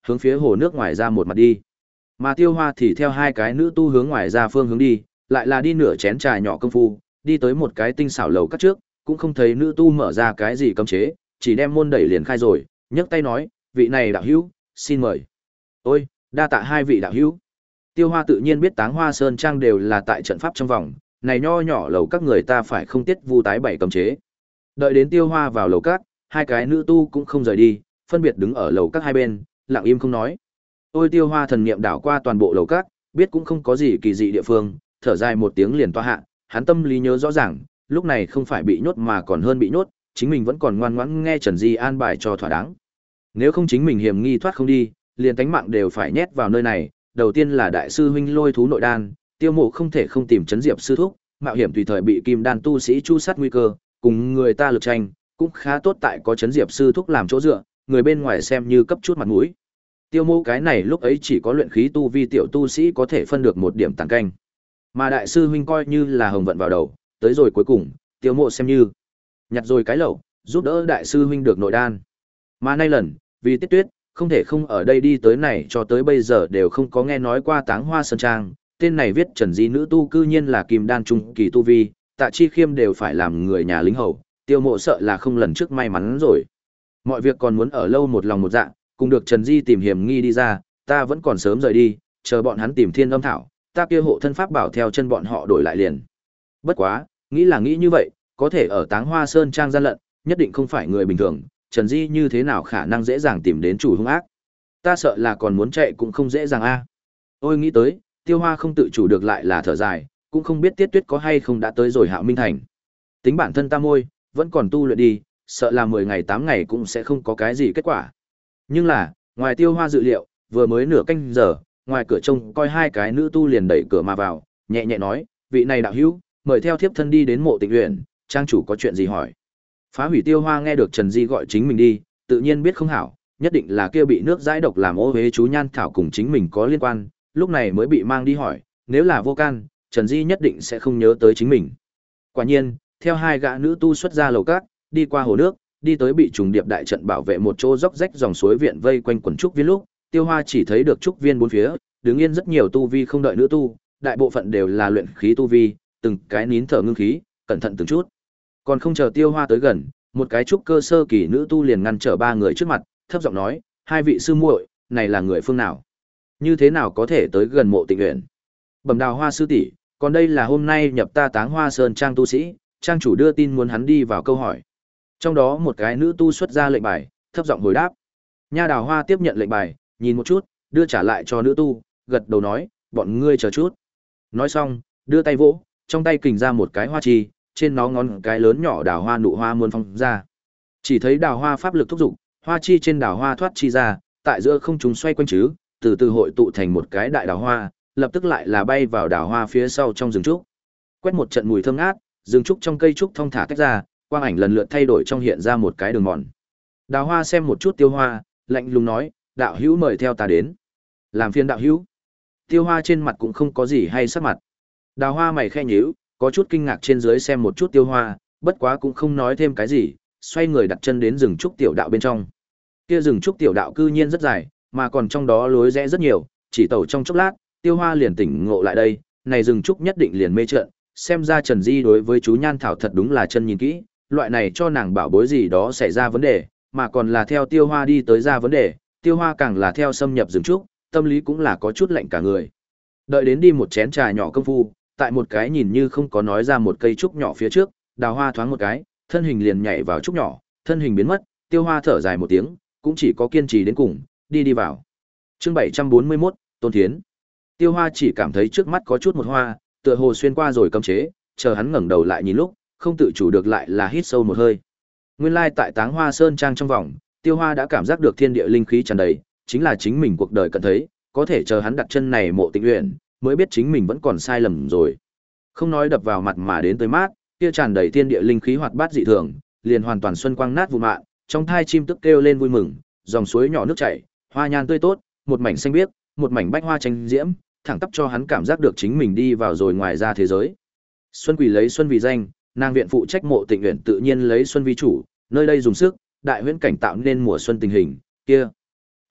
hướng phía hồ nước ngoài ra một mặt đi. Mà Tiêu Hoa thì theo hai cái nữ tu hướng ngoài ra phương hướng đi, lại là đi nửa chén trà nhỏ công phu, đi tới một cái tinh xảo lầu các trước, cũng không thấy nữ tu mở ra cái gì cấm chế, chỉ đem môn đẩy liền khai rồi, nhấc tay nói, vị này đạo hữu, xin mời. Ôi, đa tạ hai vị đạo hữu. Tiêu Hoa tự nhiên biết Táng Hoa Sơn Trang đều là tại trận pháp trong vòng, này nho nhỏ lầu các người ta phải không tiết vu tái bảy cấm chế. Đợi đến Tiêu Hoa vào lầu các, hai cái nữ tu cũng không rời đi, phân biệt đứng ở lầu các hai bên, lặng im không nói. Ôi Tiêu Hoa thần niệm đảo qua toàn bộ lầu các, biết cũng không có gì kỳ dị địa phương, thở dài một tiếng liền toa hạ, hắn tâm lý nhớ rõ ràng, lúc này không phải bị nhốt mà còn hơn bị nhốt, chính mình vẫn còn ngoan ngoãn nghe Trần Di an bài cho thỏa đáng. Nếu không chính mình hiểm nghi thoát không đi, liền tánh mạng đều phải nhét vào nơi này, đầu tiên là đại sư huynh lôi thú nội đan, Tiêu Mộ không thể không tìm Trấn Diệp sư thúc, mạo hiểm tùy thời bị kim đan tu sĩ chu sát nguy cơ, cùng người ta lực tranh, cũng khá tốt tại có Trấn Diệp sư thúc làm chỗ dựa, người bên ngoài xem như cấp chút mặt mũi. Tiêu Mộ cái này lúc ấy chỉ có luyện khí tu vi tiểu tu sĩ có thể phân được một điểm tàn canh. Mà đại sư huynh coi như là hồng vận vào đầu, tới rồi cuối cùng, Tiêu Mộ xem như nhặt rồi cái lẩu, giúp đỡ đại sư huynh được nội đan. Mà nay lần, vì Tiết Tuyết, không thể không ở đây đi tới này cho tới bây giờ đều không có nghe nói qua Táng Hoa Sơn Trang, tên này viết Trần Di nữ tu cư nhiên là kim đan trung kỳ tu vi, Tạ Chi Khiêm đều phải làm người nhà lính hầu, Tiêu Mộ sợ là không lần trước may mắn rồi. Mọi việc còn muốn ở lâu một lòng một dạ, cùng được Trần Di tìm hiểm nghi đi ra, ta vẫn còn sớm rời đi, chờ bọn hắn tìm Thiên Âm thảo, ta kia hộ thân pháp bảo theo chân bọn họ đổi lại liền. Bất quá, nghĩ là nghĩ như vậy, có thể ở Táng Hoa Sơn Trang gian lận, nhất định không phải người bình thường, Trần Di như thế nào khả năng dễ dàng tìm đến chủ hung ác. Ta sợ là còn muốn chạy cũng không dễ dàng a. Ôi nghĩ tới, Tiêu Hoa không tự chủ được lại là thở dài, cũng không biết Tiết Tuyết có hay không đã tới rồi Hạo Minh Thành. Tính bản thân ta môi, vẫn còn tu luyện đi, sợ là mười ngày tám ngày cũng sẽ không có cái gì kết quả. Nhưng là, ngoài Tiêu Hoa dự liệu, vừa mới nửa canh giờ, ngoài cửa trông coi hai cái nữ tu liền đẩy cửa mà vào, nhẹ nhẹ nói, vị này đạo hữu, mời theo thiếp thân đi đến mộ Tịnh Uyển, trang chủ có chuyện gì hỏi. Phá Hủy Tiêu Hoa nghe được Trần Di gọi chính mình đi, tự nhiên biết không hảo, nhất định là kia bị nước giải độc làm ô uế chú nhan thảo cùng chính mình có liên quan, lúc này mới bị mang đi hỏi, nếu là vô can, Trần Di nhất định sẽ không nhớ tới chính mình. Quả nhiên, theo hai gã nữ tu xuất ra lầu cát, đi qua hồ nước, đi tới bị trùng điệp đại trận bảo vệ một chỗ róc rách dòng suối viện vây quanh quần trúc viên lúc, Tiêu Hoa chỉ thấy được trúc viên bốn phía, đứng yên rất nhiều tu vi không đợi nữ tu, đại bộ phận đều là luyện khí tu vi, từng cái nín thở ngưng khí, cẩn thận từng chút. Còn không chờ Tiêu Hoa tới gần, một cái trúc cơ sơ kỳ nữ tu liền ngăn trở ba người trước mặt, thấp giọng nói, hai vị sư muội, này là người phương nào? Như thế nào có thể tới gần mộ Tịnh Uyển? Bẩm Đào Hoa sư tỷ, còn đây là hôm nay nhập ta Táng Hoa Sơn Trang tu sĩ, trang chủ đưa tin muốn hắn đi vào câu hỏi. Trong đó một cái nữ tu xuất ra lệnh bài, thấp giọng hồi đáp. Nha Đào Hoa tiếp nhận lệnh bài, nhìn một chút, đưa trả lại cho nữ tu, gật đầu nói, bọn ngươi chờ chút. Nói xong, đưa tay vỗ, trong tay kình ra một cái hoa chi, trên nó ngón cái lớn nhỏ đào hoa nụ hoa muôn phong ra. Chỉ thấy đào hoa pháp lực thúc dục, hoa chi trên đào hoa thoát chi ra, tại giữa không trung xoay quanh chứ, từ từ hội tụ thành một cái đại đào hoa, lập tức lại là bay vào đào hoa phía sau trong rừng trúc. Quét một trận mùi thơm ngát, rừng trúc trong cây trúc thong thả tách ra, quang ảnh lần lượt thay đổi trong hiện ra một cái đường mòn. Đào hoa xem một chút Tiêu Hoa, lạnh lùng nói, đạo hữu mời theo ta đến. Làm phiền đạo hữu. Tiêu Hoa trên mặt cũng không có gì hay sắc mặt. Đào hoa mày khe nhíu, có chút kinh ngạc trên dưới xem một chút Tiêu Hoa, bất quá cũng không nói thêm cái gì, xoay người đặt chân đến rừng trúc tiểu đạo bên trong. Kia rừng trúc tiểu đạo cư nhiên rất dài, mà còn trong đó lối rẽ rất nhiều, chỉ tẩu trong chốc lát, Tiêu Hoa liền tỉnh ngộ lại đây, này rừng trúc nhất định liền mê trận, xem ra Trần Di đối với chú nhan thảo thật đúng là chân nhìn kỹ, loại này cho nàng bảo bối gì đó xảy ra vấn đề, mà còn là theo Tiêu Hoa đi tới ra vấn đề, Tiêu Hoa càng là theo xâm nhập rừng trúc, tâm lý cũng là có chút lạnh cả người. Đợi đến đi một chén trà nhỏ công phu, tại một cái nhìn như không có nói ra một cây trúc nhỏ phía trước, đào hoa thoáng một cái, thân hình liền nhảy vào trúc nhỏ, thân hình biến mất, Tiêu Hoa thở dài một tiếng, cũng chỉ có kiên trì đến cùng, đi đi vào. Chương bảy trăm bốn mươi mốt, Tôn Thiến. Tiêu Hoa chỉ cảm thấy trước mắt có chút một hoa, tựa hồ xuyên qua rồi cấm chế, chờ hắn ngẩng đầu lại nhìn lúc, không tự chủ được lại là hít sâu một hơi. Nguyên lai tại Táng Hoa Sơn Trang trong vòng, Tiêu Hoa đã cảm giác được thiên địa linh khí tràn đầy, chính là chính mình cuộc đời cận thấy, có thể chờ hắn đặt chân này mộ Tịnh Uyển, mới biết chính mình vẫn còn sai lầm rồi. Không nói đập vào mặt mà đến tới mát, kia tràn đầy thiên địa linh khí hoạt bát dị thường, liền hoàn toàn xuân quang nát vụn mạ, trong thai chim tức kêu lên vui mừng, dòng suối nhỏ nước chảy, hoa nhan tươi tốt, một mảnh xanh biếc, một mảnh bách hoa tranh diễm, thẳng tắp cho hắn cảm giác được chính mình đi vào rồi ngoài ra thế giới. Xuân Quỷ lấy xuân vì danh, nàng viện phụ trách mộ Tịnh Uyển tự nhiên lấy xuân vi chủ, nơi đây dùng sức, đại huyễn cảnh tạo nên mùa xuân tình hình, kia. Hạ,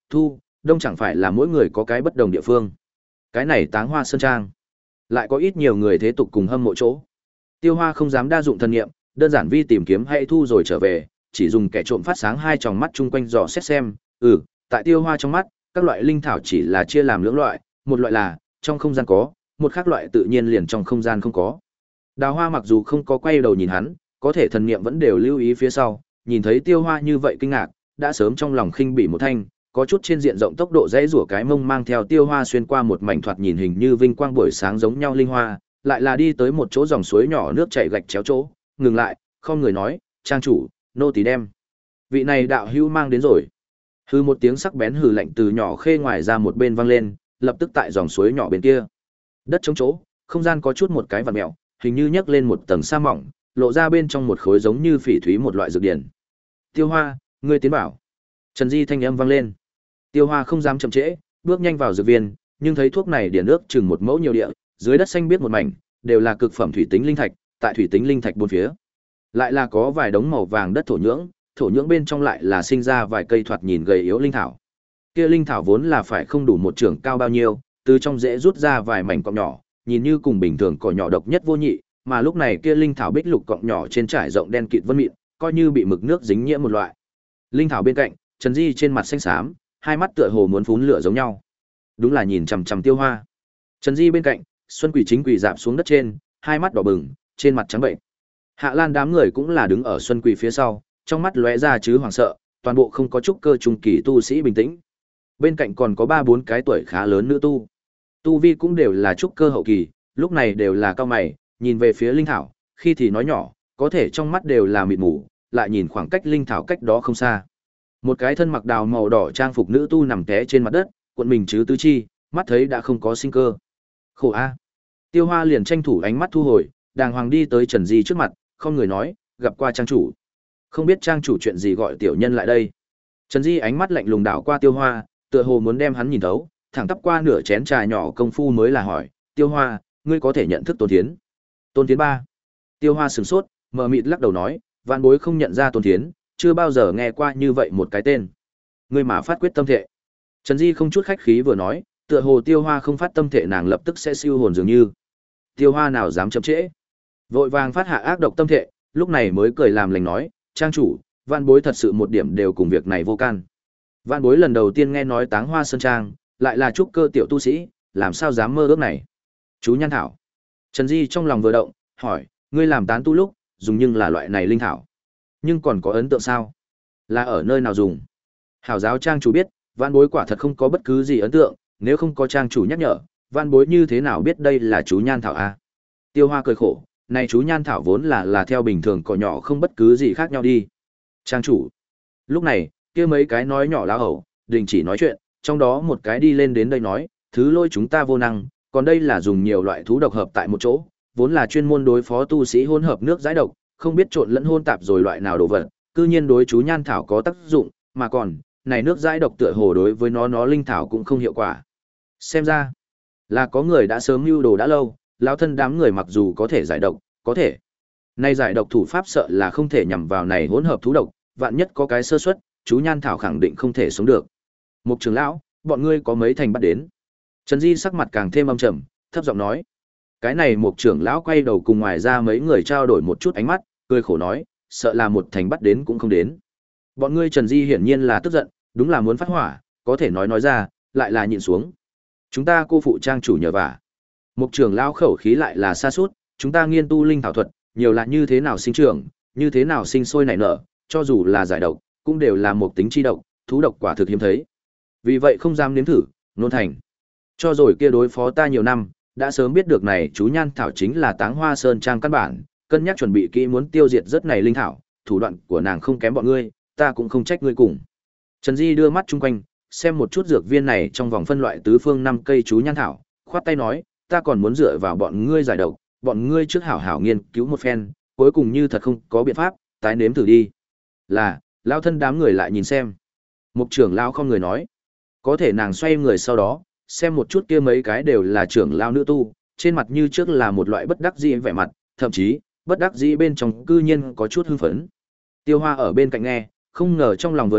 thu, đông chẳng phải là mỗi người có cái bất đồng địa phương. Cái này Táng Hoa Sơn Trang, lại có ít nhiều người thế tục cùng hâm mộ chỗ. Tiêu Hoa không dám đa dụng thân nghiệm, đơn giản vi tìm kiếm hay thu rồi trở về, chỉ dùng kẻ trộm phát sáng hai tròng mắt chung quanh dò xét xem, ừ, tại Tiêu Hoa trong mắt, các loại linh thảo chỉ là chia làm lưỡng loại, một loại là trong không gian có, một khác loại tự nhiên liền trong không gian không có. Đào Hoa mặc dù không có quay đầu nhìn hắn, có thể thần niệm vẫn đều lưu ý phía sau, nhìn thấy Tiêu Hoa như vậy kinh ngạc, đã sớm trong lòng khinh bỉ một thanh, có chút trên diện rộng tốc độ dãy rủa cái mông mang theo Tiêu Hoa xuyên qua một mảnh thoạt nhìn hình như vinh quang buổi sáng giống nhau linh hoa, lại là đi tới một chỗ dòng suối nhỏ nước chảy gạch chéo chỗ, ngừng lại, không người nói, trang chủ, nô tỳ đem. Vị này đạo hữu mang đến rồi. Hư một tiếng sắc bén hừ lạnh từ nhỏ khê ngoài ra một bên vang lên, lập tức tại dòng suối nhỏ bên kia. Đất trống chỗ, không gian có chút một cái vặn mèo, hình như nhấc lên một tầng sa mỏng, lộ ra bên trong một khối giống như phỉ thúy một loại dược điển. Tiêu Hoa, ngươi tiến bảo. Trần Di thanh âm vang lên. Tiêu Hoa không dám chậm trễ, bước nhanh vào dược viên, nhưng thấy thuốc này điển nước chừng một mẫu nhiều địa, dưới đất xanh biết một mảnh, đều là cực phẩm thủy tính linh thạch, tại thủy tính linh thạch bốn phía, lại là có vài đống màu vàng đất thổ nhưỡng, thổ nhưỡng bên trong lại là sinh ra vài cây thoạt nhìn gầy yếu linh thảo. Kia linh thảo vốn là phải không đủ một trưởng cao bao nhiêu, từ trong rễ rút ra vài mảnh cọng nhỏ, nhìn như cùng bình thường cỏ nhỏ độc nhất vô nhị, mà lúc này kia linh thảo bích lục cọng nhỏ trên trải rộng đen kịt vân mịn, coi như bị mực nước dính nhiễm một loại. Linh thảo bên cạnh, Trần Di trên mặt xanh xám, hai mắt tựa hồ muốn phún lửa giống nhau. Đúng là nhìn chằm chằm Tiêu Hoa. Trần Di bên cạnh, Xuân Quỷ chính quỳ rạp xuống đất trên, hai mắt đỏ bừng, trên mặt trắng bệnh. Hạ Lan đám người cũng là đứng ở Xuân Quỷ phía sau, trong mắt lóe ra chứ hoảng sợ, toàn bộ không có chút cơ trung kỳ tu sĩ bình tĩnh. Bên cạnh còn có ba bốn cái tuổi khá lớn nữ tu. Tu vi cũng đều là trúc cơ hậu kỳ, lúc này đều là cao mày, nhìn về phía linh thảo, khi thì nói nhỏ, có thể trong mắt đều là mịt mù, lại nhìn khoảng cách linh thảo cách đó không xa. Một cái thân mặc đào màu đỏ trang phục nữ tu nằm té trên mặt đất, cuộn mình chứ tứ chi, mắt thấy đã không có sinh cơ. Khổ a. Tiêu Hoa liền tranh thủ ánh mắt thu hồi, đàng hoàng đi tới Trần Di trước mặt, không người nói, gặp qua trang chủ. Không biết trang chủ chuyện gì gọi tiểu nhân lại đây. Trần Di ánh mắt lạnh lùng đảo qua Tiêu Hoa, tựa hồ muốn đem hắn nhìn thấu, thẳng tắp qua nửa chén trà nhỏ công phu mới là hỏi, Tiêu Hoa, ngươi có thể nhận thức Tôn Thiến? Tôn Thiến ba. Tiêu Hoa sửng sốt, mờ mịt lắc đầu nói, vạn bối không nhận ra Tôn Thiến, chưa bao giờ nghe qua như vậy một cái tên. Ngươi mà phát quyết tâm thệ. Trần Di không chút khách khí vừa nói, tựa hồ Tiêu Hoa không phát tâm thệ nàng lập tức sẽ siêu hồn dường như. Tiêu Hoa nào dám chậm trễ, vội vàng phát hạ ác độc tâm thệ, lúc này mới cười làm lành nói, trang chủ, vạn bối thật sự một điểm đều cùng việc này vô can. Vạn bối lần đầu tiên nghe nói Táng Hoa Sơn Trang, lại là trúc cơ tiểu tu sĩ, làm sao dám mơ ước này? Chú Nhan Thảo. Trần Di trong lòng vừa động, hỏi, ngươi làm tán tu lúc, dùng nhưng là loại này linh thảo. Nhưng còn có ấn tượng sao? Là ở nơi nào dùng? Hảo giáo trang chủ biết, vạn bối quả thật không có bất cứ gì ấn tượng, nếu không có trang chủ nhắc nhở, vạn bối như thế nào biết đây là chú Nhan Thảo a? Tiêu Hoa cười khổ, này chú Nhan Thảo vốn là là theo bình thường cỏ nhỏ không bất cứ gì khác nhau đi. Trang chủ. Lúc này, kia mấy cái nói nhỏ lá hầu, đình chỉ nói chuyện, trong đó một cái đi lên đến đây nói, thứ lôi chúng ta vô năng, còn đây là dùng nhiều loại thú độc hợp tại một chỗ, vốn là chuyên môn đối phó tu sĩ hỗn hợp nước giải độc, không biết trộn lẫn hôn tạp rồi loại nào đồ vật, cư nhiên đối chú Nhan Thảo có tác dụng, mà còn, này nước giải độc tựa hồ đối với nó nó linh thảo cũng không hiệu quả. Xem ra, là có người đã sớm mưu đồ đã lâu, lão thân đám người mặc dù có thể giải độc, có thể. Nay giải độc thủ pháp sợ là không thể nhằm vào này hỗn hợp thú độc, vạn nhất có cái sơ suất, chú Nhan Thảo khẳng định không thể sống được. Mục trưởng lão, bọn ngươi có mấy thành bắt đến? Trần Di sắc mặt càng thêm âm trầm, thấp giọng nói. Cái này Mục trưởng lão quay đầu cùng ngoài ra mấy người trao đổi một chút ánh mắt, cười khổ nói, sợ là một thành bắt đến cũng không đến. Bọn ngươi Trần Di hiển nhiên là tức giận, đúng là muốn phát hỏa, có thể nói nói ra, lại là nhịn xuống. Chúng ta cô phụ trang chủ nhờ vả. Mục trưởng lão khẩu khí lại là xa suốt, chúng ta nghiên tu linh thảo thuật, nhiều là như thế nào sinh trưởng, như thế nào sinh sôi nảy nở, cho dù là giải độc, cũng đều là một tính chi độc, thú độc quả thực hiếm thấy. Vì vậy không dám nếm thử, nôn thành. Cho rồi kia đối phó ta nhiều năm, đã sớm biết được này chú Nhan Thảo chính là Táng Hoa Sơn Trang căn bản, cân nhắc chuẩn bị kỹ muốn tiêu diệt rất này linh thảo, thủ đoạn của nàng không kém bọn ngươi, ta cũng không trách ngươi cùng. Trần Di đưa mắt chung quanh, xem một chút dược viên này trong vòng phân loại tứ phương năm cây chú Nhan Thảo, khoát tay nói, ta còn muốn dựa vào bọn ngươi giải độc, bọn ngươi trước hảo hảo nghiên cứu một phen, cuối cùng như thật không có biện pháp, tái nếm thử đi. Là, lao thân đám người lại nhìn xem. Mục trưởng lao không người nói. Có thể nàng xoay người sau đó, xem một chút kia mấy cái đều là trưởng lao nữ tu, trên mặt như trước là một loại bất đắc dĩ vẻ mặt, thậm chí, bất đắc dĩ bên trong cư nhiên có chút hưng phấn. Tiêu Hoa ở bên cạnh nghe, không ngờ trong lòng vừa động,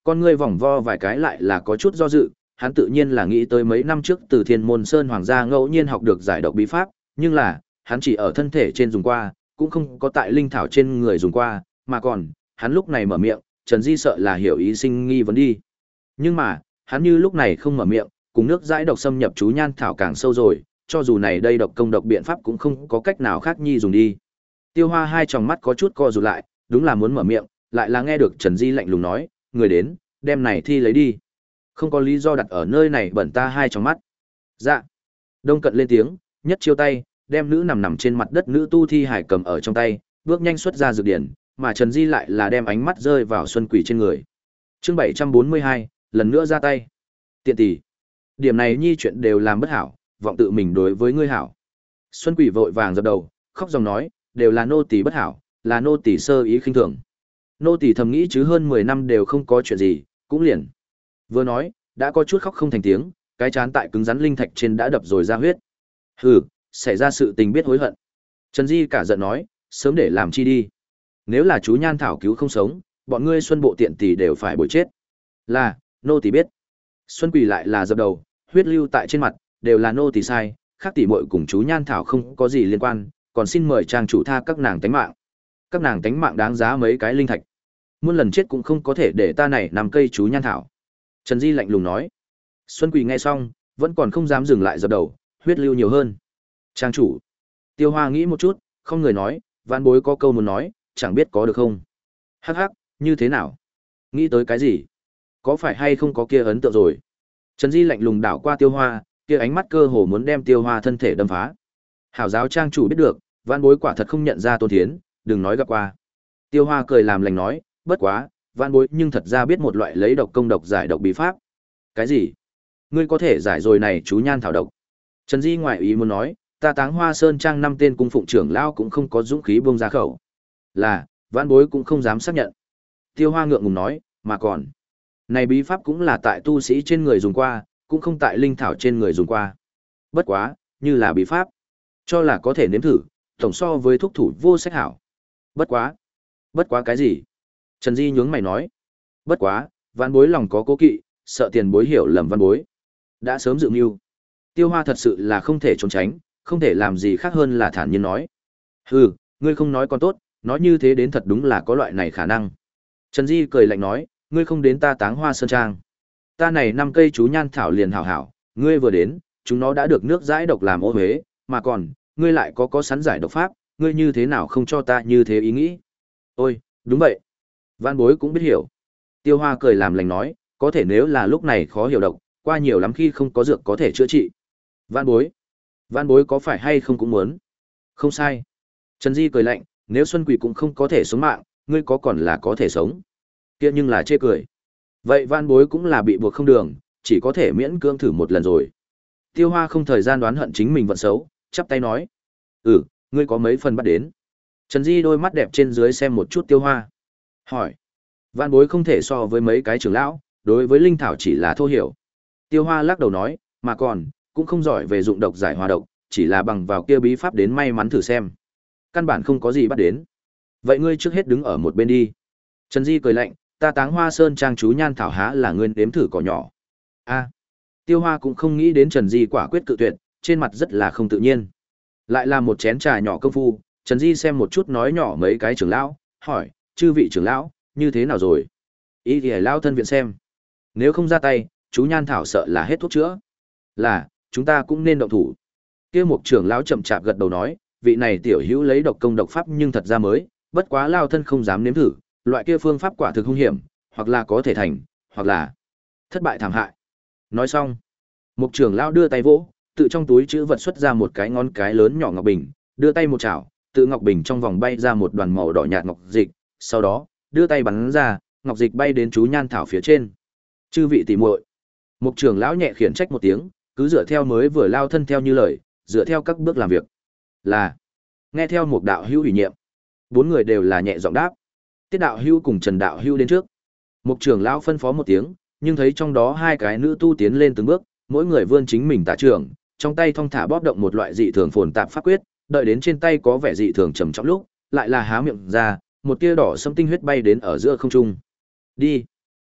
Con ngươi vòng vo vài cái lại là có chút do dự, hắn tự nhiên là nghĩ tới mấy năm trước từ Thiên Môn Sơn Hoàng gia ngẫu nhiên học được giải độc bí pháp, nhưng là, hắn chỉ ở thân thể trên dùng qua, cũng không có tại linh thảo trên người dùng qua, mà còn, hắn lúc này mở miệng, Trần Di sợ là hiểu ý sinh nghi vấn đi. Nhưng mà, hắn như lúc này không mở miệng, cùng nước giải độc xâm nhập chú nhan thảo càng sâu rồi, cho dù này đây độc công độc biện pháp cũng không có cách nào khác nhi dùng đi. Tiêu Hoa hai tròng mắt có chút co rụt lại, đúng là muốn mở miệng, lại là nghe được Trần Di lạnh lùng nói, người đến, đem này thi lấy đi. Không có lý do đặt ở nơi này bẩn ta hai tròng mắt. Dạ. Đông Cận lên tiếng, nhất chiêu tay, đem nữ nằm nằm trên mặt đất nữ tu thi hải cầm ở trong tay, bước nhanh xuất ra dược điển, mà Trần Di lại là đem ánh mắt rơi vào Xuân Quỷ trên người. Chương bảy trăm bốn mươi hai, lần nữa ra tay. Tiện tỷ. Điểm này nhi chuyện đều làm bất hảo, vọng tự mình đối với ngươi hảo. Xuân Quỷ vội vàng dập đầu, khóc dòng nói, đều là nô tỳ bất hảo, là nô tỳ sơ ý khinh thường. Nô tỳ thầm nghĩ chứ hơn mười năm đều không có chuyện gì, cũng liền. Vừa nói, đã có chút khóc không thành tiếng, cái chán tại cứng rắn linh thạch trên đã đập rồi ra huyết. Hừ, xảy ra sự tình biết hối hận. Trần Di cả giận nói, sớm để làm chi đi. Nếu là chú Nhan Thảo cứu không sống, bọn ngươi Xuân bộ tiện tỷ đều phải bồi chết. Là, nô tỳ biết. Xuân Quỳ lại là dập đầu, huyết lưu tại trên mặt, đều là nô tỳ sai, khác tỷ muội cùng chú Nhan Thảo không có gì liên quan, còn xin mời trang chủ tha các nàng tánh mạng. Các nàng tánh mạng đáng giá mấy cái linh thạch. Muôn lần chết cũng không có thể để ta này nằm cây chú Nhan Thảo. Trần Di lạnh lùng nói. Xuân Quỳ nghe xong, vẫn còn không dám dừng lại dập đầu, huyết lưu nhiều hơn. Trang chủ. Tiêu Hoa nghĩ một chút, không người nói, vạn bối có câu muốn nói, chẳng biết có được không. Hắc hắc, như thế nào? Nghĩ tới cái gì? Có phải hay không có kia ấn tượng rồi? Trần Di lạnh lùng đảo qua Tiêu Hoa, kia ánh mắt cơ hồ muốn đem Tiêu Hoa thân thể đâm phá. Hảo giáo trang chủ biết được, vạn bối quả thật không nhận ra Tôn Thiến, đừng nói gặp qua. Tiêu Hoa cười làm lành nói, bất quá, vạn bối nhưng thật ra biết một loại lấy độc công độc giải độc bí pháp. Cái gì? Ngươi có thể giải rồi này chú Nhan Thảo độc. Trần Di ngoại ý muốn nói, ta Táng Hoa Sơn trang năm tên cung phụng trưởng lão cũng không có dũng khí buông ra khẩu. Là, vãn bối cũng không dám xác nhận. Tiêu Hoa ngượng ngùng nói, mà còn, này bí pháp cũng là tại tu sĩ trên người dùng qua, cũng không tại linh thảo trên người dùng qua. Bất quá, như là bí pháp, cho là có thể nếm thử, tổng so với thuốc thủ vô sách hảo. Bất quá, bất quá cái gì? Trần Di nhướng mày nói, bất quá, vãn bối lòng có cố kỵ, sợ tiền bối hiểu lầm vãn bối. Đã sớm dự mưu. Tiêu Hoa thật sự là không thể trốn tránh, không thể làm gì khác hơn là thản nhiên nói. Hừ, ngươi không nói còn tốt, nói như thế đến thật đúng là có loại này khả năng. Trần Di cười lạnh nói, ngươi không đến ta Táng Hoa Sơn Trang. Ta này năm cây chú Nhan Thảo liền hảo hảo, ngươi vừa đến, chúng nó đã được nước giải độc làm ô huế, mà còn, ngươi lại có có sẵn giải độc pháp, ngươi như thế nào không cho ta như thế ý nghĩ. Ôi, đúng vậy. Vãn bối cũng biết hiểu. Tiêu Hoa cười làm lành nói, có thể nếu là lúc này khó hiểu độc, qua nhiều lắm khi không có dược có thể chữa trị. Vãn bối. Vãn bối có phải hay không cũng muốn. Không sai. Trần Di cười lạnh, nếu Xuân Quỷ cũng không có thể sống mạng, ngươi có còn là có thể sống. Kia nhưng là chê cười. Vậy vãn bối cũng là bị buộc không đường, chỉ có thể miễn cưỡng thử một lần rồi. Tiêu Hoa không thời gian đoán hận chính mình vận xấu, chắp tay nói. Ừ, ngươi có mấy phần bắt đến. Trần Di đôi mắt đẹp trên dưới xem một chút Tiêu Hoa. Hỏi. Vãn bối không thể so với mấy cái trưởng lão, đối với linh thảo chỉ là thô hiểu. Tiêu Hoa lắc đầu nói, mà còn, cũng không giỏi về dụng độc giải hòa độc, chỉ là bằng vào kia bí pháp đến may mắn thử xem. Căn bản không có gì bắt đến. Vậy ngươi trước hết đứng ở một bên đi. Trần Di cười lạnh, ta Táng Hoa Sơn trang chú Nhan Thảo há là ngươi đếm thử cỏ nhỏ. A. Tiêu Hoa cũng không nghĩ đến Trần Di quả quyết cự tuyệt, trên mặt rất là không tự nhiên. Lại là một chén trà nhỏ công phu, Trần Di xem một chút nói nhỏ mấy cái trưởng lão, hỏi, chư vị trưởng lão, như thế nào rồi? Ý thì lão thân viện xem. Nếu không ra tay, chú Nhan Thảo sợ là hết thuốc chữa. Là, chúng ta cũng nên động thủ. Kia một trưởng lão chậm chạp gật đầu nói, vị này tiểu hữu lấy độc công độc pháp nhưng thật ra mới, bất quá lao thân không dám nếm thử, loại kia phương pháp quả thực hung hiểm, hoặc là có thể thành, hoặc là thất bại thảm hại. Nói xong, một trưởng lão đưa tay vỗ, tự trong túi chữ vật xuất ra một cái ngón cái lớn nhỏ ngọc bình, đưa tay một chảo, tự ngọc bình trong vòng bay ra một đoàn màu đỏ nhạt ngọc dịch, sau đó, đưa tay bắn ra, ngọc dịch bay đến chú Nhan Thảo phía trên. Chư vị tỉ muội. Một trưởng lão nhẹ khiển trách một tiếng, cứ dựa theo mới vừa lao thân theo như lời, dựa theo các bước làm việc. Là, nghe theo một đạo hữu ủy nhiệm. Bốn người đều là nhẹ giọng đáp. Tiết đạo hữu cùng Trần đạo hữu đến trước. Một trưởng lão phân phó một tiếng, nhưng thấy trong đó hai cái nữ tu tiến lên từng bước, mỗi người vươn chính mình tả trưởng, trong tay thong thả bóp động một loại dị thường phồn tạp pháp quyết, đợi đến trên tay có vẻ dị thường trầm trọng lúc, lại là há miệng ra, một tia đỏ sẫm tinh huyết bay đến ở giữa không trung. Đi.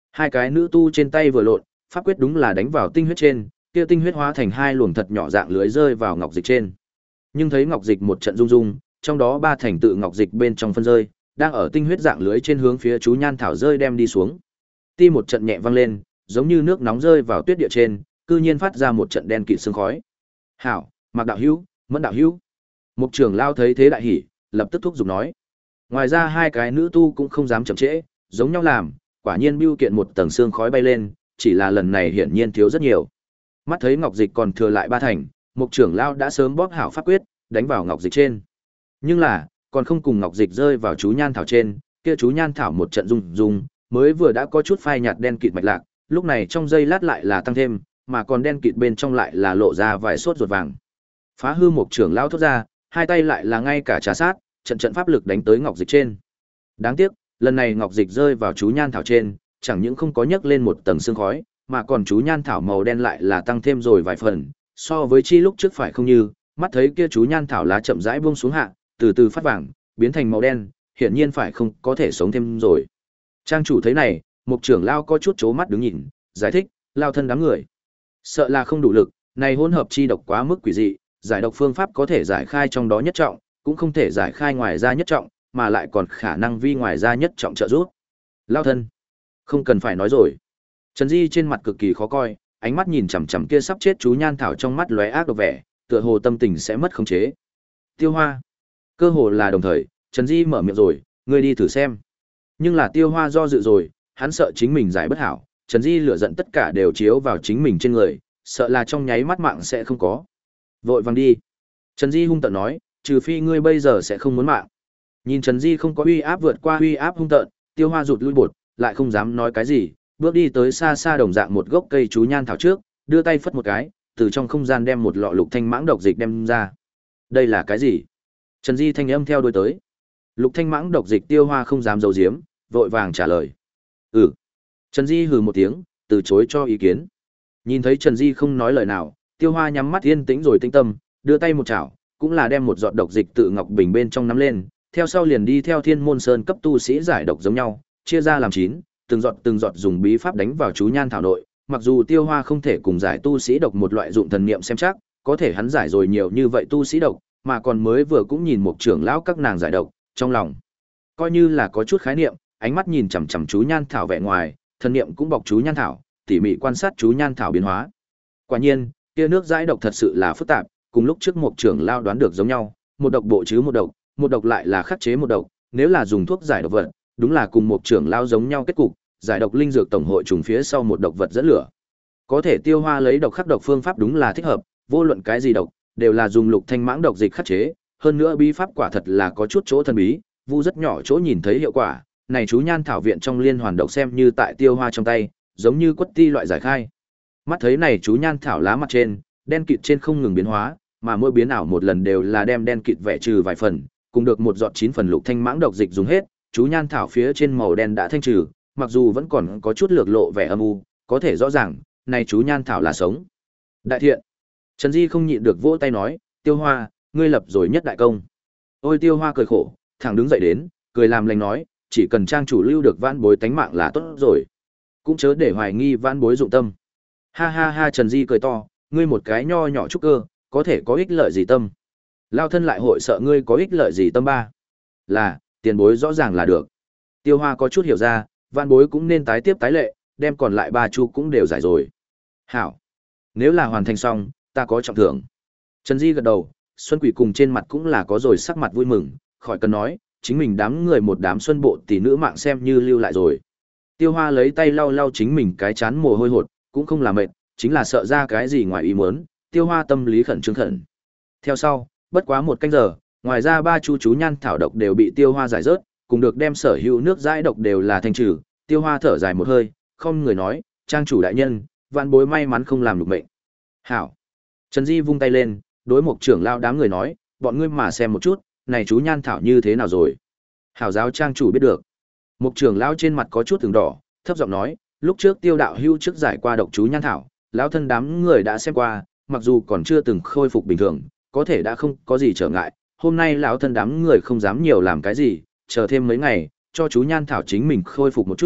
Hai cái nữ tu trên tay vừa lộn, pháp quyết đúng là đánh vào tinh huyết trên, kia tinh huyết hóa thành hai luồng thật nhỏ dạng lưới rơi vào ngọc dịch trên. Nhưng thấy ngọc dịch một trận rung rung, trong đó ba thành tự ngọc dịch bên trong phân rơi, đang ở tinh huyết dạng lưới trên hướng phía chú nhan thảo rơi đem đi xuống. Ti một trận nhẹ vang lên, giống như nước nóng rơi vào tuyết địa trên, cư nhiên phát ra một trận đen kịt sương khói. "Hảo, Mạc đạo hữu, Mẫn đạo hữu." Mục trưởng lao thấy thế đại hỉ, lập tức thúc giục nói. Ngoài ra hai cái nữ tu cũng không dám chậm trễ, giống nhau làm, quả nhiên bưu kiện một tầng sương khói bay lên, chỉ là lần này hiển nhiên thiếu rất nhiều. Mắt thấy ngọc dịch còn thừa lại ba thành, mục trưởng lao đã sớm bóp hảo pháp quyết, đánh vào ngọc dịch trên. Nhưng là, còn không cùng ngọc dịch rơi vào chú nhan thảo trên, kia chú nhan thảo một trận rung rung, mới vừa đã có chút phai nhạt đen kịt mạch lạc, lúc này trong giây lát lại là tăng thêm, mà còn đen kịt bên trong lại là lộ ra vài sốt ruột vàng. Phá hư mục trưởng lao thốt ra, hai tay lại là ngay cả trà sát, trận trận pháp lực đánh tới ngọc dịch trên. Đáng tiếc, lần này ngọc dịch rơi vào chú nhan thảo trên, chẳng những không có nhấc lên một tầng sương khói, mà còn chú nhan thảo màu đen lại là tăng thêm rồi vài phần, so với chi lúc trước phải không như, mắt thấy kia chú nhan thảo lá chậm rãi buông xuống hạ, từ từ phát vàng, biến thành màu đen, hiển nhiên phải không có thể sống thêm rồi. Trang chủ thấy này, mục trưởng lao có chút chố mắt đứng nhìn, giải thích, lao thân đám người. Sợ là không đủ lực, này hỗn hợp chi độc quá mức quỷ dị, giải độc phương pháp có thể giải khai trong đó nhất trọng, cũng không thể giải khai ngoài ra nhất trọng, mà lại còn khả năng vi ngoài ra nhất trọng trợ giúp. Lao thân, không cần phải nói rồi. Trần Di trên mặt cực kỳ khó coi, ánh mắt nhìn chằm chằm kia sắp chết chú nhan thảo trong mắt lóe ác độc vẻ, tựa hồ tâm tình sẽ mất khống chế. Tiêu Hoa, cơ hồ là đồng thời, Trần Di mở miệng rồi, ngươi đi thử xem. Nhưng là Tiêu Hoa do dự rồi, hắn sợ chính mình giải bất hảo, Trần Di lửa giận tất cả đều chiếu vào chính mình trên người, sợ là trong nháy mắt mạng sẽ không có. Vội vàng đi. Trần Di hung tợn nói, trừ phi ngươi bây giờ sẽ không muốn mạng. Nhìn Trần Di không có uy áp vượt qua uy áp hung tợn, Tiêu Hoa rụt lui bột, lại không dám nói cái gì, bước đi tới xa xa đồng dạng một gốc cây chú nhan thảo trước, đưa tay phất một cái, từ trong không gian đem một lọ lục thanh mãng độc dịch đem ra. Đây là cái gì? Trần Di thanh âm theo đuôi tới. Lục thanh mãng độc dịch Tiêu Hoa không dám giấu giếm, vội vàng trả lời. Ừ. Trần Di hừ một tiếng, từ chối cho ý kiến. Nhìn thấy Trần Di không nói lời nào, Tiêu Hoa nhắm mắt yên tĩnh rồi tĩnh tâm, đưa tay một chảo, cũng là đem một giọt độc dịch tự ngọc bình bên trong nắm lên, theo sau liền đi theo Thiên Môn Sơn cấp tu sĩ giải độc giống nhau, chia ra làm chín, từng giọt từng giọt dùng bí pháp đánh vào chú nhan thảo nội, mặc dù Tiêu Hoa không thể cùng giải tu sĩ độc một loại dụng thần niệm xem chắc, có thể hắn giải rồi nhiều như vậy tu sĩ độc, mà còn mới vừa cũng nhìn một trưởng lão các nàng giải độc, trong lòng coi như là có chút khái niệm, ánh mắt nhìn chằm chằm chú nhan thảo vẻ ngoài, thần niệm cũng bọc chú nhan thảo, tỉ mỉ quan sát chú nhan thảo biến hóa. Quả nhiên, kia nước giải độc thật sự là phức tạp, cùng lúc trước một trưởng lão đoán được giống nhau, một độc bộ chứ một độc, một độc lại là khắc chế một độc, nếu là dùng thuốc giải độc vật, đúng là cùng một trưởng lão giống nhau kết cục, giải độc linh dược tổng hội trùng phía sau một độc vật dẫn lửa. Có thể Tiêu Hoa lấy độc khắc độc phương pháp đúng là thích hợp, vô luận cái gì độc, đều là dùng lục thanh mãng độc dịch khắc chế, hơn nữa bí pháp quả thật là có chút chỗ thần bí, vu rất nhỏ chỗ nhìn thấy hiệu quả, này chú nhan thảo viện trong liên hoàn độc xem như tại Tiêu Hoa trong tay, giống như quất ti loại giải khai. Mắt thấy này chú nhan thảo lá mặt trên, đen kịt trên không ngừng biến hóa, mà mỗi biến ảo một lần đều là đem đen kịt vẽ trừ vài phần, cùng được một giọt chín phần lục thanh mãng độc dịch dùng hết, chú nhan thảo phía trên màu đen đã thanh trừ, mặc dù vẫn còn có chút lược lộ vẻ âm u, có thể rõ ràng, này chú nhan thảo là sống. Đại thiện. Trần Di không nhịn được vỗ tay nói, Tiêu Hoa, ngươi lập rồi nhất đại công. Ôi Tiêu Hoa cười khổ, thẳng đứng dậy đến, cười làm lành nói, chỉ cần trang chủ lưu được vãn bối tánh mạng là tốt rồi. Cũng chớ để hoài nghi vãn bối dụng tâm. Ha ha ha Trần Di cười to, ngươi một cái nho nhỏ trúc cơ, có thể có ích lợi gì tâm. Lao thân lại hội sợ ngươi có ích lợi gì tâm ba. Là, tiền bối rõ ràng là được. Tiêu Hoa có chút hiểu ra, vãn bối cũng nên tái tiếp tái lệ, đem còn lại ba chu cũng đều giải rồi. Hảo. Nếu là hoàn thành xong, ta có trọng thưởng. Trần Di gật đầu, Xuân Quỷ cùng trên mặt cũng là có rồi sắc mặt vui mừng, khỏi cần nói, chính mình đám người một đám xuân bộ tỷ nữ mạng xem như lưu lại rồi. Tiêu Hoa lấy tay lau lau chính mình cái chán mồ hôi hột, cũng không là mệt, chính là sợ ra cái gì ngoài ý muốn, Tiêu Hoa tâm lý khẩn trương khẩn. Theo sau, bất quá một canh giờ, ngoài ra ba chu chú nhan thảo độc đều bị Tiêu Hoa giải rớt, cùng được đem sở hữu nước giải độc đều là thanh trừ, Tiêu Hoa thở dài một hơi, không người nói, trang chủ đại nhân, vạn bối may mắn không làm được mệnh. Hảo. Trần Di vung tay lên, đối một trưởng lao đám người nói, bọn ngươi mà xem một chút, này chú nhan thảo như thế nào rồi. Hảo giáo trang chủ biết được. Một trưởng lao trên mặt có chút từng đỏ, thấp giọng nói, lúc trước Tiêu đạo hưu trước giải qua độc chú nhan thảo, lão thân đám người đã xem qua, mặc dù còn chưa từng khôi phục bình thường, có thể đã không có gì trở ngại. Hôm nay lão thân đám người không dám nhiều làm cái gì, chờ thêm mấy ngày, cho chú nhan thảo chính mình khôi phục một chút,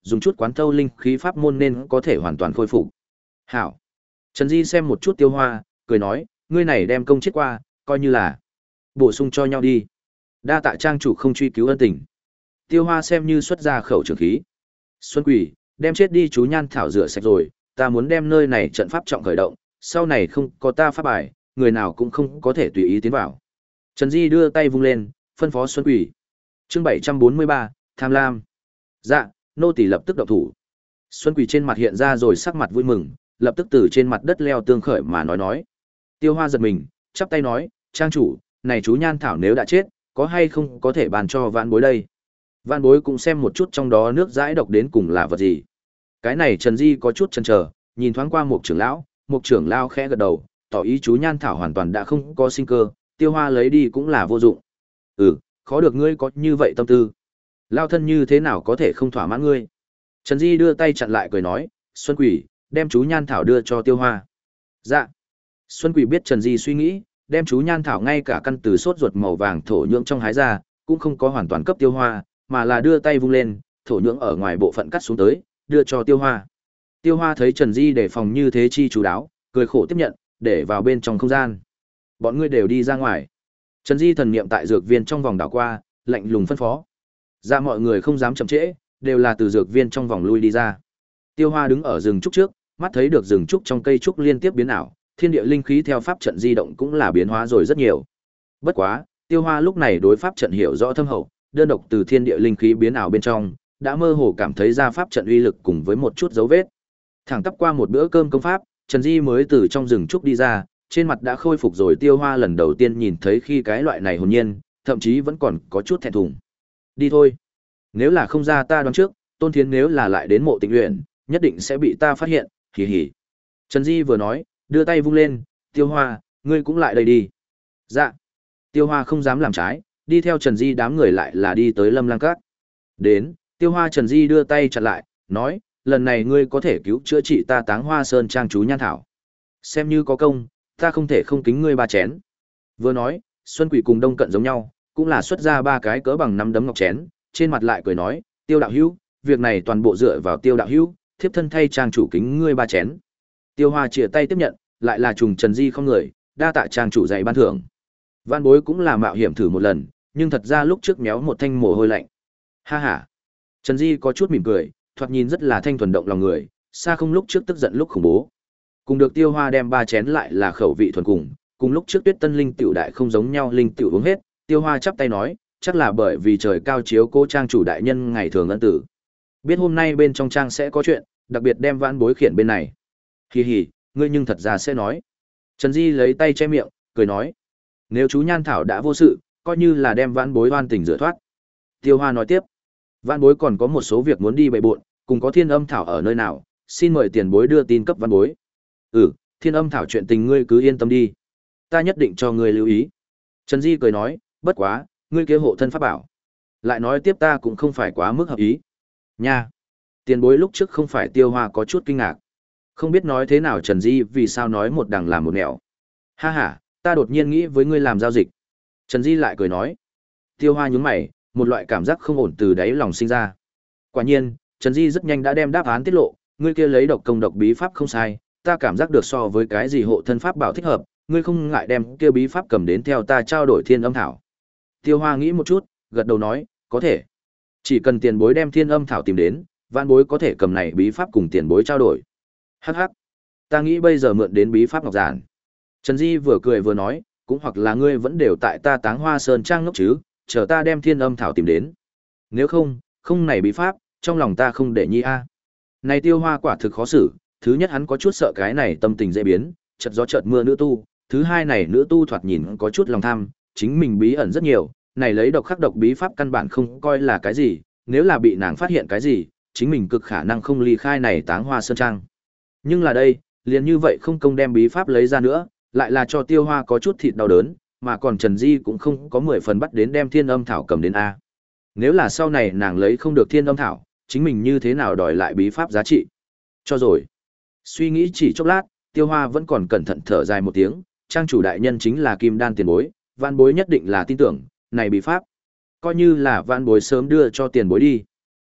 dùng chút quán thâu linh khí pháp môn nên có thể hoàn toàn khôi phục. Hảo. Trần Di xem một chút Tiêu Hoa, cười nói, ngươi này đem công chết qua, coi như là bổ sung cho nhau đi. Đa tạ trang chủ không truy cứu ân tình. Tiêu Hoa xem như xuất ra khẩu trường khí. Xuân Quỷ, đem chết đi chú nhan thảo rửa sạch rồi, ta muốn đem nơi này trận pháp trọng khởi động, sau này không có ta pháp bài, người nào cũng không có thể tùy ý tiến vào. Trần Di đưa tay vung lên, phân phó Xuân Quỷ. Chương bảy trăm bốn mươi ba, Tham Lam. Dạ, nô tỳ lập tức động thủ. Xuân Quỷ trên mặt hiện ra rồi sắc mặt vui mừng, lập tức từ trên mặt đất leo tương khởi mà nói nói. Tiêu Hoa giật mình, chắp tay nói, trang chủ, này chú nhan thảo nếu đã chết, có hay không có thể bàn cho vãn bối đây. Vãn bối cũng xem một chút trong đó nước dãi độc đến cùng là vật gì. Cái này Trần Di có chút chần chờ, nhìn thoáng qua Mục trưởng lão, Mục trưởng lão khẽ gật đầu, tỏ ý chú nhan thảo hoàn toàn đã không có sinh cơ, Tiêu Hoa lấy đi cũng là vô dụng. Ừ, khó được ngươi có như vậy tâm tư. Lao thân như thế nào có thể không thỏa mãn ngươi. Trần Di đưa tay chặn lại cười nói, Xuân Quỷ, đem chú nhan thảo đưa cho Tiêu Hoa. Dạ. Xuân Quỷ biết Trần Di suy nghĩ, đem chú nhan thảo ngay cả căn từ sốt ruột màu vàng thổ nhưỡng trong hái ra, cũng không có hoàn toàn cấp Tiêu Hoa, mà là đưa tay vung lên, thổ nhưỡng ở ngoài bộ phận cắt xuống tới, đưa cho Tiêu Hoa. Tiêu Hoa thấy Trần Di đề phòng như thế chi chú đáo, cười khổ tiếp nhận, để vào bên trong không gian. Bọn ngươi đều đi ra ngoài. Trần Di thần niệm tại dược viên trong vòng đảo qua, lạnh lùng phân phó. Ra mọi người không dám chậm trễ, đều là từ dược viên trong vòng lui đi ra. Tiêu Hoa đứng ở rừng trúc trước, mắt thấy được rừng trúc trong cây trúc liên tiếp biến ảo, thiên địa linh khí theo pháp trận di động cũng là biến hóa rồi rất nhiều. Bất quá, Tiêu Hoa lúc này đối pháp trận hiểu rõ thâm hậu, đơn độc từ thiên địa linh khí biến ảo bên trong, đã mơ hồ cảm thấy ra pháp trận uy lực cùng với một chút dấu vết. Thẳng tắp qua một bữa cơm công pháp, Trần Di mới từ trong rừng trúc đi ra, trên mặt đã khôi phục rồi. Tiêu Hoa lần đầu tiên nhìn thấy khi cái loại này hồn nhiên, thậm chí vẫn còn có chút thẹn thùng. Đi thôi. Nếu là không ra ta đoán trước, Tôn Thiến nếu là lại đến Mộ Tịnh Uyển, nhất định sẽ bị ta phát hiện, hì hì. Trần Di vừa nói, đưa tay vung lên, Tiêu Hoa, ngươi cũng lại đây đi. Dạ. Tiêu Hoa không dám làm trái, đi theo Trần Di đám người lại là đi tới Lâm Lang Các. Đến, Tiêu Hoa Trần Di đưa tay chặn lại, nói, lần này ngươi có thể cứu chữa trị ta Táng Hoa Sơn trang chú nhan thảo. Xem như có công, ta không thể không kính ngươi ba chén. Vừa nói, Xuân Quỷ cùng Đông Cận giống nhau, cũng là xuất ra ba cái cỡ bằng năm đấm ngọc chén, trên mặt lại cười nói, Tiêu đạo hữu, việc này toàn bộ dựa vào Tiêu đạo hữu, thiếp thân thay trang chủ kính ngươi ba chén. Tiêu Hoa chìa tay tiếp nhận, lại là trùng Trần Di không người, đa tạ trang chủ dạy ban thưởng. Văn bối cũng là mạo hiểm thử một lần, nhưng thật ra lúc trước méo một thanh mồ hôi lạnh. Ha ha. Trần Di có chút mỉm cười, thoạt nhìn rất là thanh thuần động lòng người, xa không lúc trước tức giận lúc khủng bố. Cùng được Tiêu Hoa đem ba chén lại là khẩu vị thuần cùng, cùng lúc trước Tuyết Tân linh tiểu đại không giống nhau, linh tiểu uống hết, Tiêu Hoa chắp tay nói, chắc là bởi vì trời cao chiếu cố trang chủ đại nhân ngày thường ân tử. Biết hôm nay bên trong trang sẽ có chuyện, đặc biệt đem vãn bối khiển bên này. Hì hì, ngươi nhưng thật ra sẽ nói. Trần Di lấy tay che miệng, cười nói, nếu chú nhan thảo đã vô sự, coi như là đem vãn bối oan tình rửa thoát. Tiêu Hoa nói tiếp, vãn bối còn có một số việc muốn đi bày bộn, cùng có thiên âm thảo ở nơi nào, xin mời tiền bối đưa tin cấp vãn bối. Ừ, thiên âm thảo chuyện tình ngươi cứ yên tâm đi, ta nhất định cho ngươi lưu ý. Trần Di cười nói, bất quá, ngươi kia hộ thân pháp bảo. Lại nói tiếp ta cũng không phải quá mức hợp ý. Nha. Tiền bối lúc trước không phải Tiêu Hoa có chút kinh ngạc. Không biết nói thế nào Trần Di vì sao nói một đằng làm một nẻo. Ha ha, ta đột nhiên nghĩ với ngươi làm giao dịch. Trần Di lại cười nói. Tiêu Hoa nhướng mày, một loại cảm giác không ổn từ đáy lòng sinh ra. Quả nhiên, Trần Di rất nhanh đã đem đáp án tiết lộ, ngươi kia lấy độc công độc bí pháp không sai, ta cảm giác được so với cái gì hộ thân pháp bảo thích hợp, ngươi không ngại đem kia bí pháp cầm đến theo ta trao đổi thiên âm thảo. Tiêu Hoa nghĩ một chút, gật đầu nói, có thể. Chỉ cần tiền bối đem thiên âm thảo tìm đến, vãn bối có thể cầm này bí pháp cùng tiền bối trao đổi. Hắc hắc, ta nghĩ bây giờ mượn đến bí pháp ngọc giản. Trần Di vừa cười vừa nói, cũng hoặc là ngươi vẫn đều tại ta Táng Hoa Sơn trang ngốc chứ, chờ ta đem thiên âm thảo tìm đến. Nếu không, không này bí pháp, trong lòng ta không để nhi a. Này Tiêu Hoa quả thực khó xử, thứ nhất hắn có chút sợ cái này tâm tình dễ biến, chợt gió chợt mưa nữ tu, thứ hai này nữ tu thoạt nhìn có chút lòng tham, chính mình bí ẩn rất nhiều, này lấy độc khắc độc bí pháp căn bản không coi là cái gì, nếu là bị nàng phát hiện cái gì, chính mình cực khả năng không ly khai này Táng Hoa Sơn trang. Nhưng là đây, liền như vậy không công đem bí pháp lấy ra nữa, lại là cho Tiêu Hoa có chút thịt đau đớn, mà còn Trần Di cũng không có mười phần bắt đến đem thiên âm thảo cầm đến a. Nếu là sau này nàng lấy không được thiên âm thảo, chính mình như thế nào đòi lại bí pháp giá trị? Cho rồi. Suy nghĩ chỉ chốc lát, Tiêu Hoa vẫn còn cẩn thận thở dài một tiếng, trang chủ đại nhân chính là Kim Đan tiền bối, vạn bối nhất định là tin tưởng, này bí pháp coi như là vạn bối sớm đưa cho tiền bối đi.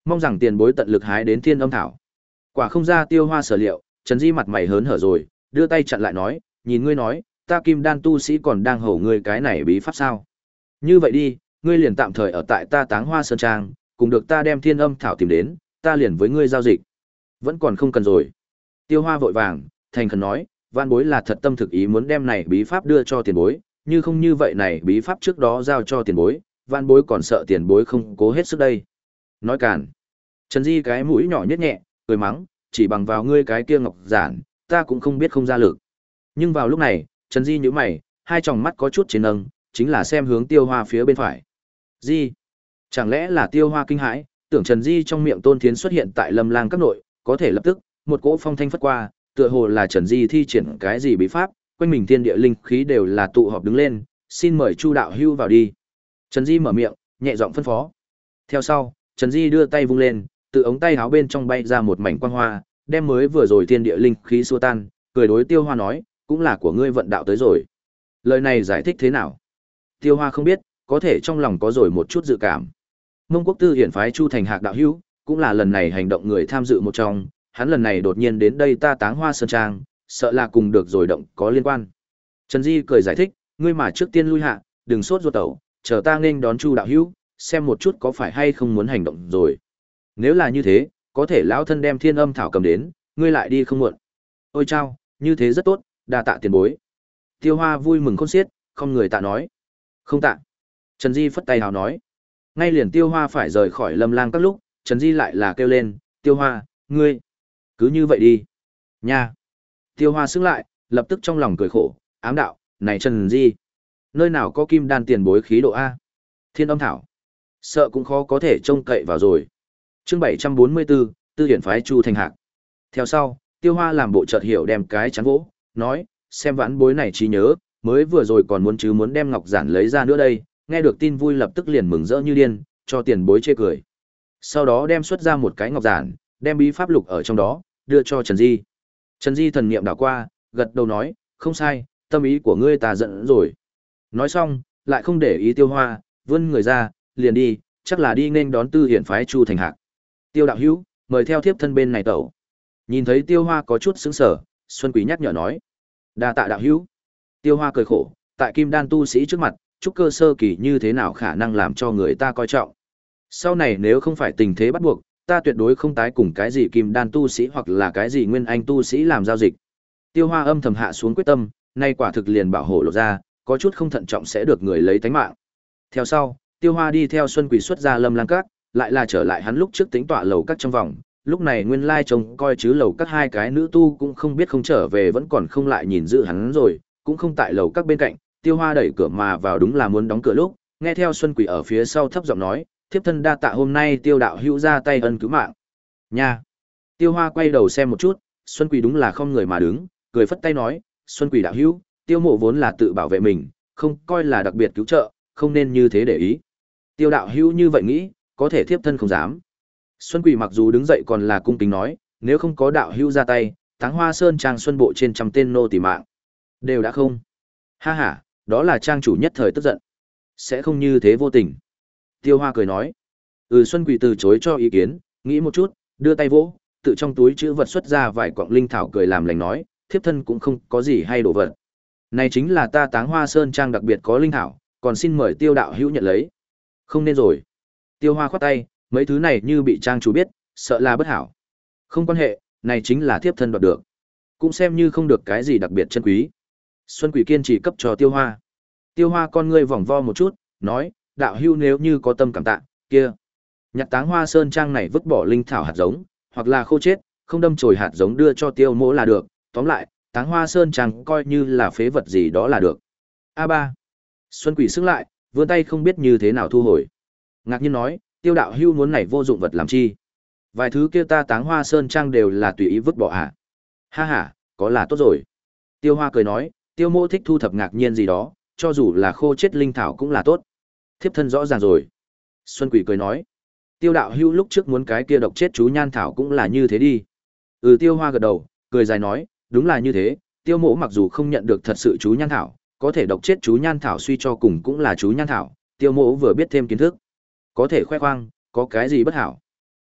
Mong rằng tiền bối tận lực hái đến thiên âm thảo. Quả không ra Tiêu Hoa sở liệu, Trần Di mặt mày hớn hở rồi, đưa tay chặn lại nói, nhìn ngươi nói, ta kim đan tu sĩ còn đang hổ ngươi cái này bí pháp sao? Như vậy đi, ngươi liền tạm thời ở tại ta Táng Hoa Sơn Trang, cùng được ta đem thiên âm thảo tìm đến, ta liền với ngươi giao dịch. Vẫn còn không cần rồi. Tiêu Hoa vội vàng, thành khẩn nói, van bối là thật tâm thực ý muốn đem này bí pháp đưa cho tiền bối, như không như vậy này bí pháp trước đó giao cho tiền bối, van bối còn sợ tiền bối không cố hết sức đây. Nói càn. Trần Di cái mũi nhỏ nhếch nhẹ, cười mắng, chỉ bằng vào ngươi cái kia ngọc giản, ta cũng không biết không ra lực. Nhưng vào lúc này, Trần Di nhíu mày, hai tròng mắt có chút trên nâng, chính là xem hướng Tiêu Hoa phía bên phải. Di, chẳng lẽ là Tiêu Hoa kinh hãi, tưởng Trần Di trong miệng Tôn Thiến xuất hiện tại Lâm Lang các nội, có thể lập tức, một cỗ phong thanh phất qua, tựa hồ là Trần Di thi triển cái gì bí pháp, quanh mình thiên địa linh khí đều là tụ họp đứng lên, xin mời Chu đạo hưu vào đi. Trần Di mở miệng, nhẹ giọng phân phó. Theo sau, Trần Di đưa tay vung lên, từ ống tay áo bên trong bay ra một mảnh quang hoa, đem mới vừa rồi thiên địa linh khí xua tan, cười đối Tiêu Hoa nói, cũng là của ngươi vận đạo tới rồi. Lời này giải thích thế nào? Tiêu Hoa không biết, có thể trong lòng có rồi một chút dự cảm. Mông Quốc Tư hiển phái Chu Thành Hạc đạo hữu, cũng là lần này hành động người tham dự một trong, hắn lần này đột nhiên đến đây ta Táng Hoa Sơn Trang, sợ là cùng được rồi động có liên quan. Trần Di cười giải thích, ngươi mà trước tiên lui hạ, đừng sốt ruột tẩu, chờ ta nghênh đón Chu đạo hữu, xem một chút có phải hay không muốn hành động rồi. Nếu là như thế, có thể lão thân đem thiên âm thảo cầm đến, ngươi lại đi không muộn. Ôi chao, như thế rất tốt, đa tạ tiền bối. Tiêu Hoa vui mừng khôn xiết, không người tạ nói. Không tạ. Trần Di phất tay hào nói. Ngay liền Tiêu Hoa phải rời khỏi Lâm Lang các lúc, Trần Di lại là kêu lên, Tiêu Hoa, ngươi, cứ như vậy đi. Nha. Tiêu Hoa sững lại, lập tức trong lòng cười khổ, ám đạo, này Trần Di, nơi nào có kim đan tiền bối khí độ A. Thiên âm thảo. Sợ cũng khó có thể trông cậy vào rồi. Chương bảy trăm bốn mươi tư, Tư hiển phái Chu Thành Hạc. Theo sau, Tiêu Hoa làm bộ chợt hiểu đem cái chắn vỗ, nói, xem vãn bối này trí nhớ, mới vừa rồi còn muốn chứ muốn đem ngọc giản lấy ra nữa đây, nghe được tin vui lập tức liền mừng rỡ như điên, cho tiền bối chê cười. Sau đó đem xuất ra một cái ngọc giản, đem bí pháp lục ở trong đó, đưa cho Trần Di. Trần Di thần niệm đảo qua, gật đầu nói, không sai, tâm ý của ngươi ta giận rồi. Nói xong, lại không để ý Tiêu Hoa, vươn người ra, liền đi, chắc là đi nên đón Tư hiển phái Chu Thành Hạc. Tiêu đạo hữu, mời theo thiếp thân bên này tẩu. Nhìn thấy Tiêu Hoa có chút sững sờ, Xuân Quý nhắc nhở nói, đa tạ đạo hữu. Tiêu Hoa cười khổ, tại kim đan tu sĩ trước mặt, trúc cơ sơ kỳ như thế nào khả năng làm cho người ta coi trọng. Sau này nếu không phải tình thế bắt buộc, ta tuyệt đối không tái cùng cái gì kim đan tu sĩ hoặc là cái gì nguyên anh tu sĩ làm giao dịch. Tiêu Hoa âm thầm hạ xuống quyết tâm, nay quả thực liền bảo hộ lộ ra, có chút không thận trọng sẽ được người lấy tánh mạng. Theo sau, Tiêu Hoa đi theo Xuân Quỷ xuất ra Lâm Lang các, lại là trở lại hắn lúc trước tính tọa lầu các trong vòng, lúc này nguyên lai trông coi chứ lầu các hai cái nữ tu cũng không biết không trở về vẫn còn không lại nhìn giữ hắn rồi, cũng không tại lầu các bên cạnh. Tiêu Hoa đẩy cửa mà vào đúng là muốn đóng cửa lúc, nghe theo Xuân Quỷ ở phía sau thấp giọng nói, thiếp thân đa tạ hôm nay Tiêu đạo hữu ra tay ân cứu mạng. Nha. Tiêu Hoa quay đầu xem một chút, Xuân Quỷ đúng là không người mà đứng, cười phất tay nói, Xuân Quỷ đạo hữu, Tiêu mộ vốn là tự bảo vệ mình, không coi là đặc biệt cứu trợ, không nên như thế để ý. Tiêu đạo hữu như vậy nghĩ, có thể thiếp thân không dám. Xuân Quỷ mặc dù đứng dậy còn là cung kính nói, nếu không có đạo hữu ra tay, Táng Hoa Sơn Trang Xuân bộ trên trăm tên nô tỳ mạng đều đã không. Ha ha, đó là trang chủ nhất thời tức giận, sẽ không như thế vô tình. Tiêu Hoa cười nói, ừ. Xuân Quỷ từ chối cho ý kiến, nghĩ một chút, đưa tay vỗ, tự trong túi chữ vật xuất ra vài quặng linh thảo, cười làm lành nói, thiếp thân cũng không có gì hay đồ vật. Này chính là ta Táng Hoa Sơn Trang đặc biệt có linh thảo, còn xin mời Tiêu đạo hữu nhận lấy. Không nên rồi. Tiêu Hoa khoát tay, mấy thứ này như bị trang chủ biết, sợ là bất hảo. Không quan hệ, này chính là thiếp thân đoạt được, cũng xem như không được cái gì đặc biệt chân quý. Xuân Quỷ kiên trì cấp cho Tiêu Hoa. Tiêu Hoa con ngươi vòng vo một chút, nói, đạo hữu nếu như có tâm cảm tạ, kia, nhặt Táng Hoa Sơn Trang này vứt bỏ linh thảo hạt giống, hoặc là khô chết, không đâm chồi hạt giống đưa cho Tiêu mỗ là được, tóm lại, Táng Hoa Sơn Trang coi như là phế vật gì đó là được. A ba. Xuân Quỷ sững lại, vươn tay không biết như thế nào thu hồi. Ngạc nhiên nói, Tiêu đạo hữu muốn này vô dụng vật làm chi? Vài thứ kia ta Táng Hoa Sơn Trang đều là tùy ý vứt bỏ à? Ha ha, có là tốt rồi. Tiêu Hoa cười nói, Tiêu mỗ thích thu thập ngạc nhiên gì đó, cho dù là khô chết linh thảo cũng là tốt. Thiếp thân rõ ràng rồi. Xuân Quỷ cười nói, Tiêu đạo hữu lúc trước muốn cái kia độc chết chú nhan thảo cũng là như thế đi. Ừ. Tiêu Hoa gật đầu, cười dài nói, đúng là như thế, Tiêu mỗ mặc dù không nhận được thật sự chú nhan thảo, có thể độc chết chú nhan thảo suy cho cùng cũng là chú nhan thảo, Tiêu mỗ vừa biết thêm kiến thức, có thể khoe khoang, có cái gì bất hảo.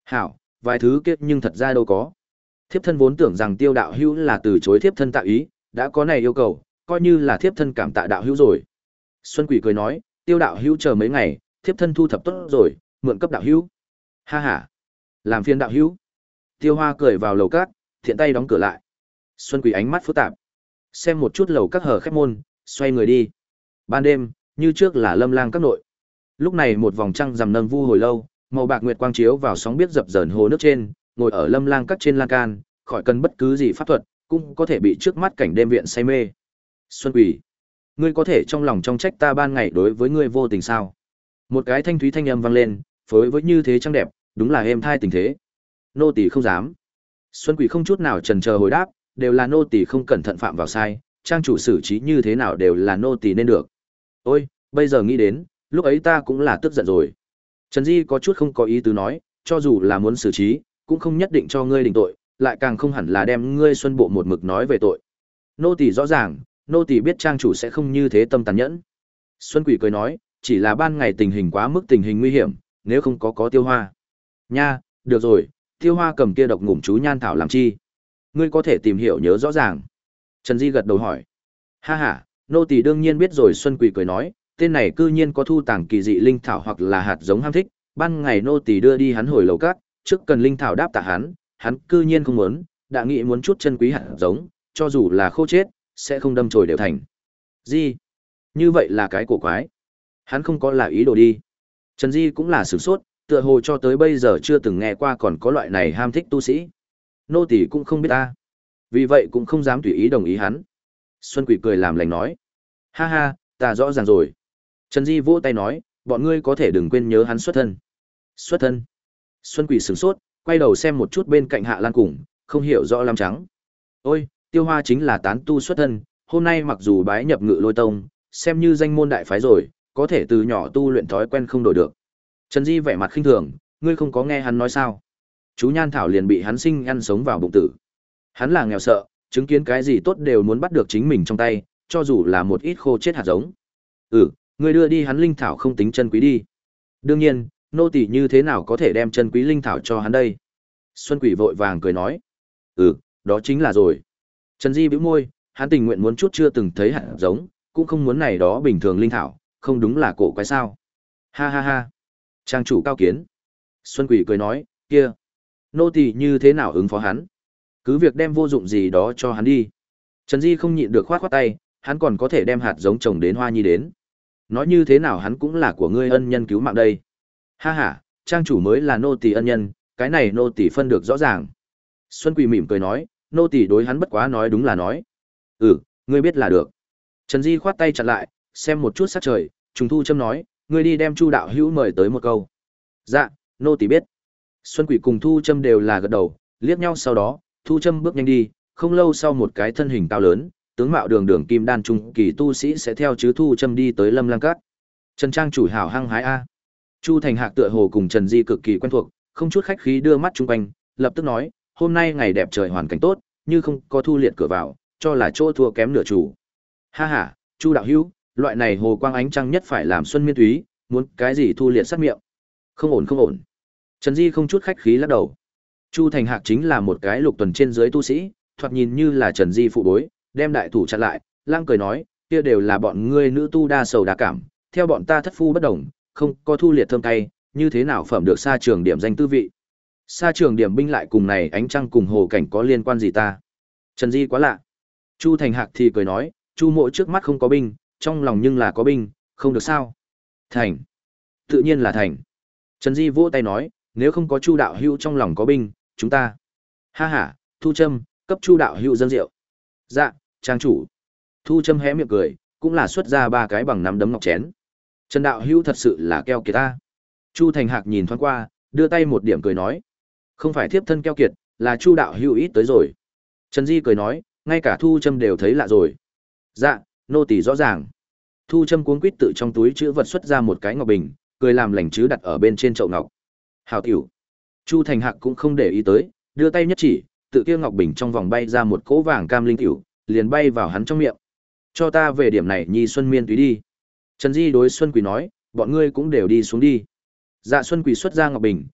Hảo, vài thứ kia nhưng thật ra đâu có. Thiếp thân vốn tưởng rằng Tiêu đạo hữu là từ chối thiếp thân tạ ý, đã có này yêu cầu, coi như là thiếp thân cảm tạ đạo hữu rồi. Xuân Quỷ cười nói, Tiêu đạo hữu chờ mấy ngày, thiếp thân thu thập tốt rồi, mượn cấp đạo hữu. Ha ha, làm phiền đạo hữu. Tiêu Hoa cười vào lầu cát, thiện tay đóng cửa lại. Xuân Quỷ ánh mắt phức tạp, xem một chút lầu các hở khép môn, xoay người đi. Ban đêm, như trước là lâm lang các nội. Lúc này một vòng trăng rằm nâng vu hồi lâu, màu bạc nguyệt quang chiếu vào sóng biết dập dờn hồ nước trên, ngồi ở lâm lang các trên lan can, khỏi cần bất cứ gì pháp thuật, cũng có thể bị trước mắt cảnh đêm viện say mê. Xuân Quỷ, ngươi có thể trong lòng trong trách ta ban ngày đối với ngươi vô tình sao? Một cái thanh thúy thanh âm vang lên, phối với như thế trăng đẹp, đúng là êm thai tình thế. Nô tỳ không dám. Xuân Quỷ không chút nào chần chờ hồi đáp, đều là nô tỳ không cẩn thận phạm vào sai, trang chủ xử trí như thế nào đều là nô tỳ nên được. Ôi, bây giờ nghĩ đến, lúc ấy ta cũng là tức giận rồi. Trần Di có chút không có ý tứ nói, cho dù là muốn xử trí, cũng không nhất định cho ngươi định tội, lại càng không hẳn là đem ngươi Xuân Bộ một mực nói về tội. Nô tỳ rõ ràng, nô tỳ biết trang chủ sẽ không như thế tâm tàn nhẫn. Xuân Quỷ cười nói, chỉ là ban ngày tình hình quá mức tình hình nguy hiểm, nếu không có có Tiêu Hoa. Nha, được rồi, Tiêu Hoa cầm kia độc ngụm chú nhan thảo làm chi? Ngươi có thể tìm hiểu nhớ rõ ràng. Trần Di gật đầu hỏi. Ha ha, nô tỳ đương nhiên biết rồi. Xuân Quỷ cười nói, tên này cư nhiên có thu tàng kỳ dị linh thảo hoặc là hạt giống ham thích, ban ngày nô tỳ đưa đi hắn hồi lầu cát, trước cần linh thảo đáp tạ hắn, hắn cư nhiên không muốn, đã nghĩ muốn chút chân quý hạt giống, cho dù là khô chết, sẽ không đâm chồi đều thành. Gì? Như vậy là cái cổ quái. Hắn không có là ý đồ đi. Trần Di cũng là sửng sốt, tựa hồ cho tới bây giờ chưa từng nghe qua còn có loại này ham thích tu sĩ. Nô tỳ cũng không biết ta. Vì vậy cũng không dám tùy ý đồng ý hắn. Xuân Quỷ cười làm lành nói. Ha ha, ta rõ ràng rồi. Trần Di vỗ tay nói, bọn ngươi có thể đừng quên nhớ hắn xuất thân. Xuất thân. Xuân Quỷ sửng sốt, quay đầu xem một chút bên cạnh Hạ Lan cùng, không hiểu rõ lắm trắng. Ôi, Tiêu Hoa chính là tán tu xuất thân, hôm nay mặc dù bái nhập Ngự Lôi Tông, xem như danh môn đại phái rồi, có thể từ nhỏ tu luyện thói quen không đổi được. Trần Di vẻ mặt khinh thường, ngươi không có nghe hắn nói sao? Chú Nhan Thảo liền bị hắn sinh ăn sống vào bụng tử. Hắn là nghèo sợ, chứng kiến cái gì tốt đều muốn bắt được chính mình trong tay, cho dù là một ít khô chết hạt giống. Ừ, ngươi đưa đi hắn linh thảo không tính chân quý đi. Đương nhiên, nô tỳ như thế nào có thể đem chân quý linh thảo cho hắn đây? Xuân Quỷ vội vàng cười nói. Ừ, đó chính là rồi. Trần Di bĩu môi, hắn tình nguyện muốn chút chưa từng thấy hạt giống, cũng không muốn này đó bình thường linh thảo, không đúng là cổ quái sao? Ha ha ha. Trang chủ cao kiến. Xuân Quỷ cười nói, kia, nô tỳ như thế nào ứng phó hắn? Cứ việc đem vô dụng gì đó cho hắn đi. Trần Di không nhịn được khoát khoát tay, hắn còn có thể đem hạt giống trồng đến Hoa Nhi đến. Nói như thế nào hắn cũng là của ngươi ân nhân cứu mạng đây. Ha ha, trang chủ mới là nô tỳ ân nhân, cái này nô tỳ phân được rõ ràng. Xuân Quỷ mỉm cười nói, nô tỳ đối hắn bất quá nói đúng là nói. Ừ, ngươi biết là được. Trần Di khoát tay chặn lại, xem một chút sắc trời, trùng thu châm nói, ngươi đi đem Chu đạo hữu mời tới một câu. Dạ, nô tỳ biết. Xuân Quỷ cùng Thu Châm đều là gật đầu, liếc nhau sau đó, Thu Châm bước nhanh đi, không lâu sau một cái thân hình cao lớn, tướng mạo đường đường kim đan trung kỳ tu sĩ sẽ theo chứ Thu Châm đi tới Lâm Lang Các. Trần Trang chủ hảo hăng hái a. Chu Thành Hạc tựa hồ cùng Trần Di cực kỳ quen thuộc, không chút khách khí đưa mắt chung quanh, lập tức nói, hôm nay ngày đẹp trời hoàn cảnh tốt, như không có thu liệt cửa vào, cho là chỗ thua kém nửa chủ. Ha ha, Chu đạo hữu, loại này hồ quang ánh trăng nhất phải làm xuân miên túy, muốn cái gì thu liệt sát miệng. Không ổn không ổn. Trần Di không chút khách khí lắc đầu. Chu Thành Hạc chính là một cái lục tuần trên dưới tu sĩ, thoạt nhìn như là Trần Di phụ bối, đem đại thủ chặn lại, lang cười nói, kia đều là bọn ngươi nữ tu đa sầu đa cảm, theo bọn ta thất phu bất đồng, không có thu liệt thơm cay, như thế nào phẩm được xa trường điểm danh tư vị. Xa trường điểm binh lại cùng này ánh trăng cùng hồ cảnh có liên quan gì ta? Trần Di quá lạ. Chu Thành Hạc thì cười nói, Chu mộ trước mắt không có binh, trong lòng nhưng là có binh, không được sao? Thành. Tự nhiên là thành. Trần Di vỗ tay nói, nếu không có Chu đạo hữu trong lòng có binh, chúng ta. Ha ha, Thu Trâm, cấp Chu đạo hữu dâng rượu. Dạ, trang chủ. Thu Trâm hé miệng cười, cũng là xuất ra ba cái bằng nắm đấm ngọc chén. Trần đạo hữu thật sự là keo kiệt ta. Chu Thành Hạc nhìn thoáng qua, đưa tay một điểm cười nói, không phải thiếp thân keo kiệt, là Chu đạo hữu ít tới rồi. Trần Di cười nói, ngay cả Thu Trâm đều thấy lạ rồi. Dạ, nô tỳ rõ ràng. Thu Trâm cuống quýt tự trong túi chữ vật xuất ra một cái ngọc bình, cười làm lành chứ đặt ở bên trên chậu ngọc. Hảo tiểu. Chu Thành Hạc cũng không để ý tới, đưa tay nhất chỉ, tự kia ngọc bình trong vòng bay ra một cỗ vàng cam linh tiểu, liền bay vào hắn trong miệng. Cho ta về điểm này nhi Xuân Miên túy đi. Trần Di đối Xuân Quỷ nói, bọn ngươi cũng đều đi xuống đi. Dạ Xuân Quỷ xuất ra ngọc bình,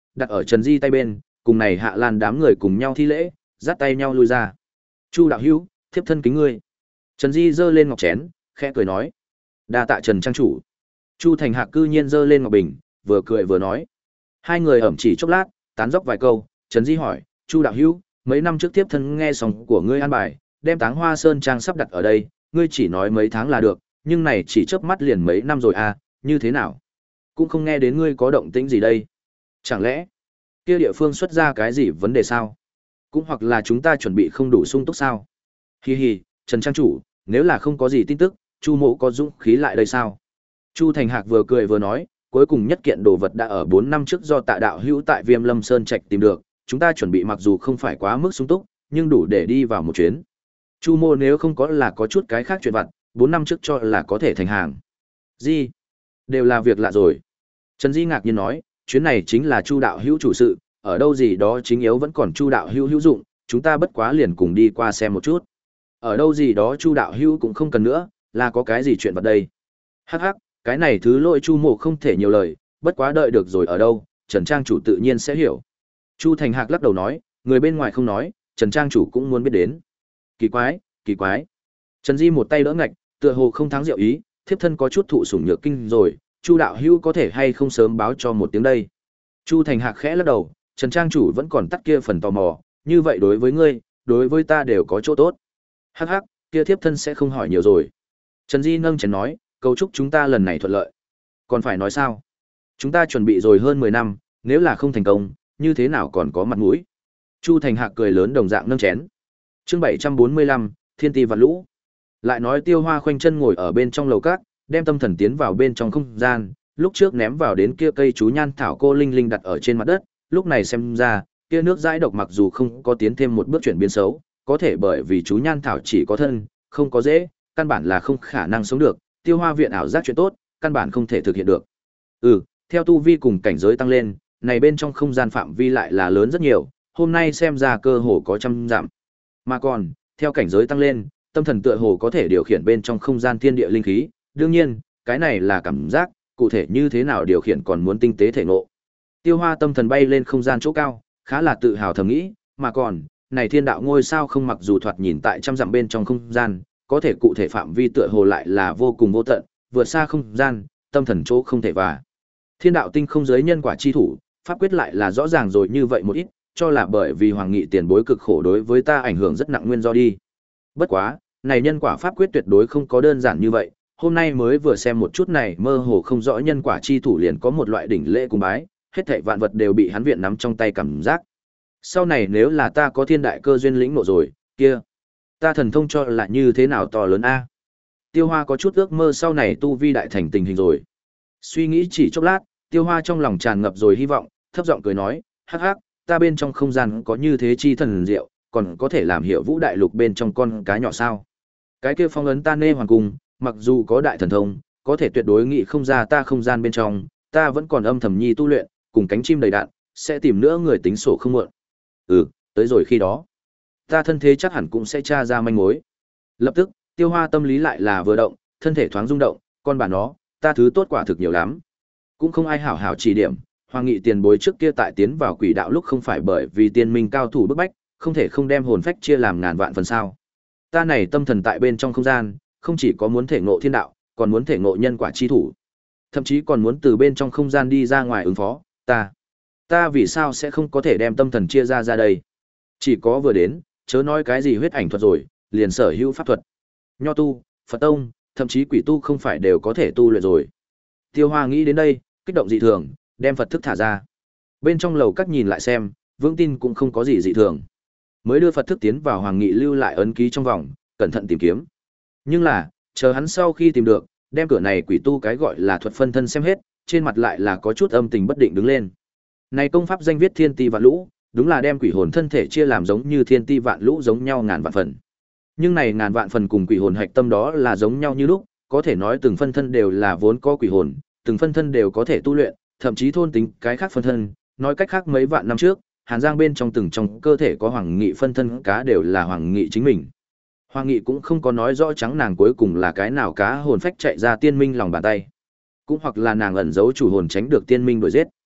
đặt ở Trần Di tay bên, cùng này Hạ Lan đám người cùng nhau thi lễ, dắt tay nhau lui ra. Chu đạo hữu, thiếp thân kính ngươi. Trần Di giơ lên ngọc chén, khẽ cười nói. Đa tạ Trần trang chủ. Chu Thành Hạc cư nhiên giơ lên ngọc bình, vừa cười vừa nói. Hai người ẩm chỉ chốc lát, tán dóc vài câu, Trần Di hỏi, Chu đạo hữu, mấy năm trước tiếp thân nghe xong của ngươi an bài, đem Táng Hoa Sơn trang sắp đặt ở đây, ngươi chỉ nói mấy tháng là được, nhưng này chỉ chớp mắt liền mấy năm rồi à, như thế nào? Cũng không nghe đến ngươi có động tĩnh gì đây. Chẳng lẽ, kia địa phương xuất ra cái gì vấn đề sao? Cũng hoặc là chúng ta chuẩn bị không đủ sung túc sao? Hi hi, Trần trang chủ, nếu là không có gì tin tức, Chu mộ có dũng khí lại đây sao? Chu Thành Hạc vừa cười vừa nói, cuối cùng nhất kiện đồ vật đã ở bốn năm trước do Tạ đạo hữu tại Viêm Lâm Sơn Trạch tìm được, chúng ta chuẩn bị mặc dù không phải quá mức sung túc, nhưng đủ để đi vào một chuyến. Chu mô nếu không có là có chút cái khác chuyện vặt, bốn năm trước cho là có thể thành hàng. Gì? Đều là việc lạ rồi. Trần Di ngạc nhiên nói, chuyến này chính là Chu đạo hữu chủ sự, ở đâu gì đó chính yếu vẫn còn Chu đạo hữu hữu dụng, chúng ta bất quá liền cùng đi qua xem một chút. Ở đâu gì đó Chu đạo hữu cũng không cần nữa, là có cái gì chuyện vật đây. Hắc hắc, cái này thứ lỗi Chu mộ không thể nhiều lời, bất quá đợi được rồi ở đâu, Trần trang chủ tự nhiên sẽ hiểu. Chu Thành Hạc lắc đầu nói, người bên ngoài không nói, Trần trang chủ cũng muốn biết đến. Kỳ quái, kỳ quái. Trần Di một tay đỡ ngạch, tựa hồ không thắng diệu ý, thiếp thân có chút thụ sủng nhược kinh rồi, Chu đạo hữu có thể hay không sớm báo cho một tiếng đây. Chu Thành Hạc khẽ lắc đầu, Trần trang chủ vẫn còn tắt kia phần tò mò, như vậy đối với ngươi, đối với ta đều có chỗ tốt. Hắc hắc, kia thiếp thân sẽ không hỏi nhiều rồi. Trần Di nâng chén nói, cầu chúc chúng ta lần này thuận lợi. Còn phải nói sao? Chúng ta chuẩn bị rồi hơn mười năm, nếu là không thành công, như thế nào còn có mặt mũi? Chu Thành Hạc cười lớn đồng dạng nâng chén. Chương bảy trăm bốn mươi lăm, Thiên Ti Vạn Lũ. Lại nói Tiêu Hoa khoanh chân ngồi ở bên trong lầu cát, đem tâm thần tiến vào bên trong không gian, lúc trước ném vào đến kia cây chú nhan thảo cô linh linh đặt ở trên mặt đất, lúc này xem ra, kia nước dãi độc mặc dù không có tiến thêm một bước chuyển biến xấu, có thể bởi vì chú nhan thảo chỉ có thân, không có dễ, căn bản là không khả năng sống được, Tiêu Hoa viện ảo giác chuyện tốt, căn bản không thể thực hiện được. Ừ, theo tu vi cùng cảnh giới tăng lên, này bên trong không gian phạm vi lại là lớn rất nhiều, hôm nay xem ra cơ hồ có trăm dặm. Mà còn, theo cảnh giới tăng lên, tâm thần tựa hồ có thể điều khiển bên trong không gian thiên địa linh khí, đương nhiên, cái này là cảm giác, cụ thể như thế nào điều khiển còn muốn tinh tế thể ngộ. Tiêu Hoa tâm thần bay lên không gian chỗ cao, khá là tự hào thầm nghĩ, mà còn, này thiên đạo ngôi sao không mặc dù thoạt nhìn tại trăm dặm bên trong không gian, có thể cụ thể phạm vi tựa hồ lại là vô cùng vô tận, vượt xa không gian, tâm thần chỗ không thể và. Thiên đạo tinh không giới nhân quả chi thủ, pháp quyết lại là rõ ràng rồi như vậy một ít, cho là bởi vì hoàng nghị tiền bối cực khổ đối với ta ảnh hưởng rất nặng nguyên do đi. Bất quá, này nhân quả pháp quyết tuyệt đối không có đơn giản như vậy, hôm nay mới vừa xem một chút này mơ hồ không rõ nhân quả chi thủ liền có một loại đỉnh lễ cung bái, hết thảy vạn vật đều bị hắn viện nắm trong tay cảm giác. Sau này nếu là ta có thiên đại cơ duyên lĩnh ngộ rồi, kia, ta thần thông cho là như thế nào to lớn a. Tiêu Hoa có chút ước mơ sau này tu vi đại thành tình hình rồi. Suy nghĩ chỉ chốc lát, Tiêu Hoa trong lòng tràn ngập rồi hy vọng, thấp giọng cười nói, hắc hắc, ta bên trong không gian có như thế chi thần diệu, còn có thể làm hiệu vũ đại lục bên trong con cá nhỏ sao. Cái kia phong ấn ta nê hoàng cung, mặc dù có đại thần thông, có thể tuyệt đối nghĩ không ra ta không gian bên trong, ta vẫn còn âm thầm nhi tu luyện, cùng cánh chim đầy đạn, sẽ tìm nữa người tính sổ không muộn. Ừ, tới rồi khi đó, ta thân thế chắc hẳn cũng sẽ tra ra manh mối. Lập tức, Tiêu Hoa tâm lý lại là vừa động, thân thể thoáng rung động, con bà nó, ta thứ tốt quả thực nhiều lắm. Cũng không ai hảo hảo chỉ điểm, Hoàng Nghị tiền bối trước kia tại tiến vào quỷ đạo lúc không phải bởi vì tiên minh cao thủ bức bách, không thể không đem hồn phách chia làm ngàn vạn phần sao. Ta này tâm thần tại bên trong không gian, không chỉ có muốn thể ngộ thiên đạo, còn muốn thể ngộ nhân quả chi thủ. Thậm chí còn muốn từ bên trong không gian đi ra ngoài ứng phó, ta. Ta vì sao sẽ không có thể đem tâm thần chia ra ra đây? Chỉ có vừa đến, chớ nói cái gì huyết ảnh thuật rồi, liền sở hữu pháp thuật. Nho tu, Phật tông, thậm chí quỷ tu không phải đều có thể tu luyện rồi. Tiêu Hoa nghĩ đến đây, kích động dị thường, đem Phật thức thả ra. Bên trong lầu các nhìn lại xem, vững tin cũng không có gì dị thường. Mới đưa Phật thức tiến vào Hoàng Nghị lưu lại ấn ký trong vòng, cẩn thận tìm kiếm. Nhưng là, chờ hắn sau khi tìm được, đem cửa này quỷ tu cái gọi là thuật phân thân xem hết, trên mặt lại là có chút âm tình bất định đứng lên. Này công pháp danh viết Thiên Ti Vạn Lũ, đúng là đem quỷ hồn thân thể chia làm giống như thiên ti vạn lũ giống nhau ngàn vạn phần. Nhưng này ngàn vạn phần cùng quỷ hồn hạch tâm đó là giống nhau như lúc, có thể nói từng phân thân đều là vốn có quỷ hồn, từng phân thân đều có thể tu luyện, thậm chí thôn tính cái khác phân thân, nói cách khác mấy vạn năm trước, Hàn Giang bên trong từng trong cơ thể có Hoàng Nghị phân thân cá đều là Hoàng Nghị chính mình. Hoàng Nghị cũng không có nói rõ trắng nàng cuối cùng là cái nào cá hồn phách chạy ra tiên minh lòng bàn tay, cũng hoặc là nàng ẩn giấu chủ hồn tránh được tiên minh đuổi giết.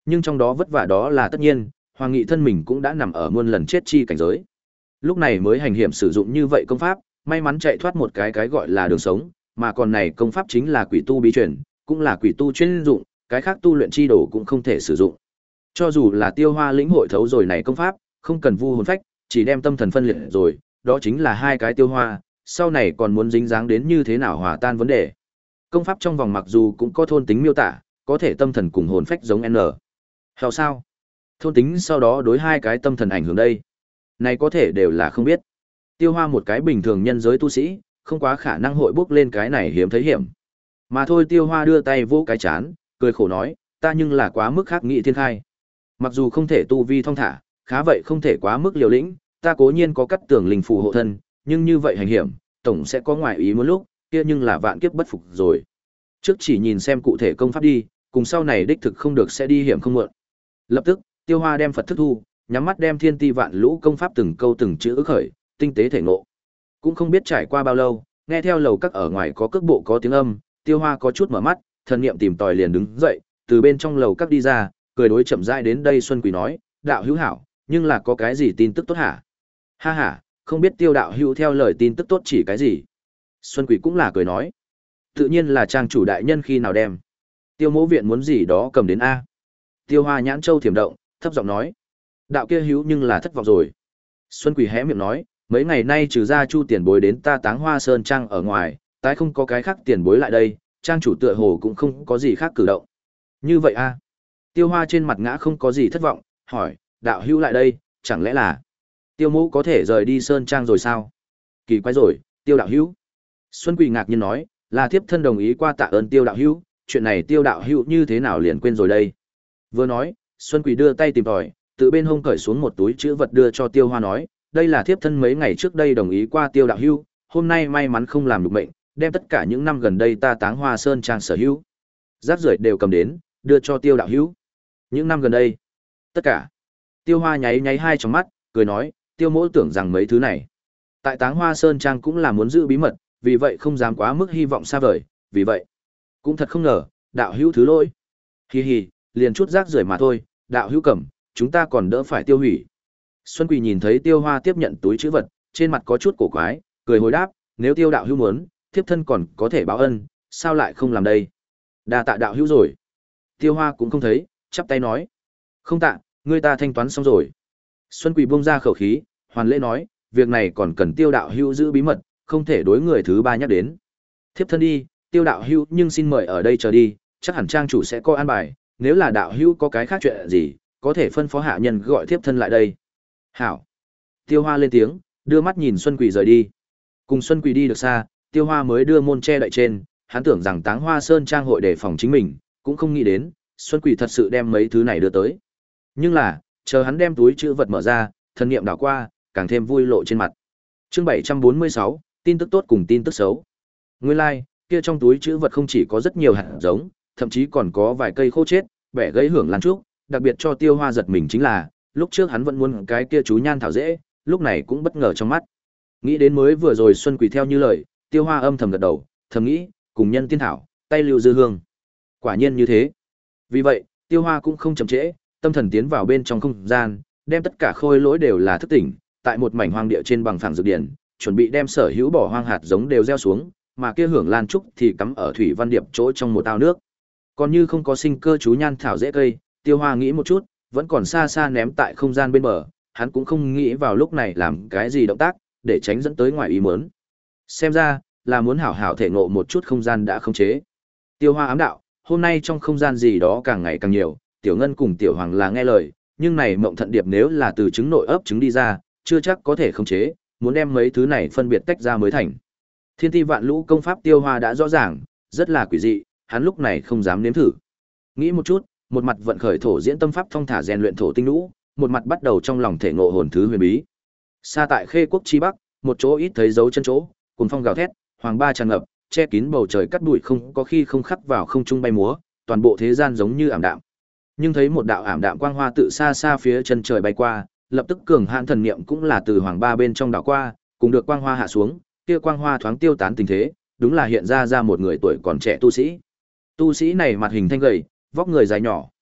Nhưng trong đó vất vả đó là tất nhiên, Hoàng Nghị thân mình cũng đã nằm ở muôn lần chết chi cảnh giới. Lúc này mới hành hiểm sử dụng như vậy công pháp, may mắn chạy thoát một cái cái gọi là đường sống, mà còn này công pháp chính là quỷ tu bí truyền, cũng là quỷ tu chuyên dụng, cái khác tu luyện chi đồ cũng không thể sử dụng. Cho dù là Tiêu Hoa lĩnh hội thấu rồi này công pháp, không cần vu hồn phách, chỉ đem tâm thần phân liệt rồi, đó chính là hai cái Tiêu Hoa, sau này còn muốn dính dáng đến như thế nào hòa tan vấn đề. Công pháp trong vòng mặc dù cũng có thôn tính miêu tả, có thể tâm thần cùng hồn phách giống N. Hào sao? Thôn tính sau đó đối hai cái tâm thần ảnh hưởng đây. Này có thể đều là không biết. Tiêu Hoa một cái bình thường nhân giới tu sĩ, không quá khả năng hội bước lên cái này hiếm thấy hiểm. Mà thôi Tiêu Hoa đưa tay vỗ cái chán, cười khổ nói, ta nhưng là quá mức khắc nghị thiên khai. Mặc dù không thể tu vi thong thả, khá vậy không thể quá mức liều lĩnh, ta cố nhiên có cắt tưởng linh phù hộ thân, nhưng như vậy hành hiểm, tổng sẽ có ngoại ý muốn lúc, kia nhưng là vạn kiếp bất phục rồi. Trước chỉ nhìn xem cụ thể công pháp đi, cùng sau này đích thực không được sẽ đi hiểm không muộn. Lập tức, Tiêu Hoa đem Phật thức thu, nhắm mắt đem thiên ti vạn lũ công pháp từng câu từng chữ ức khởi, tinh tế thể ngộ. Cũng không biết trải qua bao lâu, nghe theo lầu các ở ngoài có cước bộ có tiếng âm, Tiêu Hoa có chút mở mắt, thần niệm tìm tòi liền đứng dậy, từ bên trong lầu các đi ra, cười đối chậm rãi đến đây Xuân Quỷ nói, đạo hữu hảo, nhưng là có cái gì tin tức tốt hả? Ha ha, không biết Tiêu đạo hữu theo lời tin tức tốt chỉ cái gì? Xuân Quỷ cũng là cười nói, tự nhiên là trang chủ đại nhân khi nào đem. Tiêu mẫu viện muốn gì đó cầm đến A. Tiêu Hoa nhãn châu thiểm động, thấp giọng nói, đạo kia hữu nhưng là thất vọng rồi. Xuân Quỷ hé miệng nói, mấy ngày nay trừ ra Chu tiền bối đến ta Táng Hoa Sơn trang ở ngoài, tái không có cái khác tiền bối lại đây, trang chủ tựa hồ cũng không có gì khác cử động. Như vậy a? Tiêu Hoa trên mặt ngã không có gì thất vọng, hỏi, đạo hữu lại đây, chẳng lẽ là Tiêu mẫu có thể rời đi Sơn trang rồi sao? Kỳ quái rồi, Tiêu đạo hữu. Xuân Quỳ ngạc nhiên nói, là thiếp thân đồng ý qua tạ ơn Tiêu đạo hữu, chuyện này Tiêu đạo hữu như thế nào liền quên rồi đây? Vừa nói, Xuân Quỳ đưa tay tìm tòi, tự bên hông cởi xuống một túi chữ vật đưa cho Tiêu Hoa nói, đây là thiếp thân mấy ngày trước đây đồng ý qua Tiêu đạo hữu, hôm nay may mắn không làm được mệnh, đem tất cả những năm gần đây ta Táng Hoa Sơn trang sở hữu rác rưởi đều cầm đến, đưa cho Tiêu đạo hữu. Những năm gần đây, tất cả. Tiêu Hoa nháy nháy hai trong mắt, cười nói, Tiêu mỗ tưởng rằng mấy thứ này tại Táng Hoa Sơn trang cũng là muốn giữ bí mật, vì vậy không dám quá mức hy vọng xa vời, vì vậy cũng thật không ngờ, đạo hữu thứ lỗi. Hi hi, liền chút rác rưởi mà thôi, đạo hữu cầm, chúng ta còn đỡ phải tiêu hủy. Xuân Quỳ nhìn thấy Tiêu Hoa tiếp nhận túi trữ vật, trên mặt có chút cổ quái, cười hồi đáp, nếu Tiêu đạo hữu muốn, thiếp thân còn có thể báo ân, sao lại không làm đây? Đa tạ đạo hữu rồi. Tiêu Hoa cũng không thấy, chắp tay nói, không tạ, ngươi ta thanh toán xong rồi. Xuân Quỳ buông ra khẩu khí, hoàn lễ nói, việc này còn cần Tiêu đạo hữu giữ bí mật, không thể đối người thứ ba nhắc đến. Thiếp thân đi, Tiêu đạo hữu nhưng xin mời ở đây chờ đi, chắc hẳn trang chủ sẽ có an bài, nếu là đạo hữu có cái khác chuyện gì, có thể phân phó hạ nhân gọi thiếp thân lại đây. Hảo. Tiêu Hoa lên tiếng, đưa mắt nhìn Xuân Quỳ rời đi. Cùng Xuân Quỳ đi được xa, Tiêu Hoa mới đưa môn che đậy trên, hắn tưởng rằng Táng Hoa Sơn trang hội đề phòng chính mình, cũng không nghĩ đến, Xuân Quỳ thật sự đem mấy thứ này đưa tới. Nhưng là, chờ hắn đem túi chữ vật mở ra, thần niệm đảo qua, càng thêm vui lộ trên mặt. Chương bảy trăm bốn mươi sáu, tin tức tốt cùng tin tức xấu. Nguyên lai, like, kia trong túi chữ vật không chỉ có rất nhiều hạt giống, thậm chí còn có vài cây khô chết, bẻ gãy hưởng lan trúc, đặc biệt cho Tiêu Hoa giật mình chính là, lúc trước hắn vẫn muốn cái kia chú nhan thảo dễ, lúc này cũng bất ngờ trong mắt. Nghĩ đến mới vừa rồi Xuân Quỳ theo như lời, Tiêu Hoa âm thầm gật đầu, thầm nghĩ, cùng nhân tiên thảo, tay lưu dư hương. Quả nhiên như thế. Vì vậy, Tiêu Hoa cũng không chậm trễ, tâm thần tiến vào bên trong không gian, đem tất cả khôi lỗi đều là thức tỉnh, tại một mảnh hoang địa trên bằng phẳng dược điển, chuẩn bị đem sở hữu bỏ hoang hạt giống đều gieo xuống, mà kia hưởng lan trúc thì cắm ở thủy văn điệp chỗ trong một ao nước. Còn như không có sinh cơ chú nhan thảo dễ cây, Tiêu Hoa nghĩ một chút, vẫn còn xa xa ném tại không gian bên bờ, hắn cũng không nghĩ vào lúc này làm cái gì động tác, để tránh dẫn tới ngoài ý muốn. Xem ra, là muốn hảo hảo thể ngộ một chút không gian đã khống chế. Tiêu Hoa ám đạo, hôm nay trong không gian gì đó càng ngày càng nhiều, Tiểu Ngân cùng Tiểu Hoàng là nghe lời, nhưng này mộng thận điệp nếu là từ trứng nội ấp trứng đi ra, chưa chắc có thể khống chế, muốn đem mấy thứ này phân biệt tách ra mới thành. Thiên ti vạn lũ công pháp Tiêu Hoa đã rõ ràng, rất là quỷ dị, hắn lúc này không dám nếm thử. Nghĩ một chút, một mặt vận khởi thổ diễn tâm pháp thông thả rèn luyện thổ tinh lũ, một mặt bắt đầu trong lòng thể ngộ hồn thứ huyền bí. Xa tại Khê Quốc chi bắc, một chỗ ít thấy dấu chân chỗ, cuồng phong gào thét, hoàng ba tràn ngập, che kín bầu trời cắt bụi không có khi không khắc vào không trung bay múa, toàn bộ thế gian giống như ảm đạm. Nhưng thấy một đạo ảm đạm quang hoa tự xa xa phía chân trời bay qua, lập tức cường hãn thần niệm cũng là từ hoàng ba bên trong đảo qua, cùng được quang hoa hạ xuống, kia quang hoa thoáng tiêu tán tình thế, đúng là hiện ra ra một người tuổi còn trẻ tu sĩ. Tu sĩ này mặt hình thanh gầy, vóc người dài nhỏ,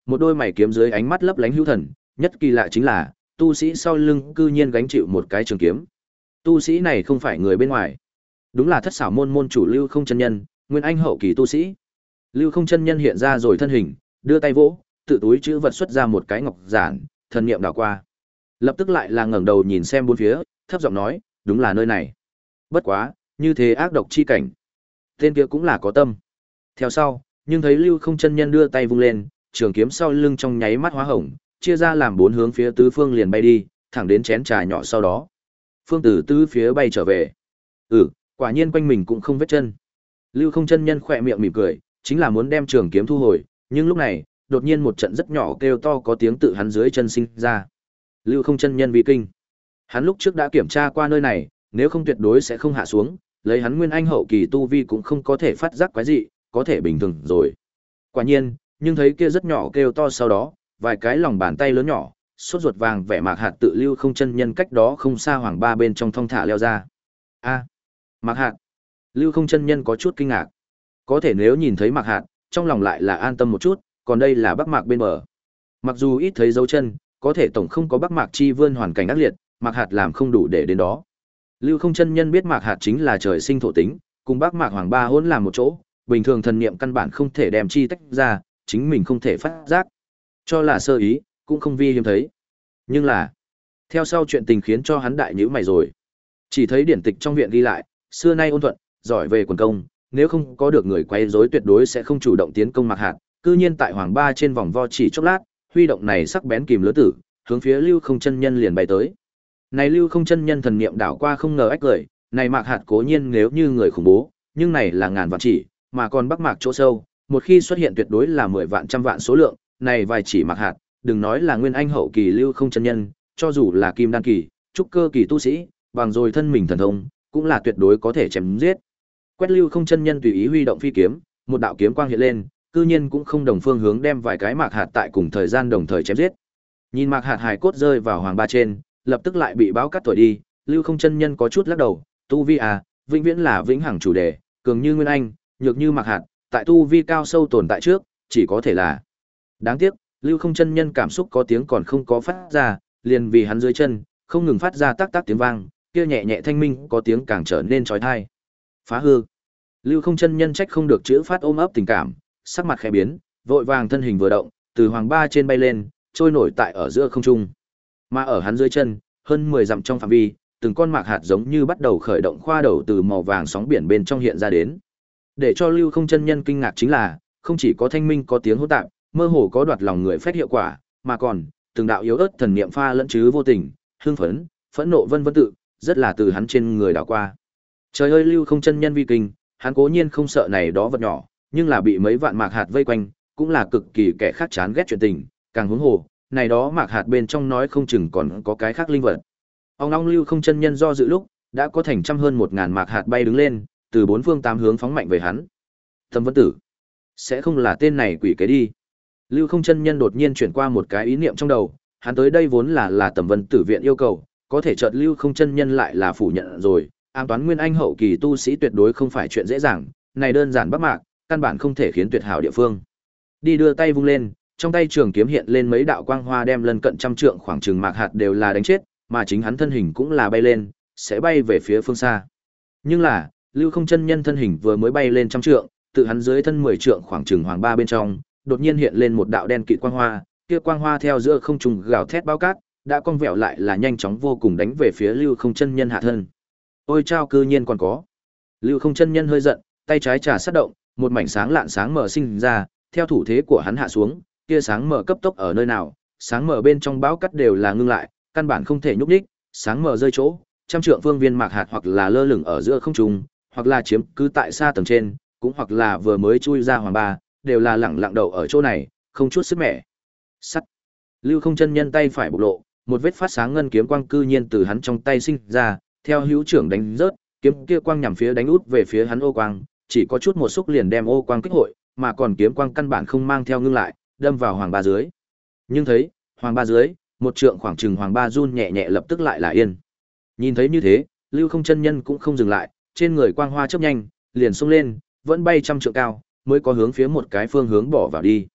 Một đôi mày kiếm dưới ánh mắt lấp lánh hữu thần, nhất kỳ lạ chính là, tu sĩ sau lưng cư nhiên gánh chịu một cái trường kiếm. Tu sĩ này không phải người bên ngoài, đúng là Thất Xảo môn môn chủ Lưu Không chân nhân, nguyên anh hậu kỳ tu sĩ. Lưu Không chân nhân hiện ra rồi thân hình, đưa tay vỗ, tự túi chữ vật xuất ra một cái ngọc giản, thần niệm đảo qua. Lập tức lại là ngẩng đầu nhìn xem bốn phía, thấp giọng nói, đúng là nơi này. Bất quá, như thế ác độc chi cảnh. Tên kia cũng là có tâm. Theo sau, nhưng thấy Lưu Không chân nhân đưa tay vung lên, trường kiếm sau lưng trong nháy mắt hóa hồng, chia ra làm bốn hướng phía tứ phương liền bay đi, thẳng đến chén trà nhỏ sau đó. Phương Tử tứ phía bay trở về. Ừ, quả nhiên quanh mình cũng không vết chân. Lưu Không chân nhân khỏe miệng mỉm cười, chính là muốn đem trường kiếm thu hồi, nhưng lúc này, đột nhiên một trận rất nhỏ kêu to có tiếng tự hắn dưới chân sinh ra. Lưu Không chân nhân vì kinh. Hắn lúc trước đã kiểm tra qua nơi này, nếu không tuyệt đối sẽ không hạ xuống, lấy hắn nguyên anh hậu kỳ tu vi cũng không có thể phát giác quái gì, có thể bình thường rồi. Quả nhiên, nhưng thấy kia rất nhỏ kêu to sau đó, vài cái lòng bàn tay lớn nhỏ, sốt ruột vàng vẻ mạc hạt tự Lưu Không chân nhân cách đó không xa hoàng ba bên trong thong thả leo ra. A, mạc hạt. Lưu Không chân nhân có chút kinh ngạc. Có thể nếu nhìn thấy mạc hạt, trong lòng lại là an tâm một chút, còn đây là Bắc Mạc bên bờ. Mặc dù ít thấy dấu chân, có thể tổng không có Bắc Mạc chi vươn hoàn cảnh ác liệt, mạc hạt làm không đủ để đến đó. Lưu Không chân nhân biết mạc hạt chính là trời sinh thổ tính, cùng Bắc Mạc hoàng ba hỗn làm một chỗ, bình thường thần niệm căn bản không thể đem chi tách ra, chính mình không thể phát giác. Cho là sơ ý, cũng không vi hiếm thấy. Nhưng là, theo sau chuyện tình khiến cho hắn đại nhíu mày rồi. Chỉ thấy điển tịch trong viện ghi lại, xưa nay ôn thuận, giỏi về quần công, nếu không có được người quấy rối tuyệt đối sẽ không chủ động tiến công mạc hạt. Cư nhiên tại hoàng ba trên vòng vo chỉ chốc lát, huy động này sắc bén kìm lứa tử, hướng phía Lưu Không chân nhân liền bay tới. Này Lưu Không chân nhân thần niệm đảo qua không ngờ ách cười, này mạc hạt cố nhiên nếu như người khủng bố, nhưng này là ngàn vạn chỉ, mà còn Bắc Mạc chỗ sâu, một khi xuất hiện tuyệt đối là mười vạn trăm vạn số lượng, này vài chỉ mạc hạt, đừng nói là nguyên anh hậu kỳ Lưu Không chân nhân, cho dù là kim đan kỳ, trúc cơ kỳ tu sĩ, bằng rồi thân mình thần thông, cũng là tuyệt đối có thể chém giết. Quét Lưu Không chân nhân tùy ý huy động phi kiếm, một đạo kiếm quang hiện lên, cư nhiên cũng không đồng phương hướng đem vài cái mạc hạt tại cùng thời gian đồng thời chém giết. Nhìn mạc hạt hài cốt rơi vào hoàng ba trên, lập tức lại bị báo cắt thổi đi, Lưu Không chân nhân có chút lắc đầu, tu vi à, vĩnh viễn là vĩnh hằng chủ đề, cường như nguyên anh, nhược như mạc hạt, tại tu vi cao sâu tồn tại trước, chỉ có thể là. Đáng tiếc, Lưu Không chân nhân cảm xúc có tiếng còn không có phát ra, liền vì hắn dưới chân không ngừng phát ra tác tác tiếng vang, kia nhẹ nhẹ thanh minh có tiếng càng trở nên chói tai. Phá hư. Lưu Không chân nhân trách không được chữ phát ôm ấp tình cảm, sắc mặt khẽ biến, vội vàng thân hình vừa động, từ hoàng ba trên bay lên, trôi nổi tại ở giữa không trung. Mà ở hắn dưới chân, hơn mười dặm trong phạm vi, từng con mạc hạt giống như bắt đầu khởi động khoa đầu từ màu vàng sóng biển bên trong hiện ra đến. Để cho Lưu Không chân nhân kinh ngạc chính là, không chỉ có thanh minh có tiếng hỗn tạp, mơ hồ có đoạt lòng người phách hiệu quả, mà còn từng đạo yếu ớt thần niệm pha lẫn chứ vô tình, hưng phấn, phẫn nộ vân vân tự, rất là từ hắn trên người đảo qua. Trời ơi, Lưu Không chân nhân vi kinh, hắn cố nhiên không sợ này đó vật nhỏ, nhưng là bị mấy vạn mạc hạt vây quanh, cũng là cực kỳ kẻ khác chán ghét chuyện tình, càng huống hồ, này đó mạc hạt bên trong nói không chừng còn có cái khác linh vật. Ông long Lưu Không chân nhân do dự lúc, đã có thành trăm hơn một ngàn mạc hạt bay đứng lên, từ bốn phương tám hướng phóng mạnh về hắn. Thẩm Vân Tử, sẽ không là tên này quỷ kế đi. Lưu Không chân nhân đột nhiên chuyển qua một cái ý niệm trong đầu, hắn tới đây vốn là là Tẩm Vân Tử viện yêu cầu, có thể chợt Lưu Không chân nhân lại là phủ nhận rồi, ám toán nguyên anh hậu kỳ tu sĩ tuyệt đối không phải chuyện dễ dàng, này đơn giản Bắc Mạc, căn bản không thể khiến tuyệt hảo địa phương. Đi đưa tay vung lên, trong tay trường kiếm hiện lên mấy đạo quang hoa đem lân cận trăm trượng khoảng chừng mạc hạt đều là đánh chết, mà chính hắn thân hình cũng là bay lên, sẽ bay về phía phương xa. Nhưng là, Lưu Không chân nhân thân hình vừa mới bay lên trăm trượng, tự hắn dưới thân mười trượng khoảng chừng hoàng ba bên trong, đột nhiên hiện lên một đạo đen kịt quang hoa, kia quang hoa theo giữa không trung gào thét bao cát, đã cong vẹo lại là nhanh chóng vô cùng đánh về phía Lưu Không chân nhân hạ thân. Ôi chao, cư nhiên còn có. Lưu Không chân nhân hơi giận, tay trái trà sát động, một mảnh sáng lạn sáng mở sinh ra, theo thủ thế của hắn hạ xuống, kia sáng mở cấp tốc ở nơi nào, sáng mở bên trong bão cắt đều là ngưng lại, căn bản không thể nhúc nhích, sáng mở rơi chỗ, trăm trượng phương viên mạc hạt hoặc là lơ lửng ở giữa không trung, hoặc là chiếm cứ tại xa tầng trên, cũng hoặc là vừa mới chui ra hoàng ba, đều là lẳng lặng đậu ở chỗ này, không chút sức mẻ. Sắt. Lưu Không chân nhân tay phải bộc lộ, một vết phát sáng ngân kiếm quang cư nhiên từ hắn trong tay sinh ra, theo hữu trưởng đánh rớt, kiếm kia quang nhằm phía đánh út về phía hắn ô quang, chỉ có chút một xúc liền đem ô quang kích hội, mà còn kiếm quang căn bản không mang theo ngưng lại, đâm vào hoàng ba dưới. Nhưng thấy, hoàng ba dưới, một trượng khoảng chừng hoàng ba run nhẹ nhẹ lập tức lại là yên. Nhìn thấy như thế, Lưu Không chân nhân cũng không dừng lại, trên người quang hoa chớp nhanh, liền xông lên, vẫn bay trăm trượng cao, mới có hướng phía một cái phương hướng bỏ vào đi.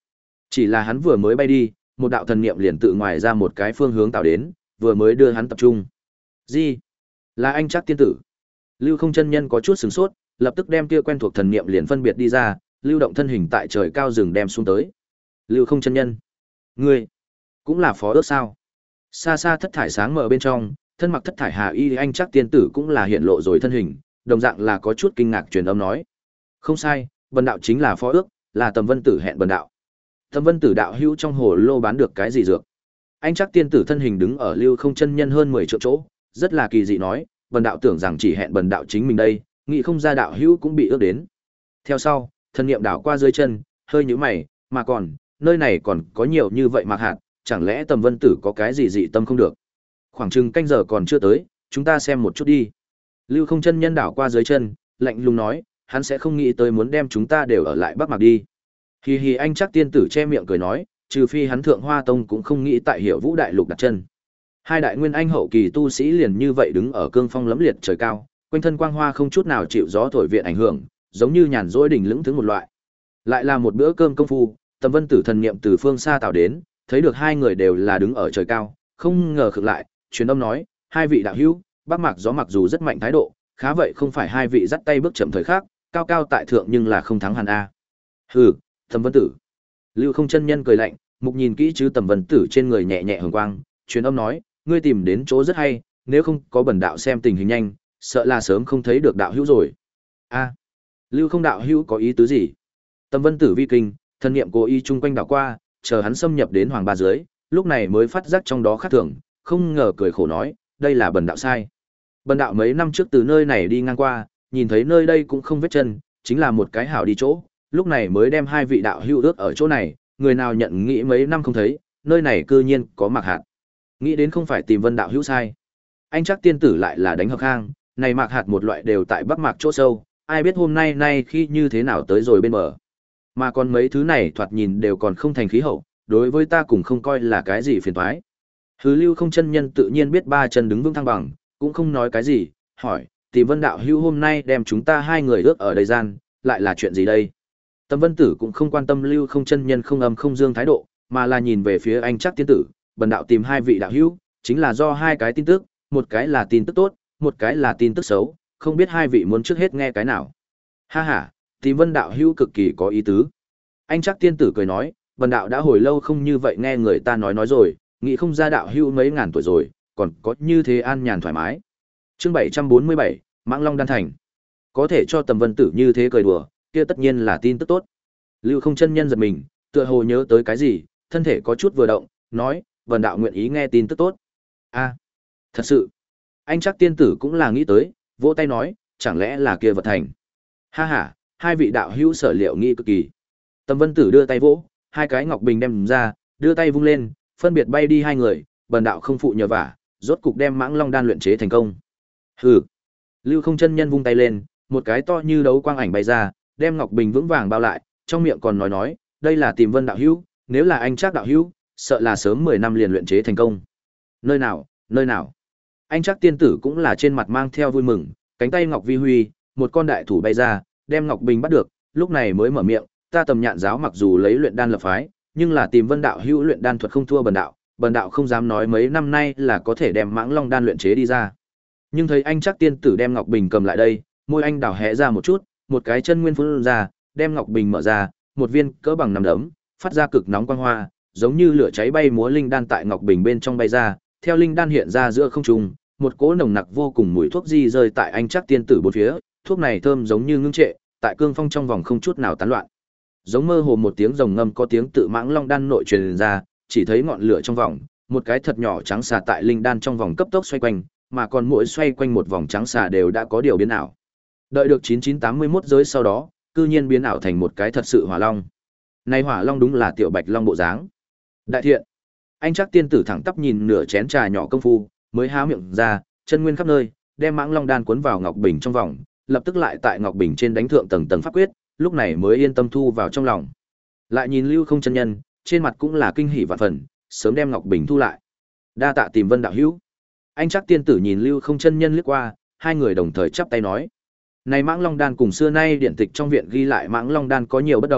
Chỉ là hắn vừa mới bay đi, một đạo thần niệm liền tự ngoài ra một cái phương hướng tạo đến, vừa mới đưa hắn tập trung. Gì? Là anh chắc tiên tử. Lưu Không chân nhân có chút sửng sốt, lập tức đem kia quen thuộc thần niệm liền phân biệt đi ra, lưu động thân hình tại trời cao rừng đem xuống tới. Lưu Không chân nhân, ngươi cũng là phó ước sao? Xa xa thất thải sáng mở bên trong, thân mặc thất thải hà y anh chắc tiên tử cũng là hiện lộ rồi thân hình, đồng dạng là có chút kinh ngạc truyền âm nói. Không sai, bần đạo chính là phó ước, là Tầm Vân Tử hẹn bần đạo. Tầm Vân Tử đạo hữu trong hồ lô bán được cái gì dược? Anh chắc tiên tử thân hình đứng ở Lưu Không chân nhân hơn mười triệu chỗ, rất là kỳ dị nói, bần đạo tưởng rằng chỉ hẹn bần đạo chính mình đây, nghĩ không ra đạo hữu cũng bị ước đến. Theo sau, thân niệm đảo qua dưới chân, hơi nhíu mày, mà còn, nơi này còn có nhiều như vậy mạc hạt, chẳng lẽ Tầm Vân Tử có cái gì dị tâm không được? Khoảng chừng canh giờ còn chưa tới, chúng ta xem một chút đi. Lưu Không chân nhân đảo qua dưới chân, lạnh lùng nói, hắn sẽ không nghĩ tới muốn đem chúng ta đều ở lại Bắc Mạc đi. Hi hi anh chắc tiên tử che miệng cười nói, trừ phi hắn Thượng Hoa Tông cũng không nghĩ tại Hiểu Vũ Đại Lục đặt chân. Hai đại nguyên anh hậu kỳ tu sĩ liền như vậy đứng ở cương phong lẫm liệt trời cao, quanh thân quang hoa không chút nào chịu gió thổi viện ảnh hưởng, giống như nhàn rỗi đỉnh lững thững một loại. Lại là một bữa cơm công phu, Tầm Vân Tử thần niệm từ phương xa tạo đến, thấy được hai người đều là đứng ở trời cao, không ngờ khựng lại, truyền âm nói, hai vị đạo hữu, Bắc Mạc gió mặc dù rất mạnh thái độ, khá vậy không phải hai vị dắt tay bước chậm thời khác, cao cao tại thượng nhưng là không thắng hẳn a. Hừ, Tầm Vân Tử. Lưu Không chân nhân cười lạnh, mục nhìn kỹ chứ Tầm Vân Tử trên người nhẹ nhẹ hường quang, truyền âm nói, ngươi tìm đến chỗ rất hay, nếu không có bần đạo xem tình hình nhanh, sợ là sớm không thấy được đạo hữu rồi. A, Lưu Không đạo hữu có ý tứ gì? Tầm Vân Tử vi kinh, thân niệm cố ý chung quanh đảo qua, chờ hắn xâm nhập đến hoàng ba dưới, lúc này mới phát giác trong đó khác thường, không ngờ cười khổ nói, đây là bần đạo sai. Bần đạo mấy năm trước từ nơi này đi ngang qua, nhìn thấy nơi đây cũng không vết chân, chính là một cái hảo đi chỗ, lúc này mới đem hai vị đạo hữu ước ở chỗ này, người nào nhận nghĩ mấy năm không thấy, nơi này cư nhiên có mạc hạt. Nghĩ đến không phải tìm Vân đạo hữu sai. Anh chắc tiên tử lại là đánh hợp khang, này mạc hạt một loại đều tại Bắc Mạc chỗ sâu, ai biết hôm nay nay khi như thế nào tới rồi bên bờ. Mà còn mấy thứ này thoạt nhìn đều còn không thành khí hậu, đối với ta cũng không coi là cái gì phiền toái. Hứ Lưu Không chân nhân tự nhiên biết ba chân đứng vững thăng bằng, cũng không nói cái gì, hỏi, tìm Vân đạo hữu hôm nay đem chúng ta hai người ước ở đây gian, lại là chuyện gì đây? Tầm Vân Tử cũng không quan tâm Lưu Không chân nhân không âm không dương thái độ, mà là nhìn về phía anh chắc tiên tử, bần đạo tìm hai vị đạo hữu, chính là do hai cái tin tức, một cái là tin tức tốt, một cái là tin tức xấu, không biết hai vị muốn trước hết nghe cái nào. Ha ha, tìm Vân đạo hữu cực kỳ có ý tứ. Anh chắc tiên tử cười nói, bần đạo đã hồi lâu không như vậy nghe người ta nói nói rồi, nghĩ không ra đạo hữu mấy ngàn tuổi rồi, còn có như thế an nhàn thoải mái. Chương bảy trăm bốn mươi bảy, Mãng Long đan thành. Có thể cho Tầm Vân Tử như thế cười đùa, kia tất nhiên là tin tức tốt. Lưu Không chân nhân giật mình, tựa hồ nhớ tới cái gì, thân thể có chút vừa động, nói, bần đạo nguyện ý nghe tin tức tốt. A, thật sự. Anh chắc tiên tử cũng là nghĩ tới, vỗ tay nói, chẳng lẽ là kia vật thành. Ha ha, hai vị đạo hữu sở liệu nghĩ cực kỳ. Tầm Vân Tử đưa tay vỗ, hai cái ngọc bình đem ra, đưa tay vung lên, phân biệt bay đi hai người, bần đạo không phụ nhờ vả, rốt cục đem Mãng Long đan luyện chế thành công. Hừ. Lưu Không chân nhân vung tay lên, một cái to như đấu quang ảnh bay ra, đem ngọc bình vững vàng bao lại, trong miệng còn nói nói, đây là tìm Vân đạo hữu, nếu là anh Trác đạo hữu, sợ là sớm mười năm liền luyện chế thành công. Nơi nào, nơi nào? Anh Trác tiên tử cũng là trên mặt mang theo vui mừng, cánh tay ngọc vi huy, một con đại thủ bay ra, đem ngọc bình bắt được, lúc này mới mở miệng, ta Tầm Nhạn giáo mặc dù lấy luyện đan lập phái, nhưng là tìm Vân đạo hữu luyện đan thuật không thua bần đạo, bần đạo không dám nói mấy năm nay là có thể đem Mãng Long đan luyện chế đi ra. Nhưng thấy anh Trác tiên tử đem ngọc bình cầm lại đây, môi anh đảo hé ra một chút, một cái chân nguyên phun ra, đem ngọc bình mở ra, một viên cỡ bằng nắm đấm, phát ra cực nóng quang hoa, giống như lửa cháy bay múa linh đan tại ngọc bình bên trong bay ra, theo linh đan hiện ra giữa không trung, một cỗ nồng nặc vô cùng mùi thuốc di rơi tại anh Trác tiên tử bốn phía, thuốc này thơm giống như ngưng trệ, tại cương phong trong vòng không chút nào tán loạn. Giống mơ hồ một tiếng rồng ngâm có tiếng tự Mãng Long đan nội truyền ra, chỉ thấy ngọn lửa trong vòng, một cái thật nhỏ trắng xà tại linh đan trong vòng cấp tốc xoay quanh, mà còn mỗi xoay quanh một vòng trắng xà đều đã có điều biến ảo. Đợi được chín chín tám mươi mốt giới sau đó, cư nhiên biến ảo thành một cái thật sự hỏa long. Này hỏa long đúng là tiểu bạch long bộ dáng. Đại thiện, anh Trác tiên tử thẳng tắp nhìn nửa chén trà nhỏ công phu, mới há miệng ra, chân nguyên khắp nơi, đem Mãng Long đan cuốn vào ngọc bình trong vòng, lập tức lại tại ngọc bình trên đánh thượng tầng tầng pháp quyết, lúc này mới yên tâm thu vào trong lòng. Lại nhìn Lưu Không chân nhân, trên mặt cũng là kinh hỉ vạn phần, sớm đem ngọc bình thu lại. Đa tạ tìm Vân đạo hữu. Anh Trác tiên tử nhìn Lưu Không chân nhân liếc qua, hai người đồng thời chắp tay nói: "Này Mãng Long đan cùng xưa nay điện tịch trong viện ghi lại Mãng Long đan có nhiều bất đồng,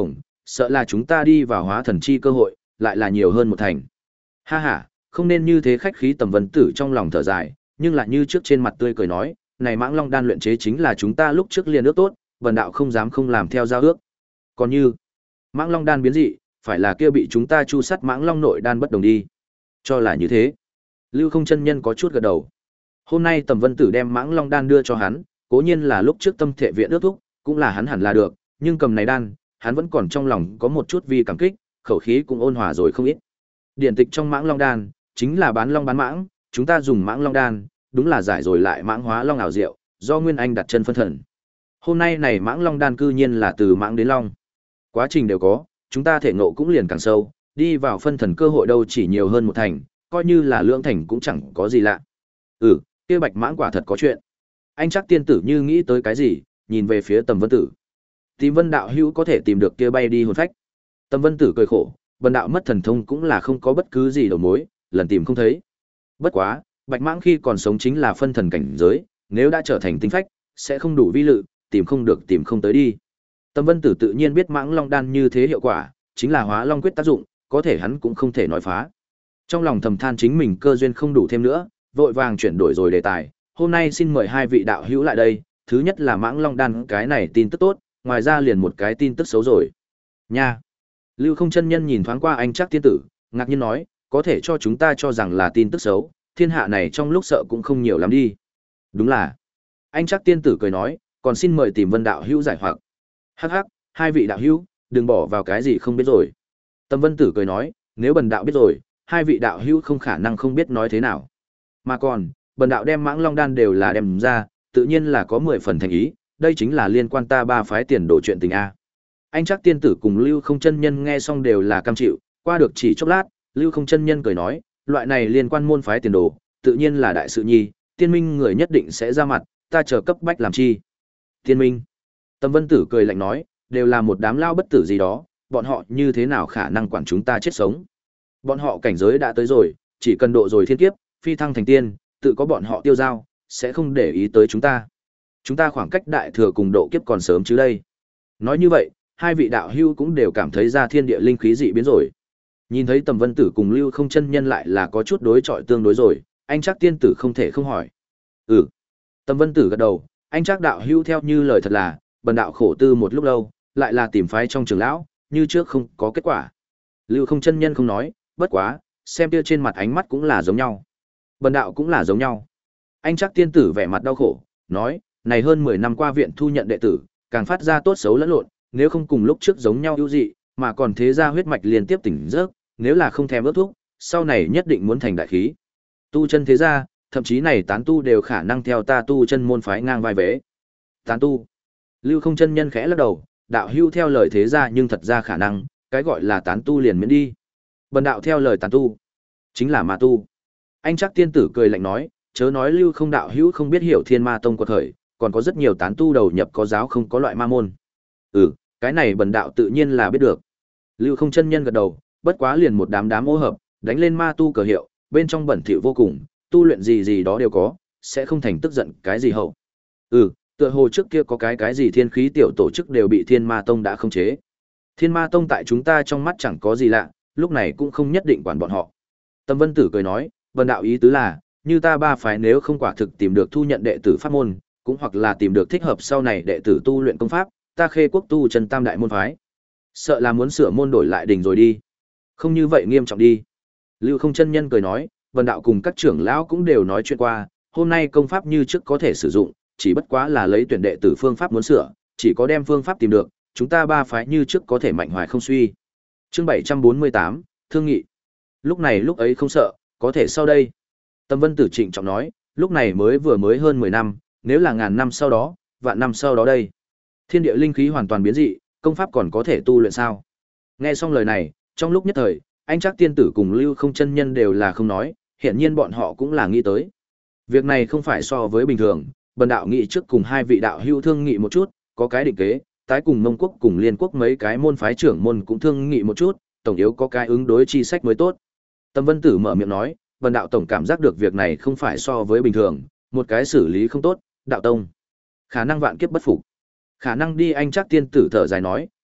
sợ là chúng ta đi vào hóa thần chi cơ hội, lại là nhiều hơn một thành. Ha ha, không nên như thế khách khí. Tầm Vân Tử trong lòng thở dài, nhưng lại như trước trên mặt tươi cười nói, này Mãng Long đan luyện chế chính là chúng ta lúc trước liền ước tốt, Vân đạo không dám không làm theo giao ước. Còn như Mãng Long đan biến dị, phải là kia bị chúng ta chu sắt Mãng Long nội đan bất đồng đi. Cho là như thế. Lưu Không chân nhân có chút gật đầu. Hôm nay Tầm Vân Tử đem Mãng Long đan đưa cho hắn, cố nhiên là lúc trước Tâm Thể viện ước thúc, cũng là hắn hẳn là được, nhưng cầm này đan, hắn vẫn còn trong lòng có một chút vi cảm kích, khẩu khí cũng ôn hòa rồi không ít. Điển tịch trong Mãng Long đan chính là bán long bán mãng, chúng ta dùng Mãng Long đan, đúng là giải rồi lại mãng hóa long ảo diệu, do Nguyên Anh đặt chân phân thần. Hôm nay này Mãng Long đan cư nhiên là từ mãng đến long. Quá trình đều có, chúng ta thể ngộ cũng liền càng sâu, đi vào phân thần cơ hội đâu chỉ nhiều hơn một thành, coi như là lưỡng thành cũng chẳng có gì lạ. Ừ, kia Bạch Mãng quả thật có chuyện. Anh chắc tiên tử như nghĩ tới cái gì, nhìn về phía Tầm Vân Tử. Tìm Vân đạo hữu có thể tìm được kia bay đi hồn phách. Tầm Vân Tử cười khổ, Vân đạo mất thần thông cũng là không có bất cứ gì đầu mối, lần tìm không thấy. Bất quá, Bạch Mãng khi còn sống chính là phân thần cảnh giới, nếu đã trở thành tinh phách, sẽ không đủ vi lự, tìm không được tìm không tới đi. Tầm Vân Tử tự nhiên biết Mãng Long đan như thế hiệu quả, chính là Hóa Long quyết tác dụng, có thể hắn cũng không thể nói phá. Trong lòng thầm than chính mình cơ duyên không đủ thêm nữa, vội vàng chuyển đổi rồi đề tài, hôm nay xin mời hai vị đạo hữu lại đây, thứ nhất là Mãng Long đan cái này tin tức tốt, ngoài ra liền một cái tin tức xấu rồi. Nha. Lưu Không chân nhân nhìn thoáng qua anh Trác tiên tử, ngạc nhiên nói, có thể cho chúng ta cho rằng là tin tức xấu, thiên hạ này trong lúc sợ cũng không nhiều lắm đi. Đúng là. Anh Trác tiên tử cười nói, còn xin mời tìm Vân đạo hữu giải hoặc. Hắc hắc, hai vị đạo hữu, đừng bỏ vào cái gì không biết rồi. Tâm Vân Tử cười nói, nếu bần đạo biết rồi, hai vị đạo hữu không khả năng không biết nói thế nào. Mà còn, bần đạo đem Mãng Long đan đều là đem ra, tự nhiên là có mười phần thành ý, đây chính là liên quan ta ba phái tiền đồ chuyện tình a. Anh Trác tiên tử cùng Lưu Không chân nhân nghe xong đều là cam chịu, qua được chỉ chốc lát, Lưu Không chân nhân cười nói, loại này liên quan môn phái tiền đồ, tự nhiên là đại sự nhi, tiên minh người nhất định sẽ ra mặt, ta chờ cấp bách làm chi. Tiên minh. Tâm Vân Tử cười lạnh nói, đều là một đám lao bất tử gì đó, bọn họ như thế nào khả năng quản chúng ta chết sống. Bọn họ cảnh giới đã tới rồi, chỉ cần độ rồi thiên kiếp, phi thăng thành tiên, tự có bọn họ tiêu giao, sẽ không để ý tới chúng ta. Chúng ta khoảng cách đại thừa cùng độ kiếp còn sớm chứ đây. Nói như vậy, hai vị đạo hữu cũng đều cảm thấy ra thiên địa linh khí dị biến rồi. Nhìn thấy Tầm Vân Tử cùng Lưu Không chân nhân lại là có chút đối chọi tương đối rồi, anh Trác tiên tử không thể không hỏi. Ừ. Tầm Vân Tử gật đầu, anh Trác đạo hữu theo như lời thật là, bần đạo khổ tư một lúc lâu, lại là tìm phái trong trường lão, như trước không có kết quả. Lưu Không chân nhân không nói, bất quá, xem kia trên mặt ánh mắt cũng là giống nhau. Bần đạo cũng là giống nhau. Anh Trác tiên tử vẻ mặt đau khổ, nói, này hơn mười năm qua viện thu nhận đệ tử, càng phát ra tốt xấu lẫn lộn, nếu không cùng lúc trước giống nhau ưu dị, mà còn thế ra huyết mạch liên tiếp tỉnh giấc, nếu là không thèm ước thuốc, sau này nhất định muốn thành đại khí. Tu chân thế gia, thậm chí này tán tu đều khả năng theo ta tu chân môn phái ngang vai vế. Tán tu. Lưu Không chân nhân khẽ lắc đầu, đạo hưu theo lời thế gia nhưng thật ra khả năng, cái gọi là tán tu liền miễn đi. Bần đạo theo lời tán tu, chính là ma tu. Anh Trác tiên tử cười lạnh nói, chớ nói Lưu Không đạo hữu không biết hiểu Thiên Ma tông của thời, còn có rất nhiều tán tu đầu nhập có giáo không có loại ma môn. Ừ, cái này bần đạo tự nhiên là biết được. Lưu Không chân nhân gật đầu, bất quá liền một đám đám ô hợp, đánh lên ma tu cờ hiệu, bên trong bẩn thỉu vô cùng, tu luyện gì gì đó đều có, sẽ không thành tức giận cái gì hậu. Ừ, tựa hồ trước kia có cái cái gì thiên khí tiểu tổ chức đều bị Thiên Ma tông đã khống chế. Thiên Ma tông tại chúng ta trong mắt chẳng có gì lạ, lúc này cũng không nhất định quản bọn họ. Tâm Vân Tử cười nói, bần đạo ý tứ là, như ta ba phái nếu không quả thực tìm được thu nhận đệ tử pháp môn, cũng hoặc là tìm được thích hợp sau này đệ tử tu luyện công pháp, ta Khê Quốc tu chân tam đại môn phái. Sợ là muốn sửa môn đổi lại đỉnh rồi đi. Không như vậy nghiêm trọng đi. Lưu Không chân nhân cười nói, bần đạo cùng các trưởng lão cũng đều nói chuyện qua, hôm nay công pháp như trước có thể sử dụng, chỉ bất quá là lấy tuyển đệ tử phương pháp muốn sửa, chỉ có đem phương pháp tìm được, chúng ta ba phái như trước có thể mạnh hoài không suy. Chương bảy trăm bốn mươi tám, thương nghị. Lúc này lúc ấy không sợ, có thể sau đây. Tâm Vân Tử trịnh trọng nói, lúc này mới vừa mới hơn mười năm, nếu là ngàn năm sau đó, vạn năm sau đó đây. Thiên địa linh khí hoàn toàn biến dị, công pháp còn có thể tu luyện sao? Nghe xong lời này, trong lúc nhất thời, anh Trác tiên tử cùng Lưu Không chân nhân đều là không nói, hiển nhiên bọn họ cũng là nghĩ tới. Việc này không phải so với bình thường, bần đạo nghị trước cùng hai vị đạo hữu thương nghị một chút, có cái định kế, tái cùng Mông quốc cùng Liên quốc mấy cái môn phái trưởng môn cũng thương nghị một chút, tổng yếu có cái ứng đối chi sách mới tốt. Tâm Vân Tử mở miệng nói, bần đạo tổng cảm giác được việc này không phải so với bình thường, một cái xử lý không tốt, đạo tông khả năng vạn kiếp bất phục. Khả năng đi. Anh Trác tiên tử thở dài nói,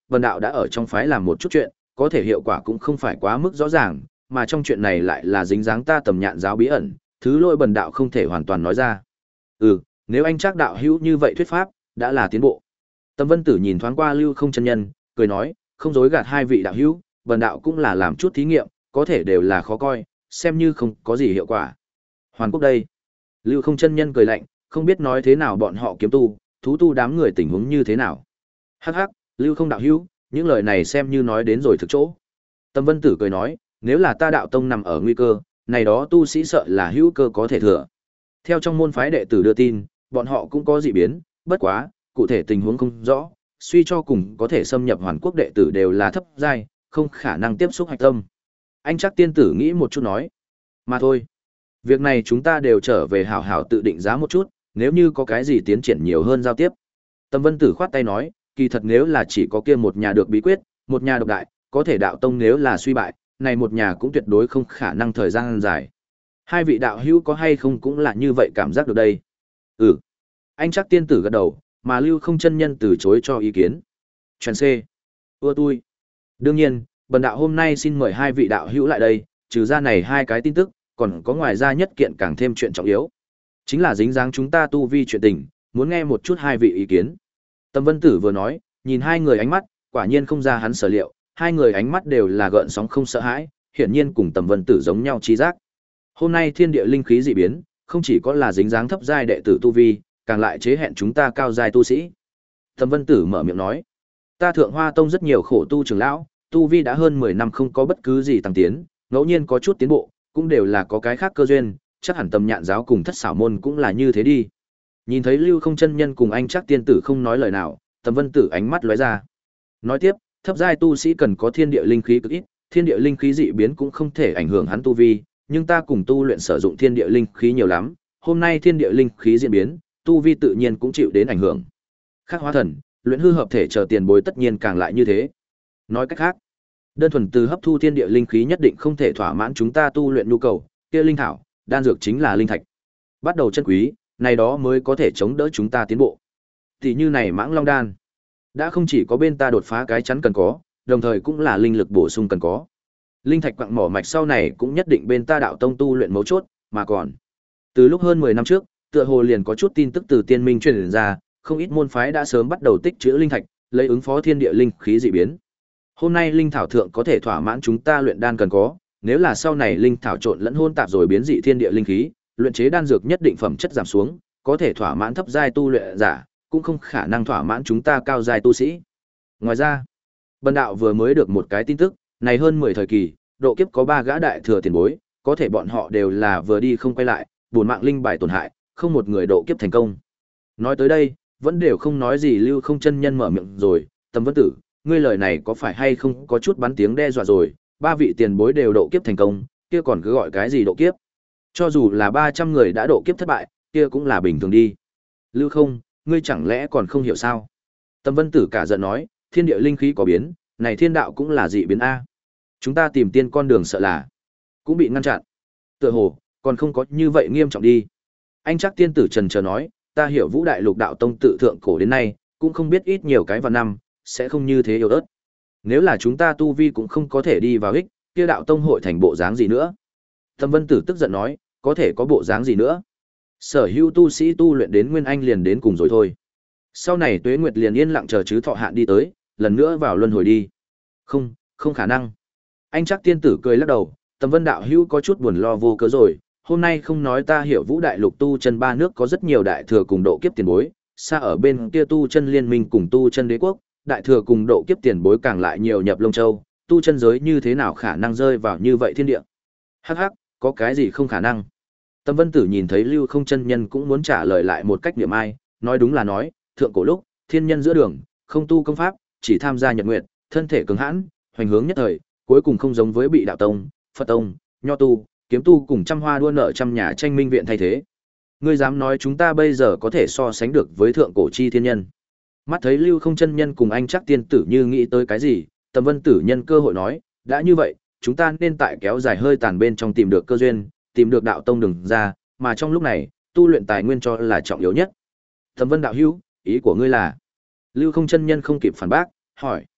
Vân đạo đã ở trong phái làm một chút chuyện, có thể hiệu quả cũng không phải quá mức rõ ràng, mà trong chuyện này lại là dính dáng ta tầm nhạn giáo bí ẩn, thứ lỗi bần đạo không thể hoàn toàn nói ra. Ừ, nếu anh Trác đạo hữu như vậy thuyết pháp, đã là tiến bộ. Tâm Vân Tử nhìn thoáng qua Lưu Không chân nhân, cười nói, không dối gạt hai vị đạo hữu, bần đạo cũng là làm chút thí nghiệm, có thể đều là khó coi, xem như không có gì hiệu quả. Hoàn Quốc đây. Lưu Không chân nhân cười lạnh, không biết nói thế nào bọn họ kiếm tu, thú tu đám người tình huống như thế nào. Hắc hắc, Lưu Không đạo hữu, những lời này xem như nói đến rồi thực chỗ. Tâm Vân Tử cười nói, nếu là ta đạo tông nằm ở nguy cơ, này đó tu sĩ sợ là hữu cơ có thể thừa. Theo trong môn phái đệ tử đưa tin, bọn họ cũng có dị biến, bất quá, cụ thể tình huống không rõ, suy cho cùng có thể xâm nhập Hoàn Quốc đệ tử đều là thấp giai, không khả năng tiếp xúc hạch tâm. Anh Trác tiên tử nghĩ một chút nói, mà thôi. Việc này chúng ta đều trở về hảo hảo tự định giá một chút, nếu như có cái gì tiến triển nhiều hơn giao tiếp. Tâm Vân Tử khoát tay nói, kỳ thật nếu là chỉ có kia một nhà được bí quyết, một nhà độc đại, có thể đạo tông nếu là suy bại, này một nhà cũng tuyệt đối không khả năng thời gian dài. Hai vị đạo hữu có hay không cũng là như vậy cảm giác được đây. Ừ. Anh Trác tiên tử gật đầu, mà Lưu Không chân nhân từ chối cho ý kiến. Truyền C. Ưa tôi. Đương nhiên, bần đạo hôm nay xin mời hai vị đạo hữu lại đây, trừ ra này hai cái tin tức, còn có ngoài ra nhất kiện càng thêm chuyện trọng yếu. Chính là dính dáng chúng ta tu vi chuyện tình, muốn nghe một chút hai vị ý kiến. Tâm Vân Tử vừa nói, nhìn hai người ánh mắt, quả nhiên không ra hắn sở liệu, hai người ánh mắt đều là gợn sóng không sợ hãi, hiển nhiên cùng Tầm Vân Tử giống nhau trí giác. Hôm nay thiên địa linh khí dị biến, không chỉ có là dính dáng thấp giai đệ tử tu vi, càng lại chế hẹn chúng ta cao giai tu sĩ. Tầm Vân Tử mở miệng nói, ta Thượng Hoa Tông rất nhiều khổ tu trưởng lão, tu vi đã hơn mười năm không có bất cứ gì tăng tiến, ngẫu nhiên có chút tiến bộ, cũng đều là có cái khác cơ duyên, chắc hẳn Tầm Nhạn giáo cùng Thất Xảo môn cũng là như thế đi. Nhìn thấy Lưu Không chân nhân cùng anh Trác tiên tử không nói lời nào, Tầm Vân Tử ánh mắt lóe ra. Nói tiếp, thấp giai tu sĩ cần có thiên địa linh khí cực ít, thiên địa linh khí dị biến cũng không thể ảnh hưởng hắn tu vi, nhưng ta cùng tu luyện sử dụng thiên địa linh khí nhiều lắm, hôm nay thiên địa linh khí diễn biến, tu vi tự nhiên cũng chịu đến ảnh hưởng. Khắc hóa thần, luyện hư hợp thể chờ tiền bối tất nhiên càng lại như thế. Nói cách khác, đơn thuần từ hấp thu thiên địa linh khí nhất định không thể thỏa mãn chúng ta tu luyện nhu cầu, kia linh thảo, đan dược chính là linh thạch. Bắt đầu chân quý, này đó mới có thể chống đỡ chúng ta tiến bộ. Tỷ như này Mãng Long đan, đã không chỉ có bên ta đột phá cái chắn cần có, đồng thời cũng là linh lực bổ sung cần có. Linh thạch quặng mỏ mạch sau này cũng nhất định bên ta đạo tông tu luyện mấu chốt, mà còn từ lúc hơn mười năm trước, tựa hồ liền có chút tin tức từ tiên minh truyền ra, không ít môn phái đã sớm bắt đầu tích trữ linh thạch, lấy ứng phó thiên địa linh khí dị biến. Hôm nay linh thảo thượng có thể thỏa mãn chúng ta luyện đan cần có, nếu là sau này linh thảo trộn lẫn hôn tạp rồi biến dị thiên địa linh khí, luyện chế đan dược nhất định phẩm chất giảm xuống, có thể thỏa mãn thấp giai tu luyện giả, cũng không khả năng thỏa mãn chúng ta cao giai tu sĩ. Ngoài ra, Bần đạo vừa mới được một cái tin tức, này hơn mười thời kỳ, độ kiếp có ba gã đại thừa tiền bối, có thể bọn họ đều là vừa đi không quay lại, buồn mạng linh bài tổn hại, không một người độ kiếp thành công. Nói tới đây, vẫn đều không nói gì Lưu Không chân nhân mở miệng rồi, Tầm Vân Tử, ngươi lời này có phải hay không có chút bắn tiếng đe dọa rồi, ba vị tiền bối đều độ kiếp thành công, kia còn cứ gọi cái gì độ kiếp? Cho dù là ba trăm người đã độ kiếp thất bại, kia cũng là bình thường đi. Lưu Không, ngươi chẳng lẽ còn không hiểu sao? Tầm Vân Tử cả giận nói, thiên địa linh khí có biến, này thiên đạo cũng là dị biến a. Chúng ta tìm tiên con đường sợ là cũng bị ngăn chặn. Tựa hồ còn không có như vậy nghiêm trọng đi. Anh Trác tiên tử trần chờ nói, ta hiểu Vũ Đại Lục đạo tông tự thượng cổ đến nay, cũng không biết ít nhiều cái vào năm, sẽ không như thế yếu ớt. Nếu là chúng ta tu vi cũng không có thể đi vào ích, kia đạo tông hội thành bộ dáng gì nữa? Thẩm Vân Tử tức giận nói, có thể có bộ dáng gì nữa? Sở hữu tu sĩ tu luyện đến nguyên anh liền đến cùng rồi thôi. Sau này Tuế Nguyệt liền yên lặng chờ chứ thọ hạn đi tới, lần nữa vào luân hồi đi. Không, không khả năng. Anh Trác tiên tử cười lắc đầu, Tầm Vân đạo hữu có chút buồn lo vô cớ rồi, hôm nay không nói ta hiểu Vũ Đại Lục tu chân ba nước có rất nhiều đại thừa cùng độ kiếp tiền bối, xa ở bên kia tu chân liên minh cùng tu chân đế quốc, đại thừa cùng độ kiếp tiền bối càng lại nhiều nhập Lông Châu, tu chân giới như thế nào khả năng rơi vào như vậy thiên địa? Hắc hắc, có cái gì không khả năng? Tâm Vân Tử nhìn thấy Lưu Không chân nhân cũng muốn trả lời lại một cách niệm ai, nói đúng là nói, thượng cổ lúc, thiên nhân giữa đường, không tu công pháp, chỉ tham gia nhật nguyện, thân thể cứng hãn, hoành hướng nhất thời, cuối cùng không giống với bị đạo tông, Phật tông, Nho tu, kiếm tu cùng trăm hoa đua nợ trăm nhà tranh minh viện thay thế. Ngươi dám nói chúng ta bây giờ có thể so sánh được với thượng cổ chi thiên nhân? Mắt thấy Lưu Không chân nhân cùng anh Trác tiên tử như nghĩ tới cái gì, Tầm Vân Tử nhân cơ hội nói, đã như vậy, chúng ta nên tại kéo dài hơi tàn bên trong tìm được cơ duyên, tìm được đạo tông đường ra, mà trong lúc này, tu luyện tài nguyên cho là trọng yếu nhất. Tầm Vân đạo hữu, ý của ngươi là? Lưu Không chân nhân không kịp phản bác, hỏi.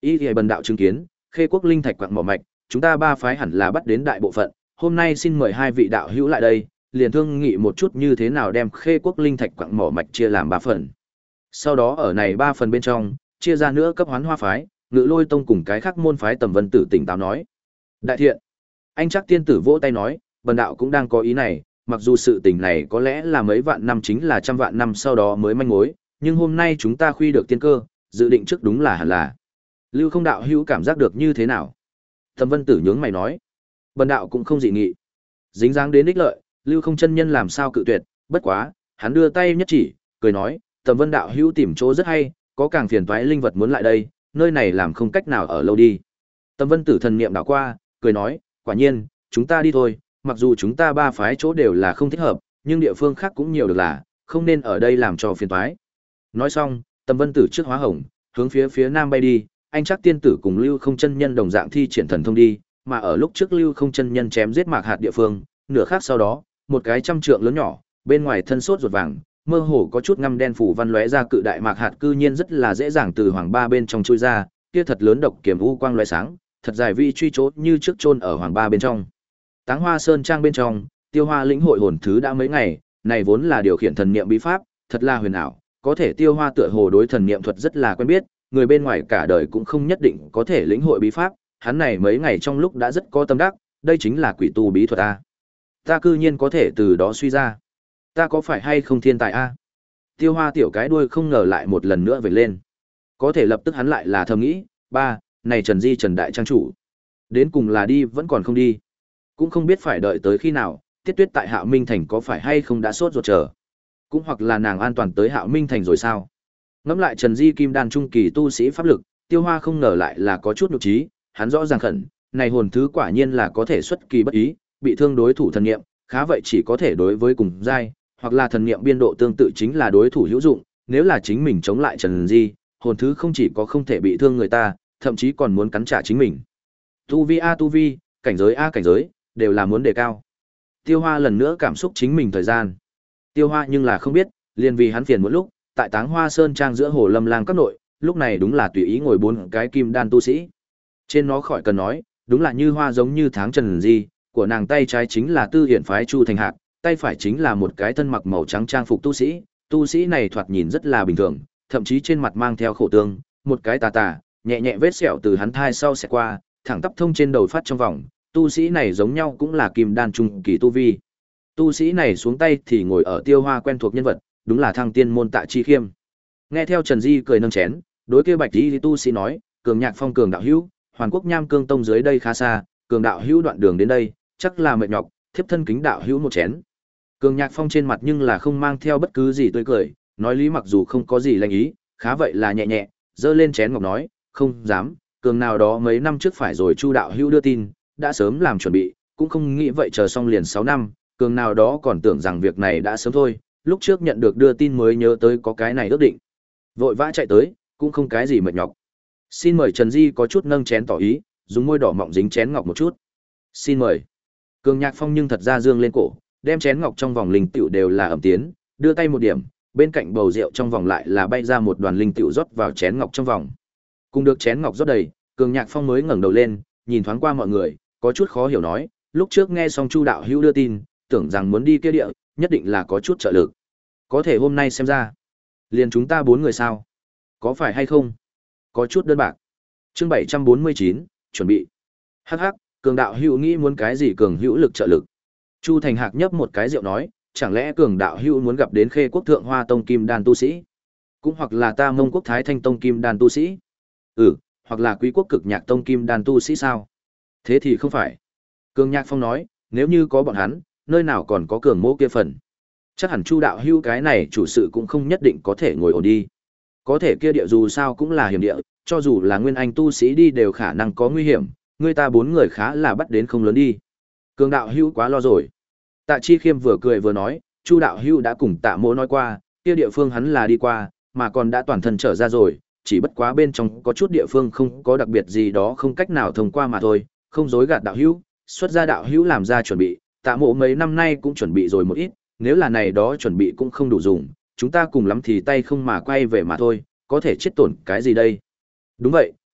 Y thì bần đạo chứng kiến, Khê Quốc linh thạch quặng mỏ mạch, chúng ta ba phái hẳn là bắt đến đại bộ phận, hôm nay xin mời hai vị đạo hữu lại đây, liền thương nghị một chút như thế nào đem Khê Quốc linh thạch quặng mỏ mạch chia làm ba phần. Sau đó ở này ba phần bên trong, chia ra nữa cấp Hoán Hoa phái, Ngự Lôi tông cùng cái khác môn phái Tầm Vân Tử tỉnh táo nói. Đại thiện. Anh chắc tiên tử vỗ tay nói, bần đạo cũng đang có ý này, mặc dù sự tình này có lẽ là mấy vạn năm chính là trăm vạn năm sau đó mới manh mối, nhưng hôm nay chúng ta khuy được tiên cơ, dự định trước đúng là hẳn là. Lưu Không đạo hữu cảm giác được như thế nào? Tầm Vân Tử nhướng mày nói, bần đạo cũng không dị nghị. Dính dáng đến ích lợi, Lưu Không chân nhân làm sao cự tuyệt, bất quá, hắn đưa tay nhất chỉ, cười nói, Tầm Vân đạo hữu tìm chỗ rất hay, có càng phiền toái linh vật muốn lại đây, nơi này làm không cách nào ở lâu đi. Tầm Vân Tử thần niệm đảo qua, cười nói, quả nhiên, chúng ta đi thôi, mặc dù chúng ta ba phái chỗ đều là không thích hợp, nhưng địa phương khác cũng nhiều được là, không nên ở đây làm cho phiền toái. Nói xong, Tầm Vân Tử trước hóa hồng, hướng phía phía nam bay đi, anh chắc tiên tử cùng Lưu Không chân nhân đồng dạng thi triển thần thông đi, mà ở lúc trước Lưu Không chân nhân chém giết Mạc Hạt địa phương, nửa khác sau đó, một cái trăm trượng lớn nhỏ, bên ngoài thân sốt ruột vàng, mơ hồ có chút ngăm đen phủ văn lóe ra cự đại Mạc Hạt cư nhiên rất là dễ dàng từ hoàng ba bên trong chui ra, kia thật lớn độc kiểm u quang lóe sáng, thật dài vi truy chốt như trước chôn ở hoàng ba bên trong. Táng Hoa Sơn trang bên trong, Tiêu Hoa lĩnh hội hồn thứ đã mấy ngày, này vốn là điều khiển thần niệm bí pháp, thật là huyền ảo, có thể Tiêu Hoa tựa hồ đối thần niệm thuật rất là quen biết, người bên ngoài cả đời cũng không nhất định có thể lĩnh hội bí pháp, hắn này mấy ngày trong lúc đã rất có tâm đắc, đây chính là quỷ tu bí thuật a. Ta cư nhiên có thể từ đó suy ra. Ta có phải hay không thiên tài a? Tiêu Hoa tiểu cái đuôi không ngờ lại một lần nữa về lên. Có thể lập tức hắn lại là thầm nghĩ, ba, này Trần Di Trần đại trang chủ, đến cùng là đi vẫn còn không đi. Cũng không biết phải đợi tới khi nào, Tiết Tuyết tại Hạo Minh thành có phải hay không đã sốt ruột chờ. Cũng hoặc là nàng an toàn tới Hạo Minh thành rồi sao? Ngẫm lại Trần Di kim đan trung kỳ tu sĩ pháp lực, Tiêu Hoa không ngờ lại là có chút nhục trí, hắn rõ ràng khẩn, này hồn thứ quả nhiên là có thể xuất kỳ bất ý, bị thương đối thủ thần niệm, khá vậy chỉ có thể đối với cùng giai, hoặc là thần niệm biên độ tương tự chính là đối thủ hữu dụng, nếu là chính mình chống lại Trần Di, hồn thứ không chỉ có không thể bị thương người ta, thậm chí còn muốn cắn trả chính mình. Tu vi a tu vi, cảnh giới a cảnh giới, đều là muốn đề cao. Tiêu Hoa lần nữa cảm xúc chính mình thời gian. Tiêu Hoa nhưng là không biết, liền vì hắn phiền một lúc, tại Táng Hoa Sơn trang giữa Hồ Lâm Lang các nội, lúc này đúng là tùy ý ngồi bốn cái kim đan tu sĩ. Trên nó khỏi cần nói, đúng là như hoa giống như tháng Trần Di, của nàng tay trái chính là Tư Hiển phái Chu Thành Hạc, tay phải chính là một cái thân mặc màu trắng trang phục tu sĩ, tu sĩ này thoạt nhìn rất là bình thường, thậm chí trên mặt mang theo khổ tương, một cái tà tà, nhẹ nhẹ vết sẹo từ hắn thai sau sẽ qua, thẳng tắp thông trên đầu phát trong vòng, tu sĩ này giống nhau cũng là kim đan trung kỳ tu vi. Tu sĩ này xuống tay thì ngồi ở Tiêu Hoa quen thuộc nhân vật, đúng là Thăng Tiên môn Tạ Chi Khiêm. Nghe theo Trần Di cười nâng chén, đối kia Bạch Y tu sĩ nói, Cường Nhạc Phong Cường đạo hữu, Hoàn Quốc Nham Cương tông dưới đây khá xa, Cường đạo hữu đoạn đường đến đây, chắc là mệt nhọc, thiếp thân kính đạo hữu một chén. Cường Nhạc Phong trên mặt nhưng là không mang theo bất cứ gì tươi cười, nói lý mặc dù không có gì lành ý, khá vậy là nhẹ nhẹ, giơ lên chén ngọc nói, không dám, Cường nào đó mấy năm trước phải rồi Chu đạo hữu đưa tin, đã sớm làm chuẩn bị, cũng không nghĩ vậy chờ xong liền sáu năm, Cường nào đó còn tưởng rằng việc này đã sớm thôi, lúc trước nhận được đưa tin mới nhớ tới có cái này ước định. Vội vã chạy tới, cũng không cái gì mệt nhọc. Xin mời Trần Di có chút nâng chén tỏ ý, dùng môi đỏ mọng dính chén ngọc một chút. Xin mời. Cường Nhạc Phong nhưng thật ra dương lên cổ, đem chén ngọc trong vòng linh tiểu đều là ẩm tiến, đưa tay một điểm, bên cạnh bầu rượu trong vòng lại là bay ra một đoàn linh tiểu rót vào chén ngọc trong vòng. Cùng được chén ngọc rót đầy, Cường Nhạc Phong mới ngẩng đầu lên, nhìn thoáng qua mọi người, có chút khó hiểu nói, lúc trước nghe xong Chu đạo hữu đưa tin, tưởng rằng muốn đi kia địa, nhất định là có chút trợ lực. Có thể hôm nay xem ra, liền chúng ta bốn người sao? Có phải hay không? Có chút đơn bạc. Chương bảy trăm bốn mươi chín, chuẩn bị. Hắc hắc, Cường đạo hữu nghĩ muốn cái gì cường hữu lực trợ lực? Chu Thành Hạc nhấp một cái rượu nói, chẳng lẽ Cường đạo hữu muốn gặp đến Khê Quốc Thượng Hoa Tông Kim Đan tu sĩ? Cũng hoặc là ta Mông Quốc Thái Thanh Tông Kim Đan tu sĩ? Ừ, hoặc là Quý Quốc Cực Nhạc Tông Kim Đan tu sĩ sao? Thế thì không phải. Cường Nhạc Phong nói, nếu như có bọn hắn, nơi nào còn có cường mô kia phần. Chắc hẳn Chu đạo hữu cái này chủ sự cũng không nhất định có thể ngồi ổn đi. Có thể kia địa dù sao cũng là hiểm địa, cho dù là nguyên anh tu sĩ đi đều khả năng có nguy hiểm, người ta bốn người khá là bắt đến không lớn đi. Cường đạo hữu quá lo rồi. Tạ Chi Khiêm vừa cười vừa nói, Chu đạo hữu đã cùng Tạ Mỗ nói qua, kia địa phương hắn là đi qua, mà còn đã toàn thân trở ra rồi, chỉ bất quá bên trong có chút địa phương không có đặc biệt gì đó không cách nào thông qua mà thôi, không dối gạt đạo hữu, xuất ra đạo hữu làm ra chuẩn bị, Tạ Mỗ mấy năm nay cũng chuẩn bị rồi một ít, nếu là này đó chuẩn bị cũng không đủ dùng, chúng ta cùng lắm thì tay không mà quay về mà thôi, có thể chết tổn cái gì đây. Đúng vậy,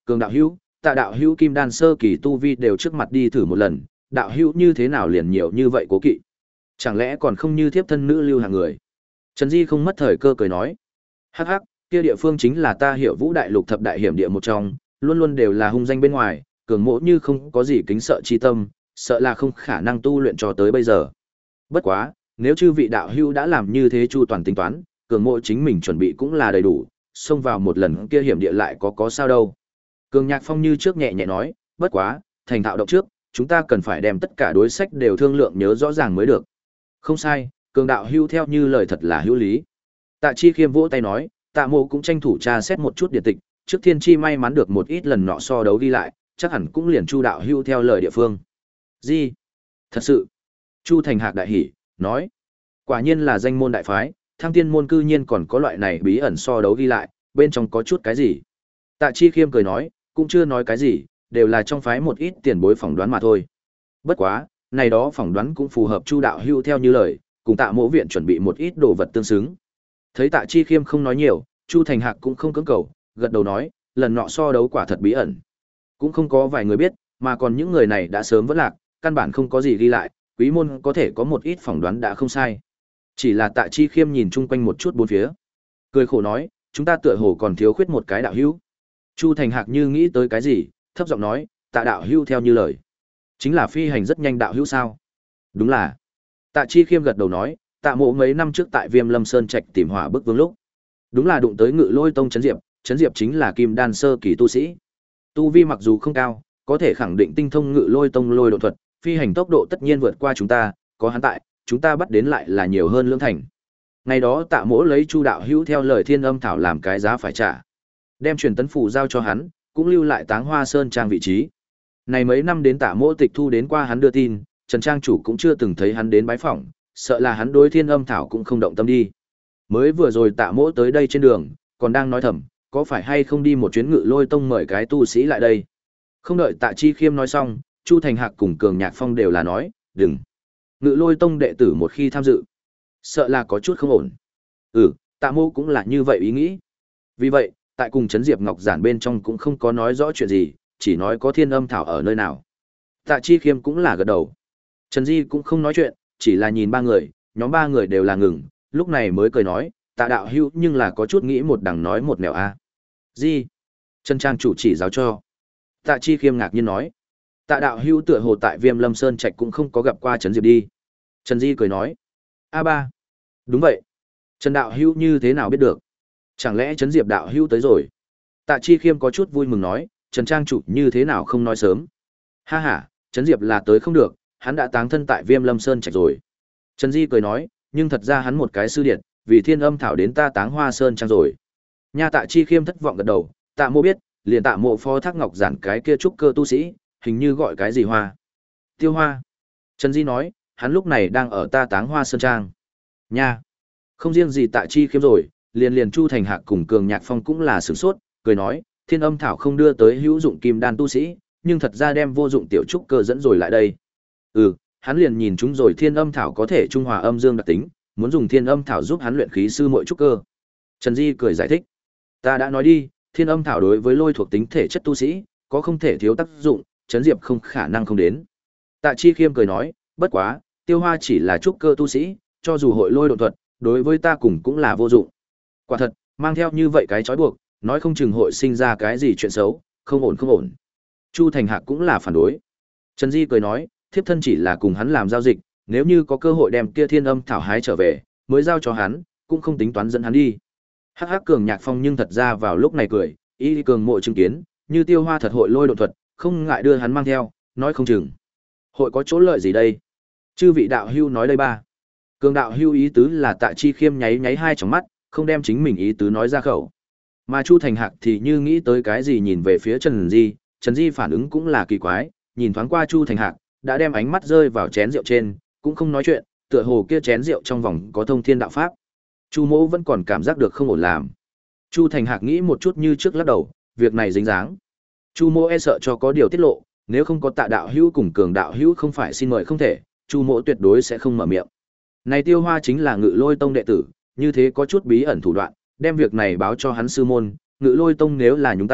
Cường đạo hữu, Tạ đạo hữu kim đan sơ kỳ tu vi đều trước mặt đi thử một lần, đạo hữu như thế nào liền nhiều như vậy cố kỵ? Chẳng lẽ còn không như thiếp thân nữ lưu hàng người? Trần Di không mất thời cơ cười nói, hắc hắc, kia địa phương chính là ta hiểu Vũ đại lục thập đại hiểm địa một trong, luôn luôn đều là hung danh bên ngoài, cường mộ như không có gì kính sợ chi tâm, sợ là không khả năng tu luyện cho tới bây giờ. Bất quá, nếu chư vị đạo hữu đã làm như thế chu toàn tính toán, cường mộ chính mình chuẩn bị cũng là đầy đủ, xông vào một lần kia hiểm địa lại có có sao đâu. Cường Nhạc Phong như trước nhẹ nhẹ nói, bất quá, thành thạo động trước, chúng ta cần phải đem tất cả đối sách đều thương lượng nhớ rõ ràng mới được. Không sai, cường đạo hữu theo như lời thật là hữu lý. Tạ Chi Khiêm vỗ tay nói, Tạ Mộ cũng tranh thủ tra xét một chút điện tịch, trước Thiên Chi may mắn được một ít lần nọ so đấu ghi lại, chắc hẳn cũng liền Chu đạo hữu theo lời địa phương. Gì? Thật sự? Chu Thành Hạc đại hỉ, nói, quả nhiên là danh môn đại phái, Thăng Tiên môn cư nhiên còn có loại này bí ẩn so đấu ghi lại, bên trong có chút cái gì? Tạ Chi Khiêm cười nói, cũng chưa nói cái gì, đều là trong phái một ít tiền bối phỏng đoán mà thôi. Bất quá, này đó phỏng đoán cũng phù hợp Chu đạo hữu theo như lời, cùng Tạ Mỗ viện chuẩn bị một ít đồ vật tương xứng. Thấy Tạ Chi Khiêm không nói nhiều, Chu Thành Hạc cũng không cưỡng cầu, gật đầu nói, lần nọ so đấu quả thật bí ẩn. Cũng không có vài người biết, mà còn những người này đã sớm vẫn lạc, căn bản không có gì ghi lại, quý môn có thể có một ít phỏng đoán đã không sai. Chỉ là Tạ Chi Khiêm nhìn chung quanh một chút bốn phía, cười khổ nói, chúng ta tựa hồ còn thiếu khuyết một cái đạo hữu. Chu Thành Hạc như nghĩ tới cái gì, thấp giọng nói, Tạ đạo hữu theo như lời, chính là phi hành rất nhanh đạo hữu sao? Đúng là. Tạ Chi Khiêm gật đầu nói, Tạ Mộ mấy năm trước tại Viêm Lâm Sơn Trạch tìm Hỏa Bức Vương lúc, đúng là đụng tới Ngự Lôi Tông Trấn Diệp, Trấn Diệp chính là kim đan sơ kỳ tu sĩ. Tu vi mặc dù không cao, có thể khẳng định tinh thông Ngự Lôi Tông lôi độ thuật, phi hành tốc độ tất nhiên vượt qua chúng ta, có hắn tại, chúng ta bắt đến lại là nhiều hơn lưỡng thành. Ngày đó Tạ Mỗ lấy Chu đạo hữu theo lời Thiên Âm thảo làm cái giá phải trả, đem truyền tấn phù giao cho hắn, cũng lưu lại Táng Hoa Sơn trang vị trí. Này mấy năm đến Tạ Mỗ tịch thu đến qua hắn đưa tin, Trần trang chủ cũng chưa từng thấy hắn đến bái phỏng, sợ là hắn đối Thiên Âm thảo cũng không động tâm đi. Mới vừa rồi Tạ Mỗ tới đây trên đường, còn đang nói thầm, có phải hay không đi một chuyến Ngự Lôi Tông mời cái tu sĩ lại đây. Không đợi Tạ Chi Khiêm nói xong, Chu Thành Hạc cùng Cường Nhạc Phong đều là nói, đừng. Ngự Lôi Tông đệ tử một khi tham dự, sợ là có chút không ổn. Ừ, Tạ Mỗ cũng là như vậy ý nghĩ. Vì vậy, tại cùng Trấn Diệp Ngọc giản bên trong cũng không có nói rõ chuyện gì, chỉ nói có Thiên Âm thảo ở nơi nào. Tạ Chi Khiêm cũng là gật đầu. Trần Di cũng không nói chuyện, chỉ là nhìn ba người, nhóm ba người đều là ngừng, lúc này mới cười nói, Tạ đạo hữu nhưng là có chút nghĩ một đằng nói một nẻo a. À. Di. Trần trang chủ chỉ giáo cho. Tạ Chi Khiêm ngạc nhiên nói, Tạ đạo hữu tựa hồ tại Viêm Lâm Sơn Trạch cũng không có gặp qua Trấn Diệp đi. Trần Di cười nói, a ba. Đúng vậy. Trần đạo hữu như thế nào biết được? Chẳng lẽ Trấn Diệp đạo hữu tới rồi? Tạ Chi Khiêm có chút vui mừng nói, Trần trang chủ như thế nào không nói sớm? Ha ha, Trấn Diệp là tới không được, hắn đã táng thân tại Viêm Lâm Sơn Trạch rồi. Trần Di cười nói, nhưng thật ra hắn một cái sư điệt, vì Thiên Âm thảo đến ta Táng Hoa Sơn trang rồi. Nha Tạ Chi Khiêm thất vọng gật đầu, Tạ Mộ biết, liền Tạ Mộ phó thác ngọc giản cái kia trúc cơ tu sĩ, hình như gọi cái gì Hoa? Tiêu Hoa. Trần Di nói, hắn lúc này đang ở ta Táng Hoa Sơn trang. Nha. Không riêng gì Tạ Chi Khiêm rồi, liền liền Chu Thành Hạc cùng Cường Nhạc Phong cũng là sửng sốt, cười nói, Thiên Âm thảo không đưa tới hữu dụng kim đan tu sĩ, nhưng thật ra đem vô dụng tiểu trúc cơ dẫn rồi lại đây. Ừ, hắn liền nhìn chúng rồi Thiên Âm thảo có thể trung hòa âm dương đặc tính, muốn dùng Thiên Âm thảo giúp hắn luyện khí sư muội trúc cơ. Trần Di cười giải thích, ta đã nói đi, Thiên Âm thảo đối với lôi thuộc tính thể chất tu sĩ, có không thể thiếu tác dụng, Trấn Diệp không khả năng không đến. Tạ Chi Khiêm cười nói, bất quá, Tiêu Hoa chỉ là trúc cơ tu sĩ, cho dù hội lôi độ thuật, đối với ta cùng cũng là vô dụng. Quả thật, mang theo như vậy cái trói buộc, nói không chừng hội sinh ra cái gì chuyện xấu, không ổn không ổn. Chu Thành Hạc cũng là phản đối. Trần Di cười nói, thiếp thân chỉ là cùng hắn làm giao dịch, nếu như có cơ hội đem kia Thiên Âm thảo hái trở về, mới giao cho hắn, cũng không tính toán dẫn hắn đi. Hắc Hắc Cường Nhạc Phong nhưng thật ra vào lúc này cười, y cường mộ chứng kiến, như Tiêu Hoa thật hội lôi độ thuật, không ngại đưa hắn mang theo, nói không chừng. Hội có chỗ lợi gì đây? Chư vị đạo hưu nói đây ba. Cường đạo hưu ý tứ là Tạ Chi Khiêm nháy nháy hai tròng mắt, không đem chính mình ý tứ nói ra khẩu. Mà Chu Thành Hạc thì như nghĩ tới cái gì nhìn về phía Trần Di, Trần Di phản ứng cũng là kỳ quái, nhìn thoáng qua Chu Thành Hạc, đã đem ánh mắt rơi vào chén rượu trên, cũng không nói chuyện, tựa hồ kia chén rượu trong vòng có thông thiên đạo pháp. Chu Mỗ vẫn còn cảm giác được không ổn làm. Chu Thành Hạc nghĩ một chút như trước lắc đầu, việc này dính dáng. Chu Mỗ e sợ cho có điều tiết lộ, nếu không có Tạ đạo hữu cùng Cường đạo hữu không phải xin mời không thể, Chu Mỗ tuyệt đối sẽ không mở miệng. Này Tiêu Hoa chính là Ngự Lôi Tông đệ tử, như thế có chút bí ẩn thủ đoạn, đem việc này báo cho hắn sư môn, Ngự Lôi Tông nếu là nhúng tay,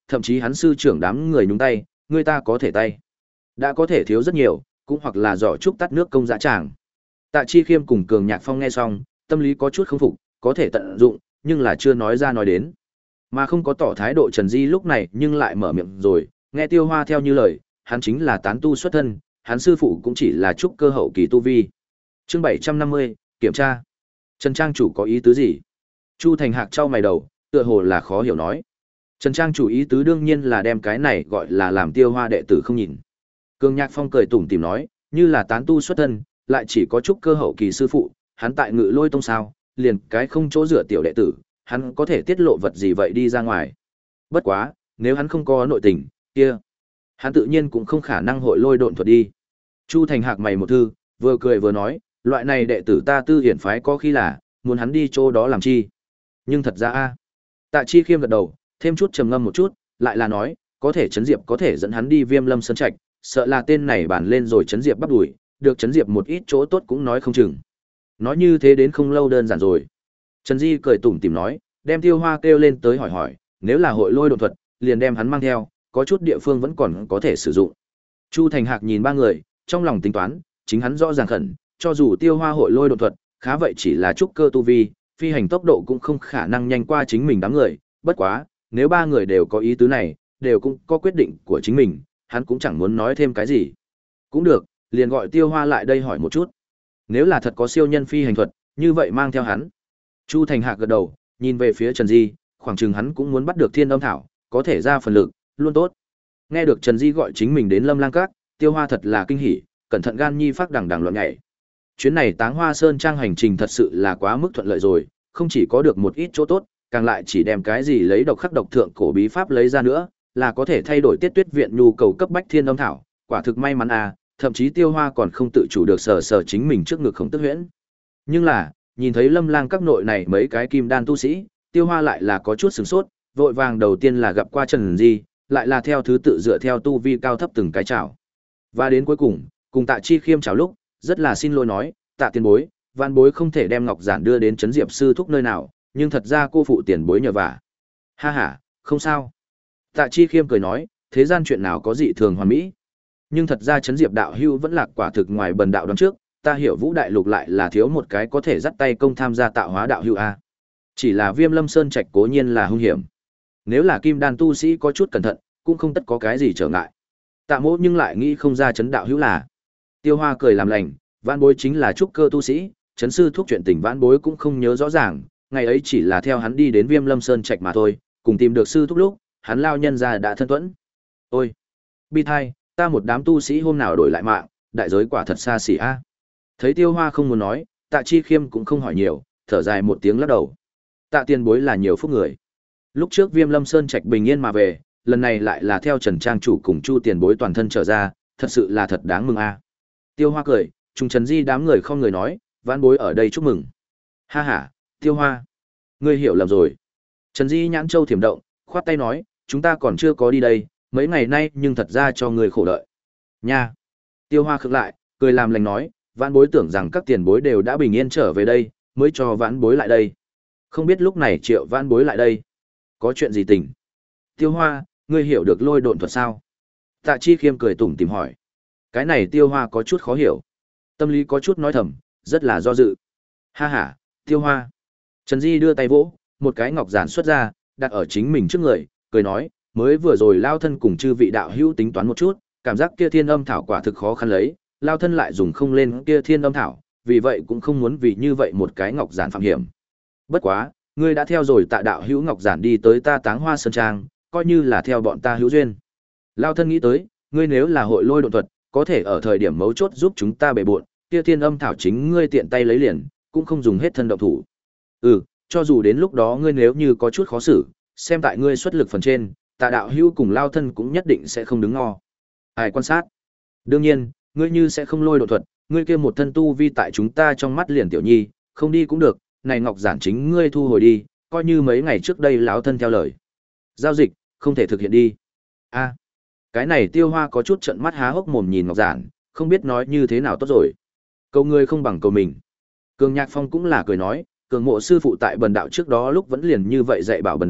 thậm chí hắn sư trưởng đám người nhúng tay, người ta có thể tay. Đã có thể thiếu rất nhiều, cũng hoặc là giỏ trúc tắt nước công dã tràng. Tạ Chi Khiêm cùng Cường Nhạc Phong nghe xong, tâm lý có chút không phục, có thể tận dụng, nhưng là chưa nói ra nói đến. Mà không có tỏ thái độ Trần Di lúc này nhưng lại mở miệng rồi, nghe Tiêu Hoa theo như lời, hắn chính là tán tu xuất thân, hắn sư phụ cũng chỉ là trúc cơ hậu kỳ tu vi. Chương bảy trăm năm mươi, kiểm tra. Trần Trang chủ có ý tứ gì? Chu Thành Hạc trao mày đầu, tựa hồ là khó hiểu nói. Trần Trang chủ ý tứ đương nhiên là đem cái này gọi là làm Tiêu Hoa đệ tử không nhìn. Cường Nhạc Phong cười tủm tỉm nói, như là tán tu xuất thân, lại chỉ có trúc cơ hậu kỳ sư phụ, hắn tại Ngự Lôi tông sao, liền cái không chỗ dựa tiểu đệ tử, hắn có thể tiết lộ vật gì vậy đi ra ngoài. Bất quá, nếu hắn không có nội tình, kia, hắn tự nhiên cũng không khả năng hội lôi độn thuật đi. Chu Thành Hạc mày một thư, vừa cười vừa nói, loại này đệ tử ta Tư Hiển phái có khi là, muốn hắn đi chỗ đó làm chi. Nhưng thật ra a. Tạ Chi Khiêm gật đầu, thêm chút trầm ngâm một chút, lại là nói, có thể Trấn Diệp có thể dẫn hắn đi Viêm Lâm Sơn Trạch, sợ là tên này bản lên rồi Trấn Diệp bắt đuổi, được Trấn Diệp một ít chỗ tốt cũng nói không chừng. Nói như thế đến không lâu đơn giản rồi. Trần Di cười tủm tỉm nói, đem Tiêu Hoa kêu lên tới hỏi hỏi, nếu là hội lôi độn thuật, liền đem hắn mang theo, có chút địa phương vẫn còn có thể sử dụng. Chu Thành Hạc nhìn ba người, trong lòng tính toán, chính hắn rõ ràng khẩn, cho dù Tiêu Hoa hội lôi độn thuật, khá vậy chỉ là trúc cơ tu vi, phi hành tốc độ cũng không khả năng nhanh qua chính mình đám người, bất quá, nếu ba người đều có ý tứ này, đều cũng có quyết định của chính mình, hắn cũng chẳng muốn nói thêm cái gì. Cũng được, liền gọi Tiêu Hoa lại đây hỏi một chút. Nếu là thật có siêu nhân phi hành thuật, như vậy mang theo hắn. Chu Thành Hạc gật đầu, nhìn về phía Trần Di, khoảng chừng hắn cũng muốn bắt được Thiên Âm Thảo, có thể ra phần lực, luôn tốt. Nghe được Trần Di gọi chính mình đến Lâm Lang Các, Tiêu Hoa thật là kinh hỉ, cẩn thận gan nhi phát đằng đằng loạn nhảy. Chuyến này Táng Hoa Sơn trang hành trình thật sự là quá mức thuận lợi rồi, không chỉ có được một ít chỗ tốt, càng lại chỉ đem cái gì lấy độc khắc độc thượng cổ bí pháp lấy ra nữa, là có thể thay đổi Tiết Tuyết viện nhu cầu cấp bách Thiên Âm Thảo, quả thực may mắn à, thậm chí Tiêu Hoa còn không tự chủ được sờ sờ chính mình trước ngực Khổng Tức Huyễn. Nhưng là, nhìn thấy Lâm Lang Các nội này mấy cái kim đan tu sĩ, Tiêu Hoa lại là có chút sửng sốt, vội vàng đầu tiên là gặp qua Trần Di, lại là theo thứ tự dựa theo tu vi cao thấp từng cái chào. Và đến cuối cùng, cùng Tạ Chi Khiêm chào lúc, rất là xin lỗi nói, Tạ tiền bối, văn bối không thể đem ngọc giản đưa đến Trấn Diệp sư thúc nơi nào, nhưng thật ra cô phụ tiền bối nhờ vả. Ha ha, không sao. Tạ Chi Khiêm cười nói, thế gian chuyện nào có dị thường hoàn mỹ. Nhưng thật ra Trấn Diệp đạo hưu vẫn lạc quả thực ngoài bần đạo đoán trước, ta hiểu Vũ Đại Lục lại là thiếu một cái có thể dắt tay công tham gia tạo hóa đạo hưu a. Chỉ là Viêm Lâm Sơn Trạch cố nhiên là hung hiểm. Nếu là kim đan tu sĩ có chút cẩn thận, cũng không tất có cái gì trở ngại. Tạ Mỗ nhưng lại nghĩ không ra Trấn đạo hữu là. Tiêu Hoa cười làm lành, vãn bối chính là trúc cơ tu sĩ, Trấn sư thuốc chuyện tình vãn bối cũng không nhớ rõ ràng, ngày ấy chỉ là theo hắn đi đến Viêm Lâm Sơn Trạch mà thôi, cùng tìm được sư thúc lúc, hắn lao nhân ra đã thân tuẫn. Ôi, bi thai, ta một đám tu sĩ hôm nào đổi lại mạng, đại giới quả thật xa xỉ a. Thấy Tiêu Hoa không muốn nói, Tạ Chi Khiêm cũng không hỏi nhiều, thở dài một tiếng lắc đầu. Tạ tiền bối là nhiều phúc người. Lúc trước Viêm Lâm Sơn Trạch bình yên mà về, lần này lại là theo Trần Trang chủ cùng Chu tiền bối toàn thân trở ra, thật sự là thật đáng mừng a. Tiêu Hoa cười, trùng Trần Di đám người không người nói, vãn bối ở đây chúc mừng. Ha ha, Tiêu Hoa, ngươi hiểu lầm rồi. Trần Di nhãn châu thiểm động, khoát tay nói, chúng ta còn chưa có đi đây, mấy ngày nay nhưng thật ra cho người khổ đợi. Nha. Tiêu Hoa khựng lại, cười làm lành nói, vãn bối tưởng rằng các tiền bối đều đã bình yên trở về đây, mới cho vãn bối lại đây. Không biết lúc này triệu vãn bối lại đây. Có chuyện gì tình? Tiêu Hoa, ngươi hiểu được lôi độn thuật sao? Tạ Chi Khiêm cười tủm tỉm hỏi. Cái này Tiêu Hoa có chút khó hiểu. Tâm lý có chút nói thầm, rất là do dự. Ha ha, Tiêu Hoa. Trần Di đưa tay vỗ, một cái ngọc giản xuất ra, đặt ở chính mình trước người, cười nói, mới vừa rồi lao thân cùng chư vị đạo hữu tính toán một chút, cảm giác kia thiên âm thảo quả thực khó khăn lấy, lao thân lại dùng không lên kia thiên âm thảo, vì vậy cũng không muốn vì như vậy một cái ngọc giản phạm hiểm. Bất quá, ngươi đã theo rồi Tạ đạo hữu ngọc giản đi tới ta Táng Hoa Sơn Trang, coi như là theo bọn ta hữu duyên. Lao thân nghĩ tới, ngươi nếu là hội lôi độn thuật, có thể ở thời điểm mấu chốt giúp chúng ta bề bộn, kia thiên âm thảo chính ngươi tiện tay lấy liền, cũng không dùng hết thân động thủ. Ừ, cho dù đến lúc đó ngươi nếu như có chút khó xử, xem tại ngươi xuất lực phần trên, Tạ đạo hữu cùng lao thân cũng nhất định sẽ không đứng ngò. Ai quan sát. Đương nhiên, ngươi như sẽ không lôi độn thuật, ngươi kia một thân tu vi tại chúng ta trong mắt liền tiểu nhi, không đi cũng được, này ngọc giản chính ngươi thu hồi đi, coi như mấy ngày trước đây lão thân theo lời. Giao dịch, không thể thực hiện đi. A, cái này Tiêu Hoa có chút trợn mắt há hốc mồm nhìn ngọc giản, không biết nói như thế nào tốt rồi. Cầu ngươi không bằng cầu mình. Cường Nhạc Phong cũng là cười nói, Cường Mộ sư phụ tại bần đạo trước đó lúc vẫn liền như vậy dạy bảo bần đạo,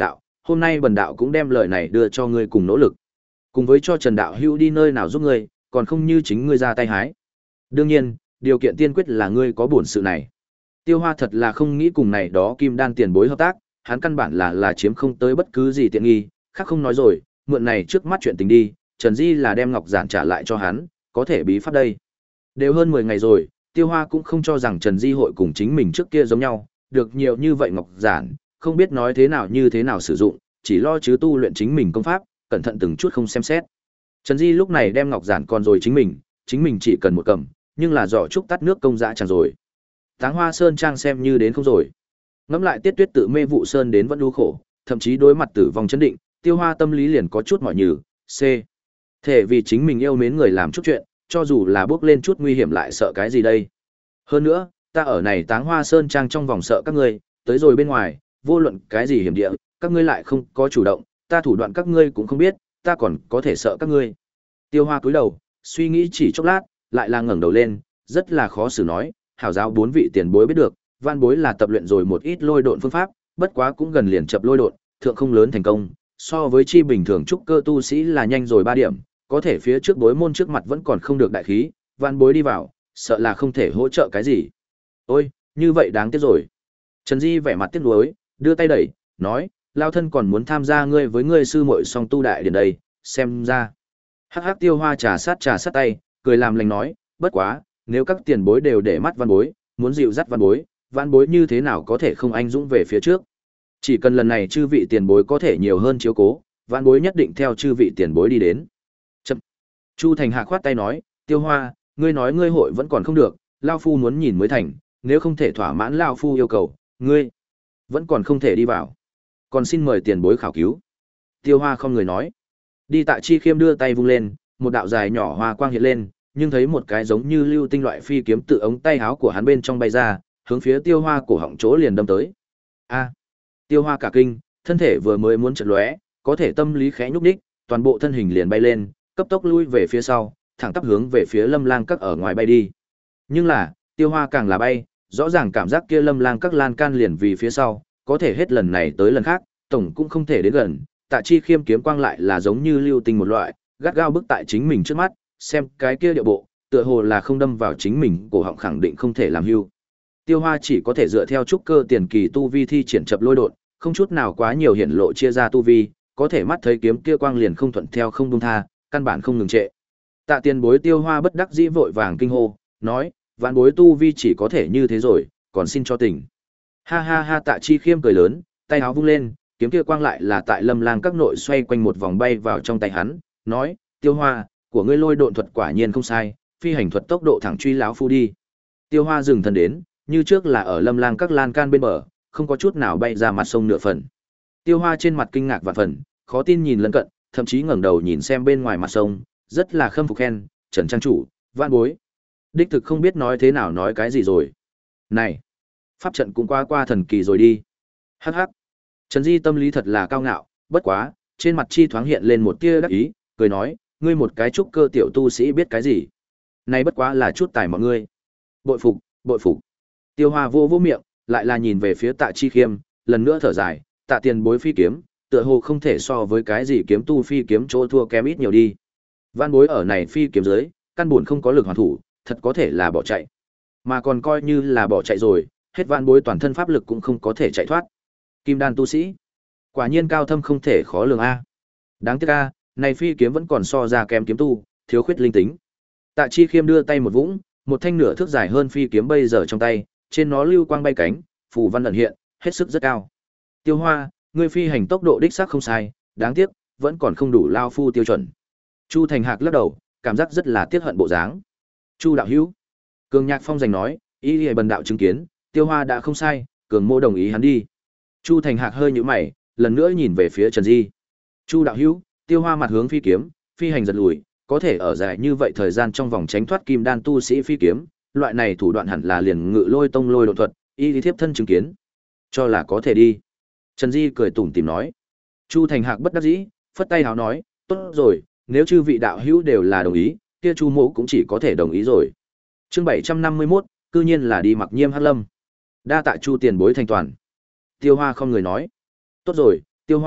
hôm nay bần đạo cũng đem lời này đưa cho ngươi cùng nỗ lực. Cùng với cho Trần đạo hữu đi nơi nào giúp ngươi, còn không như chính ngươi ra tay hái. Đương nhiên, điều kiện tiên quyết là ngươi có bổn sự này. Tiêu Hoa thật là không nghĩ cùng này đó kim đan tiền bối hợp tác, hắn căn bản là là chiếm không tới bất cứ gì tiện nghi, khác không nói rồi, mượn này trước mắt chuyện tình đi, Trần Di là đem ngọc giản trả lại cho hắn, có thể bí pháp đây. Đều hơn mười ngày rồi, Tiêu Hoa cũng không cho rằng Trần Di hội cùng chính mình trước kia giống nhau, được nhiều như vậy ngọc giản, không biết nói thế nào như thế nào sử dụng, chỉ lo chứ tu luyện chính mình công pháp, cẩn thận từng chút không xem xét. Trần Di lúc này đem ngọc giản còn rồi chính mình, chính mình chỉ cần một cầm, nhưng là giỏ trúc tắt nước công dã chẳng rồi. Táng Hoa Sơn trang xem như đến không rồi. Ngẫm lại Tiết Tuyết tự mê vụ sơn đến vẫn đu khổ, thậm chí đối mặt tử vong chấn định, Tiêu Hoa tâm lý liền có chút mỏi nhừ, C. Thể vì chính mình yêu mến người làm chút chuyện, cho dù là bước lên chút nguy hiểm lại sợ cái gì đây. Hơn nữa, ta ở này Táng Hoa Sơn trang trong vòng sợ các ngươi, tới rồi bên ngoài, vô luận cái gì hiểm địa, các ngươi lại không có chủ động, ta thủ đoạn các ngươi cũng không biết, ta còn có thể sợ các ngươi. Tiêu Hoa cúi đầu, suy nghĩ chỉ chốc lát, lại là ngẩng đầu lên, rất là khó xử nói, hảo giáo bốn vị tiền bối biết được, văn bối là tập luyện rồi một ít lôi độn phương pháp, bất quá cũng gần liền chập lôi độn, thượng không lớn thành công, so với chi bình thường trúc cơ tu sĩ là nhanh rồi ba điểm, có thể phía trước bối môn trước mặt vẫn còn không được đại khí, văn bối đi vào, sợ là không thể hỗ trợ cái gì. Ôi, như vậy đáng tiếc rồi. Trần Di vẻ mặt tiếc nuối, đưa tay đẩy, nói, lao thân còn muốn tham gia ngươi với ngươi sư muội song tu đại điển đây, xem ra. Hắc hắc Tiêu Hoa trà sát trà sát tay, cười làm lành nói, bất quá, nếu các tiền bối đều để mắt văn bối, muốn dịu dắt văn bối, văn bối như thế nào có thể không anh dũng về phía trước. Chỉ cần lần này chư vị tiền bối có thể nhiều hơn chiếu cố, văn bối nhất định theo chư vị tiền bối đi đến. Chậm. Chu Thành Hạ khoát tay nói, Tiêu Hoa, ngươi nói ngươi hội vẫn còn không được, lao phu muốn nhìn mới thành, nếu không thể thỏa mãn lao phu yêu cầu, ngươi vẫn còn không thể đi vào. Còn xin mời tiền bối khảo cứu. Tiêu Hoa không người nói. Đi Tạ Chi Khiêm đưa tay vung lên, một đạo dài nhỏ hoa quang hiện lên, nhưng thấy một cái giống như lưu tinh loại phi kiếm tự ống tay áo của hắn bên trong bay ra, hướng phía Tiêu Hoa cổ họng chỗ liền đâm tới. A! Tiêu Hoa cả kinh, thân thể vừa mới muốn chợt lóe, có thể tâm lý khẽ nhúc nhích, toàn bộ thân hình liền bay lên, cấp tốc lui về phía sau, thẳng tắp hướng về phía Lâm Lang Các ở ngoài bay đi. Nhưng là, Tiêu Hoa càng là bay, rõ ràng cảm giác kia Lâm Lang Các lan can liền vì phía sau, có thể hết lần này tới lần khác, tổng cũng không thể đến gần. Tạ Chi Khiêm kiếm quang lại là giống như lưu tinh một loại, gắt gao bức tại chính mình trước mắt, xem cái kia điệu bộ, tựa hồ là không đâm vào chính mình, cổ họng khẳng định không thể làm hưu. Tiêu Hoa chỉ có thể dựa theo trúc cơ tiền kỳ tu vi thi triển chập lôi đột, không chút nào quá nhiều hiển lộ chia ra tu vi, có thể mắt thấy kiếm kia quang liền không thuận theo không buông tha, căn bản không ngừng trệ. Tạ Tiền bối Tiêu Hoa bất đắc dĩ vội vàng kinh hô, nói, vạn bối tu vi chỉ có thể như thế rồi, còn xin cho tỉnh. Ha ha ha Tạ Chi Khiêm cười lớn, tay áo vung lên, kiếm kia quang lại là tại Lâm Lang Các nội xoay quanh một vòng bay vào trong tay hắn, nói, Tiêu Hoa, của ngươi lôi độn thuật quả nhiên không sai, phi hành thuật tốc độ thẳng truy lão phu đi. Tiêu Hoa dừng thân đến, như trước là ở Lâm Lang Các lan can bên bờ, không có chút nào bay ra mặt sông nửa phần. Tiêu Hoa trên mặt kinh ngạc vạn phần, khó tin nhìn lân cận, thậm chí ngẩng đầu nhìn xem bên ngoài mặt sông, rất là khâm phục khen, Trần trang chủ, vạn bối. Đích thực không biết nói thế nào nói cái gì rồi. Này, pháp trận cũng qua qua thần kỳ rồi đi. Hắc hắc. Trần Di tâm lý thật là cao ngạo, bất quá, trên mặt chi thoáng hiện lên một tia đắc ý, cười nói, ngươi một cái trúc cơ tiểu tu sĩ biết cái gì? Này bất quá là chút tài mọi ngươi. Bội phục, bội phục. Tiêu Hoa vô vô miệng, lại là nhìn về phía Tạ Chi Khiêm, lần nữa thở dài, Tạ Tiền bối phi kiếm, tựa hồ không thể so với cái gì kiếm tu phi kiếm chỗ thua kém ít nhiều đi. Văn bối ở này phi kiếm dưới, căn buồn không có lực hoàn thủ, thật có thể là bỏ chạy. Mà còn coi như là bỏ chạy rồi, hết văn bối toàn thân pháp lực cũng không có thể chạy thoát. Kim đan tu sĩ, quả nhiên cao thâm không thể khó lường a. Đáng tiếc a, này phi kiếm vẫn còn so ra kém kiếm tu, thiếu khuyết linh tính. Tạ Chi Khiêm đưa tay một vũng, một thanh nửa thước dài hơn phi kiếm bây giờ trong tay, trên nó lưu quang bay cánh, phù văn ẩn hiện, hết sức rất cao. Tiêu Hoa, ngươi phi hành tốc độ đích xác không sai, đáng tiếc, vẫn còn không đủ lao phu tiêu chuẩn. Chu Thành Hạc lắc đầu, cảm giác rất là tiếc hận bộ dáng. Chu đạo hữu, Cường Nhạc Phong giành nói, ý liễu bần đạo chứng kiến, Tiêu Hoa đã không sai, Cường Mô đồng ý hắn đi. Chu Thành Hạc hơi nhíu mày, lần nữa nhìn về phía Trần Di. Chu đạo hữu, Tiêu Hoa mặt hướng phi kiếm, phi hành giật lùi, có thể ở dài như vậy thời gian trong vòng tránh thoát kim đan tu sĩ phi kiếm, loại này thủ đoạn hẳn là liền ngự lôi tông lôi độ thuật, y lý thiếp thân chứng kiến, cho là có thể đi. Trần Di cười tủm tỉm nói. Chu Thành Hạc bất đắc dĩ, phất tay háo nói, tốt rồi, nếu chư vị đạo hữu đều là đồng ý, kia Chu mỗ cũng chỉ có thể đồng ý rồi. Chương bảy trăm năm mươi mốt, cư nhiên là đi Mặc Nhiêm Hắc Lâm. Đa tạ Chu tiền bối thành toàn. Tiêu Hoa không người nói. Tốt rồi, Tiêu Hoa,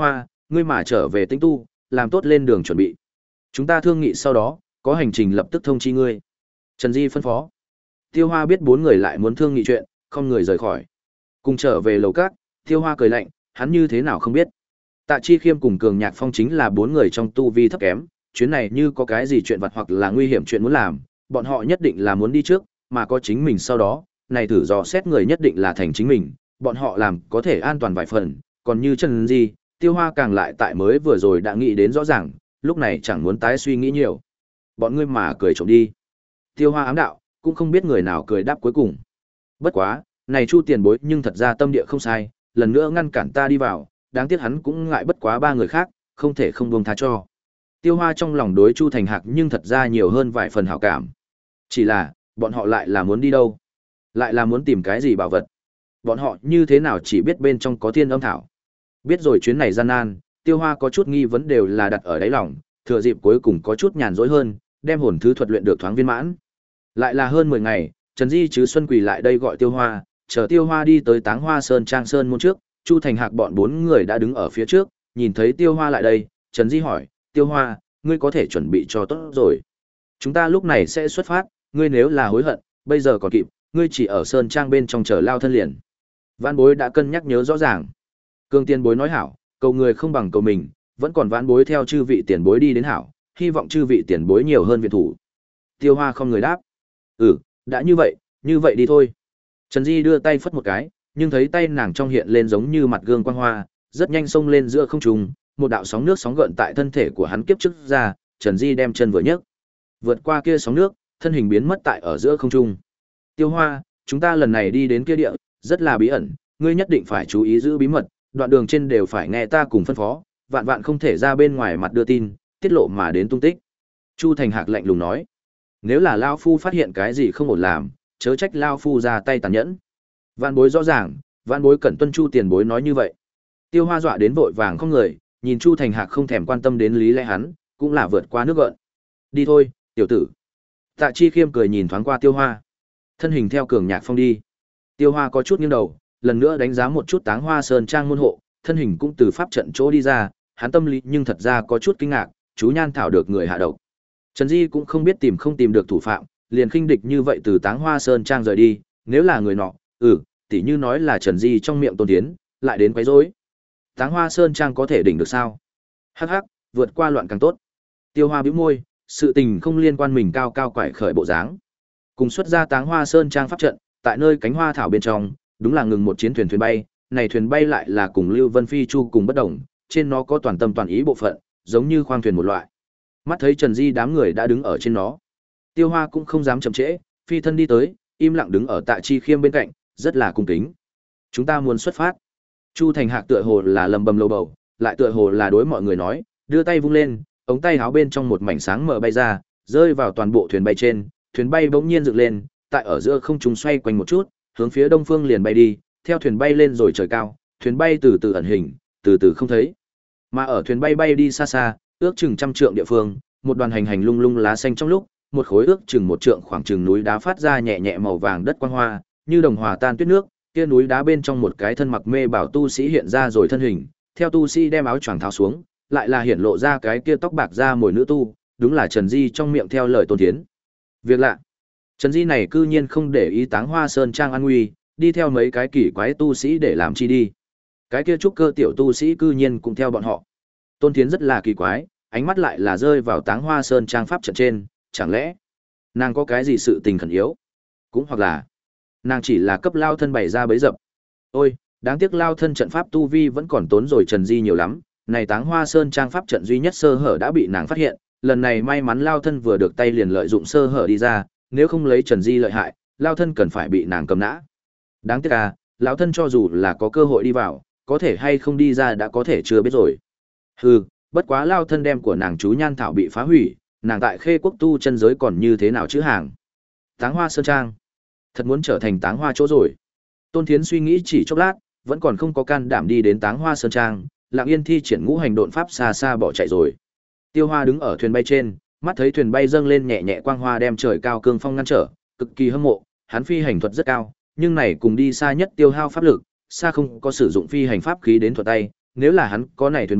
ngươi mà trở về Tĩnh Tu, làm tốt lên đường chuẩn bị. Chúng ta thương nghị sau đó, có hành trình lập tức thông chi ngươi. Trần Di phân phó. Tiêu Hoa biết bốn người lại muốn thương nghị chuyện, không người rời khỏi. Cùng trở về lầu cát, Tiêu Hoa cười lạnh, hắn như thế nào không biết. Tạ Chi Khiêm cùng Cường Nhạc Phong chính là bốn người trong tu vi thấp kém, chuyến này như có cái gì chuyện vặt hoặc là nguy hiểm chuyện muốn làm, bọn họ nhất định là muốn đi trước, mà có chính mình sau đó, này thử dò xét người nhất định là thành chính mình, bọn họ làm có thể an toàn vài phần, còn như Trần Di, Tiêu Hoa càng lại tại mới vừa rồi đã nghĩ đến rõ ràng, lúc này chẳng muốn tái suy nghĩ nhiều. Bọn ngươi mà cười trộm đi. Tiêu Hoa ám đạo, cũng không biết người nào cười đáp cuối cùng. Bất quá, này Chu tiền bối nhưng thật ra tâm địa không sai, lần nữa ngăn cản ta đi vào, đáng tiếc hắn cũng ngại bất quá ba người khác, không thể không buông tha cho. Tiêu Hoa trong lòng đối Chu Thành Hạc nhưng thật ra nhiều hơn vài phần hảo cảm. Chỉ là, bọn họ lại là muốn đi đâu? Lại là muốn tìm cái gì bảo vật? Bọn họ như thế nào chỉ biết bên trong có thiên âm thảo? Biết rồi chuyến này gian nan, Tiêu Hoa có chút nghi vấn đều là đặt ở đáy lòng, thừa dịp cuối cùng có chút nhàn rỗi hơn, đem hồn thứ thuật luyện được thoáng viên mãn. Lại là hơn mười ngày, Trần Di chứ Xuân Quỳ lại đây gọi Tiêu Hoa, chờ Tiêu Hoa đi tới Táng Hoa Sơn Trang Sơn môn trước, Chu Thành Hạc bọn bốn người đã đứng ở phía trước, nhìn thấy Tiêu Hoa lại đây, Trần Di hỏi, Tiêu Hoa, ngươi có thể chuẩn bị cho tốt rồi. Chúng ta lúc này sẽ xuất phát, ngươi nếu là hối hận, bây giờ còn kịp, ngươi chỉ ở Sơn Trang bên trong chờ lao thân liền. Vãn bối đã cân nhắc nhớ rõ ràng. Cương tiền bối nói hảo, cầu người không bằng cầu mình, vẫn còn vãn bối theo chư vị tiền bối đi đến hảo, hy vọng chư vị tiền bối nhiều hơn viện thủ. Tiêu Hoa không người đáp. Ừ, đã như vậy, như vậy đi thôi. Trần Di đưa tay phất một cái, nhưng thấy tay nàng trong hiện lên giống như mặt gương quang hoa, rất nhanh xông lên giữa không trung, một đạo sóng nước sóng gợn tại thân thể của hắn kiếp trước ra, Trần Di đem chân vừa nhấc, vượt qua kia sóng nước, thân hình biến mất tại ở giữa không trung. Tiêu Hoa, chúng ta lần này đi đến kia địa, rất là bí ẩn, ngươi nhất định phải chú ý giữ bí mật, đoạn đường trên đều phải nghe ta cùng phân phó, vạn vạn không thể ra bên ngoài mặt đưa tin, tiết lộ mà đến tung tích. Chu Thành Hạc lạnh lùng nói, nếu là Lao Phu phát hiện cái gì không ổn làm, chớ trách Lao Phu ra tay tàn nhẫn. Vạn bối rõ ràng, vạn bối cẩn tuân Chu tiền bối nói như vậy. Tiêu Hoa dọa đến vội vàng không người, nhìn Chu Thành Hạc không thèm quan tâm đến lý lẽ hắn, cũng là vượt qua nước gợn. Đi thôi, tiểu tử. Tạ Chi Khiêm cười nhìn thoáng qua Tiêu Hoa, thân hình theo Cường Nhạc Phong đi. Tiêu Hoa có chút nghiêng đầu, lần nữa đánh giá một chút Táng Hoa Sơn Trang môn hộ, thân hình cũng từ pháp trận chỗ đi ra, hắn tâm lý nhưng thật ra có chút kinh ngạc, chú Nhan Thảo được người hạ độc. Trần Di cũng không biết tìm không tìm được thủ phạm, liền khinh địch như vậy từ Táng Hoa Sơn Trang rời đi, nếu là người nọ, ừ, tỉ như nói là Trần Di trong miệng Tôn Tiến, lại đến quấy rối. Táng Hoa Sơn Trang có thể đỉnh được sao? Hắc hắc, vượt qua loạn càng tốt. Tiêu Hoa bĩu môi, sự tình không liên quan mình cao cao quải khởi bộ dáng. Cùng xuất ra Táng Hoa Sơn Trang pháp trận, tại nơi cánh hoa thảo bên trong, đúng là ngừng một chiến thuyền thuyền bay, này thuyền bay lại là cùng Lưu Vân Phi Chu cùng bất động, trên nó có toàn tâm toàn ý bộ phận, giống như khoang thuyền một loại. Mắt thấy Trần Di đám người đã đứng ở trên nó, Tiêu Hoa cũng không dám chậm trễ, phi thân đi tới, im lặng đứng ở Tạ Chi Khiêm bên cạnh, rất là cung kính. Chúng ta muốn xuất phát. Chu Thành Hạc tựa hồ là lầm bầm lầu bầu, lại tựa hồ là đối mọi người nói, đưa tay vung lên, ống tay áo bên trong một mảnh sáng mở bay ra, rơi vào toàn bộ thuyền bay trên, thuyền bay bỗng nhiên dựng lên, tại ở giữa không trung xoay quanh một chút, hướng phía đông phương liền bay đi, theo thuyền bay lên rồi trời cao, thuyền bay từ từ ẩn hình, từ từ không thấy. Mà ở thuyền bay bay đi xa xa, ước chừng trăm trượng địa phương, một đoàn hành hành lung lung lá xanh trong lúc, một khối ước chừng một trượng khoảng chừng núi đá phát ra nhẹ nhẹ màu vàng đất quang hoa, như đồng hòa tan tuyết nước, kia núi đá bên trong một cái thân mặc mê bảo tu sĩ hiện ra rồi thân hình, theo tu sĩ đem áo choàng tháo xuống, lại là hiện lộ ra cái kia tóc bạc da mồi nữ tu, đúng là Trần Di trong miệng theo lời Tôn Thiến. Việc lạ, Trần Di này cư nhiên không để ý Táng Hoa Sơn Trang an nguy, đi theo mấy cái kỳ quái tu sĩ để làm chi đi. Cái kia trúc cơ tiểu tu sĩ cư nhiên cũng theo bọn họ. Tôn Thiến rất là kỳ quái, ánh mắt lại là rơi vào Táng Hoa Sơn Trang pháp trận trên, chẳng lẽ nàng có cái gì sự tình khẩn yếu? Cũng hoặc là nàng chỉ là cấp lao thân bày ra bấy dập. Ôi, đáng tiếc lao thân trận pháp tu vi vẫn còn tốn rồi Trần Di nhiều lắm, này Táng Hoa Sơn Trang pháp trận duy nhất sơ hở đã bị nàng phát hiện, lần này may mắn lao thân vừa được tay liền lợi dụng sơ hở đi ra, nếu không lấy Trần Di lợi hại, lao thân cần phải bị nàng cầm nã. Đáng tiếc à, lão thân cho dù là có cơ hội đi vào, có thể hay không đi ra đã có thể chưa biết rồi. Hừ, bất quá lao thân đem của nàng chú Nhan Thảo bị phá hủy, nàng tại Khê Quốc tu chân giới còn như thế nào chứ hàng. Táng Hoa Sơn Trang, thật muốn trở thành Táng Hoa chỗ rồi. Tôn Thiến suy nghĩ chỉ chốc lát, vẫn còn không có can đảm đi đến Táng Hoa Sơn Trang, Lặng Yên thi triển ngũ hành độn pháp xa xa bỏ chạy rồi. Tiêu Hoa đứng ở thuyền bay trên, mắt thấy thuyền bay dâng lên nhẹ nhẹ quang hoa đem trời cao cương phong ngăn trở, cực kỳ hâm mộ, hắn phi hành thuật rất cao, nhưng này cùng đi xa nhất tiêu hao pháp lực, xa không có sử dụng phi hành pháp khí đến thuật tay, nếu là hắn có này thuyền bay,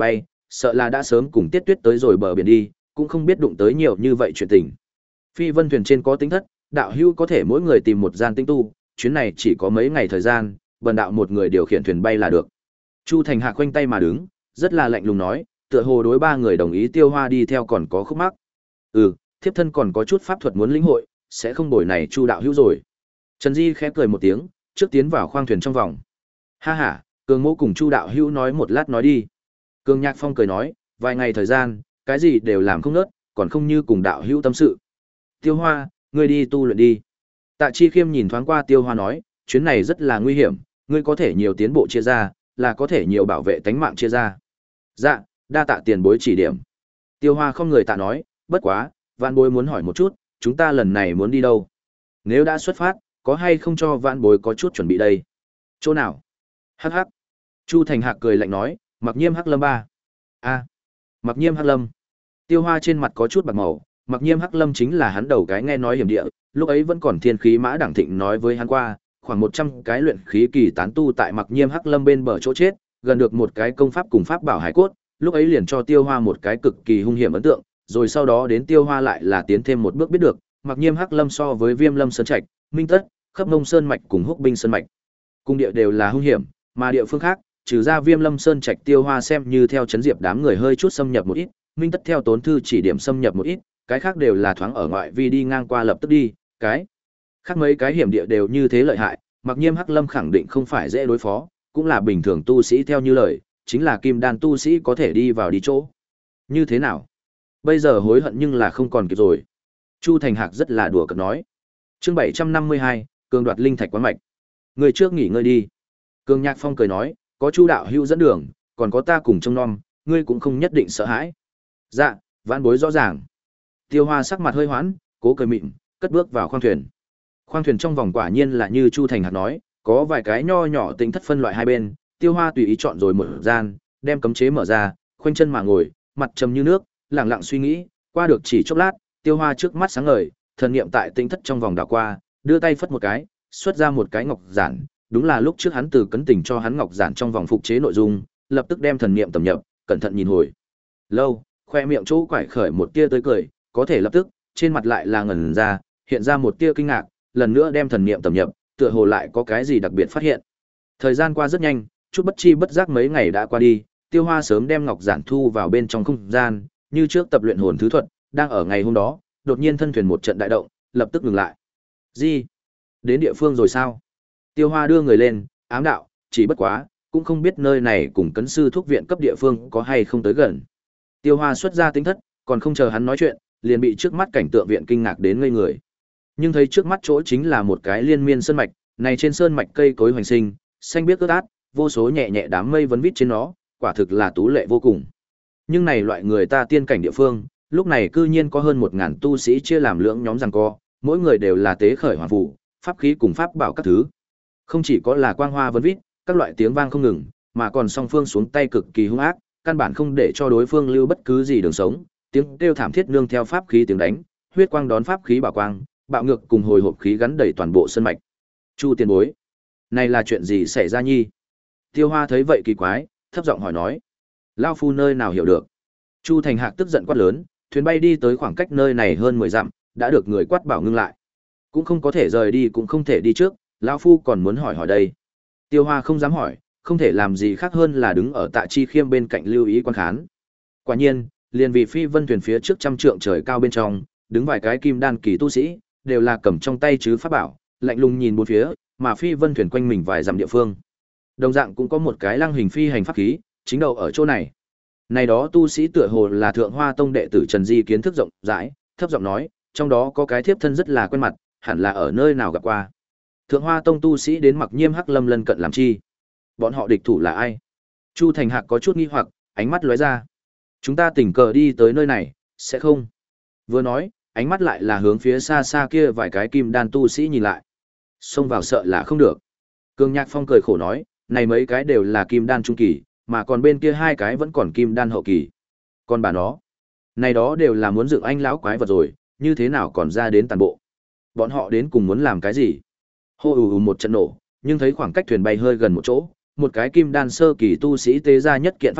sợ là đã sớm cùng Tiết Tuyết tới rồi bờ biển đi, cũng không biết đụng tới nhiều như vậy chuyện tình. Phi vân thuyền trên có tính thất, đạo hữu có thể mỗi người tìm một gian tinh tu, chuyến này chỉ có mấy ngày thời gian, bần đạo một người điều khiển thuyền bay là được. Chu Thành Hạc khoanh tay mà đứng, rất là lạnh lùng nói, tựa hồ đối ba người đồng ý Tiêu Hoa đi theo còn có khúc mắc. Ừ, thiếp thân còn có chút pháp thuật muốn lĩnh hội, sẽ không bồi này Chu đạo hữu rồi. Trần Di khẽ cười một tiếng, trước tiến vào khoang thuyền trong vòng. Ha ha, Cường Mỗ cùng Chu đạo hữu nói một lát nói đi. Cường Nhạc Phong cười nói, vài ngày thời gian, cái gì đều làm không nớt, còn không như cùng đạo hữu tâm sự. Tiêu Hoa, ngươi đi tu luyện đi. Tạ Chi Khiêm nhìn thoáng qua Tiêu Hoa nói, chuyến này rất là nguy hiểm, ngươi có thể nhiều tiến bộ chia ra, là có thể nhiều bảo vệ tánh mạng chia ra. Dạ, đa tạ tiền bối chỉ điểm. Tiêu Hoa không người tạ nói, bất quá, vạn bối muốn hỏi một chút, chúng ta lần này muốn đi đâu? Nếu đã xuất phát, có hay không cho vạn bối có chút chuẩn bị đây? Chỗ nào? Hắc hắc. Chu Thành Hạc cười lạnh nói, Mặc Nhiêm Hắc Lâm ba. A, Mặc Nhiêm Hắc Lâm. Tiêu Hoa trên mặt có chút bạc màu, Mặc Nhiêm Hắc Lâm chính là hắn đầu cái nghe nói hiểm địa, lúc ấy vẫn còn thiên khí mã đẳng thịnh nói với hắn qua, khoảng một trăm cái luyện khí kỳ tán tu tại Mặc Nhiêm Hắc Lâm bên bờ chỗ chết, gần được một cái công pháp cùng pháp bảo hải cốt, lúc ấy liền cho Tiêu Hoa một cái cực kỳ hung hiểm ấn tượng, rồi sau đó đến Tiêu Hoa lại là tiến thêm một bước biết được, Mặc Nhiêm Hắc Lâm so với Viêm Lâm Sơn Trạch, Minh Tất, Khắp Nông Sơn mạch cùng Húc Binh Sơn mạch, cung địa đều là hung hiểm, mà địa phương khác, trừ ra Viêm Lâm Sơn Trạch Tiêu Hoa xem như theo chấn diệp đám người hơi chút xâm nhập một ít, Minh Tất theo tốn thư chỉ điểm xâm nhập một ít, cái khác đều là thoáng ở ngoại vi đi ngang qua lập tức đi, cái khác mấy cái hiểm địa đều như thế lợi hại, Mặc Nhiêm Hắc Lâm khẳng định không phải dễ đối phó, cũng là bình thường tu sĩ theo như lời, chính là kim đan tu sĩ có thể đi vào đi chỗ. Như thế nào? Bây giờ hối hận nhưng là không còn kịp rồi. Chu Thành Hạc rất là đùa cợt nói. Chương bảy trăm năm mươi hai, cường đoạt linh thạch quán mạch. Người trước nghỉ ngơi đi. Cường Nhạc Phong cười nói, có Chu đạo hữu dẫn đường, còn có ta cùng trông nom, ngươi cũng không nhất định sợ hãi. Dạ, vãn bối rõ ràng. Tiêu Hoa sắc mặt hơi hoãn, cố cười mịn, cất bước vào khoang thuyền. Khoang thuyền trong vòng quả nhiên là như Chu Thành Hạc nói, có vài cái nho nhỏ tính thất phân loại hai bên, Tiêu Hoa tùy ý chọn rồi một gian, đem cấm chế mở ra, khoanh chân mà ngồi, mặt trầm như nước, lặng lặng suy nghĩ, qua được chỉ chốc lát, Tiêu Hoa trước mắt sáng ngời, thần niệm tại tinh thất trong vòng đảo qua, đưa tay phất một cái, xuất ra một cái ngọc giản, đúng là lúc trước hắn từ cấn tình cho hắn ngọc giản trong vòng phục chế nội dung, lập tức đem thần niệm tầm nhập, cẩn thận nhìn hồi. Lâu, khoe miệng chỗ quải khởi một tia tới cười, có thể lập tức, trên mặt lại là ngẩn ra, hiện ra một tia kinh ngạc, lần nữa đem thần niệm tầm nhập, tựa hồ lại có cái gì đặc biệt phát hiện. Thời gian qua rất nhanh, chút bất chi bất giác mấy ngày đã qua đi, Tiêu Hoa sớm đem ngọc giản thu vào bên trong không gian, như trước tập luyện hồn thứ thuật, đang ở ngày hôm đó, đột nhiên thân thuyền một trận đại động, lập tức ngừng lại. Gì? Đến địa phương rồi sao? Tiêu Hoa đưa người lên, ám đạo, chỉ bất quá, cũng không biết nơi này cùng cấn sư thuốc viện cấp địa phương có hay không tới gần. Tiêu Hoa xuất ra tính thất, còn không chờ hắn nói chuyện, liền bị trước mắt cảnh tượng viện kinh ngạc đến ngây người. Nhưng thấy trước mắt chỗ chính là một cái liên miên sơn mạch, này trên sơn mạch cây cối hoành sinh, xanh biếc ướt át, vô số nhẹ nhẹ đám mây vấn vít trên nó, quả thực là tú lệ vô cùng. Nhưng này loại người ta tiên cảnh địa phương, lúc này cư nhiên có hơn một ngàn tu sĩ chia làm lưỡng nhóm giằng co, mỗi người đều là tế khởi hoàng phù, pháp khí cùng pháp bảo các thứ. Không chỉ có là quang hoa vấn vít, các loại tiếng vang không ngừng, mà còn song phương xuống tay cực kỳ hung ác, căn bản không để cho đối phương lưu bất cứ gì đường sống, tiếng kêu thảm thiết nương theo pháp khí tiếng đánh, huyết quang đón pháp khí bảo quang, bạo ngược cùng hồi hộp khí gắn đầy toàn bộ sân mạch. Chu tiền bối, này là chuyện gì xảy ra nhi? Tiêu Hoa thấy vậy kỳ quái, thấp giọng hỏi nói. Lao phu nơi nào hiểu được? Chu Thành Hạc tức giận quát lớn, thuyền bay đi tới khoảng cách nơi này hơn mười dặm, đã được người quát bảo ngưng lại. Cũng không có thể rời đi cũng không thể đi trước, lão phu còn muốn hỏi hỏi đây. Tiêu Hoa không dám hỏi, không thể làm gì khác hơn là đứng ở Tạ Chi Khiêm bên cạnh lưu ý quan khán. Quả nhiên, liền vì phi vân thuyền phía trước trăm trượng trời cao bên trong, đứng vài cái kim đan kỳ tu sĩ, đều là cầm trong tay chứ pháp bảo, lạnh lùng nhìn bốn phía, mà phi vân thuyền quanh mình vài dặm địa phương. Đồng dạng cũng có một cái lăng hình phi hành pháp khí, chính đầu ở chỗ này. Này đó tu sĩ tựa hồ là Thượng Hoa Tông đệ tử Trần Di kiến thức rộng rãi, thấp giọng nói, trong đó có cái thiếp thân rất là quen mặt, hẳn là ở nơi nào gặp qua. Thượng Hoa Tông tu sĩ đến Mặc Nhiêm Hắc Lâm lân cận làm chi? Bọn họ địch thủ là ai? Chu Thành Hạc có chút nghi hoặc, ánh mắt lóe ra. Chúng ta tình cờ đi tới nơi này, sẽ không? Vừa nói, ánh mắt lại là hướng phía xa xa kia vài cái kim đan tu sĩ nhìn lại. Xông vào sợ là không được. Cường Nhạc Phong cười khổ nói, này mấy cái đều là kim đan trung kỳ, mà còn bên kia hai cái vẫn còn kim đan hậu kỳ. Còn bà nó, này đó đều là muốn dựng anh lão quái vật rồi, như thế nào còn ra đến tàn bộ? Bọn họ đến cùng muốn làm cái gì? Hô ù ù một trận nổ, nhưng thấy khoảng cách thuyền bay hơi gần một chỗ, một cái kim đan sơ kỳ tu sĩ tế ra nhất kiện pháp bảo,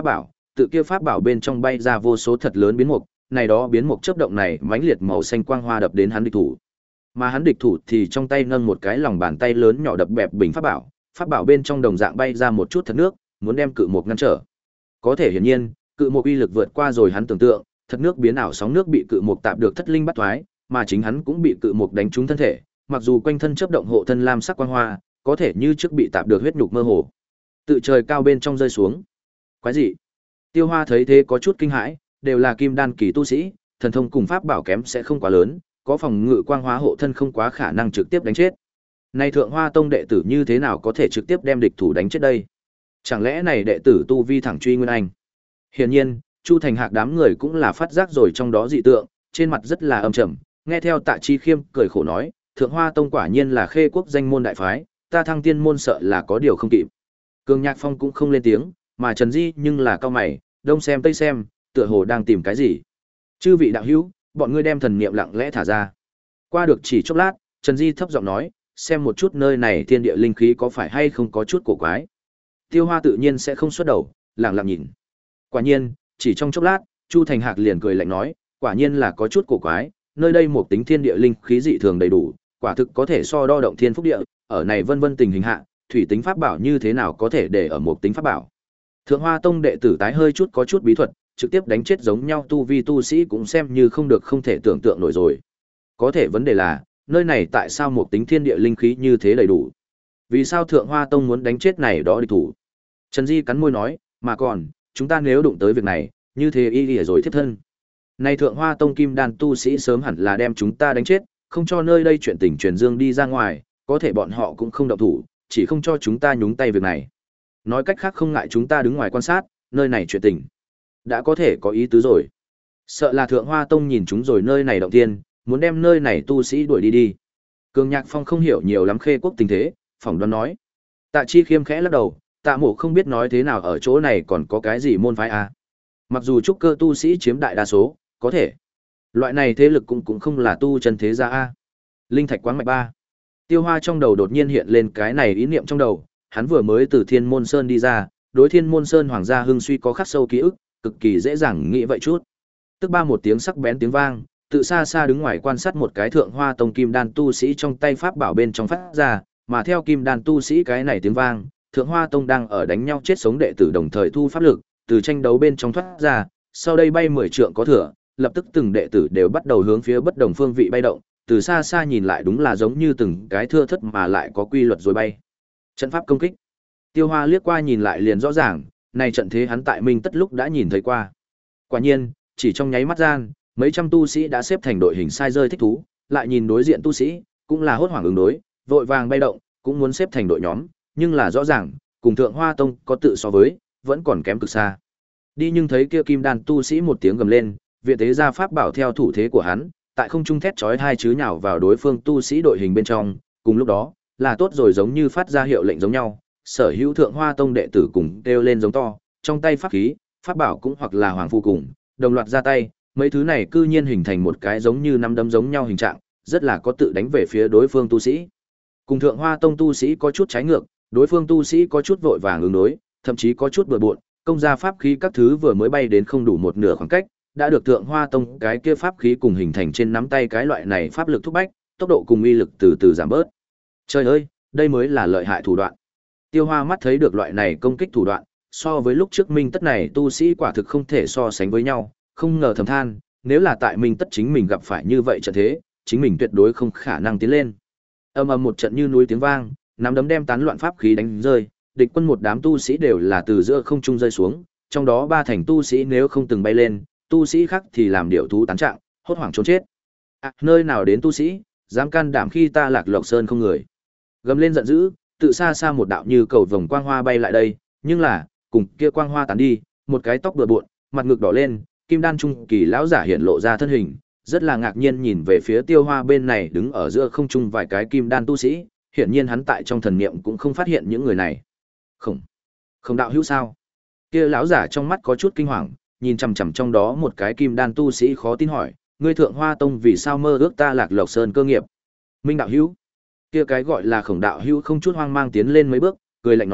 tự kia pháp bảo bên trong bay ra vô số thật lớn biến mục, này đó biến mục chớp động này mãnh liệt màu xanh quang hoa đập đến hắn địch thủ. Mà hắn địch thủ thì trong tay nâng một cái lòng bàn tay lớn nhỏ đập bẹp bình pháp bảo, pháp bảo bên trong đồng dạng bay ra một chút thật nước, muốn đem cự mục ngăn trở. Có thể hiển nhiên, cự mục uy lực vượt qua rồi hắn tưởng tượng, thật nước biến ảo sóng nước bị cự mục tạp được thất linh bắt thoái, mà chính hắn cũng bị cự mục đánh trúng thân thể, mặc dù quanh thân chớp động hộ thân lam sắc quang hoa, có thể như trước bị tạp được huyết nhục mơ hồ. Tự trời cao bên trong rơi xuống. Quái gì? Tiêu Hoa thấy thế có chút kinh hãi, đều là kim đan kỳ tu sĩ, thần thông cùng pháp bảo kém sẽ không quá lớn, có phòng ngự quang hóa hộ thân không quá khả năng trực tiếp đánh chết. Này Thượng Hoa Tông đệ tử như thế nào có thể trực tiếp đem địch thủ đánh chết đây? Chẳng lẽ này đệ tử tu vi thẳng truy nguyên anh? Hiển nhiên, Chu Thành Hạc đám người cũng là phát giác rồi trong đó dị tượng, trên mặt rất là âm trầm, nghe theo Tạ Chi Khiêm cười khổ nói, Thượng Hoa Tông quả nhiên là khê quốc danh môn đại phái, ta Thăng Tiên môn sợ là có điều không kịp. Cường Nhạc Phong cũng không lên tiếng, mà Trần Di nhưng là cao mày, đông xem tây xem, tựa hồ đang tìm cái gì. Chư vị đạo hữu, bọn ngươi đem thần niệm lặng lẽ thả ra. Qua được chỉ chốc lát, Trần Di thấp giọng nói, xem một chút nơi này thiên địa linh khí có phải hay không có chút cổ quái. Tiêu Hoa tự nhiên sẽ không xuất đầu, lặng lặng nhìn. Quả nhiên, chỉ trong chốc lát, Chu Thành Hạc liền cười lạnh nói, quả nhiên là có chút cổ quái, nơi đây một tính thiên địa linh khí dị thường đầy đủ, quả thực có thể so đo động thiên phúc địa, ở này vân vân tình hình hạ, thủy tính pháp bảo như thế nào có thể để ở một tính pháp bảo. Thượng Hoa Tông đệ tử tái hơi chút có chút bí thuật, trực tiếp đánh chết giống nhau tu vi tu sĩ cũng xem như không được không thể tưởng tượng nổi rồi. Có thể vấn đề là, nơi này tại sao một tính thiên địa linh khí như thế đầy đủ? Vì sao Thượng Hoa Tông muốn đánh chết này đó địch thủ? Trần Di cắn môi nói, mà còn, chúng ta nếu đụng tới việc này, như thế y lìa rồi thiết thân. Này Thượng Hoa Tông kim đan tu sĩ sớm hẳn là đem chúng ta đánh chết, không cho nơi đây chuyện tình truyền dương đi ra ngoài, có thể bọn họ cũng không động thủ, chỉ không cho chúng ta nhúng tay việc này. Nói cách khác không ngại chúng ta đứng ngoài quan sát, nơi này chuyện tình đã có thể có ý tứ rồi. Sợ là Thượng Hoa Tông nhìn chúng rồi nơi này động tiên, muốn đem nơi này tu sĩ đuổi đi đi. Cường Nhạc Phong không hiểu nhiều lắm khê quốc tình thế, phỏng đoán nói. Tạ Chi Khiêm khẽ lắc đầu, Tạ Mộ không biết nói thế nào ở chỗ này còn có cái gì môn phái à. Mặc dù trúc cơ tu sĩ chiếm đại đa số, có thể loại này thế lực cũng cũng không là tu chân thế gia a. Linh thạch quáng mạch ba. Tiêu Hoa trong đầu đột nhiên hiện lên cái này ý niệm trong đầu, hắn vừa mới từ Thiên Môn Sơn đi ra, đối Thiên Môn Sơn hoàng gia hưng suy có khắc sâu ký ức, cực kỳ dễ dàng nghĩ vậy chút. Tức ba một tiếng sắc bén tiếng vang, tự xa xa đứng ngoài quan sát một cái Thượng Hoa Tông kim đan tu sĩ trong tay pháp bảo bên trong phát ra, mà theo kim đan tu sĩ cái này tiếng vang, Thượng Hoa Tông đang ở đánh nhau chết sống đệ tử đồng thời thu pháp lực, từ tranh đấu bên trong thoát ra, sau đây bay mười trượng có thừa, lập tức từng đệ tử đều bắt đầu hướng phía bất đồng phương vị bay động, từ xa xa nhìn lại đúng là giống như từng cái thưa thất mà lại có quy luật rồi bay. Trận pháp công kích. Tiêu Hoa liếc qua nhìn lại liền rõ ràng, này trận thế hắn tại Minh Tất lúc đã nhìn thấy qua. Quả nhiên, chỉ trong nháy mắt gian, mấy trăm tu sĩ đã xếp thành đội hình sai rơi thích thú, lại nhìn đối diện tu sĩ, cũng là hốt hoảng ứng đối, vội vàng bay động, cũng muốn xếp thành đội nhóm, nhưng là rõ ràng, cùng Thượng Hoa Tông có tự so với, vẫn còn kém cực xa. Đi nhưng thấy kia kim đan tu sĩ một tiếng gầm lên, viện tế ra pháp bảo theo thủ thế của hắn, tại không trung thét chói hai chứ nhào vào đối phương tu sĩ đội hình bên trong, cùng lúc đó, là tốt rồi giống như phát ra hiệu lệnh giống nhau, sở hữu Thượng Hoa Tông đệ tử cùng kêu lên giống to, trong tay pháp khí, pháp bảo cũng hoặc là hoàng phu cùng, đồng loạt ra tay, mấy thứ này cư nhiên hình thành một cái giống như năm đấm giống nhau hình trạng, rất là có tự đánh về phía đối phương tu sĩ. Cùng Thượng Hoa Tông tu sĩ có chút trái ngược, đối phương tu sĩ có chút vội vàng ứng đối, thậm chí có chút bừa bộn, công gia pháp khí các thứ vừa mới bay đến không đủ một nửa khoảng cách, đã được Thượng Hoa Tông cái kia pháp khí cùng hình thành trên nắm tay cái loại này pháp lực thúc bách, tốc độ cùng uy lực từ từ giảm bớt. Trời ơi, đây mới là lợi hại thủ đoạn. Tiêu Hoa mắt thấy được loại này công kích thủ đoạn, so với lúc trước Minh Tất này tu sĩ quả thực không thể so sánh với nhau, không ngờ thầm than, nếu là tại Minh Tất chính mình gặp phải như vậy trận thế, chính mình tuyệt đối không khả năng tiến lên. Ầm ầm một trận như núi tiếng vang, nắm đấm đem tán loạn pháp khí đánh rơi, địch quân một đám tu sĩ đều là từ giữa không trung rơi xuống, trong đó ba thành tu sĩ nếu không từng bay lên, tu sĩ khác thì làm điệu thú tán trạng, hốt hoảng trốn chết. À, nơi nào đến tu sĩ, dám can đảm khi ta Lạc Lộc Sơn không người. Gầm lên giận dữ, tự xa xa một đạo như cầu vồng quang hoa bay lại đây, nhưng là, cùng kia quang hoa tán đi, một cái tóc bừa bộn, mặt ngực đỏ lên, kim đan trung kỳ lão giả hiện lộ ra thân hình, rất là ngạc nhiên nhìn về phía Tiêu Hoa bên này đứng ở giữa không trung vài cái kim đan tu sĩ, hiển nhiên hắn tại trong thần niệm cũng không phát hiện những người này. Không, không đạo hữu sao? Kia lão giả trong mắt có chút kinh hoàng, nhìn chằm chằm trong đó một cái kim đan tu sĩ khó tin hỏi, ngươi Thượng Hoa Tông vì sao mơ ước ta Lạc Lộc Sơn cơ nghiệp? Minh đạo hữu. Kia cái gọi là Khổng đạo hữu không chút hoang mang tiến lên mấy bước, cười lạnh nói,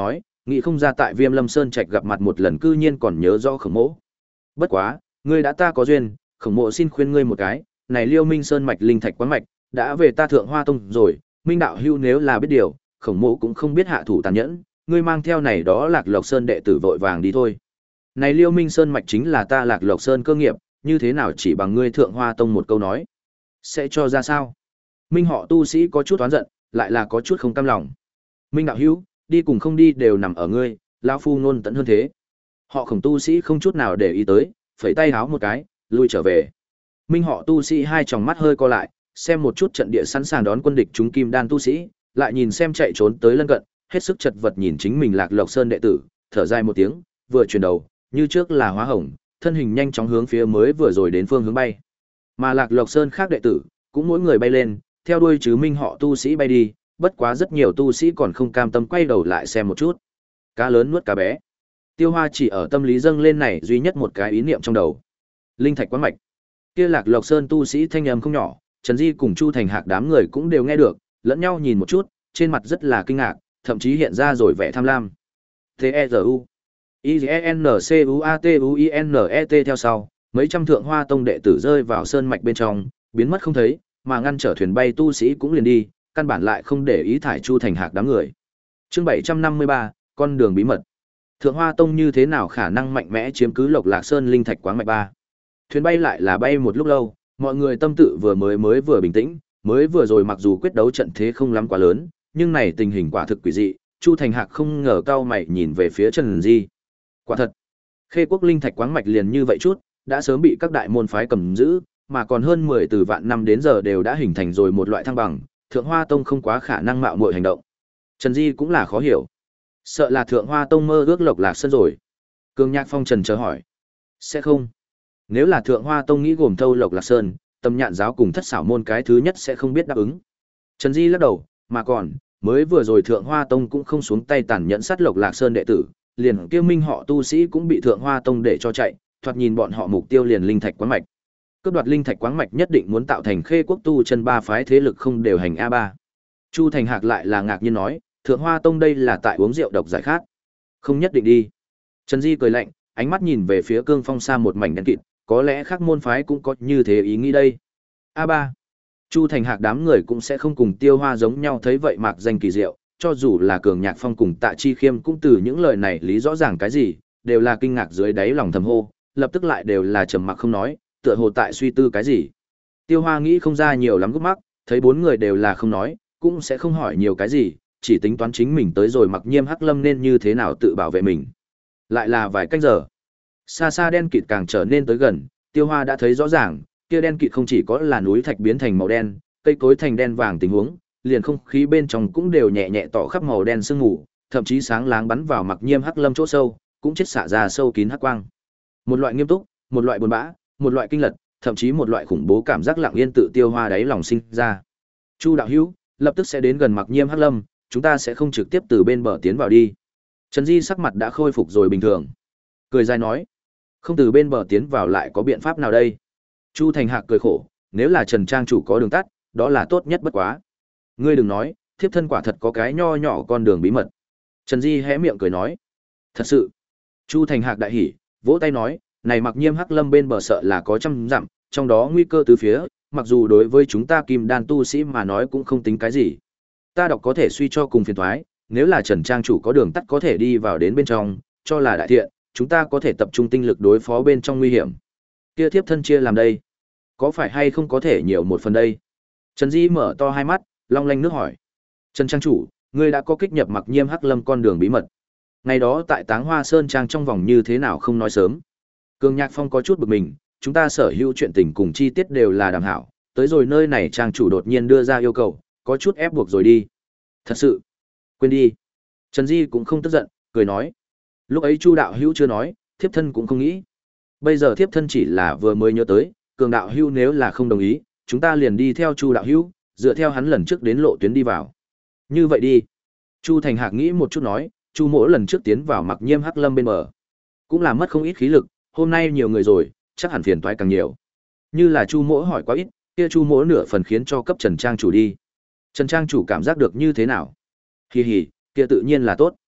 Nghĩ không ra tại Viêm Lâm Sơn Trạch gặp mặt một lần cư nhiên còn nhớ rõ Khổng Mỗ. Bất quá, ngươi đã ta có duyên, Khổng Mỗ xin khuyên ngươi một cái, này Liêu Minh Sơn mạch linh thạch quán mạch, đã về ta Thượng Hoa Tông rồi, Minh đạo hữu nếu là biết điều, Khổng Mỗ cũng không biết hạ thủ tàn nhẫn, ngươi mang theo này đó Lạc Lộc Sơn đệ tử vội vàng đi thôi. Này Liêu Minh Sơn mạch chính là ta Lạc Lộc Sơn cơ nghiệp, như thế nào chỉ bằng ngươi Thượng Hoa Tông một câu nói, sẽ cho ra sao? Minh họ tu sĩ có chút oán giận, lại là có chút không cam lòng. Minh đạo hữu, đi cùng không đi đều nằm ở ngươi, lão phu nôn tận hơn thế. Họ Khổng tu sĩ không chút nào để ý tới, phẩy tay háo một cái, lui trở về. Minh họ tu sĩ hai tròng mắt hơi co lại, xem một chút trận địa sẵn sàng đón quân địch chúng kim đan tu sĩ, lại nhìn xem chạy trốn tới lân cận, hết sức chật vật nhìn chính mình Lạc Lộc Sơn đệ tử, thở dài một tiếng, vừa chuyển đầu, như trước là Hóa Hồng, thân hình nhanh chóng hướng phía mới vừa rồi đến phương hướng bay. Mà Lạc Lộc Sơn khác đệ tử, cũng mỗi người bay lên, theo đuôi chứ Minh họ tu sĩ bay đi, bất quá rất nhiều tu sĩ còn không cam tâm quay đầu lại xem một chút. Cá lớn nuốt cá bé. Tiêu Hoa chỉ ở tâm lý dâng lên này duy nhất một cái ý niệm trong đầu. Linh thạch quán mạch. Kia Lạc Lộc Sơn tu sĩ thanh âm không nhỏ, Trần Di cùng Chu Thành Hạc đám người cũng đều nghe được, lẫn nhau nhìn một chút, trên mặt rất là kinh ngạc, thậm chí hiện ra rồi vẻ tham lam. T E R U I N C U A T U I N E T theo sau, mấy trăm Thượng Hoa Tông đệ tử rơi vào sơn mạch bên trong, biến mất không thấy, mà ngăn trở thuyền bay tu sĩ cũng liền đi, căn bản lại không để ý thải Chu Thành Hạc đám người. Chương bảy trăm năm mươi ba, con đường bí mật. Thượng Hoa Tông như thế nào khả năng mạnh mẽ chiếm cứ Lộc Lạc Sơn linh thạch quáng mạch ba? Thuyền bay lại là bay một lúc lâu, mọi người tâm tự vừa mới mới vừa bình tĩnh, mới vừa rồi mặc dù quyết đấu trận thế không lắm quá lớn, nhưng này tình hình quả thực quỷ dị, Chu Thành Hạc không ngờ cao mày nhìn về phía Trần Di. Quả thật, Khê Quốc linh thạch quáng mạch liền như vậy chút, đã sớm bị các đại môn phái cầm giữ, mà còn hơn mười từ vạn năm đến giờ đều đã hình thành rồi một loại thăng bằng, Thượng Hoa Tông không quá khả năng mạo muội hành động. Trần Di cũng là khó hiểu. Sợ là Thượng Hoa Tông mơ ước Lộc Lạc Sơn rồi. Cương Nhạc Phong trần chờ hỏi. Sẽ không. Nếu là Thượng Hoa Tông nghĩ gồm thâu Lộc Lạc Sơn, Tâm Nhạn giáo cùng Thất Xảo môn cái thứ nhất sẽ không biết đáp ứng. Trần Di lắc đầu, mà còn, mới vừa rồi Thượng Hoa Tông cũng không xuống tay tàn nhẫn sát Lộc Lạc Sơn đệ tử, liền Kiêu Minh họ tu sĩ cũng bị Thượng Hoa Tông để cho chạy, thoạt nhìn bọn họ mục tiêu liền linh thạch quán mạch. Cướp đoạt linh thạch quáng mạch nhất định muốn tạo thành Khê Quốc tu chân ba phái thế lực không đều hành a ba. Chu Thành Hạc lại là ngạc nhiên nói, Thượng Hoa Tông đây là tại uống rượu độc giải khát. Không nhất định đi. Trần Di cười lạnh, ánh mắt nhìn về phía Cương Phong xa một mảnh đen kịt, có lẽ khác môn phái cũng có như thế ý nghĩ đây. a ba. Chu Thành Hạc đám người cũng sẽ không cùng Tiêu Hoa giống nhau thấy vậy mạc danh kỳ diệu, cho dù là Cường Nhạc Phong cùng Tạ Chi Khiêm cũng từ những lời này lý rõ ràng cái gì, đều là kinh ngạc dưới đáy lòng thầm hô, lập tức lại đều là trầm mặc không nói, tựa hồ tại suy tư cái gì. Tiêu Hoa nghĩ không ra nhiều lắm gấp mắc, thấy bốn người đều là không nói, cũng sẽ không hỏi nhiều cái gì, chỉ tính toán chính mình tới rồi Mặc Nhiêm Hắc Lâm nên như thế nào tự bảo vệ mình. Lại là vài canh giờ. Xa xa đen kịt càng trở nên tới gần, Tiêu Hoa đã thấy rõ ràng, kia đen kịt không chỉ có là núi thạch biến thành màu đen, cây cối thành đen vàng tình huống, liền không khí bên trong cũng đều nhẹ nhẹ tỏ khắp màu đen sương mù, thậm chí sáng láng bắn vào Mặc Nhiêm Hắc Lâm chỗ sâu, cũng chết xạ ra sâu kín hắc quang. Một loại nghiêm túc, một loại buồn bã, một loại kinh lật, thậm chí một loại khủng bố cảm giác lặng yên tự Tiêu Hoa đáy lòng sinh ra. Chu đạo hữu, lập tức sẽ đến gần Mặc Nhiêm Hắc Lâm, chúng ta sẽ không trực tiếp từ bên bờ tiến vào đi. Trần Di sắc mặt đã khôi phục rồi bình thường, cười dài nói, không từ bên bờ tiến vào lại có biện pháp nào đây? Chu Thành Hạc cười khổ, nếu là Trần trang chủ có đường tắt, đó là tốt nhất bất quá. Ngươi đừng nói, thiếp thân quả thật có cái nho nhỏ con đường bí mật. Trần Di hé miệng cười nói, thật sự. Chu Thành Hạc đại hỉ, vỗ tay nói, này Mặc Nhiêm Hắc Lâm bên bờ sợ là có trăm dặm, trong đó nguy cơ tứ phía, mặc dù đối với chúng ta kim đan tu sĩ mà nói cũng không tính cái gì. Ta đọc có thể suy cho cùng phiền thoái, nếu là Trần trang chủ có đường tắt có thể đi vào đến bên trong, cho là đại thiện, chúng ta có thể tập trung tinh lực đối phó bên trong nguy hiểm. Kia thiếp thân chia làm đây, có phải hay không có thể nhiều một phần đây? Trần Di mở to hai mắt, long lanh nước hỏi. Trần trang chủ, ngươi đã có kích nhập Mặc Nhiêm Hắc Lâm con đường bí mật. Ngày đó tại Táng Hoa Sơn Trang trong vòng như thế nào không nói sớm. Cường Nhạc Phong có chút bực mình, chúng ta sở hữu chuyện tình cùng chi tiết đều là đàm hảo, tới rồi nơi này trang chủ đột nhiên đưa ra yêu cầu, có chút ép buộc rồi đi. Thật sự, quên đi. Trần Di cũng không tức giận, cười nói. Lúc ấy Chu đạo hữu chưa nói, thiếp thân cũng không nghĩ. Bây giờ thiếp thân chỉ là vừa mới nhớ tới, Cường đạo hữu nếu là không đồng ý, chúng ta liền đi theo Chu đạo hữu, dựa theo hắn lần trước đến lộ tuyến đi vào. Như vậy đi. Chu Thành Hạc nghĩ một chút nói, Chu Mỗ lần trước tiến vào Mặc Nhiêm Hắc Lâm bên bờ, cũng là mất không ít khí lực, hôm nay nhiều người rồi, chắc hẳn phiền toái càng nhiều. Như là Chu Mỗ hỏi quá ít, kia Chu Mỗ nửa phần khiến cho cấp Trần trang chủ đi. Trần trang chủ cảm giác được như thế nào? Hì hì, kia tự nhiên là tốt.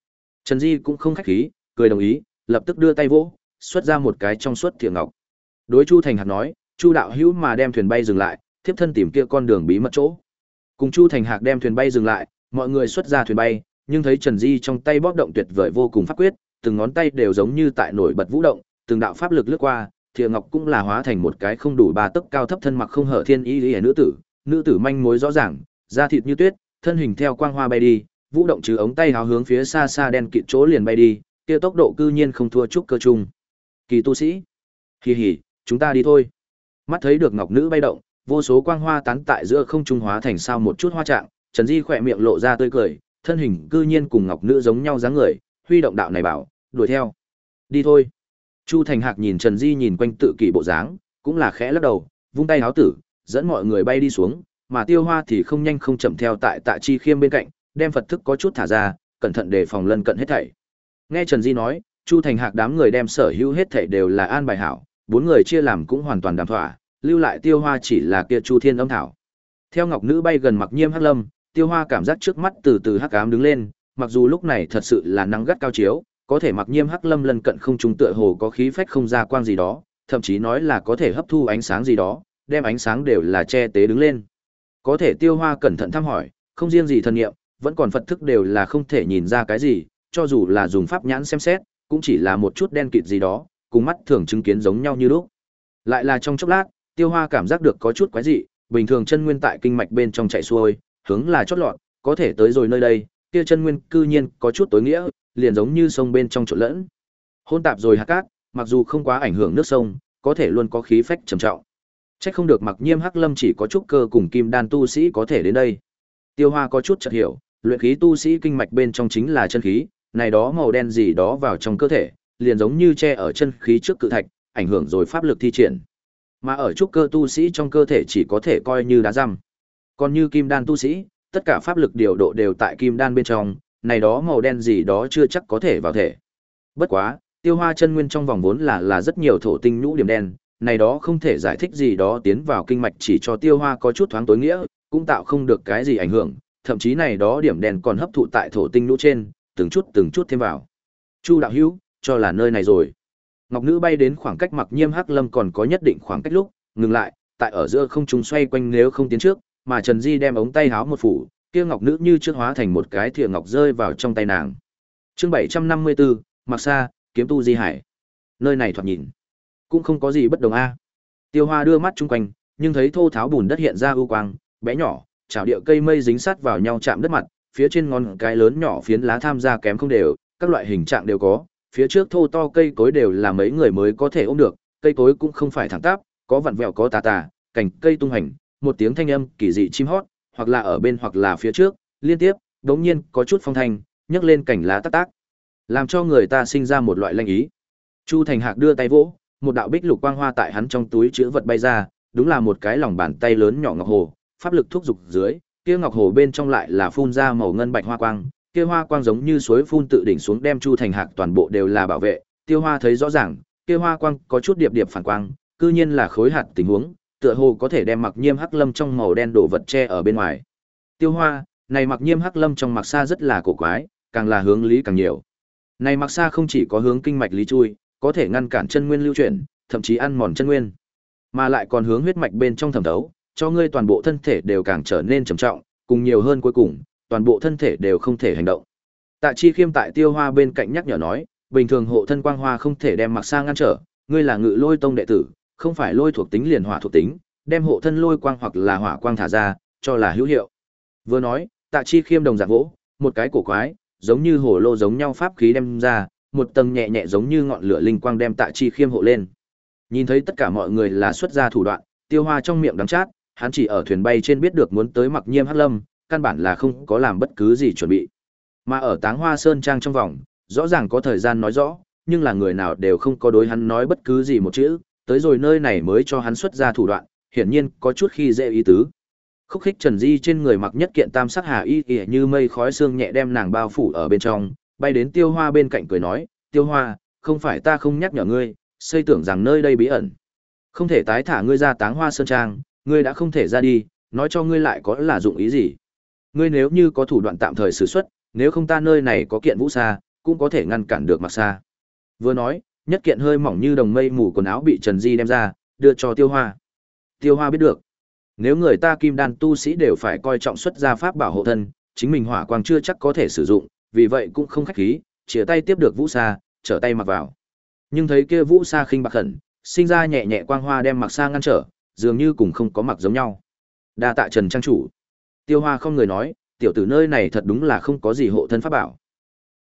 Trần Di cũng không khách khí, cười đồng ý, lập tức đưa tay vỗ, xuất ra một cái trong suốt thìa ngọc. Đối Chu Thành Hạc nói, Chu đạo hữu mà đem thuyền bay dừng lại, thiếp thân tìm kia con đường bí mật chỗ. Cùng Chu Thành Hạc đem thuyền bay dừng lại, mọi người xuất ra thuyền bay, nhưng thấy Trần Di trong tay bóp động tuyệt vời vô cùng pháp quyết, từng ngón tay đều giống như tại nổi bật vũ động, từng đạo pháp lực lướt qua, thìa ngọc cũng là hóa thành một cái không đủ ba tấc cao thấp thân mặc không hở thiên y liễu nữ tử, nữ tử manh mối rõ ràng, da thịt như tuyết, thân hình theo quang hoa bay đi, vũ động trừ ống tay háo hướng phía xa xa đen kịt chỗ liền bay đi, kia tốc độ cư nhiên không thua chút cơ trung. Kỳ tu sĩ. Hì hì, chúng ta đi thôi. Mắt thấy được ngọc nữ bay động, vô số quang hoa tán tại giữa không trung hóa thành sao một chút hoa trạng, Trần Di khỏe miệng lộ ra tươi cười, thân hình cư nhiên cùng ngọc nữ giống nhau dáng người, huy động đạo này bảo, đuổi theo. Đi thôi. Chu Thành Hạc nhìn Trần Di nhìn quanh tự kỷ bộ dáng, cũng là khẽ lắc đầu, vung tay háo tử, dẫn mọi người bay đi xuống, mà Tiêu Hoa thì không nhanh không chậm theo tại Tạ Chi Khiêm bên cạnh, đem Phật thức có chút thả ra, cẩn thận đề phòng lân cận hết thảy. Nghe Trần Di nói, Chu Thành Hạc đám người đem sở hữu hết thảy đều là an bài hảo, bốn người chia làm cũng hoàn toàn đàm thỏa, lưu lại Tiêu Hoa chỉ là kia Chu Thiên Âm Thảo. Theo ngọc nữ bay gần Mặc Nhiêm Hắc Lâm, Tiêu Hoa cảm giác trước mắt từ từ hắc ám đứng lên, mặc dù lúc này thật sự là nắng gắt cao chiếu, có thể Mặc Nhiêm Hắc Lâm lân cận không trung tựa hồ có khí phách không ra quang gì đó, thậm chí nói là có thể hấp thu ánh sáng gì đó, đem ánh sáng đều là che tế đứng lên. Có thể Tiêu Hoa cẩn thận thăm hỏi, không riêng gì thần niệm, vẫn còn Phật thức đều là không thể nhìn ra cái gì, cho dù là dùng pháp nhãn xem xét, cũng chỉ là một chút đen kịt gì đó, cùng mắt thường chứng kiến giống nhau như lúc. Lại là trong chốc lát, Tiêu Hoa cảm giác được có chút quái dị, bình thường chân nguyên tại kinh mạch bên trong chạy xuôi, hướng là chót lọt, có thể tới rồi nơi đây, kia chân nguyên cư nhiên có chút tối nghĩa, liền giống như sông bên trong trộn lẫn. Hôn tạp rồi hạt cát, mặc dù không quá ảnh hưởng nước sông, có thể luôn có khí phách trầm trọng. Chắc không được Mặc Nhiêm Hắc Lâm chỉ có trúc cơ cùng kim đan tu sĩ có thể đến đây. Tiêu Hoa có chút chợt hiểu, luyện khí tu sĩ kinh mạch bên trong chính là chân khí, này đó màu đen gì đó vào trong cơ thể, liền giống như che ở chân khí trước cự thạch, ảnh hưởng rồi pháp lực thi triển. Mà ở trúc cơ tu sĩ trong cơ thể chỉ có thể coi như đá răm. Còn như kim đan tu sĩ, tất cả pháp lực điều độ đều tại kim đan bên trong, này đó màu đen gì đó chưa chắc có thể vào thể. Bất quá, Tiêu Hoa chân nguyên trong vòng vốn là là rất nhiều thổ tinh nhũ điểm đen, này đó không thể giải thích gì đó tiến vào kinh mạch chỉ cho Tiêu Hoa có chút thoáng tối nghĩa, cũng tạo không được cái gì ảnh hưởng, thậm chí này đó điểm đen còn hấp thụ tại thổ tinh nhũ trên, từng chút từng chút thêm vào. Chu đạo hữu, cho là nơi này rồi. Ngọc nữ bay đến khoảng cách Mặc Nhiêm Hắc Lâm còn có nhất định khoảng cách lúc, ngừng lại, tại ở giữa không trung xoay quanh nếu không tiến trước, mà Trần Di đem ống tay háo một phủ, kia ngọc nữ như trước hóa thành một cái thìa ngọc rơi vào trong tay nàng. Chương bảy trăm năm mươi tư, Mặc Sa, kiếm tu Di Hải. Nơi này thoạt nhìn cũng không có gì bất đồng a. Tiêu Hoa đưa mắt chung quanh, nhưng thấy thô tháo bùn đất hiện ra ưu quang, bé nhỏ, chảo địa cây mây dính sát vào nhau chạm đất mặt, phía trên ngón cái lớn nhỏ phiến lá tham gia kém không đều, các loại hình trạng đều có, phía trước thô to cây cối đều là mấy người mới có thể ôm được, cây cối cũng không phải thẳng tắp, có vặn vẹo có tà tà, cành cây tung hành, một tiếng thanh âm kỳ dị chim hót, hoặc là ở bên hoặc là phía trước, liên tiếp, đống nhiên có chút phong thanh, nhấc lên cảnh lá tác tác, làm cho người ta sinh ra một loại lanh ý. Chu Thành Hạc đưa tay vỗ, một đạo bích lục quang hoa tại hắn trong túi chứa vật bay ra, đúng là một cái lòng bàn tay lớn nhỏ ngọc hồ, pháp lực thúc dục dưới, kia ngọc hồ bên trong lại là phun ra màu ngân bạch hoa quang, kia hoa quang giống như suối phun tự đỉnh xuống đem Chu Thành Hạc toàn bộ đều là bảo vệ. Tiêu Hoa thấy rõ ràng, kia hoa quang có chút điệp điệp phản quang, cư nhiên là khối hạt tình huống, tựa hồ có thể đem Mặc Nhiêm Hắc Lâm trong màu đen đổ vật che ở bên ngoài. Tiêu Hoa, này Mặc Nhiêm Hắc Lâm trong Mặc Sa rất là cổ quái, càng là hướng lý càng nhiều. Này Mặc Sa không chỉ có hướng kinh mạch lý chui, có thể ngăn cản chân nguyên lưu chuyển, thậm chí ăn mòn chân nguyên, mà lại còn hướng huyết mạch bên trong thẩm thấu, cho ngươi toàn bộ thân thể đều càng trở nên trầm trọng, cùng nhiều hơn cuối cùng, toàn bộ thân thể đều không thể hành động. Tạ Chi Khiêm tại Tiêu Hoa bên cạnh nhắc nhở nói, bình thường hộ thân quang hoa không thể đem Mặc Sa ngăn trở, ngươi là Ngự Lôi tông đệ tử, không phải lôi thuộc tính liền hỏa thuộc tính, đem hộ thân lôi quang hoặc là hỏa quang thả ra, cho là hữu hiệu. Vừa nói, Tạ Chi Khiêm đồng dạng vỗ, một cái cổ quái, giống như hồ lô giống nhau pháp khí đem ra, một tầng nhẹ nhẹ giống như ngọn lửa linh quang đem Tạ Chi Khiêm hộ lên. Nhìn thấy tất cả mọi người là xuất ra thủ đoạn, Tiêu Hoa trong miệng đắng chát, hắn chỉ ở thuyền bay trên biết được muốn tới Mặc Nhiêm Hắc Lâm, căn bản là không có làm bất cứ gì chuẩn bị. Mà ở Táng Hoa Sơn trang trong vòng, rõ ràng có thời gian nói rõ, nhưng là người nào đều không có đối hắn nói bất cứ gì một chữ, tới rồi nơi này mới cho hắn xuất ra thủ đoạn, hiển nhiên có chút khi dễ ý tứ. Khúc Khích Trần Di trên người mặc nhất kiện tam sắc hà y ỉa như mây khói sương nhẹ đem nàng bao phủ ở bên trong, bay đến Tiêu Hoa bên cạnh cười nói, Tiêu Hoa, không phải ta không nhắc nhở ngươi, xây tưởng rằng nơi đây bí ẩn, không thể tái thả ngươi ra Táng Hoa Sơn trang, ngươi đã không thể ra đi, nói cho ngươi lại có là dụng ý gì? Ngươi nếu như có thủ đoạn tạm thời sử xuất, nếu không ta nơi này có kiện vũ sa, cũng có thể ngăn cản được Mặc Sa. Vừa nói, nhất kiện hơi mỏng như đồng mây mù quần áo bị Trần Di đem ra, đưa cho Tiêu Hoa. Tiêu Hoa biết được, nếu người ta kim đan tu sĩ đều phải coi trọng xuất ra pháp bảo hộ thân, chính mình hỏa quang chưa chắc có thể sử dụng, vì vậy cũng không khách khí, chìa tay tiếp được Vũ Sa, trở tay mặc vào. Nhưng thấy kia Vũ Sa khinh bạc khẩn, sinh ra nhẹ nhẹ quang hoa đem Mặc Sa ngăn trở, dường như cùng không có mặc giống nhau. Đa tạ Trần trang chủ. Tiêu Hoa không người nói, tiểu tử nơi này thật đúng là không có gì hộ thân pháp bảo.